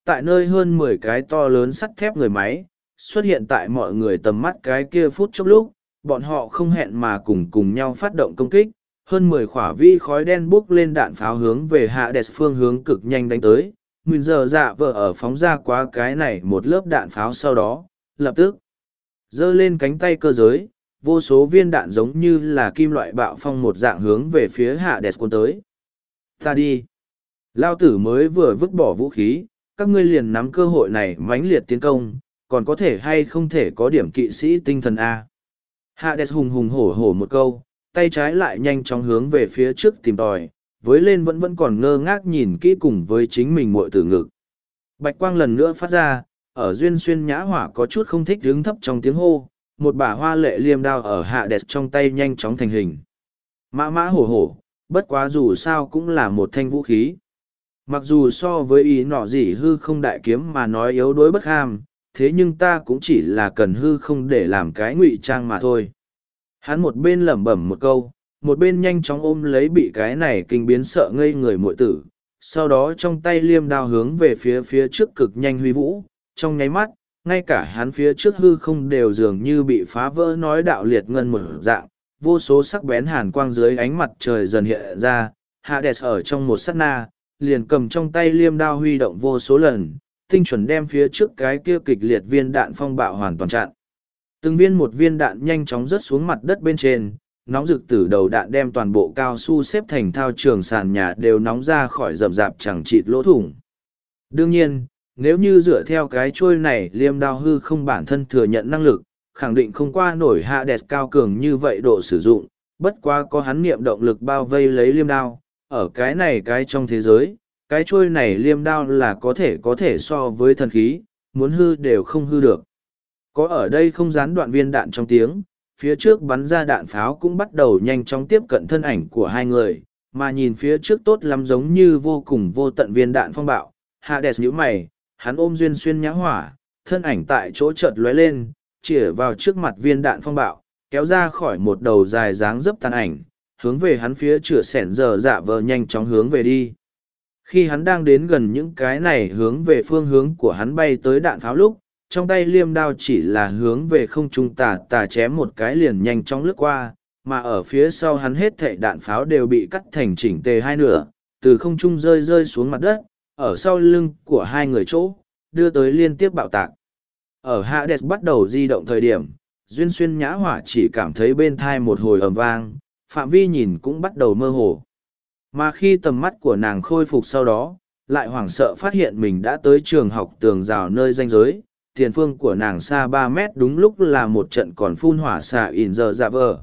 tại nơi hơn 10 cái to lớn sắt thép người máy, xuất hiện tại mọi người tầm mắt cái kia phút chốc lúc, bọn họ không hẹn mà cùng nhau phát động công kích, hơn 10 khỏa vi khói đen bốc lên đạn pháo hướng về Hades phương hướng cực nhanh đánh tới. Mình giờ dạ vợ ở phóng ra quá cái này một lớp đạn pháo sau đó, lập tức giơ lên cánh tay cơ giới, vô số viên đạn giống như là kim loại bạo phong một dạng hướng về phía Hades cuốn tới. Ta đi. Lao tử mới vừa vứt bỏ vũ khí, các ngươi liền nắm cơ hội này mãnh liệt tiến công, còn có thể hay không thể có điểm kỵ sĩ tinh thần A. Hades hùng hùng hổ hổ một câu, tay trái lại nhanh chóng hướng về phía trước tìm tòi, với lên vẫn còn ngơ ngác nhìn kỹ cùng với chính mình muội tử ngực. Bạch quang lần nữa phát ra, ở duyên xuyên nhã hỏa có chút không thích đứng thấp trong tiếng hô, một bả hoa lệ liêm đao ở Hades trong tay nhanh chóng thành hình. Mã mã hổ hổ, bất quá dù sao cũng là một thanh vũ khí. Mặc dù so với ý nọ gì hư không đại kiếm mà nói yếu đuối bất ham, thế nhưng ta cũng chỉ là cần hư không để làm cái ngụy trang mà thôi. Hắn một bên lẩm bẩm một câu, một bên nhanh chóng ôm lấy bị cái này kinh biến sợ ngây người muội tử, sau đó trong tay liêm đao hướng về phía trước cực nhanh huy vũ, trong nháy mắt, ngay cả hắn phía trước hư không đều dường như bị phá vỡ nói đạo liệt ngân một dạng, vô số sắc bén hàn quang dưới ánh mặt trời dần hiện ra, Hades ở trong một sát na, liền cầm trong tay liêm đao huy động vô số lần, tinh chuẩn đem phía trước cái kia kịch liệt viên đạn phong bạo hoàn toàn chặn. Từng viên một viên đạn nhanh chóng rớt xuống mặt đất bên trên, nóng rực từ đầu đạn đem toàn bộ cao su xếp thành thao trường sàn nhà đều nóng ra khỏi rậm rạp chẳng chịt lỗ thủng. Đương nhiên, nếu như dựa theo cái trôi này liêm đao hư không bản thân thừa nhận năng lực, khẳng định không qua nổi Hades cao cường như vậy độ sử dụng, bất quá có hắn niệm động lực bao vây lấy liêm đao, ở cái này cái trong thế giới, cái trôi này liêm đao là có thể so với thần khí, muốn hư đều không hư được. Có ở đây không gián đoạn viên đạn trong tiếng, phía trước bắn ra đạn pháo cũng bắt đầu nhanh chóng tiếp cận thân ảnh của hai người, mà nhìn phía trước tốt lắm giống như vô cùng vô tận viên đạn phong bạo. Hades nhíu mày, hắn ôm duyên xuyên nhã hỏa, thân ảnh tại chỗ chợt lóe lên, chĩa vào trước mặt viên đạn phong bạo, kéo ra khỏi một đầu dài dáng dấp tàn ảnh, hướng về hắn phía chửa sẻn giờ dạ vờ nhanh chóng hướng về đi. Khi hắn đang đến gần những cái này hướng về phương hướng của hắn bay tới đạn pháo lúc, trong tay liêm đao chỉ là hướng về không trung tà chém một cái liền nhanh chóng lướt qua, mà ở phía sau hắn hết thảy đạn pháo đều bị cắt thành chỉnh tề hai nửa, từ không trung rơi xuống mặt đất, ở sau lưng của hai người chỗ, đưa tới liên tiếp bạo tạc. Ở Hades bắt đầu di động thời điểm, duyên xuyên nhã hỏa chỉ cảm thấy bên thai một hồi ầm vang, phạm vi nhìn cũng bắt đầu mơ hồ. Mà khi tầm mắt của nàng khôi phục sau đó, lại hoảng sợ phát hiện mình đã tới trường học tường rào nơi ranh giới, tiền phương của nàng xa 3 mét đúng lúc là một trận còn phun hỏa xạ ỉn giờ dạ vờ.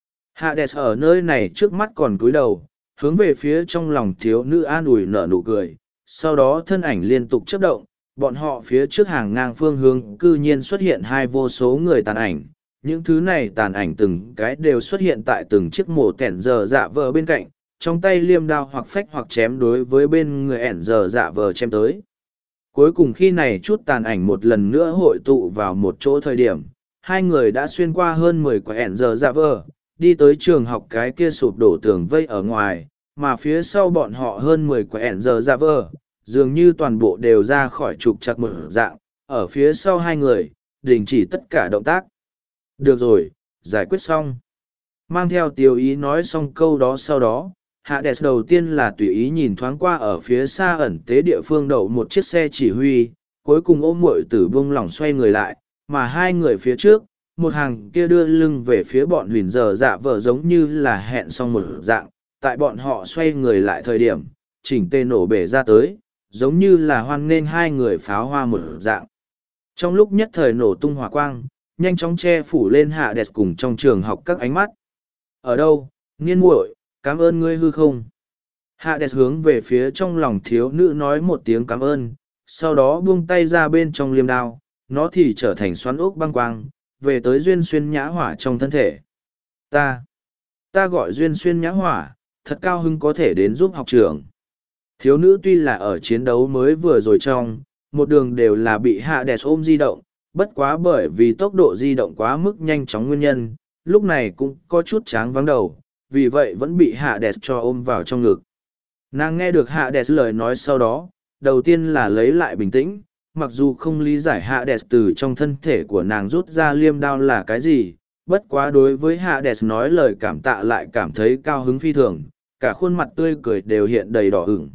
Hades ở nơi này trước mắt còn cúi đầu, hướng về phía trong lòng thiếu nữ an ủi nở nụ cười, sau đó thân ảnh liên tục chớp động, bọn họ phía trước hàng ngang phương hướng cư nhiên xuất hiện hai vô số người tàn ảnh. Những thứ này tàn ảnh từng cái đều xuất hiện tại từng chiếc mổ tẻn giờ dạ vờ bên cạnh, trong tay liêm đao hoặc phách hoặc chém đối với bên người ẻn giờ dạ vờ chém tới. Cuối cùng khi này chút tàn ảnh một lần nữa hội tụ vào một chỗ thời điểm, hai người đã xuyên qua hơn 10 quả ẻn giờ dạ vờ, đi tới trường học cái kia sụp đổ tường vây ở ngoài, mà phía sau bọn họ hơn 10 quả ẻn giờ dạ vờ, dường như toàn bộ đều ra khỏi trục chặt một dạng, ở phía sau hai người, đình chỉ tất cả động tác. Được rồi, giải quyết xong. Mang theo tiêu ý nói xong câu đó sau đó, Hades đầu tiên là tùy ý nhìn thoáng qua ở phía xa ẩn tế địa phương đậu một chiếc xe chỉ huy, cuối cùng ôm muội tử buông lỏng xoay người lại, mà hai người phía trước, một hàng kia đưa lưng về phía bọn huyền giờ dạ vờ giống như là hẹn xong một dạng, tại bọn họ xoay người lại thời điểm, chỉnh tê nổ bể ra tới, giống như là hoan nghênh hai người pháo hoa một dạng. Trong lúc nhất thời nổ tung hỏa quang, nhanh chóng che phủ lên Hades cùng trong trường học các ánh mắt. Ở đâu, nghiên muội, cảm ơn ngươi hư không? Hades hướng về phía trong lòng thiếu nữ nói một tiếng cảm ơn, sau đó buông tay ra bên trong liêm đao, nó thì trở thành xoắn ốc băng quang, về tới duyên xuyên nhã hỏa trong thân thể. Ta gọi duyên xuyên nhã hỏa, thật cao hứng có thể đến giúp học trưởng. Thiếu nữ tuy là ở chiến đấu mới vừa rồi trong, một đường đều là bị Hades ôm di động, bất quá bởi vì tốc độ di động quá mức nhanh chóng nguyên nhân, lúc này cũng có chút tráng vắng đầu, vì vậy vẫn bị Hades cho ôm vào trong ngực. Nàng nghe được Hades lời nói sau đó, đầu tiên là lấy lại bình tĩnh, mặc dù không lý giải Hades từ trong thân thể của nàng rút ra liêm đao là cái gì, bất quá đối với Hades nói lời cảm tạ lại cảm thấy cao hứng phi thường, cả khuôn mặt tươi cười đều hiện đầy đỏ ửng.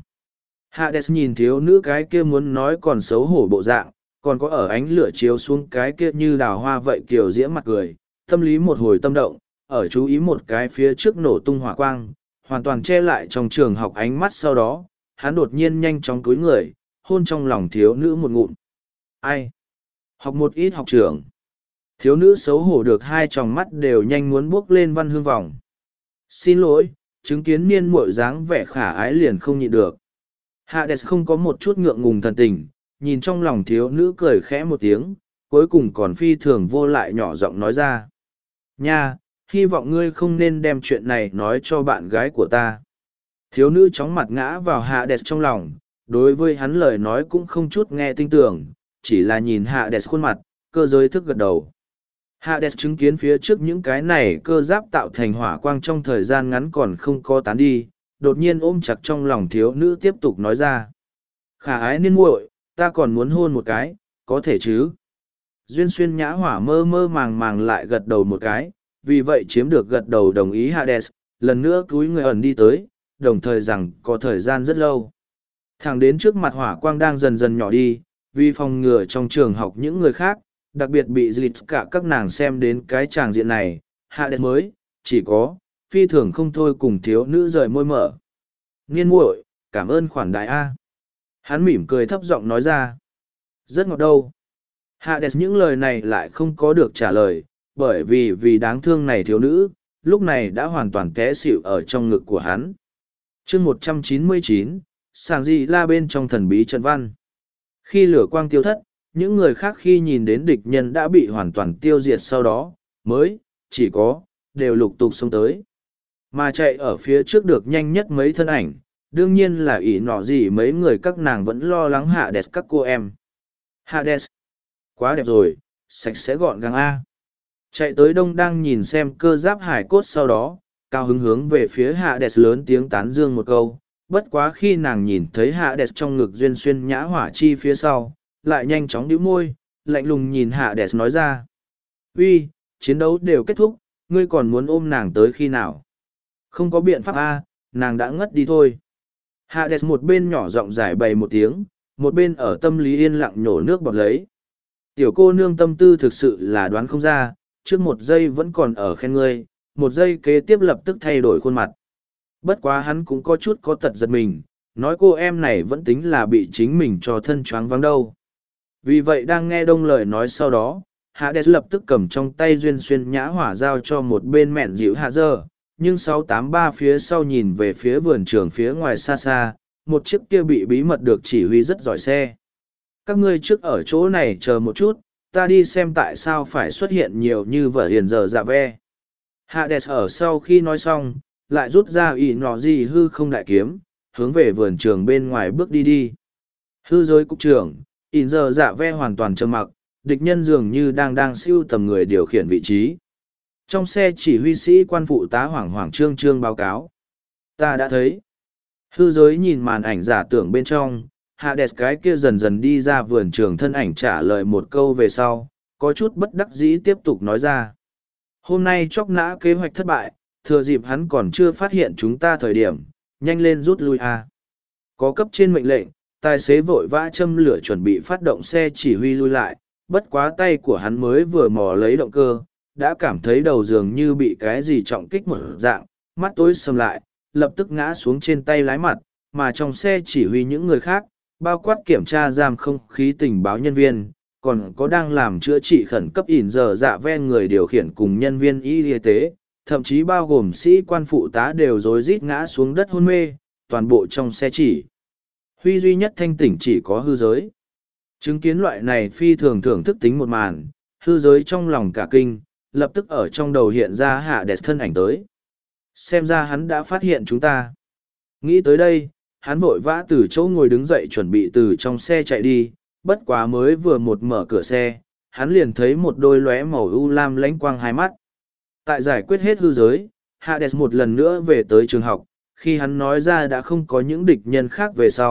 Hades nhìn thiếu nữ cái kia muốn nói còn xấu hổ bộ dạng, còn có ở ánh lửa chiếu xuống cái kia như đào hoa vậy kiểu diễm mặt cười, tâm lý một hồi tâm động, ở chú ý một cái phía trước nổ tung hỏa quang, hoàn toàn che lại trong trường học ánh mắt sau đó, hắn đột nhiên nhanh chóng cúi người, hôn trong lòng thiếu nữ một ngụm. Ai? Học một ít học trưởng. Thiếu nữ xấu hổ được hai tròng mắt đều nhanh muốn buốc lên văn hương vòng. Xin lỗi, chứng kiến niên muội dáng vẻ khả ái liền không nhịn được. Hades không có một chút ngượng ngùng thần tình, nhìn trong lòng thiếu nữ cười khẽ một tiếng, cuối cùng còn phi thường vô lại nhỏ giọng nói ra. Nha, hy vọng ngươi không nên đem chuyện này nói cho bạn gái của ta. Thiếu nữ chóng mặt ngã vào Hades trong lòng, đối với hắn lời nói cũng không chút nghe tin tưởng, chỉ là nhìn Hades khuôn mặt, cơ giới thức gật đầu. Hades chứng kiến phía trước những cái này cơ giáp tạo thành hỏa quang trong thời gian ngắn còn không có tán đi, đột nhiên ôm chặt trong lòng thiếu nữ tiếp tục nói ra. Khả ái niên muội, ta còn muốn hôn một cái, có thể chứ? Duyên xuyên nhã hỏa mơ mơ màng màng lại gật đầu một cái, vì vậy chiếm được gật đầu đồng ý Hades, lần nữa cúi người ẩn đi tới, đồng thời rằng có thời gian rất lâu. Thẳng đến trước mặt hỏa quang đang dần dần nhỏ đi, vì phòng ngừa trong trường học những người khác, đặc biệt bị dịch cả các nàng xem đến cái tràng diện này, Hades mới, chỉ có, phi thường không thôi cùng thiếu nữ rời môi mở. Niên muội, cảm ơn khoản đại A. Hắn mỉm cười thấp giọng nói ra. Rất ngọt đâu. Hades những lời này lại không có được trả lời, bởi vì đáng thương này thiếu nữ, lúc này đã hoàn toàn té xỉu ở trong ngực của hắn. chương 199, sàng gì la bên trong thần bí trận văn. Khi lửa quang tiêu thất, những người khác khi nhìn đến địch nhân đã bị hoàn toàn tiêu diệt sau đó, mới, chỉ có, đều lục tục xông tới. Mà chạy ở phía trước được nhanh nhất mấy thân ảnh, đương nhiên là ỷ nọ gì mấy người các nàng vẫn lo lắng Hades các cô em. Hades, quá đẹp rồi, sạch sẽ gọn gàng A. Chạy tới đông đang nhìn xem cơ giáp hải cốt sau đó, cao hứng hướng về phía Hades lớn tiếng tán dương một câu. Bất quá khi nàng nhìn thấy Hades trong ngực duyên xuyên nhã hỏa chi phía sau, lại nhanh chóng nhíu môi, lạnh lùng nhìn Hades nói ra. Uy, chiến đấu đều kết thúc, ngươi còn muốn ôm nàng tới khi nào? Không có biện pháp A, nàng đã ngất đi thôi. Hades một bên nhỏ giọng giải bày một tiếng, một bên ở tâm lý yên lặng nhổ nước bọt lấy. Tiểu cô nương tâm tư thực sự là đoán không ra, trước một giây vẫn còn ở khen ngươi, một giây kế tiếp lập tức thay đổi khuôn mặt. Bất quá hắn cũng có chút có tật giật mình, nói cô em này vẫn tính là bị chính mình cho thân choáng váng đâu. Vì vậy đang nghe đông lời nói sau đó, Hades lập tức cầm trong tay duyên xuyên nhã hỏa giao cho một bên mẹn dịu hạ dơ, nhưng 683 phía sau nhìn về phía vườn trường phía ngoài xa xa, một chiếc kia bị bí mật được chỉ huy rất giỏi xe. Các ngươi trước ở chỗ này chờ một chút, ta đi xem tại sao phải xuất hiện nhiều như vở hiền giờ dạ ve. Hades ở sau khi nói xong, lại rút ra ỷ nọ gì hư không đại kiếm, hướng về vườn trường bên ngoài bước đi. Hư giới cục trưởng, ỷ giờ dạ ve hoàn toàn trầm mặc, địch nhân dường như đang siêu tầm người điều khiển vị trí. Trong xe chỉ huy sĩ quan phụ tá hoảng hoảng trương trương báo cáo. Ta đã thấy. Hư giới nhìn màn ảnh giả tưởng bên trong, Hades cái kia dần dần đi ra vườn trường thân ảnh trả lời một câu về sau, có chút bất đắc dĩ tiếp tục nói ra. Hôm nay chóc nã kế hoạch thất bại, thừa dịp hắn còn chưa phát hiện chúng ta thời điểm, nhanh lên rút lui a. Có cấp trên mệnh lệnh, tài xế vội vã châm lửa chuẩn bị phát động xe chỉ huy lui lại, bất quá tay của hắn mới vừa mò lấy động cơ, đã cảm thấy đầu dường như bị cái gì trọng kích một dạng, mắt tối sầm lại, lập tức ngã xuống trên tay lái mặt, mà trong xe chỉ huy những người khác, bao quát kiểm tra giam không khí tình báo nhân viên, còn có đang làm chữa trị khẩn cấp ỉn giờ dạ ven người điều khiển cùng nhân viên y tế, thậm chí bao gồm sĩ quan phụ tá đều rối rít ngã xuống đất hôn mê, toàn bộ trong xe chỉ huy duy nhất thanh tỉnh chỉ có hư giới. Chứng kiến loại này phi thường thưởng thức tính một màn, hư giới trong lòng cả kinh, lập tức ở trong đầu hiện ra Hades thân ảnh tới. Xem ra hắn đã phát hiện chúng ta. Nghĩ tới đây, hắn vội vã từ chỗ ngồi đứng dậy chuẩn bị từ trong xe chạy đi, bất quá mới vừa một mở cửa xe, hắn liền thấy một đôi lóe màu u lam lánh quang hai mắt. Tại giải quyết hết hư giới, Hades một lần nữa về tới trường học, khi hắn nói ra đã không có những địch nhân khác về sau,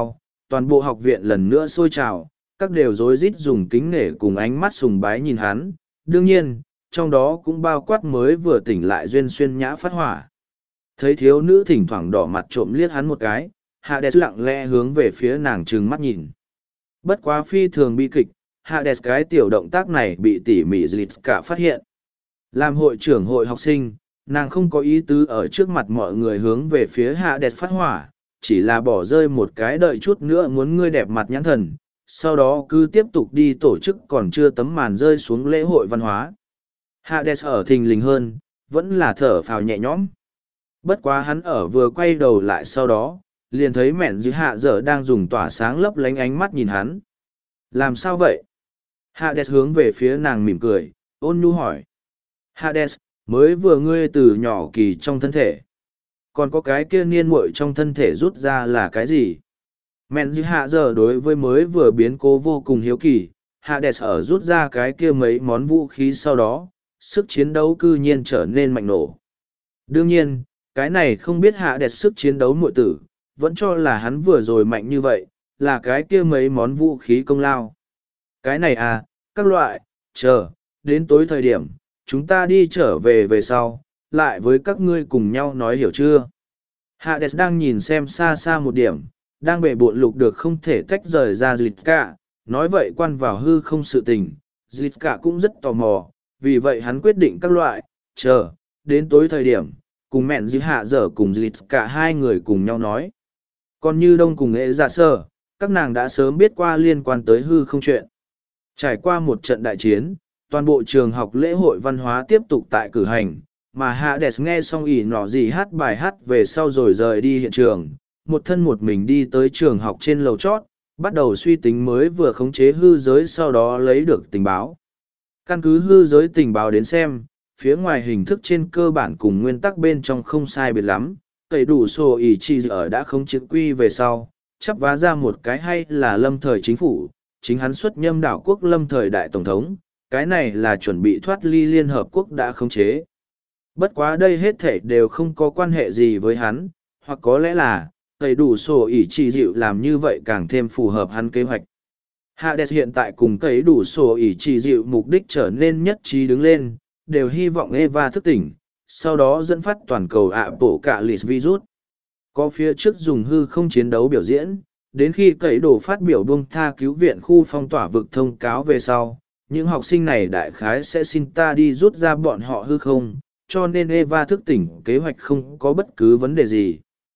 toàn bộ học viện lần nữa sôi trào, các đều rối rít dùng kính nể cùng ánh mắt sùng bái nhìn hắn. Đương nhiên, trong đó cũng bao quát mới vừa tỉnh lại Duyên Xuyên Nhã phát hỏa. Thấy thiếu nữ thỉnh thoảng đỏ mặt trộm liếc hắn một cái, Hades lặng lẽ hướng về phía nàng trừng mắt nhìn. Bất quá phi thường bi kịch, Hades cái tiểu động tác này bị tỉ mỉ Zlitka phát hiện. Làm hội trưởng hội học sinh, nàng không có ý tứ ở trước mặt mọi người hướng về phía Hades phát hỏa, chỉ là bỏ rơi một cái đợi chút nữa muốn ngươi đẹp mặt nhãn thần, sau đó cứ tiếp tục đi tổ chức còn chưa tấm màn rơi xuống lễ hội văn hóa. Hades ở thình lình hơn, vẫn là thở phào nhẹ nhõm. Bất quá hắn ở vừa quay đầu lại sau đó, liền thấy mẹn dưới hạ dở đang dùng tỏa sáng lấp lánh ánh mắt nhìn hắn. Làm sao vậy? Hades hướng về phía nàng mỉm cười, ôn nhu hỏi. Hades, mới vừa ngươi từ nhỏ kỳ trong thân thể. Còn có cái kia niên muội trong thân thể rút ra là cái gì? Mẹn dưới hạ dở đối với mới vừa biến cố vô cùng hiếu kỳ. Hades ở rút ra cái kia mấy món vũ khí sau đó, sức chiến đấu cư nhiên trở nên mạnh nổ. Đương nhiên, cái này không biết Hades sức chiến đấu muội tử, vẫn cho là hắn vừa rồi mạnh như vậy, là cái kia mấy món vũ khí công lao. Cái này à, các loại, chờ, đến tối thời điểm, chúng ta đi trở về về sau, lại với các ngươi cùng nhau nói hiểu chưa? Hades đang nhìn xem xa xa một điểm, đang bệ bộn lục được không thể tách rời ra Zlitka, nói vậy quan vào hư không sự tình, Zlitka cũng rất tò mò, vì vậy hắn quyết định các loại, chờ, đến tối thời điểm, cùng mẹn dư hạ dở cùng Zlitka hai người cùng nhau nói. Còn như đông cùng nghệ giả sơ, các nàng đã sớm biết qua liên quan tới hư không chuyện. Trải qua một trận đại chiến, toàn bộ trường học lễ hội văn hóa tiếp tục tại cử hành, mà Hades nghe xong ỉ nọ gì hát bài hát về sau rồi rời đi hiện trường, một thân một mình đi tới trường học trên lầu chót, bắt đầu suy tính mới vừa khống chế hư giới sau đó lấy được tình báo. Căn cứ hư giới tình báo đến xem, phía ngoài hình thức trên cơ bản cùng nguyên tắc bên trong không sai biệt lắm, tẩy đủ sổ ỉ chi ở đã không chữ quy về sau, chắp vá ra một cái hay là lâm thời chính phủ, chính hắn xuất nhâm đảo quốc lâm thời đại tổng thống, cái này là chuẩn bị thoát ly Liên Hợp Quốc đã khống chế. Bất quá đây hết thể đều không có quan hệ gì với hắn, hoặc có lẽ là, tẩy đủ sổ ỉ chi dịu làm như vậy càng thêm phù hợp hắn kế hoạch. Hades hiện tại cùng tẩy đủ sổ ỉ chi dịu mục đích trở nên nhất trí đứng lên, đều hy vọng Eva thức tỉnh, sau đó dẫn phát toàn cầu ạ bộ cả lịt virus. Có phía trước dùng hư không chiến đấu biểu diễn, đến khi cẩy đổ phát biểu buông tha cứu viện khu phong tỏa vực thông cáo về sau, những học sinh này đại khái sẽ xin ta đi rút ra bọn họ hư không, cho nên Eva thức tỉnh kế hoạch không có bất cứ vấn đề gì.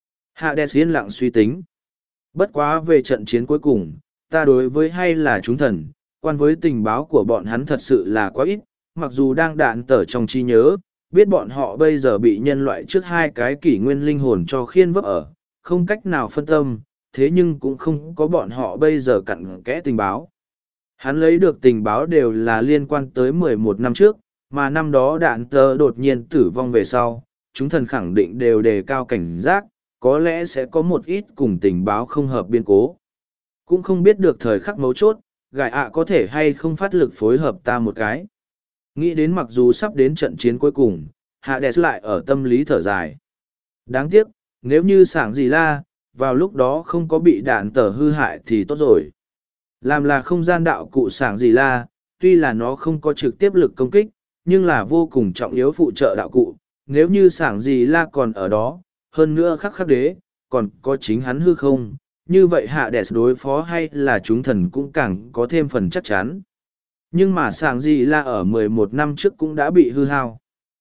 Hades yên lặng suy tính. Bất quá về trận chiến cuối cùng, ta đối với hay là chúng thần, quan với tình báo của bọn hắn thật sự là quá ít, mặc dù đang đạn tở trong trí nhớ, biết bọn họ bây giờ bị nhân loại trước hai cái kỷ nguyên linh hồn cho khiên vấp ở, không cách nào phân tâm, thế nhưng cũng không có bọn họ bây giờ cặn kẽ tình báo. Hắn lấy được tình báo đều là liên quan tới 11 năm trước, mà năm đó đạn tờ đột nhiên tử vong về sau, chúng thần khẳng định đều đề cao cảnh giác, có lẽ sẽ có một ít cùng tình báo không hợp biên cố. Cũng không biết được thời khắc mấu chốt, gài ạ có thể hay không phát lực phối hợp ta một cái. Nghĩ đến mặc dù sắp đến trận chiến cuối cùng, Hades lại ở tâm lý thở dài. Đáng tiếc, nếu như sảng gì la, vào lúc đó không có bị đạn tờ hư hại thì tốt rồi. Làm là không gian đạo cụ sảng gì la, tuy là nó không có trực tiếp lực công kích, nhưng là vô cùng trọng yếu phụ trợ đạo cụ. Nếu như sảng gì la còn ở đó, hơn nữa khắc đế, còn có chính hắn hư không, như vậy Hades đối phó hay là chúng thần cũng càng có thêm phần chắc chắn. Nhưng mà sảng gì la ở 11 năm trước cũng đã bị hư hao.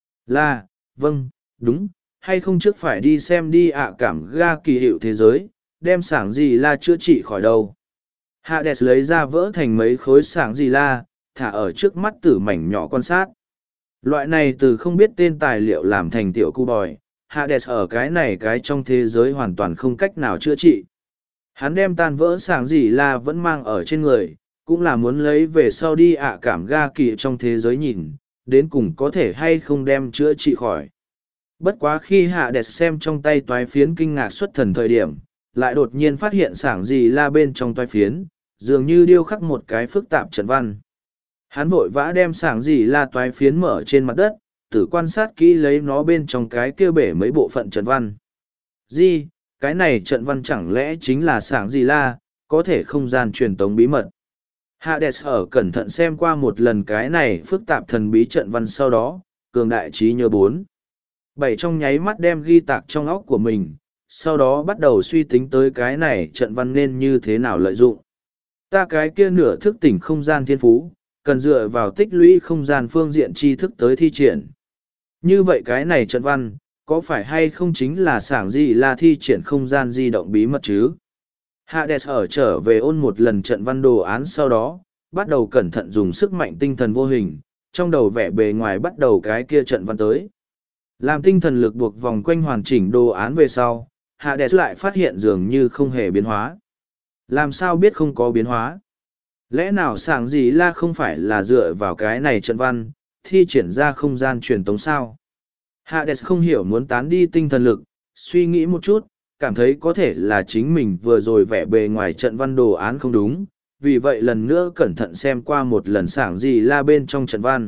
Là, vâng, đúng, hay không trước phải đi xem đi cảm ga kỳ hiệu thế giới, đem sảng gì la chữa trị khỏi đâu. Hades lấy ra vỡ thành mấy khối sảng gì la, thả ở trước mắt tử mảnh nhỏ quan sát. Loại này từ không biết tên tài liệu làm thành tiểu cu bòi, Hades ở cái này cái trong thế giới hoàn toàn không cách nào chữa trị. Hắn đem tan vỡ sảng gì la vẫn mang ở trên người, cũng là muốn lấy về sau đi cảm ga kỳ trong thế giới nhìn, đến cùng có thể hay không đem chữa trị khỏi. Bất quá khi Hades xem trong tay toái phiến kinh ngạc xuất thần thời điểm, lại đột nhiên phát hiện sảng gì la bên trong toái phiến, dường như điêu khắc một cái phức tạp trận văn. Hắn vội vã đem sảng gì la toái phiến mở trên mặt đất, tự quan sát kỹ lấy nó bên trong cái kia bể mấy bộ phận trận văn. Cái này trận văn chẳng lẽ chính là sảng gì la, có thể không gian truyền tống bí mật. Hades ở cẩn thận xem qua một lần cái này phức tạp thần bí trận văn sau đó, cường đại trí nhớ 4. 7 trong nháy mắt đem ghi tạc trong óc của mình, sau đó bắt đầu suy tính tới cái này trận văn nên như thế nào lợi dụng. Ta cái kia nửa thức tỉnh không gian thiên phú, cần dựa vào tích lũy không gian phương diện tri thức tới thi triển. Như vậy cái này trận văn, có phải hay không chính là sảng gì là thi triển không gian di động bí mật chứ? Hades ở trở về ôn một lần trận văn đồ án sau đó, bắt đầu cẩn thận dùng sức mạnh tinh thần vô hình, trong đầu vẻ bề ngoài bắt đầu cái kia trận văn tới. Làm tinh thần lực buộc vòng quanh hoàn chỉnh đồ án về sau, Hades lại phát hiện dường như không hề biến hóa. Làm sao biết không có biến hóa? Lẽ nào sảng gì là không phải là dựa vào cái này trận văn, thi triển ra không gian truyền tống sao? Hades không hiểu muốn tán đi tinh thần lực, suy nghĩ một chút, cảm thấy có thể là chính mình vừa rồi vẽ bề ngoài trận văn đồ án không đúng, vì vậy lần nữa cẩn thận xem qua một lần sảng gì là bên trong trận văn.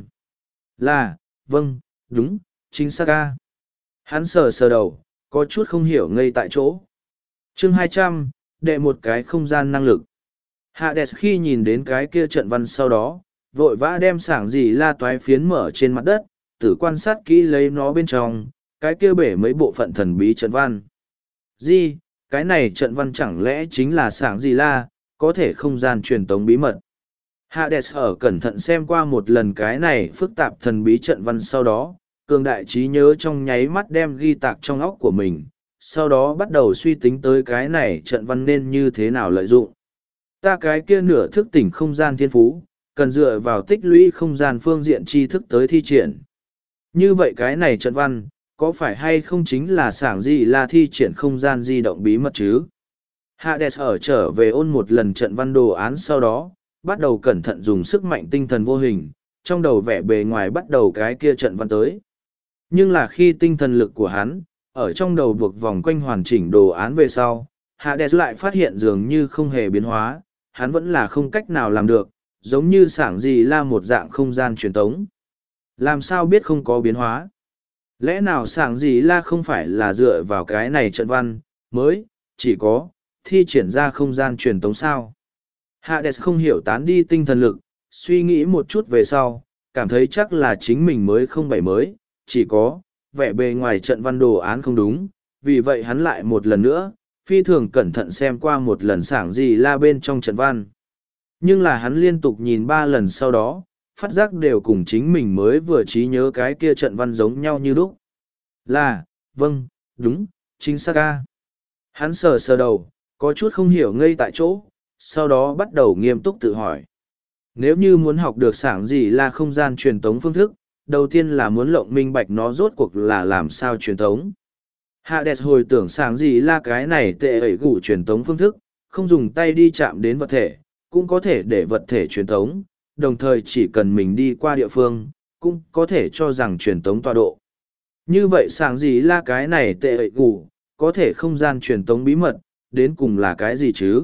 Là, vâng, đúng, chính xác ca. Hắn sờ sờ đầu, có chút không hiểu ngây tại chỗ. Chương 200, đệ một cái không gian năng lực. Hades khi nhìn đến cái kia trận văn sau đó, vội vã đem sảng gì la toái phiến mở trên mặt đất, tử quan sát kỹ lấy nó bên trong, cái kia bể mấy bộ phận thần bí trận văn. Gì, cái này trận văn chẳng lẽ chính là sảng gì la, có thể không gian truyền tống bí mật. Hades ở cẩn thận xem qua một lần cái này phức tạp thần bí trận văn sau đó, cường đại trí nhớ trong nháy mắt đem ghi tạc trong óc của mình, sau đó bắt đầu suy tính tới cái này trận văn nên như thế nào lợi dụng. Ta cái kia nửa thức tỉnh không gian thiên phú, cần dựa vào tích lũy không gian phương diện tri thức tới thi triển. Như vậy cái này trận văn, có phải hay không chính là sảng gì là thi triển không gian di động bí mật chứ? Hades ở trở về ôn một lần trận văn đồ án sau đó, bắt đầu cẩn thận dùng sức mạnh tinh thần vô hình, trong đầu vẻ bề ngoài bắt đầu cái kia trận văn tới. Nhưng là khi tinh thần lực của hắn, ở trong đầu buộc vòng quanh hoàn chỉnh đồ án về sau, Hades lại phát hiện dường như không hề biến hóa, hắn vẫn là không cách nào làm được, giống như sảng gì là một dạng không gian truyền tống. Làm sao biết không có biến hóa? Lẽ nào sảng gì là không phải là dựa vào cái này trận văn, mới, chỉ có, thi triển ra không gian truyền tống sao? Hades không hiểu tán đi tinh thần lực, suy nghĩ một chút về sau, cảm thấy chắc là chính mình mới không bảy mới, chỉ có, vẻ bề ngoài trận văn đồ án không đúng, vì vậy hắn lại một lần nữa, phi thường cẩn thận xem qua một lần sảng gì là bên trong trận văn. Nhưng là hắn liên tục nhìn 3 lần sau đó, phát giác đều cùng chính mình mới vừa trí nhớ cái kia trận văn giống nhau như lúc. Là, vâng, đúng, chính xác ca. Hắn sờ sờ đầu, có chút không hiểu ngây tại chỗ, sau đó bắt đầu nghiêm túc tự hỏi. Nếu như muốn học được sảng gì là không gian truyền tống phương thức, đầu tiên là muốn lộng minh bạch nó rốt cuộc là làm sao truyền tống. Hades hồi tưởng sảng gì là cái này tệ ẩy gủ truyền tống phương thức, không dùng tay đi chạm đến vật thể, cũng có thể để vật thể truyền tống, đồng thời chỉ cần mình đi qua địa phương, cũng có thể cho rằng truyền tống tọa độ. Như vậy sảng gì là cái này tệ ẩy gủ, có thể không gian truyền tống bí mật, đến cùng là cái gì chứ?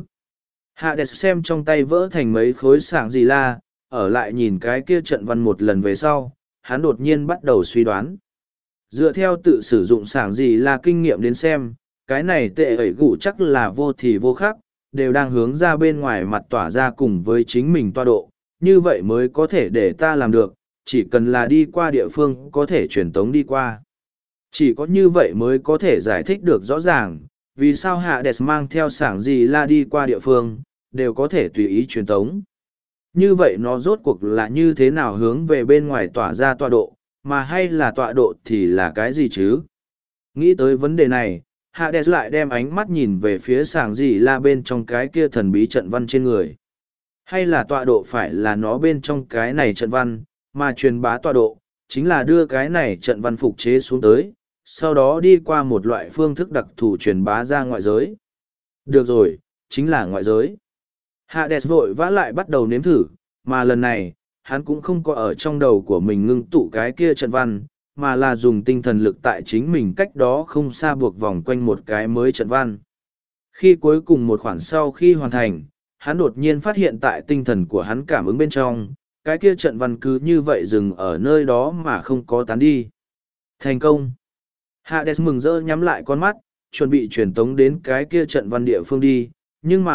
Hades xem trong tay vỡ thành mấy khối sảng gì la, ở lại nhìn cái kia trận văn một lần về sau, hắn đột nhiên bắt đầu suy đoán. Dựa theo tự sử dụng sảng gì là kinh nghiệm đến xem, cái này tệ ẩy gủ chắc là vô thì vô khắc, đều đang hướng ra bên ngoài mặt tỏa ra cùng với chính mình toa độ, như vậy mới có thể để ta làm được, chỉ cần là đi qua địa phương có thể truyền tống đi qua. Chỉ có như vậy mới có thể giải thích được rõ ràng, vì sao Hades mang theo sảng gì là đi qua địa phương, đều có thể tùy ý truyền tống. Như vậy nó rốt cuộc là như thế nào hướng về bên ngoài tỏa ra tọa độ, mà hay là tọa độ thì là cái gì chứ? Nghĩ tới vấn đề này, Hades lại đem ánh mắt nhìn về phía sảng gì là bên trong cái kia thần bí trận văn trên người. Hay là tọa độ phải là nó bên trong cái này trận văn, mà truyền bá tọa độ, chính là đưa cái này trận văn phục chế xuống tới, sau đó đi qua một loại phương thức đặc thù truyền bá ra ngoại giới. Được rồi, chính là ngoại giới. Hades vội vã lại bắt đầu nếm thử, mà lần này, hắn cũng không có ở trong đầu của mình ngưng tụ cái kia trận văn, mà là dùng tinh thần lực tại chính mình cách đó không xa buộc vòng quanh một cái mới trận văn. Khi cuối cùng một khoản sau khi hoàn thành, hắn đột nhiên phát hiện tại tinh thần của hắn cảm ứng bên trong, cái kia trận văn cứ như vậy dừng ở nơi đó mà không có tán đi. Thành công! Hades mừng rỡ nhắm lại con mắt, chuẩn bị truyền tống đến cái kia trận văn địa phương đi, nhưng mà,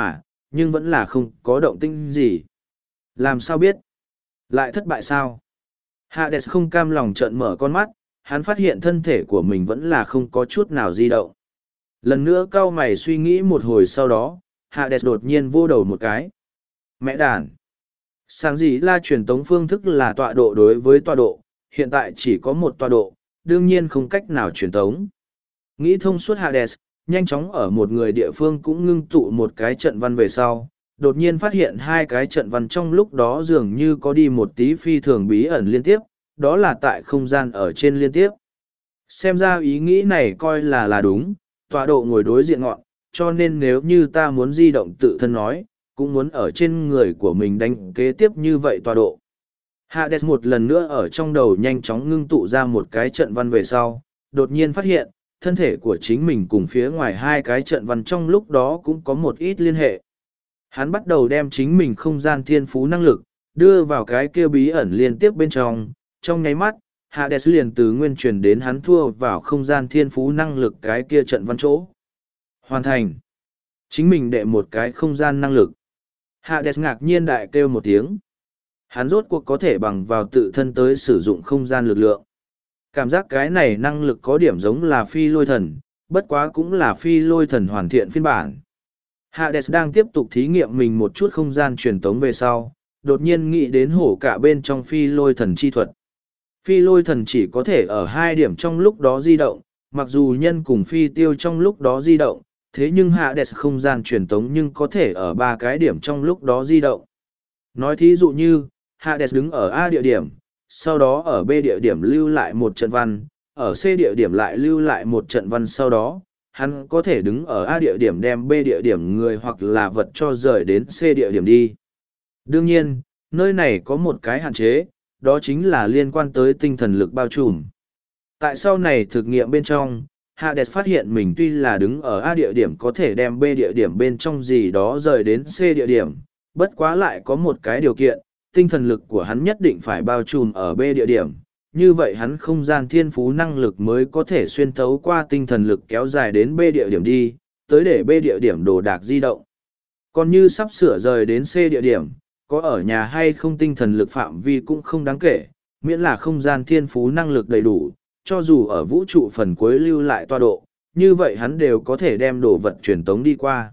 nhưng vẫn là không có động tĩnh gì. Làm sao biết? Lại thất bại sao? Hades không cam lòng trợn mở con mắt, hắn phát hiện thân thể của mình vẫn là không có chút nào di động. Lần nữa cau mày suy nghĩ một hồi sau đó, Hades đột nhiên vô đầu một cái. Mẹ đàn! Sáng gì là truyền tống phương thức là tọa độ đối với tọa độ, hiện tại chỉ có một tọa độ, đương nhiên không cách nào truyền tống. Nghĩ thông suốt Hades, nhanh chóng ở một người địa phương cũng ngưng tụ một cái trận văn về sau, đột nhiên phát hiện hai cái trận văn trong lúc đó dường như có đi một tí phi thường bí ẩn liên tiếp, đó là tại không gian ở trên liên tiếp. Xem ra ý nghĩ này coi là đúng, tọa độ ngồi đối diện ngọn, cho nên nếu như ta muốn di động tự thân nói, cũng muốn ở trên người của mình đánh kế tiếp như vậy tọa độ. Hades một lần nữa ở trong đầu nhanh chóng ngưng tụ ra một cái trận văn về sau, đột nhiên phát hiện, thân thể của chính mình cùng phía ngoài hai cái trận văn trong lúc đó cũng có một ít liên hệ. Hắn bắt đầu đem chính mình không gian thiên phú năng lực, đưa vào cái kia bí ẩn liên tiếp bên trong nháy mắt, Hades liền từ nguyên truyền đến hắn thua vào không gian thiên phú năng lực cái kia trận văn chỗ. Hoàn thành. Chính mình đệ một cái không gian năng lực. Hades ngạc nhiên đại kêu một tiếng. Hắn rốt cuộc có thể bằng vào tự thân tới sử dụng không gian lực lượng. Cảm giác cái này năng lực có điểm giống là phi lôi thần, bất quá cũng là phi lôi thần hoàn thiện phiên bản. Hades đang tiếp tục thí nghiệm mình một chút không gian truyền tống về sau, đột nhiên nghĩ đến hổ cả bên trong phi lôi thần chi thuật. Phi lôi thần chỉ có thể ở hai điểm trong lúc đó di động, mặc dù nhân cùng phi tiêu trong lúc đó di động, thế nhưng Hades không gian truyền tống nhưng có thể ở ba cái điểm trong lúc đó di động. Nói thí dụ như, Hades đứng ở A địa điểm, sau đó ở B địa điểm lưu lại một trận văn, ở C địa điểm lại lưu lại một trận văn sau đó, hắn có thể đứng ở A địa điểm đem B địa điểm người hoặc là vật cho rời đến C địa điểm đi. Đương nhiên, nơi này có một cái hạn chế, đó chính là liên quan tới tinh thần lực bao trùm. Tại sau này thực nghiệm bên trong, Hades phát hiện mình tuy là đứng ở A địa điểm có thể đem B địa điểm bên trong gì đó rời đến C địa điểm, bất quá lại có một cái điều kiện, tinh thần lực của hắn nhất định phải bao trùm ở B địa điểm, như vậy hắn không gian thiên phú năng lực mới có thể xuyên thấu qua tinh thần lực kéo dài đến B địa điểm đi, tới để B địa điểm đồ đạc di động. Còn như sắp sửa rời đến C địa điểm, có ở nhà hay không tinh thần lực phạm vi cũng không đáng kể, miễn là không gian thiên phú năng lực đầy đủ, cho dù ở vũ trụ phần cuối lưu lại tọa độ, như vậy hắn đều có thể đem đồ vật truyền tống đi qua.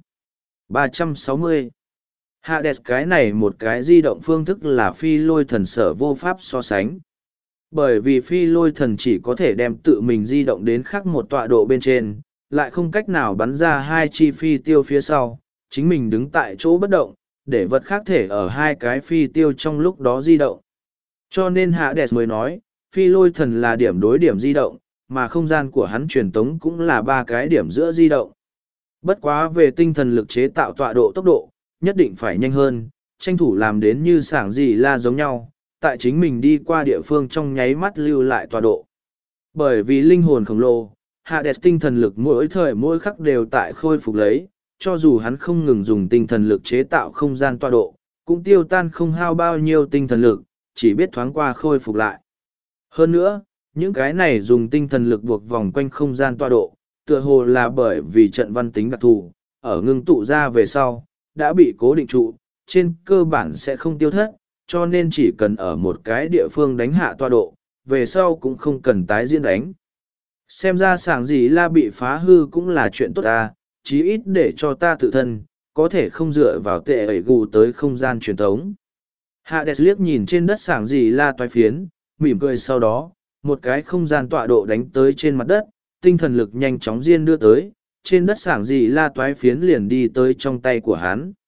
360. Hades cái này một cái di động phương thức là phi lôi thần sở vô pháp so sánh. Bởi vì phi lôi thần chỉ có thể đem tự mình di động đến khác một tọa độ bên trên, lại không cách nào bắn ra hai chi phi tiêu phía sau, chính mình đứng tại chỗ bất động, để vật khác thể ở hai cái phi tiêu trong lúc đó di động. Cho nên Hades mới nói, phi lôi thần là điểm đối điểm di động, mà không gian của hắn truyền tống cũng là ba cái điểm giữa di động. Bất quá về tinh thần lực chế tạo tọa độ tốc độ, nhất định phải nhanh hơn, tranh thủ làm đến như sảng gì la giống nhau, tại chính mình đi qua địa phương trong nháy mắt lưu lại tọa độ. Bởi vì linh hồn khổng lồ, Hades tinh thần lực mỗi thời mỗi khắc đều tại khôi phục lấy, cho dù hắn không ngừng dùng tinh thần lực chế tạo không gian tọa độ, cũng tiêu tan không hao bao nhiêu tinh thần lực, chỉ biết thoáng qua khôi phục lại. Hơn nữa, những cái này dùng tinh thần lực buộc vòng quanh không gian tọa độ, tựa hồ là bởi vì trận văn tính đặc thù, ở ngưng tụ ra về sau, đã bị cố định trụ, trên cơ bản sẽ không tiêu thất, cho nên chỉ cần ở một cái địa phương đánh hạ tọa độ, về sau cũng không cần tái diễn đánh. Xem ra sảng gì la bị phá hư cũng là chuyện tốt ta, chí ít để cho ta tự thân, có thể không dựa vào tệ ẩy gù tới không gian truyền thống. Hades liếc nhìn trên đất sảng gì la toái phiến, mỉm cười sau đó, một cái không gian tọa độ đánh tới trên mặt đất, tinh thần lực nhanh chóng diên đưa tới, trên đất sảng gì la toái phiến liền đi tới trong tay của hắn.